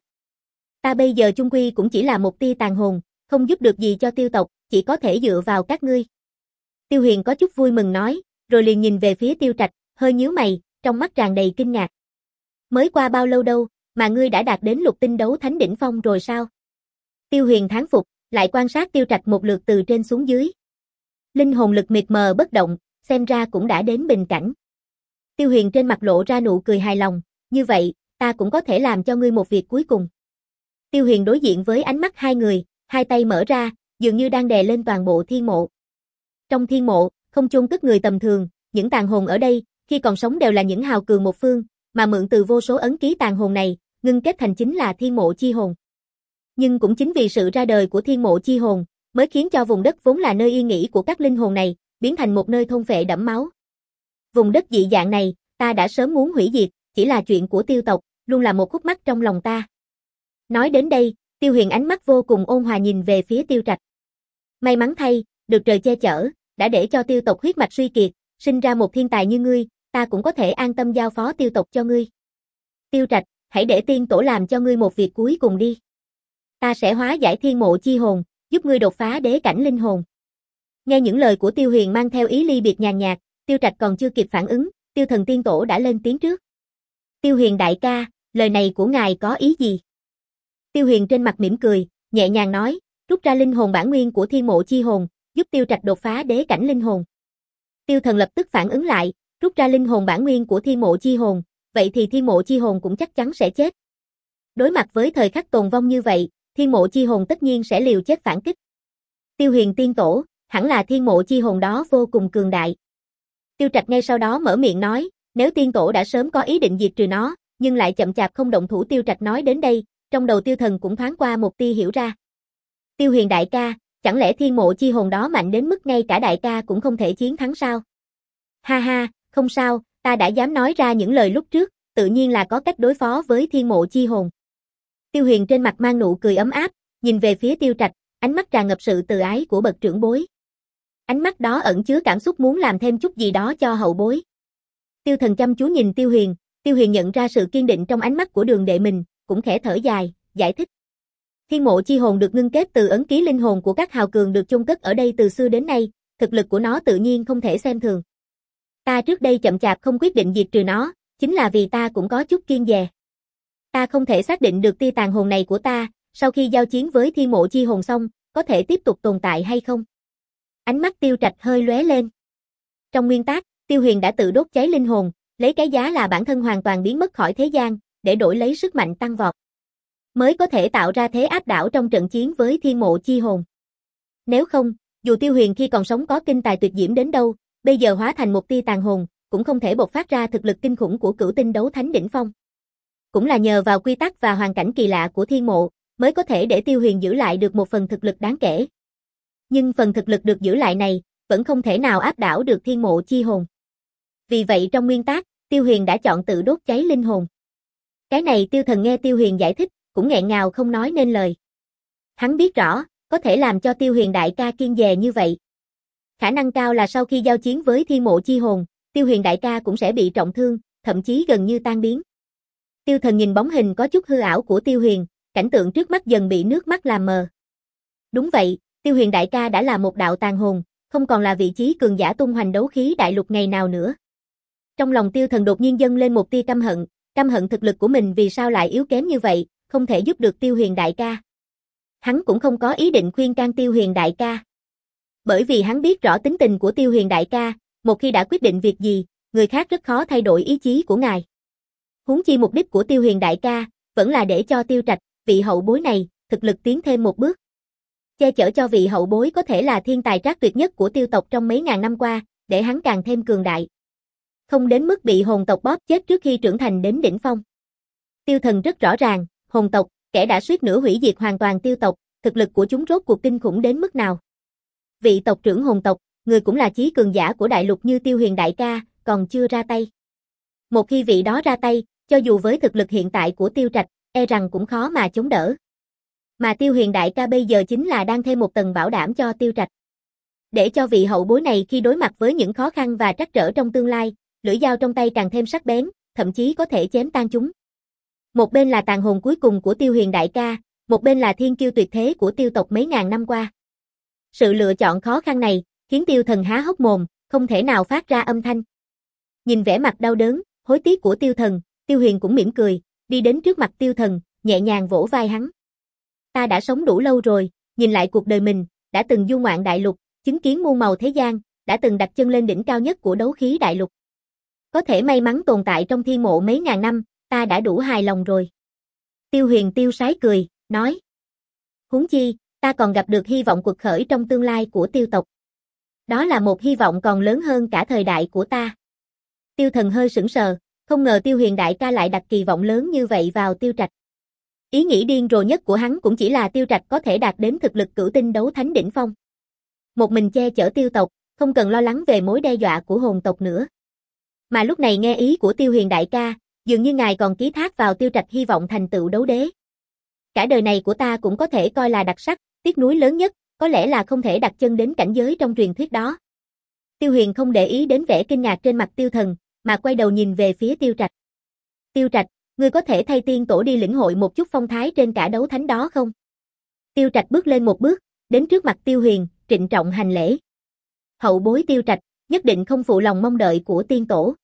Ta bây giờ chung quy cũng chỉ là một tia tàn hồn, không giúp được gì cho Tiêu tộc, chỉ có thể dựa vào các ngươi. Tiêu Huyền có chút vui mừng nói, rồi liền nhìn về phía Tiêu Trạch, hơi nhíu mày, trong mắt tràn đầy kinh ngạc. Mới qua bao lâu đâu, mà ngươi đã đạt đến lục tinh đấu thánh đỉnh phong rồi sao? Tiêu Huyền thán phục, lại quan sát Tiêu Trạch một lượt từ trên xuống dưới. Linh hồn lực mịt mờ bất động, xem ra cũng đã đến bình cảnh. Tiêu Huyền trên mặt lộ ra nụ cười hài lòng, như vậy, ta cũng có thể làm cho ngươi một việc cuối cùng. Tiêu Huyền đối diện với ánh mắt hai người, hai tay mở ra, dường như đang đè lên toàn bộ thiên mộ. Trong thiên mộ, không chôn cất người tầm thường, những tàn hồn ở đây, khi còn sống đều là những hào cường một phương, mà mượn từ vô số ấn ký tàn hồn này, ngưng kết thành chính là thiên mộ chi hồn. Nhưng cũng chính vì sự ra đời của thiên mộ chi hồn, mới khiến cho vùng đất vốn là nơi yên nghỉ của các linh hồn này, biến thành một nơi thôn phệ đẫm máu. Vùng đất dị dạng này, ta đã sớm muốn hủy diệt, chỉ là chuyện của tiêu tộc, luôn là một khúc mắc trong lòng ta. Nói đến đây, Tiêu Huyền ánh mắt vô cùng ôn hòa nhìn về phía Tiêu Trạch. May mắn thay, được trời che chở, đã để cho tiêu tộc huyết mạch suy kiệt, sinh ra một thiên tài như ngươi, ta cũng có thể an tâm giao phó tiêu tộc cho ngươi. Tiêu Trạch, hãy để tiên tổ làm cho ngươi một việc cuối cùng đi. Ta sẽ hóa giải thiên mộ chi hồn, giúp ngươi đột phá đế cảnh linh hồn. Nghe những lời của Tiêu Huyền mang theo ý ly biệt nhàn nhạt, Tiêu Trạch còn chưa kịp phản ứng, Tiêu Thần tiên tổ đã lên tiếng trước. Tiêu Huyền đại ca, lời này của ngài có ý gì? Tiêu Huyền trên mặt mỉm cười, nhẹ nhàng nói, rút ra linh hồn bản nguyên của thiên mộ chi hồn, giúp Tiêu Trạch đột phá đế cảnh linh hồn. Tiêu Thần lập tức phản ứng lại, rút ra linh hồn bản nguyên của thiên mộ chi hồn, vậy thì thiên mộ chi hồn cũng chắc chắn sẽ chết. Đối mặt với thời khắc tồn vong như vậy, thiên mộ chi hồn tất nhiên sẽ liều chết phản kích. Tiêu Huyền tiên tổ, hẳn là thiên mộ chi hồn đó vô cùng cường đại. Tiêu Trạch ngay sau đó mở miệng nói, nếu tiên tổ đã sớm có ý định diệt trừ nó, nhưng lại chậm chạp không động thủ. Tiêu Trạch nói đến đây, trong đầu Tiêu Thần cũng thoáng qua một tia hiểu ra. Tiêu Huyền đại ca, chẳng lẽ thiên mộ chi hồn đó mạnh đến mức ngay cả đại ca cũng không thể chiến thắng sao? Ha ha, không sao, ta đã dám nói ra những lời lúc trước, tự nhiên là có cách đối phó với thiên mộ chi hồn. Tiêu Huyền trên mặt mang nụ cười ấm áp, nhìn về phía Tiêu Trạch, ánh mắt tràn ngập sự từ ái của bậc trưởng bối. Ánh mắt đó ẩn chứa cảm xúc muốn làm thêm chút gì đó cho hậu bối. Tiêu Thần chăm chú nhìn Tiêu Huyền, Tiêu Huyền nhận ra sự kiên định trong ánh mắt của đường đệ mình, cũng khẽ thở dài, giải thích. Thiên mộ chi hồn được ngưng kết từ ấn ký linh hồn của các hào cường được chôn cất ở đây từ xưa đến nay, thực lực của nó tự nhiên không thể xem thường. Ta trước đây chậm chạp không quyết định diệt trừ nó, chính là vì ta cũng có chút kiêng dè. Ta không thể xác định được tia tàn hồn này của ta, sau khi giao chiến với thiên mộ chi hồn xong, có thể tiếp tục tồn tại hay không. Ánh mắt Tiêu Trạch hơi lóe lên. Trong nguyên tắc, Tiêu Huyền đã tự đốt cháy linh hồn, lấy cái giá là bản thân hoàn toàn biến mất khỏi thế gian, để đổi lấy sức mạnh tăng vọt. Mới có thể tạo ra thế áp đảo trong trận chiến với thiên mộ chi hồn. Nếu không, dù Tiêu Huyền khi còn sống có kinh tài tuyệt diễm đến đâu, bây giờ hóa thành một tia tàn hồn, cũng không thể bộc phát ra thực lực kinh khủng của cửu tinh đấu thánh đỉnh phong. Cũng là nhờ vào quy tắc và hoàn cảnh kỳ lạ của thiên mộ, mới có thể để Tiêu Huyền giữ lại được một phần thực lực đáng kể. Nhưng phần thực lực được giữ lại này, vẫn không thể nào áp đảo được thiên mộ chi hồn. Vì vậy trong nguyên tắc, Tiêu Huyền đã chọn tự đốt cháy linh hồn. Cái này Tiêu Thần nghe Tiêu Huyền giải thích, cũng nghẹn ngào không nói nên lời. Hắn biết rõ, có thể làm cho Tiêu Huyền đại ca kiêng dè như vậy. Khả năng cao là sau khi giao chiến với thiên mộ chi hồn, Tiêu Huyền đại ca cũng sẽ bị trọng thương, thậm chí gần như tan biến. Tiêu Thần nhìn bóng hình có chút hư ảo của Tiêu Huyền, cảnh tượng trước mắt dần bị nước mắt làm mờ. Đúng vậy, Tiêu Huyền đại ca đã là một đạo tàn hồn, không còn là vị trí cường giả tung hoành đấu khí đại lục ngày nào nữa. Trong lòng Tiêu Thần đột nhiên dâng lên một tia căm hận, căm hận thực lực của mình vì sao lại yếu kém như vậy, không thể giúp được Tiêu Huyền đại ca. Hắn cũng không có ý định khuyên can Tiêu Huyền đại ca. Bởi vì hắn biết rõ tính tình của Tiêu Huyền đại ca, một khi đã quyết định việc gì, người khác rất khó thay đổi ý chí của ngài. Huống chi mục đích của Tiêu Huyền đại ca, vẫn là để cho Tiêu Trạch, vị hậu bối này, thực lực tiến thêm một bước. Che chở cho vị hậu bối có thể là thiên tài trác tuyệt nhất của tiêu tộc trong mấy ngàn năm qua, để hắn càng thêm cường đại. Không đến mức bị hồn tộc bóp chết trước khi trưởng thành đến đỉnh phong. Tiêu Thần rất rõ ràng, hồn tộc, kẻ đã suýt nữa hủy diệt hoàn toàn tiêu tộc, thực lực của chúng rốt cuộc kinh khủng đến mức nào. Vị tộc trưởng hồn tộc, người cũng là chí cường giả của đại lục như Tiêu Huyền đại ca, còn chưa ra tay. Một khi vị đó ra tay, cho dù với thực lực hiện tại của Tiêu Trạch, e rằng cũng khó mà chống đỡ. Mà Tiêu Huyền đại ca bây giờ chính là đang thêm một tầng bảo đảm cho Tiêu Trạch. Để cho vị hậu bối này khi đối mặt với những khó khăn và trắc trở trong tương lai, lưỡi dao trong tay càng thêm sắc bén, thậm chí có thể chém tan chúng. Một bên là tàn hồn cuối cùng của Tiêu Huyền đại ca, một bên là thiên kiêu tuyệt thế của tiêu tộc mấy ngàn năm qua. Sự lựa chọn khó khăn này, khiến Tiêu Thần há hốc mồm, không thể nào phát ra âm thanh. Nhìn vẻ mặt đau đớn, hối tiếc của Tiêu Thần, Tiêu Huyền cũng mỉm cười, đi đến trước mặt Tiêu Thần, nhẹ nhàng vỗ vai hắn. Ta đã sống đủ lâu rồi, nhìn lại cuộc đời mình, đã từng du ngoạn đại lục, chứng kiến muôn màu thế gian, đã từng đặt chân lên đỉnh cao nhất của đấu khí đại lục. Có thể may mắn tồn tại trong thiên mộ mấy ngàn năm, ta đã đủ hài lòng rồi. Tiêu Huyền tiêu sái cười, nói. Huống chi, ta còn gặp được hy vọng cuộc khởi trong tương lai của tiêu tộc. Đó là một hy vọng còn lớn hơn cả thời đại của ta. Tiêu Thần hơi sững sờ, không ngờ Tiêu Huyền đại ca lại đặt kỳ vọng lớn như vậy vào Tiêu Trạch. Ý nghĩ điên rồ nhất của hắn cũng chỉ là Tiêu Trạch có thể đạt đến thực lực cửu tinh đấu thánh đỉnh phong. Một mình che chở tiêu tộc, không cần lo lắng về mối đe dọa của hồn tộc nữa. Mà lúc này nghe ý của Tiêu Huyền đại ca, dường như ngài còn ký thác vào Tiêu Trạch hy vọng thành tựu đấu đế. Cả đời này của ta cũng có thể coi là đặc sắc, tiếc nuối lớn nhất, có lẽ là không thể đặt chân đến cảnh giới trong truyền thuyết đó. Tiêu Huyền không để ý đến vẻ kinh ngạc trên mặt Tiêu Thần, mà quay đầu nhìn về phía Tiêu Trạch. Tiêu Trạch, ngươi có thể thay tiên tổ đi lĩnh hội một chút phong thái trên cả đấu thánh đó không? Tiêu Trạch bước lên một bước, đến trước mặt Tiêu Huyền, trịnh trọng hành lễ. Hậu bối Tiêu Trạch, nhất định không phụ lòng mong đợi của tiên tổ.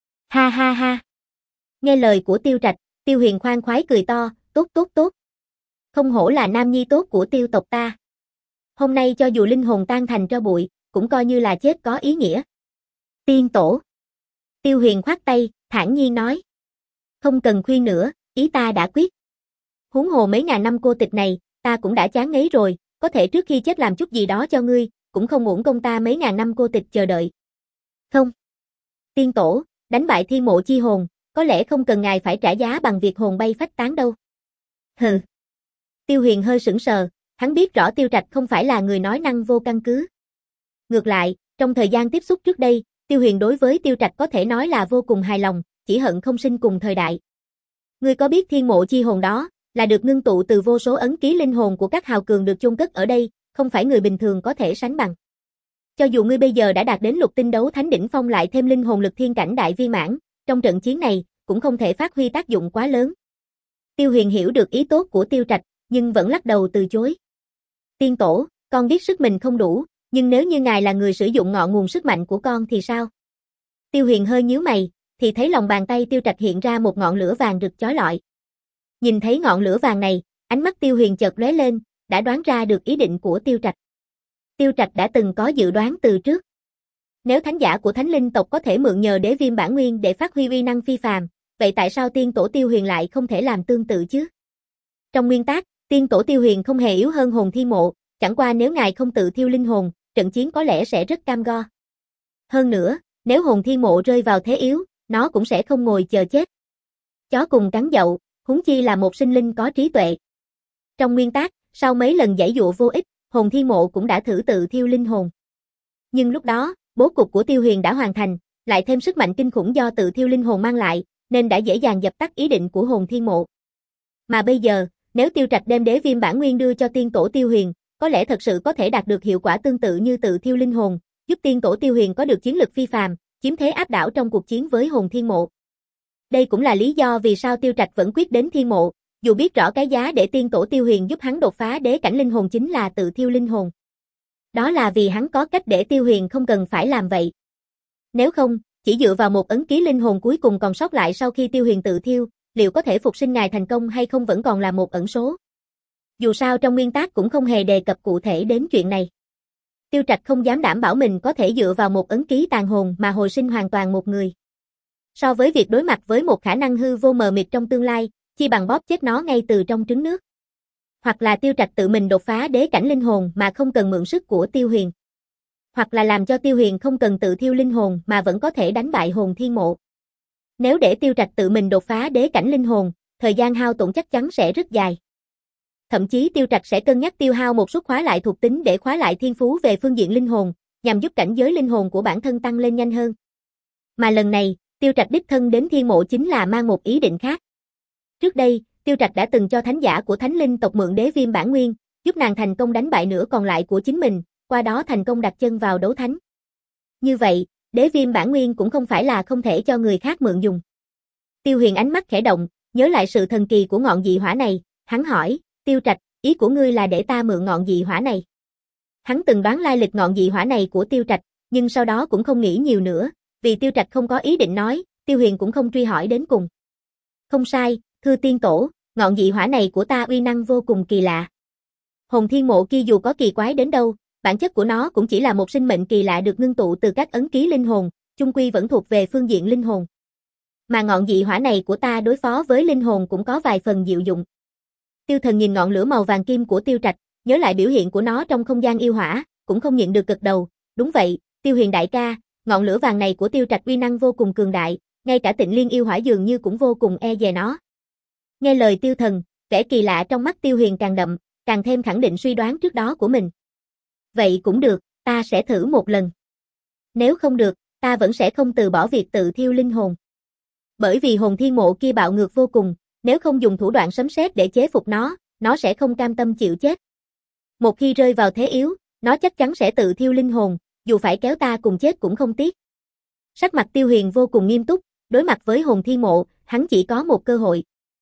Ha ha ha. Nghe lời của Tiêu Trạch, Tiêu Huyền khoan khoái cười to, tốt tốt tốt. Không hổ là nam nhi tốt của Tiêu tộc ta. Hôm nay cho dù linh hồn tan thành tro bụi, cũng coi như là chết có ý nghĩa. Tiên tổ. Tiêu Huyền khoát tay, thản nhiên nói. Không cần khuyên nữa, ý ta đã quyết. Huống hồ mấy ngàn năm cô tịch này, ta cũng đã chán ngấy rồi, có thể trước khi chết làm chút gì đó cho ngươi, cũng không uổng công ta mấy ngàn năm cô tịch chờ đợi. Không. Tiên tổ, đánh bại thiên mộ chi hồn, có lẽ không cần ngài phải trả giá bằng việc hồn bay phách tán đâu. Hừ. Tiêu Huyền hơi sững sờ, hắn biết rõ Tiêu Trạch không phải là người nói năng vô căn cứ. Ngược lại, trong thời gian tiếp xúc trước đây, Tiêu Huyền đối với Tiêu Trạch có thể nói là vô cùng hài lòng, chỉ hận không sinh cùng thời đại. Ngươi có biết thiên mộ chi hồn đó, là được ngưng tụ từ vô số ấn ký linh hồn của các hào cường được chôn cất ở đây, không phải người bình thường có thể sánh bằng. Cho dù ngươi bây giờ đã đạt đến lục tinh đấu thánh đỉnh phong lại thêm linh hồn lực thiên cảnh đại viên mãn, trong trận chiến này, cũng không thể phát huy tác dụng quá lớn. Tiêu Huyền hiểu được ý tốt của Tiêu Trạch, nhưng vẫn lắc đầu từ chối. Tiên tổ, con biết sức mình không đủ, nhưng nếu như ngài là người sử dụng ngọn nguồn sức mạnh của con thì sao? Tiêu Huyền hơi nhíu mày, thì thấy lòng bàn tay Tiêu Trạch hiện ra một ngọn lửa vàng rực chói lọi. Nhìn thấy ngọn lửa vàng này, ánh mắt Tiêu Huyền chợt lóe lên, đã đoán ra được ý định của Tiêu Trạch. Tiêu Trạch đã từng có dự đoán từ trước. Nếu thánh giả của Thánh Linh tộc có thể mượn nhờ đế viêm bản nguyên để phát huy uy năng phi phàm, vậy tại sao tiên tổ Tiêu Huyền lại không thể làm tương tự chứ? Trong nguyên tắc, tiên tổ Tiêu Huyền không hề yếu hơn hồn thi mộ, chẳng qua nếu ngài không tự thiêu linh hồn, trận chiến có lẽ sẽ rất cam go. Hơn nữa, nếu hồn thi mộ rơi vào thế yếu, nó cũng sẽ không ngồi chờ chết. Chó cùng cắn dậu, huống chi là một sinh linh có trí tuệ. Trong nguyên tắc, sau mấy lần giãy dụa vô ích, hồn thi mộ cũng đã thử tự thiêu linh hồn. Nhưng lúc đó, bố cục của Tiêu Huyền đã hoàn thành, lại thêm sức mạnh kinh khủng do tự thiêu linh hồn mang lại, nên đã dễ dàng dập tắt ý định của hồn thi mộ. Mà bây giờ, nếu Tiêu Trạch đem đế viêm bản nguyên đưa cho tiên tổ Tiêu Huyền, có lẽ thật sự có thể đạt được hiệu quả tương tự như tự thiêu linh hồn, giúp tiên tổ Tiêu Huyền có được chiến lực phi phàm, chiếm thế áp đảo trong cuộc chiến với hồn thiên mộ. Đây cũng là lý do vì sao Tiêu Trạch vẫn quyết đến thiên mộ, dù biết rõ cái giá để tiên tổ Tiêu Huyền giúp hắn đột phá đế cảnh linh hồn chính là tự thiêu linh hồn. Đó là vì hắn có cách để Tiêu Huyền không cần phải làm vậy. Nếu không, chỉ dựa vào một ấn ký linh hồn cuối cùng còn sót lại sau khi Tiêu Huyền tự thiêu, liệu có thể phục sinh ngài thành công hay không vẫn còn là một ẩn số. Dù sao trong nguyên tắc cũng không hề đề cập cụ thể đến chuyện này. Tiêu Trạch không dám đảm bảo mình có thể dựa vào một ấn ký tàn hồn mà hồi sinh hoàn toàn một người. So với việc đối mặt với một khả năng hư vô mờ mịt trong tương lai, chi bằng bóp chết nó ngay từ trong trứng nước. Hoặc là Tiêu Trạch tự mình đột phá đế cảnh linh hồn mà không cần mượn sức của Tiêu Huyền. Hoặc là làm cho Tiêu Huyền không cần tự thiêu linh hồn mà vẫn có thể đánh bại hồn thiên mộ. Nếu để Tiêu Trạch tự mình đột phá đế cảnh linh hồn, thời gian hao tổn chắc chắn sẽ rất dài. Thậm chí Tiêu Trạch sẽ cân nhắc tiêu hao một số khóa lại thuộc tính để khóa lại thiên phú về phương diện linh hồn, nhằm giúp cảnh giới linh hồn của bản thân tăng lên nhanh hơn. Mà lần này, Tiêu Trạch đích thân đến thiên mộ chính là mang một ý định khác. Trước đây, Tiêu Trạch đã từng cho thánh giả của Thánh Linh tộc mượn đế viêm bản nguyên, giúp nàng thành công đánh bại nửa còn lại của chính mình, qua đó thành công đặt chân vào đấu thánh. Như vậy, đế viêm bản nguyên cũng không phải là không thể cho người khác mượn dùng. Tiêu Huyền ánh mắt khẽ động, nhớ lại sự thần kỳ của ngọn dị hỏa này, hắn hỏi, Tiêu Trạch, ý của ngươi là để ta mượn ngọn dị hỏa này. Hắn từng đoán lai lịch ngọn dị hỏa này của Tiêu Trạch, nhưng sau đó cũng không nghĩ nhiều nữa, vì Tiêu Trạch không có ý định nói, Tiêu Huyền cũng không truy hỏi đến cùng. Không sai, thưa tiên tổ, ngọn dị hỏa này của ta uy năng vô cùng kỳ lạ. Hồn thiên mộ kia dù có kỳ quái đến đâu, bản chất của nó cũng chỉ là một sinh mệnh kỳ lạ được ngưng tụ từ các ấn ký linh hồn, chung quy vẫn thuộc về phương diện linh hồn. Mà ngọn dị hỏa này của ta đối phó với linh hồn cũng có vài phần diệu dụng. Tiêu Thần nhìn ngọn lửa màu vàng kim của Tiêu Trạch, nhớ lại biểu hiện của nó trong không gian yêu hỏa, cũng không nhịn được gật đầu, đúng vậy, Tiêu Huyền đại ca, ngọn lửa vàng này của Tiêu Trạch uy năng vô cùng cường đại, ngay cả Tịnh Liên yêu hỏa dường như cũng vô cùng e dè nó. Nghe lời Tiêu Thần, vẻ kỳ lạ trong mắt Tiêu Huyền càng đậm, càng thêm khẳng định suy đoán trước đó của mình. Vậy cũng được, ta sẽ thử một lần. Nếu không được, ta vẫn sẽ không từ bỏ việc tự thiêu linh hồn. Bởi vì hồn thiên mộ kia bạo ngược vô cùng, nếu không dùng thủ đoạn sấm sét để chế phục nó, nó sẽ không cam tâm chịu chết. Một khi rơi vào thế yếu, nó chắc chắn sẽ tự thiêu linh hồn, dù phải kéo ta cùng chết cũng không tiếc. Sắc mặt Tiêu Huyền vô cùng nghiêm túc, đối mặt với hồn thiên mộ, hắn chỉ có một cơ hội.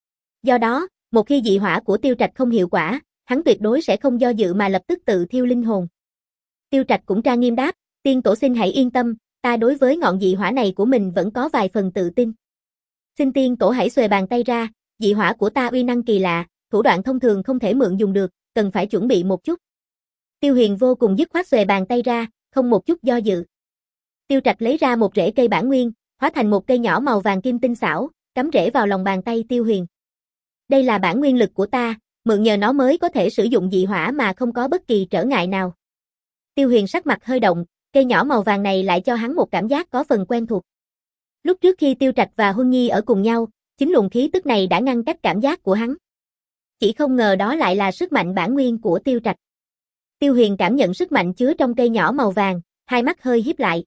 Do đó, một khi dị hỏa của Tiêu Trạch không hiệu quả, hắn tuyệt đối sẽ không do dự mà lập tức tự thiêu linh hồn. Tiêu Trạch cũng trang nghiêm đáp, tiên tổ xin hãy yên tâm, ta đối với ngọn dị hỏa này của mình vẫn có vài phần tự tin. Xin tiên tổ hãy xuề bàn tay ra, dị hỏa của ta uy năng kỳ lạ, thủ đoạn thông thường không thể mượn dùng được, cần phải chuẩn bị một chút. Tiêu Huyền vô cùng dứt khoát xuề bàn tay ra, không một chút do dự. Tiêu Trạch lấy ra một rễ cây bản nguyên, hóa thành một cây nhỏ màu vàng kim tinh xảo, cắm rễ vào lòng bàn tay Tiêu Huyền. Đây là bản nguyên lực của ta, mượn nhờ nó mới có thể sử dụng dị hỏa mà không có bất kỳ trở ngại nào. Tiêu Huyền sắc mặt hơi động, cây nhỏ màu vàng này lại cho hắn một cảm giác có phần quen thuộc. Lúc trước khi Tiêu Trạch và Huân Nhi ở cùng nhau, chính luồng khí tức này đã ngăn cách cảm giác của hắn. Chỉ không ngờ đó lại là sức mạnh bản nguyên của Tiêu Trạch. Tiêu Huyền cảm nhận sức mạnh chứa trong cây nhỏ màu vàng, hai mắt hơi híp lại.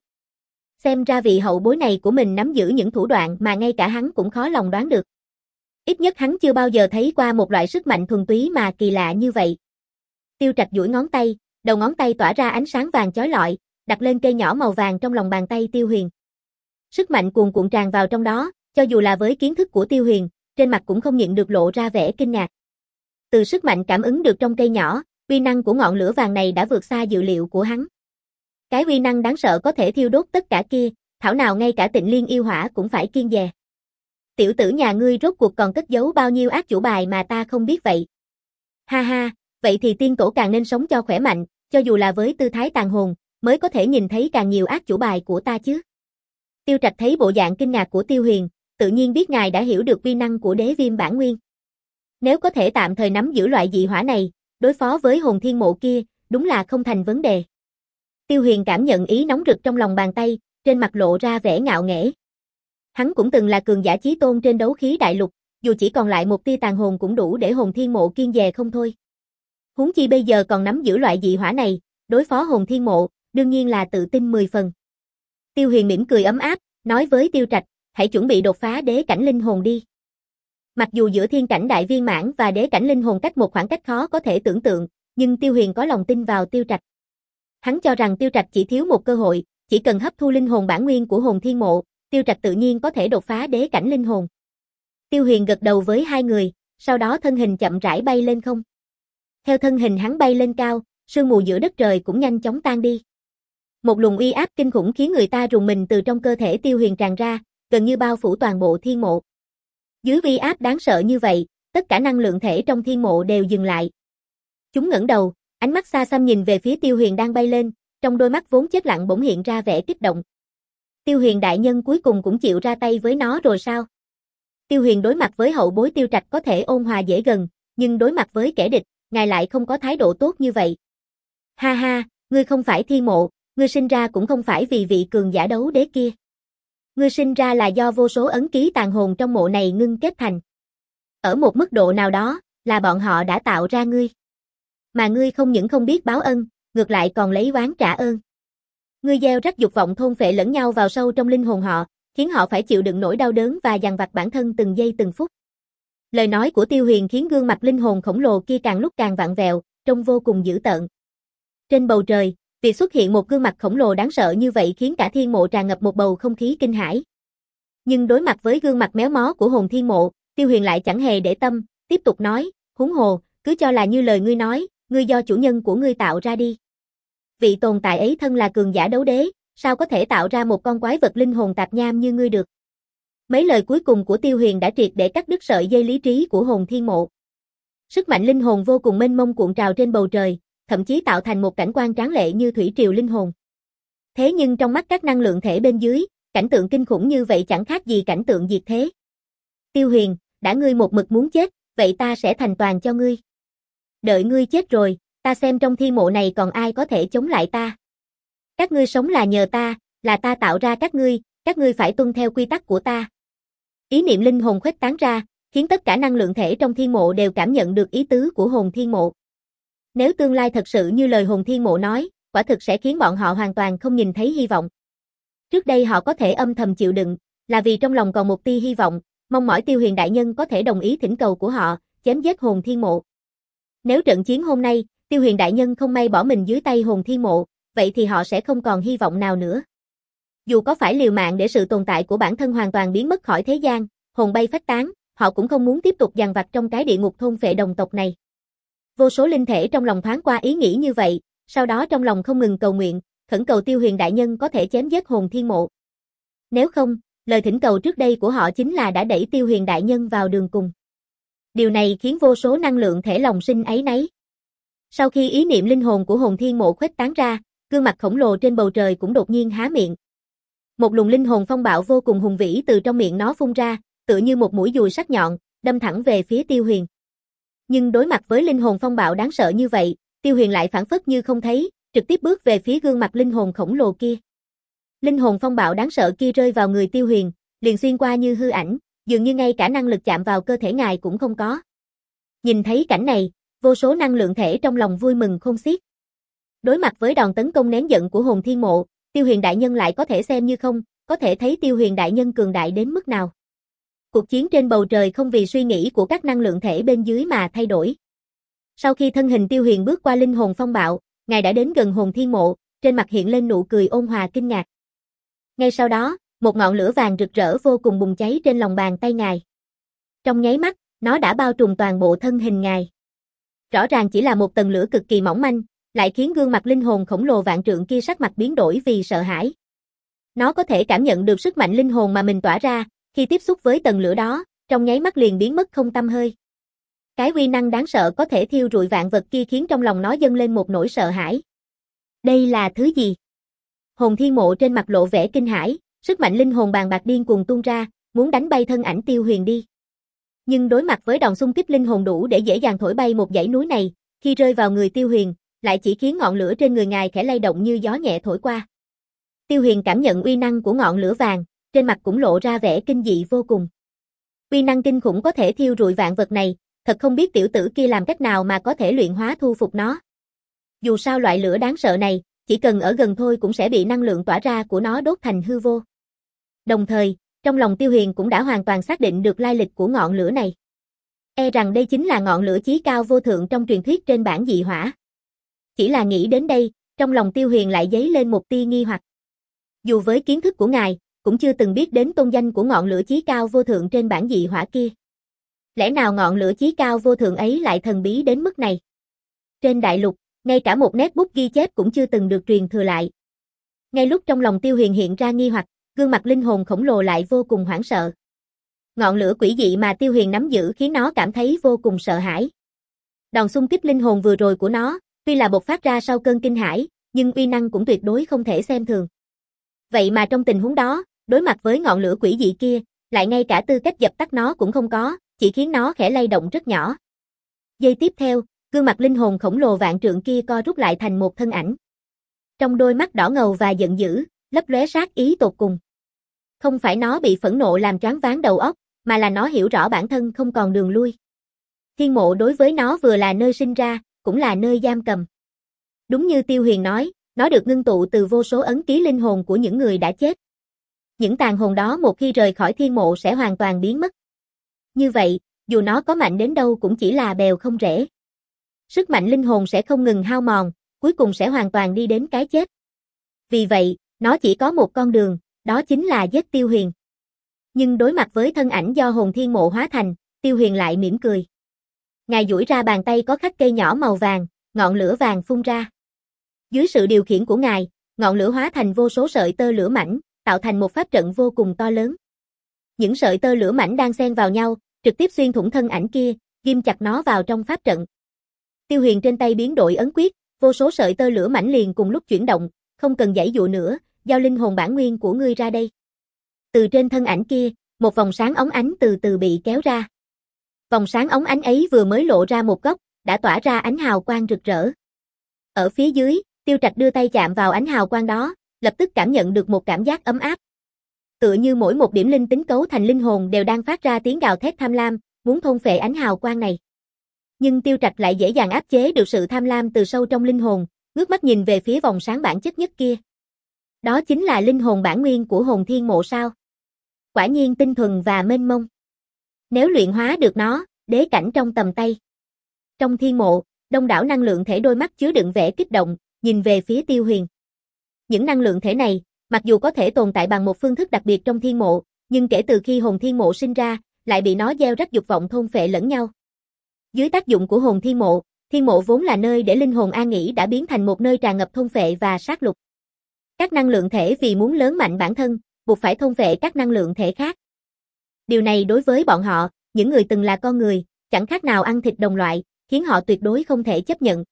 Xem ra vị hậu bối này của mình nắm giữ những thủ đoạn mà ngay cả hắn cũng khó lòng đoán được. Ít nhất hắn chưa bao giờ thấy qua một loại sức mạnh thuần túy mà kỳ lạ như vậy. Tiêu Trạch duỗi ngón tay, đầu ngón tay tỏa ra ánh sáng vàng chói lọi, đặt lên cây nhỏ màu vàng trong lòng bàn tay Tiêu Huyền. Sức mạnh cuồn cuộn tràn vào trong đó, cho dù là với kiến thức của Tiêu Huyền, trên mặt cũng không nhịn được lộ ra vẻ kinh ngạc. Từ sức mạnh cảm ứng được trong cây nhỏ, uy năng của ngọn lửa vàng này đã vượt xa dự liệu của hắn. Cái uy năng đáng sợ có thể thiêu đốt tất cả kia, thảo nào ngay cả Tịnh Liên yêu hỏa cũng phải kiêng dè. Tiểu tử nhà ngươi rốt cuộc còn cất giấu bao nhiêu ác chủ bài mà ta không biết vậy. Ha ha, vậy thì tiên tổ càng nên sống cho khỏe mạnh, cho dù là với tư thái tàn hồn, mới có thể nhìn thấy càng nhiều ác chủ bài của ta chứ. Tiêu Trạch thấy bộ dạng kinh ngạc của Tiêu Huyền, tự nhiên biết ngài đã hiểu được uy năng của đế viêm bản nguyên. Nếu có thể tạm thời nắm giữ loại dị hỏa này, đối phó với hồn thiên mộ kia, đúng là không thành vấn đề. Tiêu Huyền cảm nhận ý nóng rực trong lòng bàn tay, trên mặt lộ ra vẻ ngạo nghễ. Hắn cũng từng là cường giả chí tôn trên đấu khí đại lục, dù chỉ còn lại một tia tàn hồn cũng đủ để hồn thiên mộ kiêng dè không thôi. Huống chi bây giờ còn nắm giữ loại dị hỏa này, đối phó hồn thiên mộ, đương nhiên là tự tin mười phần. Tiêu Huyền mỉm cười ấm áp, nói với Tiêu Trạch, hãy chuẩn bị đột phá đế cảnh linh hồn đi. Mặc dù giữa thiên cảnh đại viên mãn và đế cảnh linh hồn cách một khoảng cách khó có thể tưởng tượng, nhưng Tiêu Huyền có lòng tin vào Tiêu Trạch. Hắn cho rằng Tiêu Trạch chỉ thiếu một cơ hội, chỉ cần hấp thu linh hồn bản nguyên của hồn thiên mộ, Tiêu Trạch tự nhiên có thể đột phá đế cảnh linh hồn. Tiêu Huyền gật đầu với hai người, sau đó thân hình chậm rãi bay lên không. Theo thân hình hắn bay lên cao, sương mù giữa đất trời cũng nhanh chóng tan đi. Một luồng uy áp kinh khủng khiến người ta rùng mình từ trong cơ thể Tiêu Huyền tràn ra, gần như bao phủ toàn bộ thiên mộ. Dưới uy áp đáng sợ như vậy, tất cả năng lượng thể trong thiên mộ đều dừng lại. Chúng ngẩng đầu, ánh mắt xa xăm nhìn về phía Tiêu Huyền đang bay lên, trong đôi mắt vốn chết lặng bỗng hiện ra vẻ kích động. Tiêu Huyền đại nhân cuối cùng cũng chịu ra tay với nó rồi sao? Tiêu Huyền đối mặt với hậu bối Tiêu Trạch có thể ôn hòa dễ gần, nhưng đối mặt với kẻ địch, ngài lại không có thái độ tốt như vậy. Ha ha, ngươi không phải thiên mộ, ngươi sinh ra cũng không phải vì vị cường giả đấu đế kia. Ngươi sinh ra là do vô số ấn ký tàn hồn trong mộ này ngưng kết thành. Ở một mức độ nào đó, là bọn họ đã tạo ra ngươi. Mà ngươi không những không biết báo ân, ngược lại còn lấy oán trả ơn. Ngươi gieo rắc dục vọng thôn phệ lẫn nhau vào sâu trong linh hồn họ, khiến họ phải chịu đựng nỗi đau đớn và dằn vặt bản thân từng giây từng phút. Lời nói của Tiêu Huyền khiến gương mặt linh hồn khổng lồ kia càng lúc càng vặn vẹo, trông vô cùng dữ tợn. Trên bầu trời, việc xuất hiện một gương mặt khổng lồ đáng sợ như vậy khiến cả thiên mộ tràn ngập một bầu không khí kinh hãi. Nhưng đối mặt với gương mặt méo mó của hồn thiên mộ, Tiêu Huyền lại chẳng hề để tâm, tiếp tục nói, huống hồ, cứ cho là như lời ngươi nói, ngươi do chủ nhân của ngươi tạo ra đi. Vị tồn tại ấy thân là cường giả đấu đế, sao có thể tạo ra một con quái vật linh hồn tạp nham như ngươi được. Mấy lời cuối cùng của Tiêu Huyền đã triệt để cắt đứt sợi dây lý trí của hồn thiên mộ. Sức mạnh linh hồn vô cùng mênh mông cuộn trào trên bầu trời, thậm chí tạo thành một cảnh quan tráng lệ như thủy triều linh hồn. Thế nhưng trong mắt các năng lượng thể bên dưới, cảnh tượng kinh khủng như vậy chẳng khác gì cảnh tượng diệt thế. Tiêu Huyền, đã ngươi một mực muốn chết, vậy ta sẽ thành toàn cho ngươi. Đợi ngươi chết rồi, ta xem trong thiên mộ này còn ai có thể chống lại ta. Các ngươi sống là nhờ ta, là ta tạo ra các ngươi, các ngươi phải tuân theo quy tắc của ta. Ý niệm linh hồn khuếch tán ra, khiến tất cả năng lượng thể trong thiên mộ đều cảm nhận được ý tứ của hồn thiên mộ. Nếu tương lai thật sự như lời hồn thiên mộ nói, quả thực sẽ khiến bọn họ hoàn toàn không nhìn thấy hy vọng. Trước đây họ có thể âm thầm chịu đựng, là vì trong lòng còn một tia hy vọng, mong mỏi Tiêu Huyền đại nhân có thể đồng ý thỉnh cầu của họ, chém giết Hồn Thiên Mộ. Nếu trận chiến hôm nay, Tiêu Huyền đại nhân không may bỏ mình dưới tay Hồn Thiên Mộ, vậy thì họ sẽ không còn hy vọng nào nữa. Dù có phải liều mạng để sự tồn tại của bản thân hoàn toàn biến mất khỏi thế gian, hồn bay phách tán, họ cũng không muốn tiếp tục dằn vặt trong cái địa ngục thôn phệ đồng tộc này. Vô số linh thể trong lòng thoáng qua ý nghĩ như vậy, sau đó trong lòng không ngừng cầu nguyện, khẩn cầu Tiêu Huyền đại nhân có thể chém giết Hồn Thiên Mộ. Nếu không, lời thỉnh cầu trước đây của họ chính là đã đẩy Tiêu Huyền đại nhân vào đường cùng. Điều này khiến vô số năng lượng thể lòng sinh áy náy. Sau khi ý niệm linh hồn của Hồn Thiên Mộ khuếch tán ra, gương mặt khổng lồ trên bầu trời cũng đột nhiên há miệng. Một luồng linh hồn phong bạo vô cùng hùng vĩ từ trong miệng nó phun ra, tựa như một mũi dùi sắc nhọn, đâm thẳng về phía Tiêu Huyền. Nhưng đối mặt với linh hồn phong bạo đáng sợ như vậy, Tiêu Huyền lại phản phất như không thấy, trực tiếp bước về phía gương mặt linh hồn khổng lồ kia. Linh hồn phong bạo đáng sợ kia rơi vào người Tiêu Huyền, liền xuyên qua như hư ảnh, dường như ngay cả năng lực chạm vào cơ thể ngài cũng không có. Nhìn thấy cảnh này, vô số năng lượng thể trong lòng vui mừng khôn xiết. Đối mặt với đòn tấn công nén giận của Hồn Thiên Mộ, Tiêu Huyền đại nhân lại có thể xem như không, có thể thấy Tiêu Huyền đại nhân cường đại đến mức nào. Cuộc chiến trên bầu trời không vì suy nghĩ của các năng lượng thể bên dưới mà thay đổi. Sau khi thân hình Tiêu Huyền bước qua linh hồn phong bạo, ngài đã đến gần Hồn Thiên Mộ, trên mặt hiện lên nụ cười ôn hòa kinh ngạc. Ngay sau đó, một ngọn lửa vàng rực rỡ vô cùng bùng cháy trên lòng bàn tay ngài. Trong nháy mắt, nó đã bao trùm toàn bộ thân hình ngài. Rõ ràng chỉ là một tầng lửa cực kỳ mỏng manh, lại khiến gương mặt linh hồn khổng lồ vạn trượng kia sắc mặt biến đổi vì sợ hãi. Nó có thể cảm nhận được sức mạnh linh hồn mà mình tỏa ra, khi tiếp xúc với tầng lửa đó, trong nháy mắt liền biến mất không tăm hơi. Cái uy năng đáng sợ có thể thiêu rụi vạn vật kia khiến trong lòng nó dâng lên một nỗi sợ hãi. Đây là thứ gì? Hồn Thiên Mộ trên mặt lộ vẻ kinh hãi, sức mạnh linh hồn bàn bạc điên cuồng tuôn ra, muốn đánh bay thân ảnh Tiêu Huyền đi. Nhưng đối mặt với đòn xung kích linh hồn đủ để dễ dàng thổi bay một dãy núi này, khi rơi vào người Tiêu Huyền, lại chỉ khiến ngọn lửa trên người ngài khẽ lay động như gió nhẹ thổi qua. Tiêu Huyền cảm nhận uy năng của ngọn lửa vàng, trên mặt cũng lộ ra vẻ kinh dị vô cùng. Uy năng kinh khủng có thể thiêu rụi vạn vật này, thật không biết tiểu tử kia làm cách nào mà có thể luyện hóa thu phục nó. Dù sao loại lửa đáng sợ này, chỉ cần ở gần thôi cũng sẽ bị năng lượng tỏa ra của nó đốt thành hư vô. Đồng thời, trong lòng Tiêu Huyền cũng đã hoàn toàn xác định được lai lịch của ngọn lửa này. E rằng đây chính là ngọn lửa chí cao vô thượng trong truyền thuyết trên bản dị hỏa. Chỉ là nghĩ đến đây, trong lòng Tiêu Huyền lại dấy lên một tia nghi hoặc. Dù với kiến thức của ngài, cũng chưa từng biết đến tôn danh của ngọn lửa chí cao vô thượng trên bản dị hỏa kia. Lẽ nào ngọn lửa chí cao vô thượng ấy lại thần bí đến mức này? Trên đại lục, ngay cả một nét bút ghi chép cũng chưa từng được truyền thừa lại. Ngay lúc trong lòng Tiêu Huyền hiện ra nghi hoặc, gương mặt linh hồn khổng lồ lại vô cùng hoảng sợ. Ngọn lửa quỷ dị mà Tiêu Huyền nắm giữ khiến nó cảm thấy vô cùng sợ hãi. Đòn xung kích linh hồn vừa rồi của nó, tuy là bộc phát ra sau cơn kinh hãi, nhưng uy năng cũng tuyệt đối không thể xem thường. Vậy mà trong tình huống đó, đối mặt với ngọn lửa quỷ dị kia, lại ngay cả tư cách dập tắt nó cũng không có, chỉ khiến nó khẽ lay động rất nhỏ. Giây tiếp theo, gương mặt linh hồn khổng lồ vạn trượng kia co rút lại thành một thân ảnh. Trong đôi mắt đỏ ngầu và giận dữ, lấp lóe sát ý tột cùng. Không phải nó bị phẫn nộ làm choáng váng đầu óc, mà là nó hiểu rõ bản thân không còn đường lui. Thiên mộ đối với nó vừa là nơi sinh ra, cũng là nơi giam cầm. Đúng như Tiêu Huyền nói, nó được ngưng tụ từ vô số ấn ký linh hồn của những người đã chết. Những tàn hồn đó một khi rời khỏi thiên mộ sẽ hoàn toàn biến mất. Như vậy, dù nó có mạnh đến đâu cũng chỉ là bèo không rễ. Sức mạnh linh hồn sẽ không ngừng hao mòn, cuối cùng sẽ hoàn toàn đi đến cái chết. Vì vậy, nó chỉ có một con đường, đó chính là giết Tiêu Huyền. Nhưng đối mặt với thân ảnh do hồn thiên mộ hóa thành, Tiêu Huyền lại mỉm cười. Ngài duỗi ra bàn tay có khắc cây nhỏ màu vàng, ngọn lửa vàng phun ra. Dưới sự điều khiển của ngài, ngọn lửa hóa thành vô số sợi tơ lửa mảnh, tạo thành một pháp trận vô cùng to lớn. Những sợi tơ lửa mảnh đang xen vào nhau, trực tiếp xuyên thủng thân ảnh kia, ghim chặt nó vào trong pháp trận. Tiêu Huyền trên tay biến đổi ấn quyết, vô số sợi tơ lửa mảnh liền cùng lúc chuyển động, không cần giãy dụa nữa, giao linh hồn bản nguyên của ngươi ra đây. Từ trên thân ảnh kia, một vòng sáng óng ánh từ từ bị kéo ra. Vòng sáng óng ánh ấy vừa mới lộ ra một góc, đã tỏa ra ánh hào quang rực rỡ. Ở phía dưới, Tiêu Trạch đưa tay chạm vào ánh hào quang đó, lập tức cảm nhận được một cảm giác ấm áp. Tựa như mỗi một điểm linh tính cấu thành linh hồn đều đang phát ra tiếng gào thét tham lam, muốn thôn phệ ánh hào quang này. Nhưng Tiêu Trạch lại dễ dàng áp chế được sự tham lam từ sâu trong linh hồn, ngước mắt nhìn về phía vòng sáng bản chất nhất kia. Đó chính là linh hồn bản nguyên của hồn thiên mộ sao? Quả nhiên tinh thuần và mênh mông. Nếu luyện hóa được nó, đế cảnh trong tầm tay. Trong thiên mộ, đông đảo năng lượng thể đôi mắt chứa đựng vẻ kích động, nhìn về phía Tiêu Huyền. Những năng lượng thể này, mặc dù có thể tồn tại bằng một phương thức đặc biệt trong thiên mộ, nhưng kể từ khi hồn thiên mộ sinh ra, lại bị nó gieo rắc dục vọng thôn phệ lẫn nhau. Dưới tác dụng của hồn thiên mộ, thiên mộ vốn là nơi để linh hồn an nghỉ đã biến thành một nơi tràn ngập thôn phệ và sát lục. Các năng lượng thể vì muốn lớn mạnh bản thân, buộc phải thôn phệ các năng lượng thể khác. Điều này đối với bọn họ, những người từng là con người, chẳng khác nào ăn thịt đồng loại, khiến họ tuyệt đối không thể chấp nhận.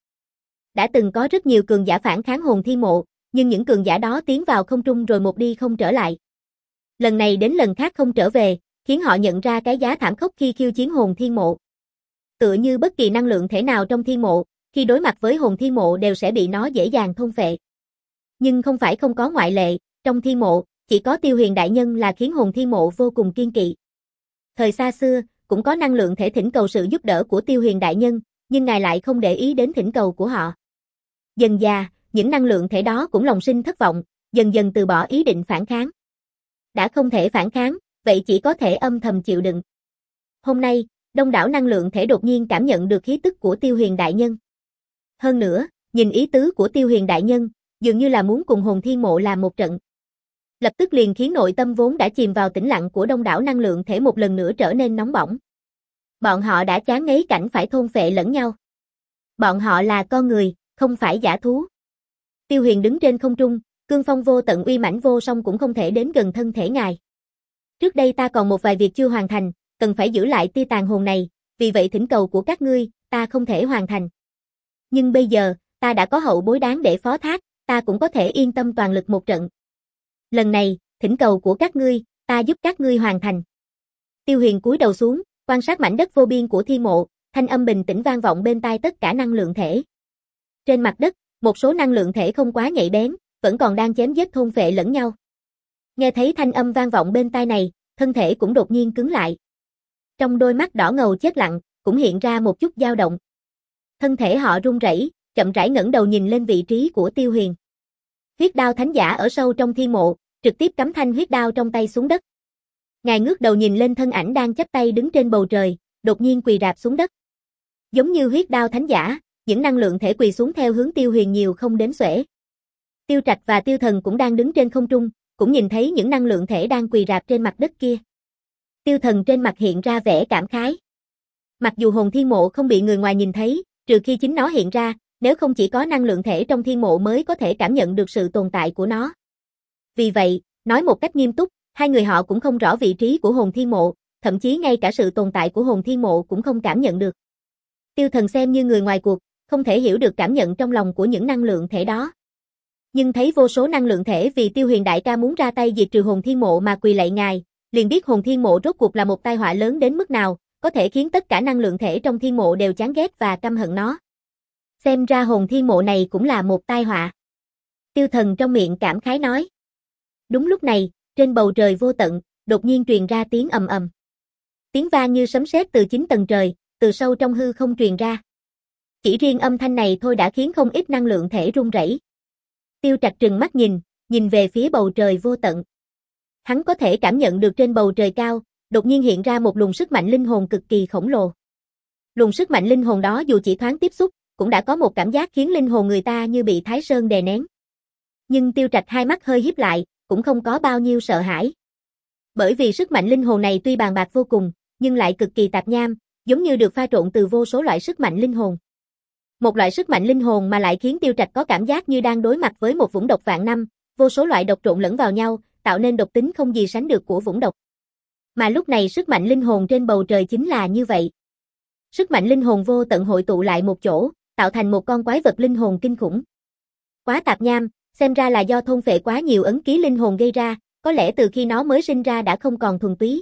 Đã từng có rất nhiều cường giả phản kháng hồn thiên mộ, nhưng những cường giả đó tiến vào không trung rồi một đi không trở lại. Lần này đến lần khác không trở về, khiến họ nhận ra cái giá thảm khốc khi khiêu chiến hồn thiên mộ. Tựa như bất kỳ năng lượng thể nào trong thiên mộ, khi đối mặt với hồn thiên mộ đều sẽ bị nó dễ dàng thôn phệ. Nhưng không phải không có ngoại lệ, trong thiên mộ, chỉ có Tiêu Huyền đại nhân là khiến hồn thiên mộ vô cùng kiên kỵ. Thời xa xưa, cũng có năng lượng thể thỉnh cầu sự giúp đỡ của Tiêu Huyền đại nhân, nhưng ngài lại không để ý đến thỉnh cầu của họ. Dần dà, những năng lượng thể đó cũng lòng sinh thất vọng, dần dần từ bỏ ý định phản kháng. Đã không thể phản kháng, vậy chỉ có thể âm thầm chịu đựng. Hôm nay, đông đảo năng lượng thể đột nhiên cảm nhận được khí tức của Tiêu Huyền đại nhân. Hơn nữa, nhìn ý tứ của Tiêu Huyền đại nhân, dường như là muốn cùng hồn thiên mộ làm một trận. Lập tức liền khiến nội tâm vốn đã chìm vào tĩnh lặng của đông đảo năng lượng thể một lần nữa trở nên nóng bỏng. Bọn họ đã chán ngấy cảnh phải thôn phệ lẫn nhau. Bọn họ là con người, không phải giả thú. Tiêu Huyền đứng trên không trung, cương phong vô tận uy mãnh vô song cũng không thể đến gần thân thể ngài. Trước đây ta còn một vài việc chưa hoàn thành, cần phải giữ lại tia tàn hồn này, vì vậy thỉnh cầu của các ngươi, ta không thể hoàn thành. Nhưng bây giờ, ta đã có hậu bối đáng để phó thác, ta cũng có thể yên tâm toàn lực một trận. Lần này, thỉnh cầu của các ngươi, ta giúp các ngươi hoàn thành. Tiêu Huyền cúi đầu xuống, quan sát mảnh đất vô biên của thiên mộ, thanh âm bình tĩnh vang vọng bên tai tất cả năng lượng thể. Trên mặt đất, một số năng lượng thể không quá nhạy bén, vẫn còn đang chém giết thôn phệ lẫn nhau. Nghe thấy thanh âm vang vọng bên tai này, thân thể cũng đột nhiên cứng lại. Trong đôi mắt đỏ ngầu chết lặng, cũng hiện ra một chút dao động. Thân thể họ run rẩy, chậm rãi ngẩng đầu nhìn lên vị trí của Tiêu Huyền. Huyết đao thánh giả ở sâu trong thiên mộ, trực tiếp cắm thanh huyết đao trong tay xuống đất. Ngài ngước đầu nhìn lên thân ảnh đang chắp tay đứng trên bầu trời, đột nhiên quỳ rạp xuống đất. Giống như huyết đao thánh giả, những năng lượng thể quỳ xuống theo hướng Tiêu Huyền nhiều không đếm xuể. Tiêu Trạch và Tiêu Thần cũng đang đứng trên không trung, cũng nhìn thấy những năng lượng thể đang quỳ rạp trên mặt đất kia. Tiêu Thần trên mặt hiện ra vẻ cảm khái. Mặc dù hồn thiên mộ không bị người ngoài nhìn thấy, trừ khi chính nó hiện ra, nếu không chỉ có năng lượng thể trong thiên mộ mới có thể cảm nhận được sự tồn tại của nó. Vì vậy, nói một cách nghiêm túc, hai người họ cũng không rõ vị trí của hồn thiên mộ, thậm chí ngay cả sự tồn tại của hồn thiên mộ cũng không cảm nhận được. Tiêu Thần xem như người ngoài cuộc, không thể hiểu được cảm nhận trong lòng của những năng lượng thể đó. Nhưng thấy vô số năng lượng thể vì Tiêu Huyền đại ca muốn ra tay diệt trừ hồn thiên mộ mà quỳ lạy ngài, liền biết hồn thiên mộ rốt cuộc là một tai họa lớn đến mức nào, có thể khiến tất cả năng lượng thể trong thiên mộ đều chán ghét và căm hận nó. Xem ra hồn thiên mộ này cũng là một tai họa. Tiêu Thần trong miệng cảm khái nói. Đúng lúc này, trên bầu trời vô tận, đột nhiên truyền ra tiếng ầm ầm. Tiếng vang như sấm sét từ chín tầng trời, từ sâu trong hư không truyền ra. Chỉ riêng âm thanh này thôi đã khiến không ít năng lượng thể run rẩy. Tiêu Trạch trừng mắt nhìn, nhìn về phía bầu trời vô tận. Hắn có thể cảm nhận được trên bầu trời cao, đột nhiên hiện ra một luồng sức mạnh linh hồn cực kỳ khổng lồ. Luồng sức mạnh linh hồn đó dù chỉ thoáng tiếp xúc, cũng đã có một cảm giác khiến linh hồn người ta như bị Thái Sơn đè nén. Nhưng Tiêu Trạch hai mắt hơi híp lại, cũng không có bao nhiêu sợ hãi. Bởi vì sức mạnh linh hồn này tuy bàn bạc vô cùng, nhưng lại cực kỳ tạp nham, giống như được pha trộn từ vô số loại sức mạnh linh hồn. Một loại sức mạnh linh hồn mà lại khiến Tiêu Trạch có cảm giác như đang đối mặt với một vũng độc vạn năm, vô số loại độc trộn lẫn vào nhau, tạo nên độc tính không gì sánh được của vũng độc. Mà lúc này sức mạnh linh hồn trên bầu trời chính là như vậy. Sức mạnh linh hồn vô tận hội tụ lại một chỗ, tạo thành một con quái vật linh hồn kinh khủng. Quá tạp nham, xem ra là do thôn phệ quá nhiều ấn ký linh hồn gây ra, có lẽ từ khi nó mới sinh ra đã không còn thuần túy.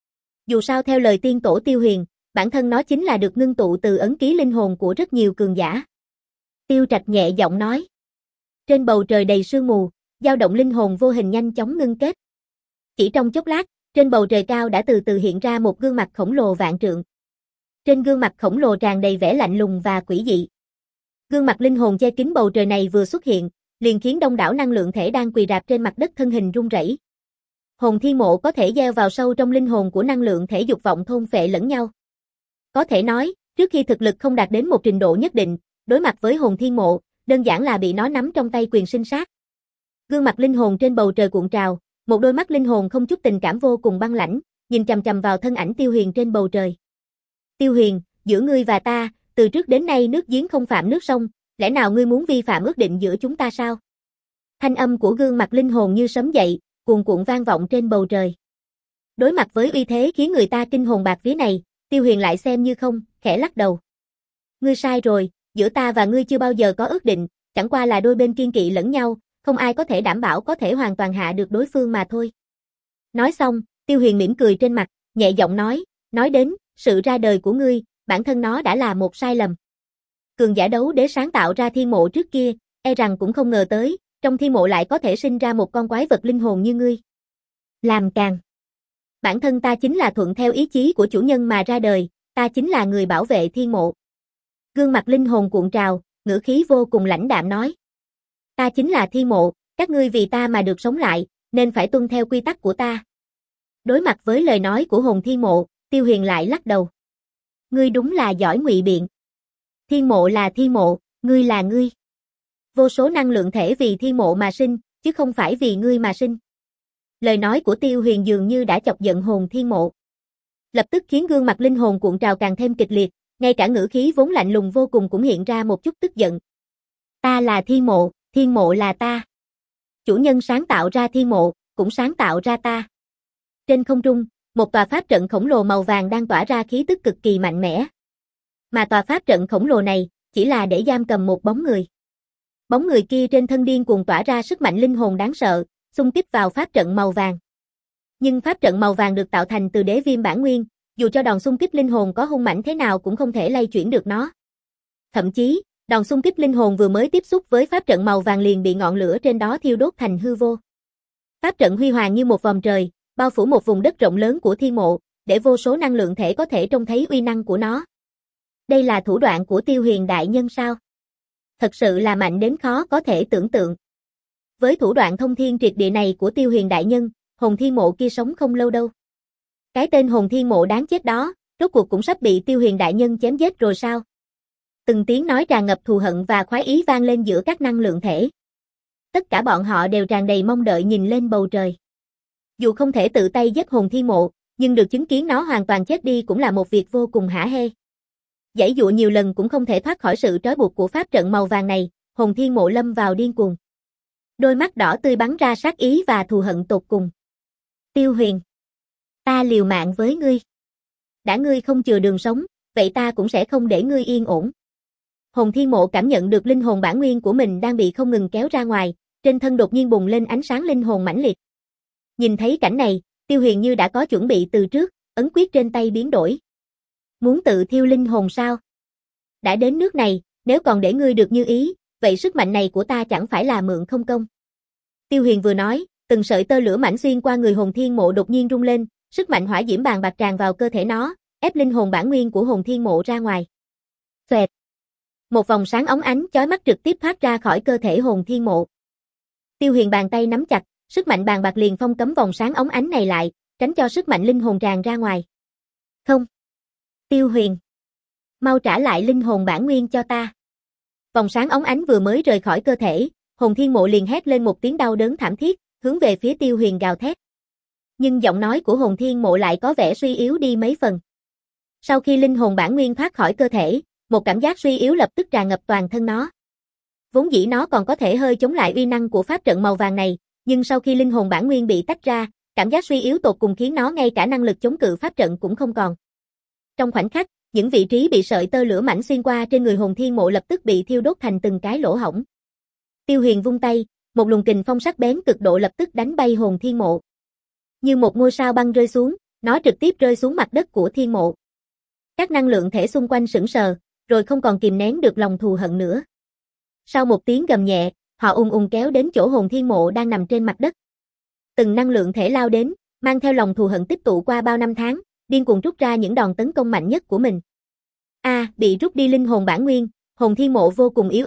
Dù sao theo lời tiên tổ Tiêu Huyền, bản thân nó chính là được ngưng tụ từ ấn ký linh hồn của rất nhiều cường giả. Tiêu Trạch nhẹ giọng nói. Trên bầu trời đầy sương mù, dao động linh hồn vô hình nhanh chóng ngưng kết. Chỉ trong chốc lát, trên bầu trời cao đã từ từ hiện ra một gương mặt khổng lồ vạn trượng. Trên gương mặt khổng lồ tràn đầy vẻ lạnh lùng và quỷ dị. Gương mặt linh hồn che kín bầu trời này vừa xuất hiện, liền khiến đông đảo năng lượng thể đang quỳ rạp trên mặt đất thân hình run rẩy. Hồn thiên mộ có thể gieo vào sâu trong linh hồn của năng lượng thể dục vọng thôn phệ lẫn nhau. Có thể nói, trước khi thực lực không đạt đến một trình độ nhất định, đối mặt với hồn thiên mộ, đơn giản là bị nó nắm trong tay quyền sinh sát. Gương mặt linh hồn trên bầu trời cuộn trào, một đôi mắt linh hồn không chút tình cảm vô cùng băng lãnh, nhìn chằm chằm vào thân ảnh Tiêu Huyền trên bầu trời. Tiêu Huyền, giữa ngươi và ta, từ trước đến nay nước giếng không phạm nước sông, lẽ nào ngươi muốn vi phạm ước định giữa chúng ta sao? Thanh âm của gương mặt linh hồn như sấm dậy, cuồn cuộn vang vọng trên bầu trời. Đối mặt với uy thế khiến người ta kinh hồn bạt vía này, Tiêu Huyền lại xem như không, khẽ lắc đầu. Ngươi sai rồi, giữa ta và ngươi chưa bao giờ có ước định, chẳng qua là đôi bên kiên kỵ lẫn nhau, không ai có thể đảm bảo có thể hoàn toàn hạ được đối phương mà thôi. Nói xong, Tiêu Huyền mỉm cười trên mặt, nhẹ giọng nói, nói đến, sự ra đời của ngươi, bản thân nó đã là một sai lầm. Cường giả đấu đế sáng tạo ra thiên mộ trước kia, e rằng cũng không ngờ tới, trong thiên mộ lại có thể sinh ra một con quái vật linh hồn như ngươi. Làm càng. Bản thân ta chính là thuận theo ý chí của chủ nhân mà ra đời, ta chính là người bảo vệ thiên mộ. Gương mặt linh hồn cuộn trào, ngữ khí vô cùng lãnh đạm nói. Ta chính là thiên mộ, các ngươi vì ta mà được sống lại, nên phải tuân theo quy tắc của ta. Đối mặt với lời nói của hồn thiên mộ, Tiêu Huyền lại lắc đầu. Ngươi đúng là giỏi ngụy biện. Thiên mộ là thiên mộ, ngươi là ngươi. Vô số năng lượng thể vì thiên mộ mà sinh, chứ không phải vì ngươi mà sinh. Lời nói của Tiêu Huyền dường như đã chọc giận hồn thiên mộ. Lập tức khiến gương mặt linh hồn cuộn trào càng thêm kịch liệt, ngay cả ngữ khí vốn lạnh lùng vô cùng cũng hiện ra một chút tức giận. Ta là thiên mộ, thiên mộ là ta. Chủ nhân sáng tạo ra thiên mộ, cũng sáng tạo ra ta. Trên không trung, một tòa pháp trận khổng lồ màu vàng đang tỏa ra khí tức cực kỳ mạnh mẽ. Mà tòa pháp trận khổng lồ này, chỉ là để giam cầm một bóng người. Bóng người kia trên thân điên cuồng tỏa ra sức mạnh linh hồn đáng sợ, xung kích vào pháp trận màu vàng. Nhưng pháp trận màu vàng được tạo thành từ đế viêm bản nguyên, dù cho đòn xung kích linh hồn có hung mãnh thế nào cũng không thể lay chuyển được nó. Thậm chí, đòn xung kích linh hồn vừa mới tiếp xúc với pháp trận màu vàng liền bị ngọn lửa trên đó thiêu đốt thành hư vô. Pháp trận huy hoàng như một vòm trời, bao phủ một vùng đất rộng lớn của thiên mộ, để vô số năng lượng thể có thể trông thấy uy năng của nó. Đây là thủ đoạn của Tiêu Huyền đại nhân sao? Thật sự là mạnh đến khó có thể tưởng tượng. Với thủ đoạn thông thiên triệt địa này của Tiêu Huyền đại nhân, hồn thiên mộ kia sống không lâu đâu. Cái tên hồn thiên mộ đáng chết đó, rốt cuộc cũng sắp bị Tiêu Huyền đại nhân chém giết rồi sao? Từng tiếng nói tràn ngập thù hận và khoái ý vang lên giữa các năng lượng thể. Tất cả bọn họ đều tràn đầy mong đợi nhìn lên bầu trời. Dù không thể tự tay giết hồn thiên mộ, nhưng được chứng kiến nó hoàn toàn chết đi cũng là một việc vô cùng hả hê. Giãy dụa nhiều lần cũng không thể thoát khỏi sự trói buộc của pháp trận màu vàng này, hồn thiên mộ lâm vào điên cuồng. Đôi mắt đỏ tươi bắn ra sát ý và thù hận tột cùng. Tiêu Huyền, ta liều mạng với ngươi. Đã ngươi không chừa đường sống, vậy ta cũng sẽ không để ngươi yên ổn. Hồn thiên mộ cảm nhận được linh hồn bản nguyên của mình đang bị không ngừng kéo ra ngoài, trên thân đột nhiên bùng lên ánh sáng linh hồn mãnh liệt. Nhìn thấy cảnh này, Tiêu Huyền như đã có chuẩn bị từ trước, ấn quyết trên tay biến đổi. Muốn tự thiêu linh hồn sao? Đã đến nước này, nếu còn để ngươi được như ý, vậy sức mạnh này của ta chẳng phải là mượn không công. Tiêu Huyền vừa nói, từng sợi tơ lửa mảnh xuyên qua người hồn thiên mộ đột nhiên rung lên, sức mạnh hỏa diễm bàn bạc tràn vào cơ thể nó, ép linh hồn bản nguyên của hồn thiên mộ ra ngoài. Xoẹt. Một vòng sáng óng ánh chói mắt trực tiếp thoát ra khỏi cơ thể hồn thiên mộ. Tiêu Huyền bàn tay nắm chặt, sức mạnh bàn bạc liền phong cấm vòng sáng óng ánh này lại, tránh cho sức mạnh linh hồn tràn ra ngoài. Không. Tiêu Huyền, mau trả lại linh hồn bản nguyên cho ta. Vòng sáng óng ánh vừa mới rời khỏi cơ thể, hồn thiên mộ liền hét lên một tiếng đau đớn thảm thiết, hướng về phía Tiêu Huyền gào thét. Nhưng giọng nói của hồn thiên mộ lại có vẻ suy yếu đi mấy phần. Sau khi linh hồn bản nguyên thoát khỏi cơ thể, một cảm giác suy yếu lập tức tràn ngập toàn thân nó. Vốn dĩ nó còn có thể hơi chống lại uy năng của pháp trận màu vàng này, nhưng sau khi linh hồn bản nguyên bị tách ra, cảm giác suy yếu tột cùng khiến nó ngay cả năng lực chống cự pháp trận cũng không còn. Trong khoảnh khắc, những vị trí bị sợi tơ lửa mảnh xuyên qua trên người hồn thiên mộ lập tức bị thiêu đốt thành từng cái lỗ hổng. Tiêu Huyền vung tay, một luồng kình phong sắc bén cực độ lập tức đánh bay hồn thiên mộ. Như một ngôi sao băng rơi xuống, nó trực tiếp rơi xuống mặt đất của thiên mộ. Các năng lượng thể xung quanh sững sờ, rồi không còn kìm nén được lòng thù hận nữa. Sau một tiếng gầm nhẹ, họ ùng ùng kéo đến chỗ hồn thiên mộ đang nằm trên mặt đất. Từng năng lượng thể lao đến, mang theo lòng thù hận tích tụ qua bao năm tháng, điên cuồng rút ra những đòn tấn công mạnh nhất của mình. A, à, bị rút đi linh hồn bản nguyên, hồn thiên mộ vô cùng yếu ớt,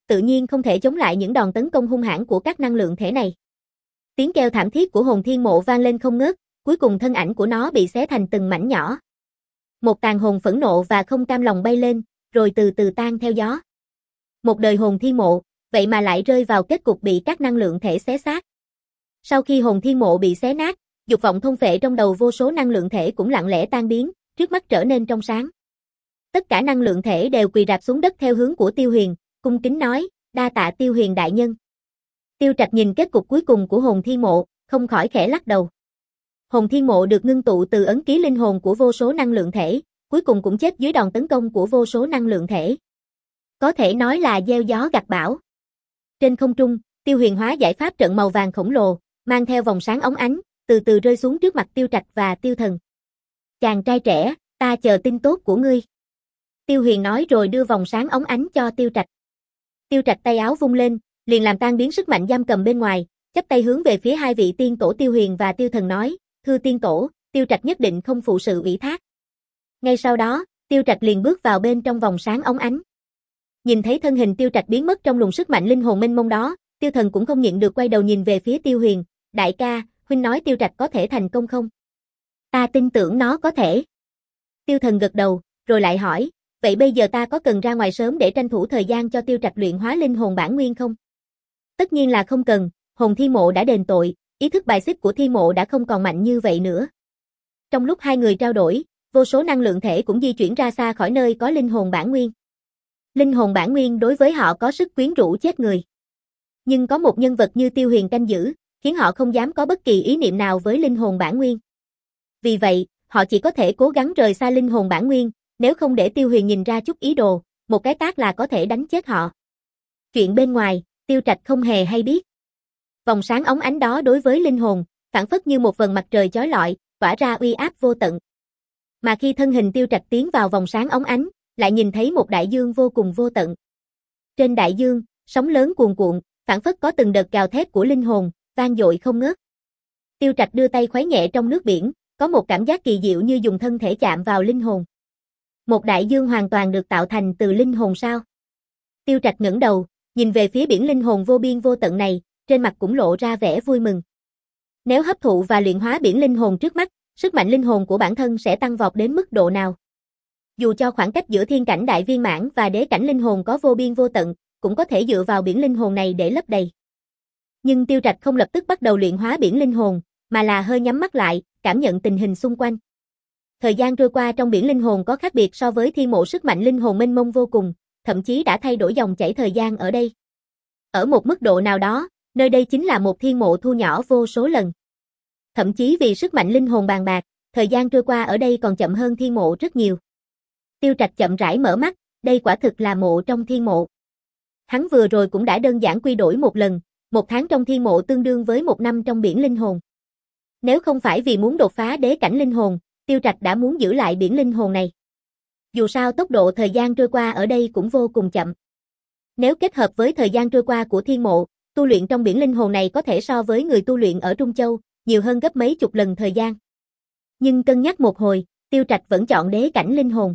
tự nhiên không thể chống lại những đòn tấn công hung hãn của các năng lượng thể này. Tiếng kêu thảm thiết của hồn thiên mộ vang lên không ngớt, cuối cùng thân ảnh của nó bị xé thành từng mảnh nhỏ. Một tàn hồn phẫn nộ và không cam lòng bay lên, rồi từ từ tan theo gió. Một đời hồn thiên mộ, vậy mà lại rơi vào kết cục bị các năng lượng thể xé xác. Sau khi hồn thiên mộ bị xé nát, dục vọng thôn phệ trong đầu vô số năng lượng thể cũng lặng lẽ tan biến, trước mắt trở nên trong sáng. Tất cả năng lượng thể đều quỳ rạp xuống đất theo hướng của Tiêu Huyền, cung kính nói, đa tạ Tiêu Huyền đại nhân. Tiêu Trạch nhìn kết cục cuối cùng của hồn thiên mộ, không khỏi khẽ lắc đầu. Hồn thiên mộ được ngưng tụ từ ấn ký linh hồn của vô số năng lượng thể, cuối cùng cũng chết dưới đòn tấn công của vô số năng lượng thể. Có thể nói là gieo gió gặt bão. Trên không trung, Tiêu Huyền hóa giải pháp trận màu vàng khổng lồ, mang theo vòng sáng óng ánh, từ từ rơi xuống trước mặt Tiêu Trạch và Tiêu Thần. Chàng trai trẻ, ta chờ tin tốt của ngươi. Tiêu Huyền nói rồi đưa vòng sáng óng ánh cho Tiêu Trạch. Tiêu Trạch tay áo vung lên, liền làm tan biến sức mạnh giam cầm bên ngoài, chắp tay hướng về phía hai vị tiên tổ Tiêu Huyền và Tiêu Thần nói, thưa tiên tổ, Tiêu Trạch nhất định không phụ sự ủy thác. Ngay sau đó, Tiêu Trạch liền bước vào bên trong vòng sáng óng ánh. Nhìn thấy thân hình Tiêu Trạch biến mất trong luồng sức mạnh linh hồn mênh mông đó, Tiêu Thần cũng không nhịn được quay đầu nhìn về phía Tiêu Huyền, đại ca, huynh nói Tiêu Trạch có thể thành công không? Ta tin tưởng nó có thể. Tiêu Thần gật đầu, rồi lại hỏi, vậy bây giờ ta có cần ra ngoài sớm để tranh thủ thời gian cho Tiêu Trạch luyện hóa linh hồn bản nguyên không? Tất nhiên là không cần, hồn thiên mộ đã đền tội, ý thức bài xích của thiên mộ đã không còn mạnh như vậy nữa. Trong lúc hai người trao đổi, vô số năng lượng thể cũng di chuyển ra xa khỏi nơi có linh hồn bản nguyên. Linh hồn bản nguyên đối với họ có sức quyến rũ chết người. Nhưng có một nhân vật như Tiêu Huyền canh giữ, khiến họ không dám có bất kỳ ý niệm nào với linh hồn bản nguyên. Vì vậy, họ chỉ có thể cố gắng rời xa linh hồn bản nguyên, nếu không để Tiêu Huyền nhìn ra chút ý đồ, một cái tát là có thể đánh chết họ. Chuyện bên ngoài, Tiêu Trạch không hề hay biết. Vòng sáng óng ánh đó đối với linh hồn, phản phất như một vầng mặt trời chói lọi, tỏa ra uy áp vô tận. Mà khi thân hình Tiêu Trạch tiến vào vòng sáng óng ánh, lại nhìn thấy một đại dương vô cùng vô tận. Trên đại dương, sóng lớn cuồn cuộn, phản phất có từng đợt gào thét của linh hồn, vang dội không ngớt. Tiêu Trạch đưa tay khuấy nhẹ trong nước biển, có một cảm giác kỳ diệu như dùng thân thể chạm vào linh hồn. Một đại dương hoàn toàn được tạo thành từ linh hồn sao? Tiêu Trạch ngẩng đầu, nhìn về phía biển linh hồn vô biên vô tận này, trên mặt cũng lộ ra vẻ vui mừng. Nếu hấp thụ và luyện hóa biển linh hồn trước mắt, sức mạnh linh hồn của bản thân sẽ tăng vọt đến mức độ nào? Dù cho khoảng cách giữa thiên cảnh đại viên mãn và đế cảnh linh hồn có vô biên vô tận, cũng có thể dựa vào biển linh hồn này để lấp đầy. Nhưng Tiêu Trạch không lập tức bắt đầu luyện hóa biển linh hồn, mà là hơi nhắm mắt lại, cảm nhận tình hình xung quanh. Thời gian trôi qua trong biển linh hồn có khác biệt so với thiên mộ sức mạnh linh hồn mênh mông vô cùng, thậm chí đã thay đổi dòng chảy thời gian ở đây. Ở một mức độ nào đó, nơi đây chính là một thiên mộ thu nhỏ vô số lần. Thậm chí vì sức mạnh linh hồn bàn bạc, thời gian trôi qua ở đây còn chậm hơn thiên mộ rất nhiều. Tiêu Trạch chậm rãi mở mắt, đây quả thực là mộ trong thiên mộ. Hắn vừa rồi cũng đã đơn giản quy đổi một lần, một tháng trong thiên mộ tương đương với một năm trong biển linh hồn. Nếu không phải vì muốn đột phá đế cảnh linh hồn, Tiêu Trạch đã muốn giữ lại biển linh hồn này. Dù sao tốc độ thời gian trôi qua ở đây cũng vô cùng chậm. Nếu kết hợp với thời gian trôi qua của thiên mộ, tu luyện trong biển linh hồn này có thể so với người tu luyện ở Trung Châu, nhiều hơn gấp mấy chục lần thời gian. Nhưng cân nhắc một hồi, Tiêu Trạch vẫn chọn đế cảnh linh hồn.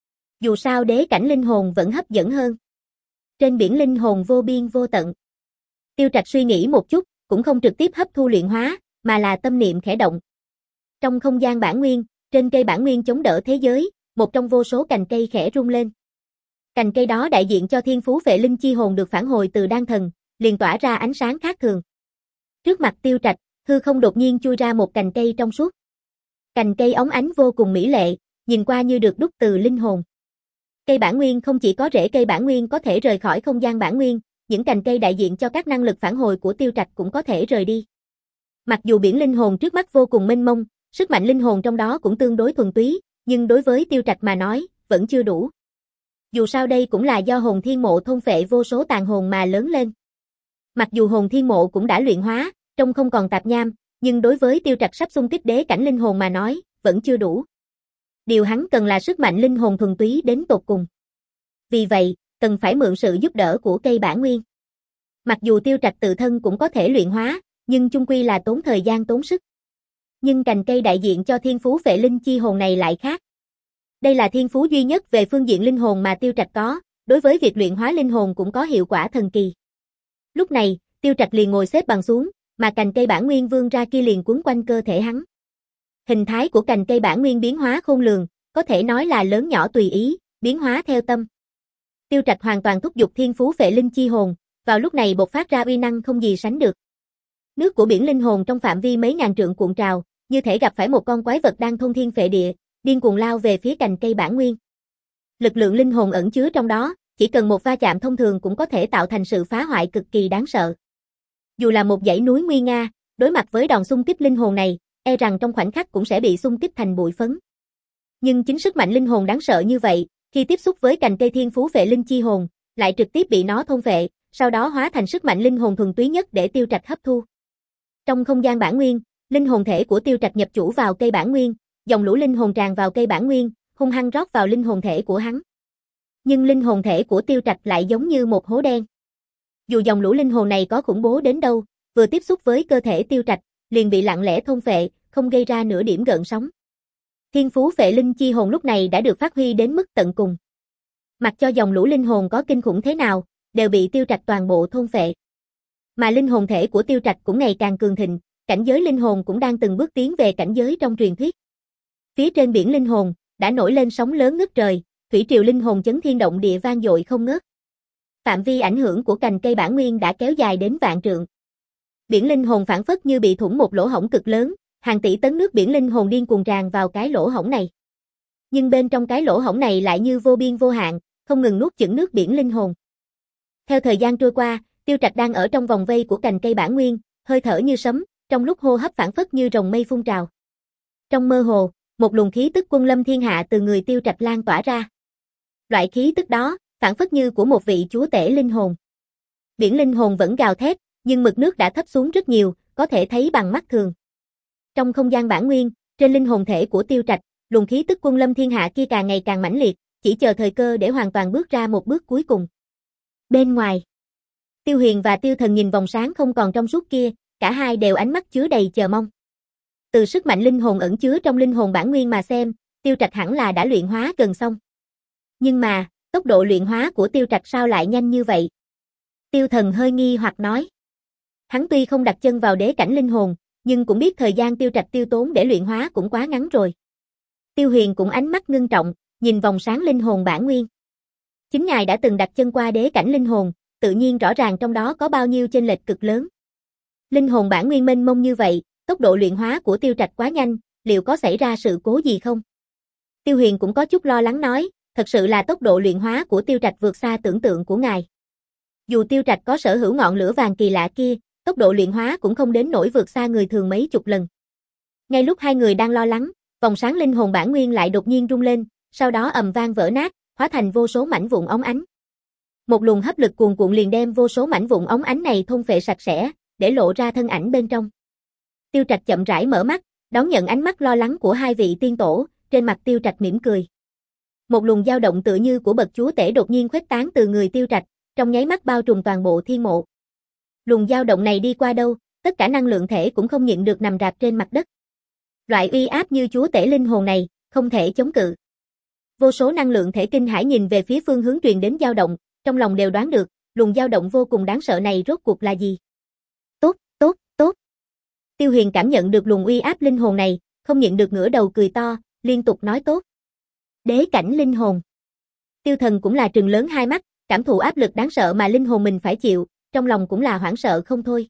Dù sao đế cảnh linh hồn vẫn hấp dẫn hơn. Trên biển linh hồn vô biên vô tận. Tiêu Trạch suy nghĩ một chút, cũng không trực tiếp hấp thu luyện hóa, mà là tâm niệm khẽ động. Trong không gian bản nguyên, trên cây bản nguyên chống đỡ thế giới, một trong vô số cành cây khẽ rung lên. Cành cây đó đại diện cho thiên phú phệ linh chi hồn được phản hồi từ đan thần, liền tỏa ra ánh sáng khác thường. Trước mặt Tiêu Trạch, hư không đột nhiên chui ra một cành cây trong suốt. Cành cây óng ánh vô cùng mỹ lệ, nhìn qua như được đúc từ linh hồn. Cây bản nguyên không chỉ có rễ cây bản nguyên có thể rời khỏi không gian bản nguyên, những cành cây đại diện cho các năng lực phản hồi của Tiêu Trạch cũng có thể rời đi. Mặc dù biển linh hồn trước mắt vô cùng mênh mông, sức mạnh linh hồn trong đó cũng tương đối thuần túy, nhưng đối với Tiêu Trạch mà nói, vẫn chưa đủ. Dù sao đây cũng là do hồn thiên mộ thôn phệ vô số tàn hồn mà lớn lên. Mặc dù hồn thiên mộ cũng đã luyện hóa, trông không còn tạp nham, nhưng đối với Tiêu Trạch sắp xung kích đế cảnh linh hồn mà nói, vẫn chưa đủ. Điều hắn cần là sức mạnh linh hồn thuần túy đến tột cùng. Vì vậy, cần phải mượn sự giúp đỡ của cây bản nguyên. Mặc dù Tiêu Trạch tự thân cũng có thể luyện hóa, nhưng chung quy là tốn thời gian tốn sức. Nhưng cành cây đại diện cho thiên phú phệ linh chi hồn này lại khác. Đây là thiên phú duy nhất về phương diện linh hồn mà Tiêu Trạch có, đối với việc luyện hóa linh hồn cũng có hiệu quả thần kỳ. Lúc này, Tiêu Trạch liền ngồi xếp bằng xuống, mà cành cây bản nguyên vươn ra kia liền quấn quanh cơ thể hắn. Hình thái của cành cây bản nguyên biến hóa khôn lường, có thể nói là lớn nhỏ tùy ý, biến hóa theo tâm. Tiêu Trạch hoàn toàn thúc giục thiên phú phệ linh chi hồn, vào lúc này bộc phát ra uy năng không gì sánh được. Nước của biển linh hồn trong phạm vi mấy ngàn trượng cuộn trào, như thể gặp phải một con quái vật đang thôn thiên phệ địa, điên cuồng lao về phía cành cây bản nguyên. Lực lượng linh hồn ẩn chứa trong đó, chỉ cần một va chạm thông thường cũng có thể tạo thành sự phá hoại cực kỳ đáng sợ. Dù là một dãy núi nguy nga, đối mặt với đòn xung kích linh hồn này, e rằng trong khoảnh khắc cũng sẽ bị xung kích thành bụi phấn. Nhưng chính sức mạnh linh hồn đáng sợ như vậy, khi tiếp xúc với cành cây thiên phú phệ linh chi hồn, lại trực tiếp bị nó thôn phệ, sau đó hóa thành sức mạnh linh hồn thuần túy nhất để Tiêu Trạch hấp thu. Trong không gian bản nguyên, linh hồn thể của Tiêu Trạch nhập chủ vào cây bản nguyên, dòng lũ linh hồn tràn vào cây bản nguyên, hung hăng rót vào linh hồn thể của hắn. Nhưng linh hồn thể của Tiêu Trạch lại giống như một hố đen. Dù dòng lũ linh hồn này có khủng bố đến đâu, vừa tiếp xúc với cơ thể Tiêu Trạch, liền bị lặng lẽ thôn phệ, không gây ra nửa điểm gợn sóng. Thiên phú phệ linh chi hồn lúc này đã được phát huy đến mức tận cùng. Mặc cho dòng lũ linh hồn có kinh khủng thế nào, đều bị Tiêu Trạch toàn bộ thôn phệ. Mà linh hồn thể của Tiêu Trạch cũng ngày càng cường thịnh, cảnh giới linh hồn cũng đang từng bước tiến về cảnh giới trong truyền thuyết. Phía trên biển linh hồn, đã nổi lên sóng lớn ngất trời, thủy triều linh hồn chấn thiên động địa vang dội không ngớt. Phạm vi ảnh hưởng của cành cây bản nguyên đã kéo dài đến vạn trượng. Biển linh hồn phản phất như bị thủng một lỗ hổng cực lớn, hàng tỷ tấn nước biển linh hồn điên cuồng tràn vào cái lỗ hổng này. Nhưng bên trong cái lỗ hổng này lại như vô biên vô hạn, không ngừng nuốt chửng nước biển linh hồn. Theo thời gian trôi qua, Tiêu Trạch đang ở trong vòng vây của cành cây bản nguyên, hơi thở như sấm, trong lúc hô hấp phảng phất như rồng mây phun trào. Trong mơ hồ, một luồng khí tức quân lâm thiên hạ từ người Tiêu Trạch lan tỏa ra. Loại khí tức đó, phảng phất như của một vị chúa tể linh hồn. Biển linh hồn vẫn gào thét, nhưng mực nước đã thấp xuống rất nhiều, có thể thấy bằng mắt thường. Trong không gian bản nguyên, trên linh hồn thể của Tiêu Trạch, luồng khí tức quân lâm thiên hạ kia càng ngày càng mãnh liệt, chỉ chờ thời cơ để hoàn toàn bước ra một bước cuối cùng. Bên ngoài, Tiêu Huyền và Tiêu Thần nhìn vòng sáng không còn trong suốt kia, cả hai đều ánh mắt chứa đầy chờ mong. Từ sức mạnh linh hồn ẩn chứa trong linh hồn bản nguyên mà xem, Tiêu Trạch hẳn là đã luyện hóa gần xong. Nhưng mà, tốc độ luyện hóa của Tiêu Trạch sao lại nhanh như vậy? Tiêu Thần hơi nghi hoặc nói. Hắn tuy không đặt chân vào đế cảnh linh hồn, nhưng cũng biết thời gian Tiêu Trạch tiêu tốn để luyện hóa cũng quá ngắn rồi. Tiêu Huyền cũng ánh mắt ngưng trọng, nhìn vòng sáng linh hồn bản nguyên. Chính ngài đã từng đặt chân qua đế cảnh linh hồn, tự nhiên rõ ràng trong đó có bao nhiêu chênh lệch cực lớn. Linh hồn bản nguyên mênh mông như vậy, tốc độ luyện hóa của Tiêu Trạch quá nhanh, liệu có xảy ra sự cố gì không? Tiêu Huyền cũng có chút lo lắng nói, thật sự là tốc độ luyện hóa của Tiêu Trạch vượt xa tưởng tượng của ngài. Dù Tiêu Trạch có sở hữu ngọn lửa vàng kỳ lạ kia, tốc độ luyện hóa cũng không đến nỗi vượt xa người thường mấy chục lần. Ngay lúc hai người đang lo lắng, vòng sáng linh hồn bản nguyên lại đột nhiên rung lên, sau đó ầm vang vỡ nát, hóa thành vô số mảnh vụn óng ánh. Một luồng hấp lực cuồn cuộn liền đem vô số mảnh vụn óng ánh này thôn phệ sạch sẽ, để lộ ra thân ảnh bên trong. Tiêu Trạch chậm rãi mở mắt, đón nhận ánh mắt lo lắng của hai vị tiên tổ, trên mặt Tiêu Trạch mỉm cười. Một luồng dao động tựa như của bậc chúa tể đột nhiên khuếch tán từ người Tiêu Trạch, trong nháy mắt bao trùm toàn bộ thiên mộ. Luồng dao động này đi qua đâu, tất cả năng lượng thể cũng không nhịn được nằm rạp trên mặt đất. Loại uy áp như chúa tể linh hồn này, không thể chống cự. Vô số năng lượng thể kinh hãi nhìn về phía phương hướng truyền đến dao động, trong lòng đều đoán được, luồng dao động vô cùng đáng sợ này rốt cuộc là gì. Tốt, tốt, tốt. Tiêu Huyền cảm nhận được luồng uy áp linh hồn này, không nhịn được ngửa đầu cười to, liên tục nói tốt. Đế cảnh linh hồn. Tiêu Thần cũng là trừng lớn hai mắt, cảm thụ áp lực đáng sợ mà linh hồn mình phải chịu, trong lòng cũng là hoảng sợ không thôi.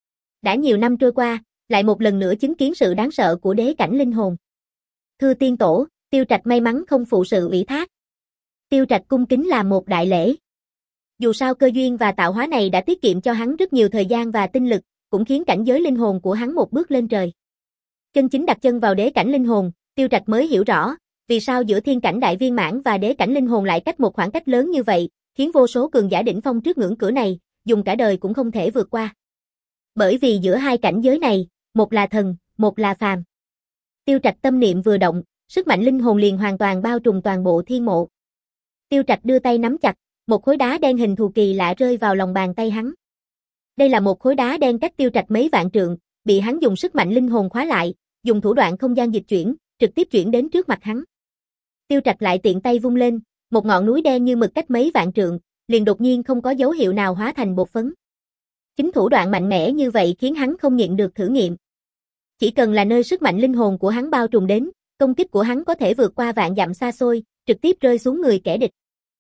Đã nhiều năm trôi qua, lại một lần nữa chứng kiến sự đáng sợ của đế cảnh linh hồn. Thưa tiên tổ, Tiêu Trạch may mắn không phụ sự ủy thác. Tiêu Trạch cung kính làm một đại lễ. Dù sao cơ duyên và tạo hóa này đã tiết kiệm cho hắn rất nhiều thời gian và tinh lực, cũng khiến cảnh giới linh hồn của hắn một bước lên trời. Chân chính đặt chân vào đế cảnh linh hồn, Tiêu Trạch mới hiểu rõ, vì sao giữa thiên cảnh đại viên mãn và đế cảnh linh hồn lại cách một khoảng cách lớn như vậy, khiến vô số cường giả đỉnh phong trước ngưỡng cửa này, dùng cả đời cũng không thể vượt qua. Bởi vì giữa hai cảnh giới này, một là thần, một là phàm. Tiêu Trạch tâm niệm vừa động, sức mạnh linh hồn liền hoàn toàn bao trùm toàn bộ thiên mộ. Tiêu Trạch đưa tay nắm chặt, một khối đá đen hình thù kỳ lạ rơi vào lòng bàn tay hắn. Đây là một khối đá đen cách Tiêu Trạch mấy vạn trượng, bị hắn dùng sức mạnh linh hồn khóa lại, dùng thủ đoạn không gian dịch chuyển, trực tiếp chuyển đến trước mặt hắn. Tiêu Trạch lại tiện tay vung lên, một ngọn núi đen như mực cách mấy vạn trượng, liền đột nhiên không có dấu hiệu nào hóa thành bột phấn. Chính thủ đoạn mạnh mẽ như vậy khiến hắn không nhịn được thử nghiệm. Chỉ cần là nơi sức mạnh linh hồn của hắn bao trùm đến, công kích của hắn có thể vượt qua vạn dặm xa xôi, trực tiếp rơi xuống người kẻ địch.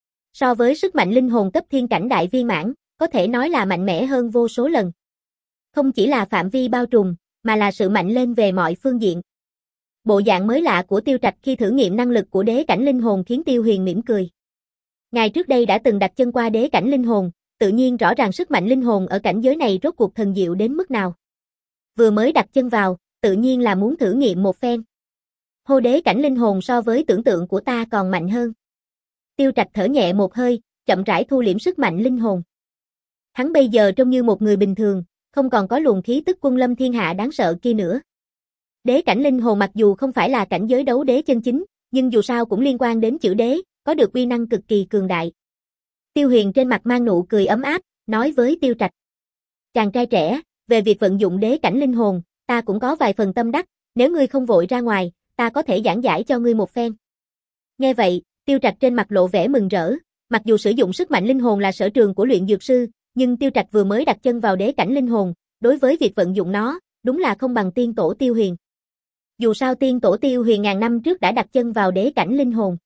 So với sức mạnh linh hồn cấp thiên cảnh đại viên mãn, có thể nói là mạnh mẽ hơn vô số lần. Không chỉ là phạm vi bao trùm, mà là sự mạnh lên về mọi phương diện. Bộ dạng mới lạ của Tiêu Trạch khi thử nghiệm năng lực của đế cảnh linh hồn khiến Tiêu Huyền mỉm cười. Ngài trước đây đã từng đặt chân qua đế cảnh linh hồn, tự nhiên rõ ràng sức mạnh linh hồn ở cảnh giới này rốt cuộc thần diệu đến mức nào. Vừa mới đặt chân vào, tự nhiên là muốn thử nghiệm một phen. Hô, đế cảnh linh hồn so với tưởng tượng của ta còn mạnh hơn. Tiêu Trạch thở nhẹ một hơi, chậm rãi thu liễm sức mạnh linh hồn. Hắn bây giờ trông như một người bình thường, không còn có luồng khí tức quân lâm thiên hạ đáng sợ kia nữa. Đế cảnh linh hồn mặc dù không phải là cảnh giới đấu đế chân chính, nhưng dù sao cũng liên quan đến chữ đế, có được uy năng cực kỳ cường đại. Tiêu Huyền trên mặt mang nụ cười ấm áp, nói với Tiêu Trạch. Chàng trai trẻ, về việc vận dụng đế cảnh linh hồn, ta cũng có vài phần tâm đắc, nếu ngươi không vội ra ngoài, ta có thể giảng giải cho ngươi một phen. Nghe vậy, Tiêu Trạch trên mặt lộ vẻ mừng rỡ, mặc dù sử dụng sức mạnh linh hồn là sở trường của luyện dược sư, nhưng Tiêu Trạch vừa mới đặt chân vào đế cảnh linh hồn, đối với việc vận dụng nó, đúng là không bằng tiên tổ Tiêu Huyền. Dù sao tiên tổ Tiêu Huyền ngàn năm trước đã đặt chân vào đế cảnh linh hồn.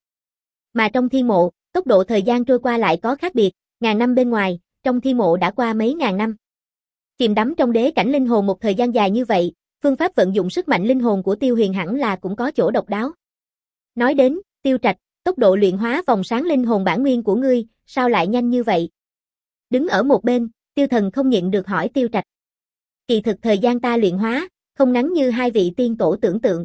Mà trong thi mộ, tốc độ thời gian trôi qua lại có khác biệt, ngàn năm bên ngoài, trong thi mộ đã qua mấy ngàn năm. Chìm đắm trong đế cảnh linh hồn một thời gian dài như vậy, phương pháp vận dụng sức mạnh linh hồn của Tiêu Huyền hẳn là cũng có chỗ độc đáo. Nói đến, Tiêu Trạch, tốc độ luyện hóa vòng sáng linh hồn bản nguyên của ngươi, sao lại nhanh như vậy? Đứng ở một bên, Tiêu Thần không nhịn được hỏi Tiêu Trạch. Kỳ thực thời gian ta luyện hóa, không ngắn như hai vị tiên tổ tưởng tượng.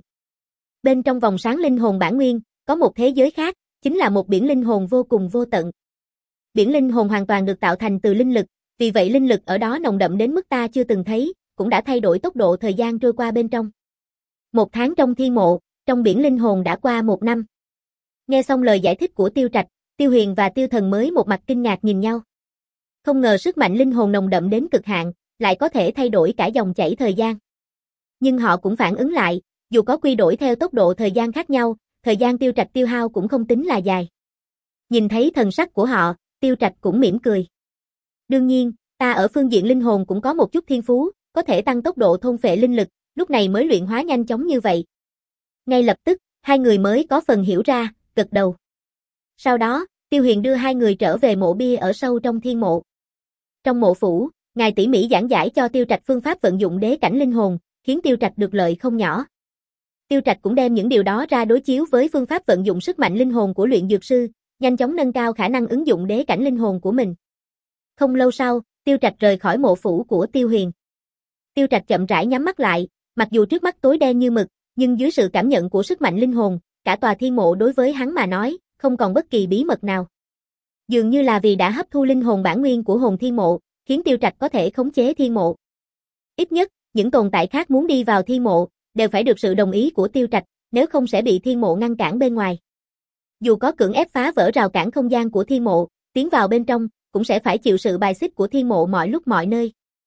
Bên trong vòng sáng linh hồn bản nguyên, có một thế giới khác, chính là một biển linh hồn vô cùng vô tận. Biển linh hồn hoàn toàn được tạo thành từ linh lực, vì vậy linh lực ở đó nồng đậm đến mức ta chưa từng thấy, cũng đã thay đổi tốc độ thời gian trôi qua bên trong. Một tháng trong thi mộ, trong biển linh hồn đã qua một năm. Nghe xong lời giải thích của Tiêu Trạch, Tiêu Huyền và Tiêu Thần mới một mặt kinh ngạc nhìn nhau. Không ngờ sức mạnh linh hồn nồng đậm đến cực hạn, lại có thể thay đổi cả dòng chảy thời gian. Nhưng họ cũng phản ứng lại, dù có quy đổi theo tốc độ thời gian khác nhau, thời gian Tiêu Trạch tiêu hao cũng không tính là dài. Nhìn thấy thần sắc của họ, Tiêu Trạch cũng mỉm cười. Đương nhiên, ta ở phương diện linh hồn cũng có một chút thiên phú, có thể tăng tốc độ thôn phệ linh lực, lúc này mới luyện hóa nhanh chóng như vậy. Ngay lập tức, hai người mới có phần hiểu ra, gật đầu. Sau đó, Tiêu Huyền đưa hai người trở về mộ bia ở sâu trong thiên mộ. Trong mộ phủ, ngài tỉ mỉ giảng giải cho Tiêu Trạch phương pháp vận dụng đế cảnh linh hồn, khiến Tiêu Trạch được lợi không nhỏ. Tiêu Trạch cũng đem những điều đó ra đối chiếu với phương pháp vận dụng sức mạnh linh hồn của luyện dược sư, nhanh chóng nâng cao khả năng ứng dụng đế cảnh linh hồn của mình. Không lâu sau, Tiêu Trạch rời khỏi mộ phủ của Tiêu Huyền. Tiêu Trạch chậm rãi nhắm mắt lại, mặc dù trước mắt tối đen như mực, nhưng dưới sự cảm nhận của sức mạnh linh hồn, cả tòa thiên mộ đối với hắn mà nói, không còn bất kỳ bí mật nào. Dường như là vì đã hấp thu linh hồn bản nguyên của hồn thiên mộ, khiến Tiêu Trạch có thể khống chế thiên mộ. Ít nhất, những tồn tại khác muốn đi vào thiên mộ, đều phải được sự đồng ý của Tiêu Trạch, nếu không sẽ bị thiên mộ ngăn cản bên ngoài. Dù có cưỡng ép phá vỡ rào cản không gian của thiên mộ, tiến vào bên trong, cũng sẽ phải chịu sự bài xích của thiên mộ mọi lúc mọi nơi.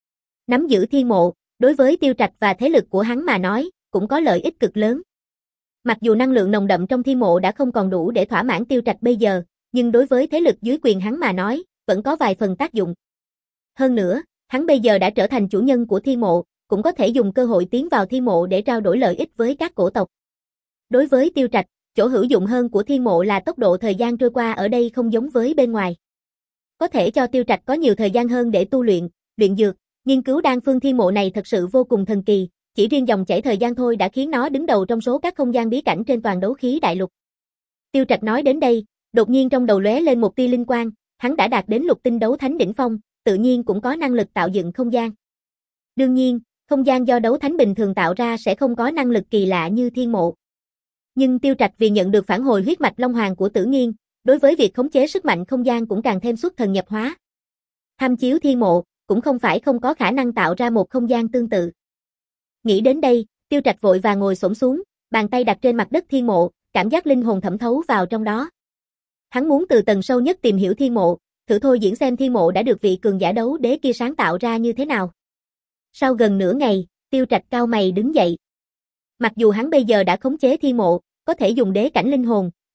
Nắm giữ thiên mộ, đối với Tiêu Trạch và thế lực của hắn mà nói, cũng có lợi ích cực lớn. Mặc dù năng lượng nồng đậm trong thiên mộ đã không còn đủ để thỏa mãn Tiêu Trạch bây giờ, nhưng đối với thế lực dưới quyền hắn mà nói, vẫn có vài phần tác dụng. Hơn nữa, hắn bây giờ đã trở thành chủ nhân của thiên mộ, cũng có thể dùng cơ hội tiến vào thiên mộ để trao đổi lợi ích với các cổ tộc. Đối với Tiêu Trạch, chỗ hữu dụng hơn của thiên mộ là tốc độ thời gian trôi qua ở đây không giống với bên ngoài. Có thể cho Tiêu Trạch có nhiều thời gian hơn để tu luyện, luyện dược, nghiên cứu đan phương thiên mộ này thật sự vô cùng thần kỳ, chỉ riêng dòng chảy thời gian thôi đã khiến nó đứng đầu trong số các không gian bí cảnh trên toàn đấu khí đại lục. Tiêu Trạch nói đến đây, đột nhiên trong đầu lóe lên một tia linh quang, hắn đã đạt đến lục tinh đấu thánh đỉnh phong, tự nhiên cũng có năng lực tạo dựng không gian. Đương nhiên, không gian do đấu thánh bình thường tạo ra sẽ không có năng lực kỳ lạ như thiên mộ. Nhưng Tiêu Trạch vì nhận được phản hồi huyết mạch long hoàng của Tử Nghiên, đối với việc khống chế sức mạnh không gian cũng càng thêm xuất thần nhập hóa. Tham chiếu thiên mộ, cũng không phải không có khả năng tạo ra một không gian tương tự. Nghĩ đến đây, Tiêu Trạch vội vàng ngồi xổm xuống, bàn tay đặt trên mặt đất thiên mộ, cảm giác linh hồn thẩm thấu vào trong đó. Hắn muốn từ tầng sâu nhất tìm hiểu thiên mộ, thử thôi diễn xem thiên mộ đã được vị cường giả đấu đế kia sáng tạo ra như thế nào. Sau gần nửa ngày, Tiêu Trạch cau mày đứng dậy. Mặc dù hắn bây giờ đã khống chế thiên mộ, có thể dùng đế cảnh linh hồn,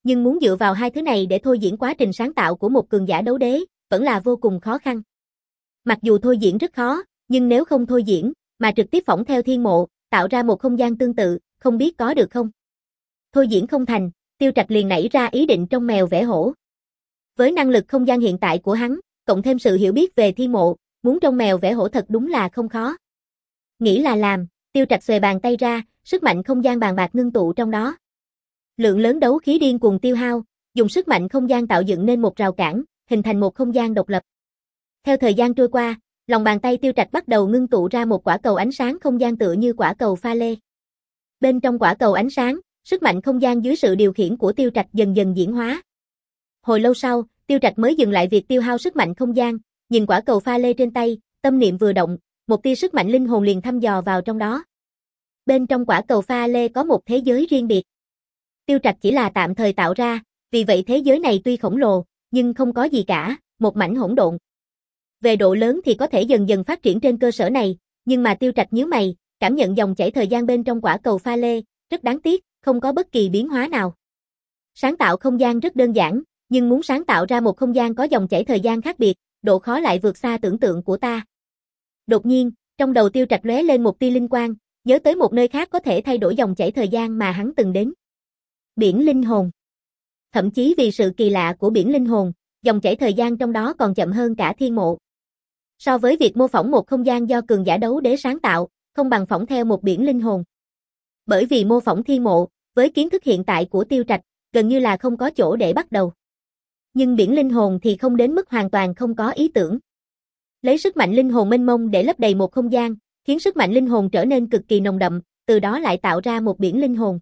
Nhưng muốn dựa vào hai thứ này để thôi diễn quá trình sáng tạo của một cường giả đấu đế, vẫn là vô cùng khó khăn. Mặc dù thôi diễn rất khó, nhưng nếu không thôi diễn, mà trực tiếp phỏng theo thiên mộ, tạo ra một không gian tương tự, không biết có được không? Thôi diễn không thành, Tiêu Trạch liền nảy ra ý định trông mèo vẽ hổ. Với năng lực không gian hiện tại của hắn, cộng thêm sự hiểu biết về thiên mộ, muốn trông mèo vẽ hổ thật đúng là không khó. Nghĩ là làm, Tiêu Trạch xuề bàn tay ra, sức mạnh không gian bàn bạc ngưng tụ trong đó. Lượng lớn đấu khí điên cuồng tiêu hao, dùng sức mạnh không gian tạo dựng nên một rào cản, hình thành một không gian độc lập. Theo thời gian trôi qua, lòng bàn tay Tiêu Trạch bắt đầu ngưng tụ ra một quả cầu ánh sáng không gian tựa như quả cầu pha lê. Bên trong quả cầu ánh sáng, sức mạnh không gian dưới sự điều khiển của Tiêu Trạch dần dần diễn hóa. Hồi lâu sau, Tiêu Trạch mới dừng lại việc tiêu hao sức mạnh không gian, nhìn quả cầu pha lê trên tay, tâm niệm vừa động, một tia sức mạnh linh hồn liền thăm dò vào trong đó. Bên trong quả cầu pha lê có một thế giới riêng biệt. Tiêu Trạch chỉ là tạm thời tạo ra, vì vậy thế giới này tuy khổng lồ, nhưng không có gì cả, một mảnh hỗn độn. Về độ lớn thì có thể dần dần phát triển trên cơ sở này, nhưng mà Tiêu Trạch nhíu mày, cảm nhận dòng chảy thời gian bên trong quả cầu pha lê, rất đáng tiếc, không có bất kỳ biến hóa nào. Sáng tạo không gian rất đơn giản, nhưng muốn sáng tạo ra một không gian có dòng chảy thời gian khác biệt, độ khó lại vượt xa tưởng tượng của ta. Đột nhiên, trong đầu Tiêu Trạch lóe lên một tia linh quang, nhớ tới một nơi khác có thể thay đổi dòng chảy thời gian mà hắn từng đến. Biển linh hồn. Thậm chí vì sự kỳ lạ của biển linh hồn, dòng chảy thời gian trong đó còn chậm hơn cả thiên mộ. So với việc mô phỏng một không gian do cường giả đấu đế sáng tạo, không bằng phỏng theo một biển linh hồn. Bởi vì mô phỏng thiên mộ, với kiến thức hiện tại của Tiêu Trạch, gần như là không có chỗ để bắt đầu. Nhưng biển linh hồn thì không đến mức hoàn toàn không có ý tưởng. Lấy sức mạnh linh hồn mênh mông để lấp đầy một không gian, khiến sức mạnh linh hồn trở nên cực kỳ nồng đậm, từ đó lại tạo ra một biển linh hồn.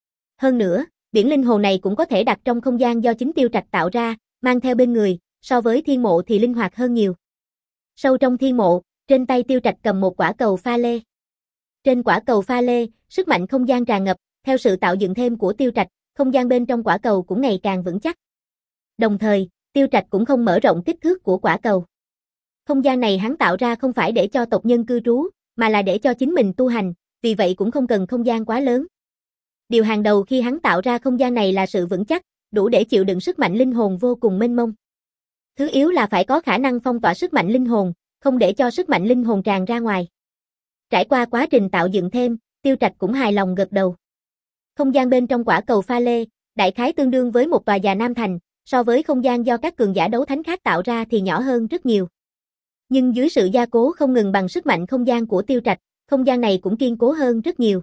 Hơn nữa, biển linh hồn này cũng có thể đặt trong không gian do chính Tiêu Trạch tạo ra, mang theo bên người, so với thiên mộ thì linh hoạt hơn nhiều. Sâu trong thiên mộ, trên tay Tiêu Trạch cầm một quả cầu pha lê. Trên quả cầu pha lê, sức mạnh không gian tràn ngập, theo sự tạo dựng thêm của Tiêu Trạch, không gian bên trong quả cầu cũng ngày càng vững chắc. Đồng thời, Tiêu Trạch cũng không mở rộng kích thước của quả cầu. Không gian này hắn tạo ra không phải để cho tộc nhân cư trú, mà là để cho chính mình tu hành, vì vậy cũng không cần không gian quá lớn. Điều hàng đầu khi hắn tạo ra không gian này là sự vững chắc, đủ để chịu đựng sức mạnh linh hồn vô cùng mênh mông. Thứ yếu là phải có khả năng phong tỏa sức mạnh linh hồn, không để cho sức mạnh linh hồn tràn ra ngoài. Trải qua quá trình tạo dựng thêm, Tiêu Trạch cũng hài lòng gật đầu. Không gian bên trong quả cầu pha lê, đại khái tương đương với một tòa nhà Nam Thành, so với không gian do các cường giả đấu thánh khác tạo ra thì nhỏ hơn rất nhiều. Nhưng dưới sự gia cố không ngừng bằng sức mạnh không gian của Tiêu Trạch, không gian này cũng kiên cố hơn rất nhiều.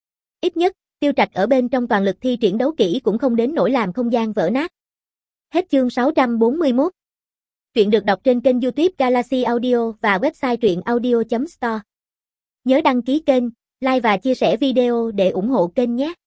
Ít nhất, Tiêu Trạch ở bên trong toàn lực thi triển đấu kỹ cũng không đến nỗi làm không gian vỡ nát. Hết chương sáu trăm bốn mươi mốt. Truyện được đọc trên kênh YouTube Galaxy Audio và website truyện audio chấm store. Nhớ đăng ký kênh, like và chia sẻ video để ủng hộ kênh nhé.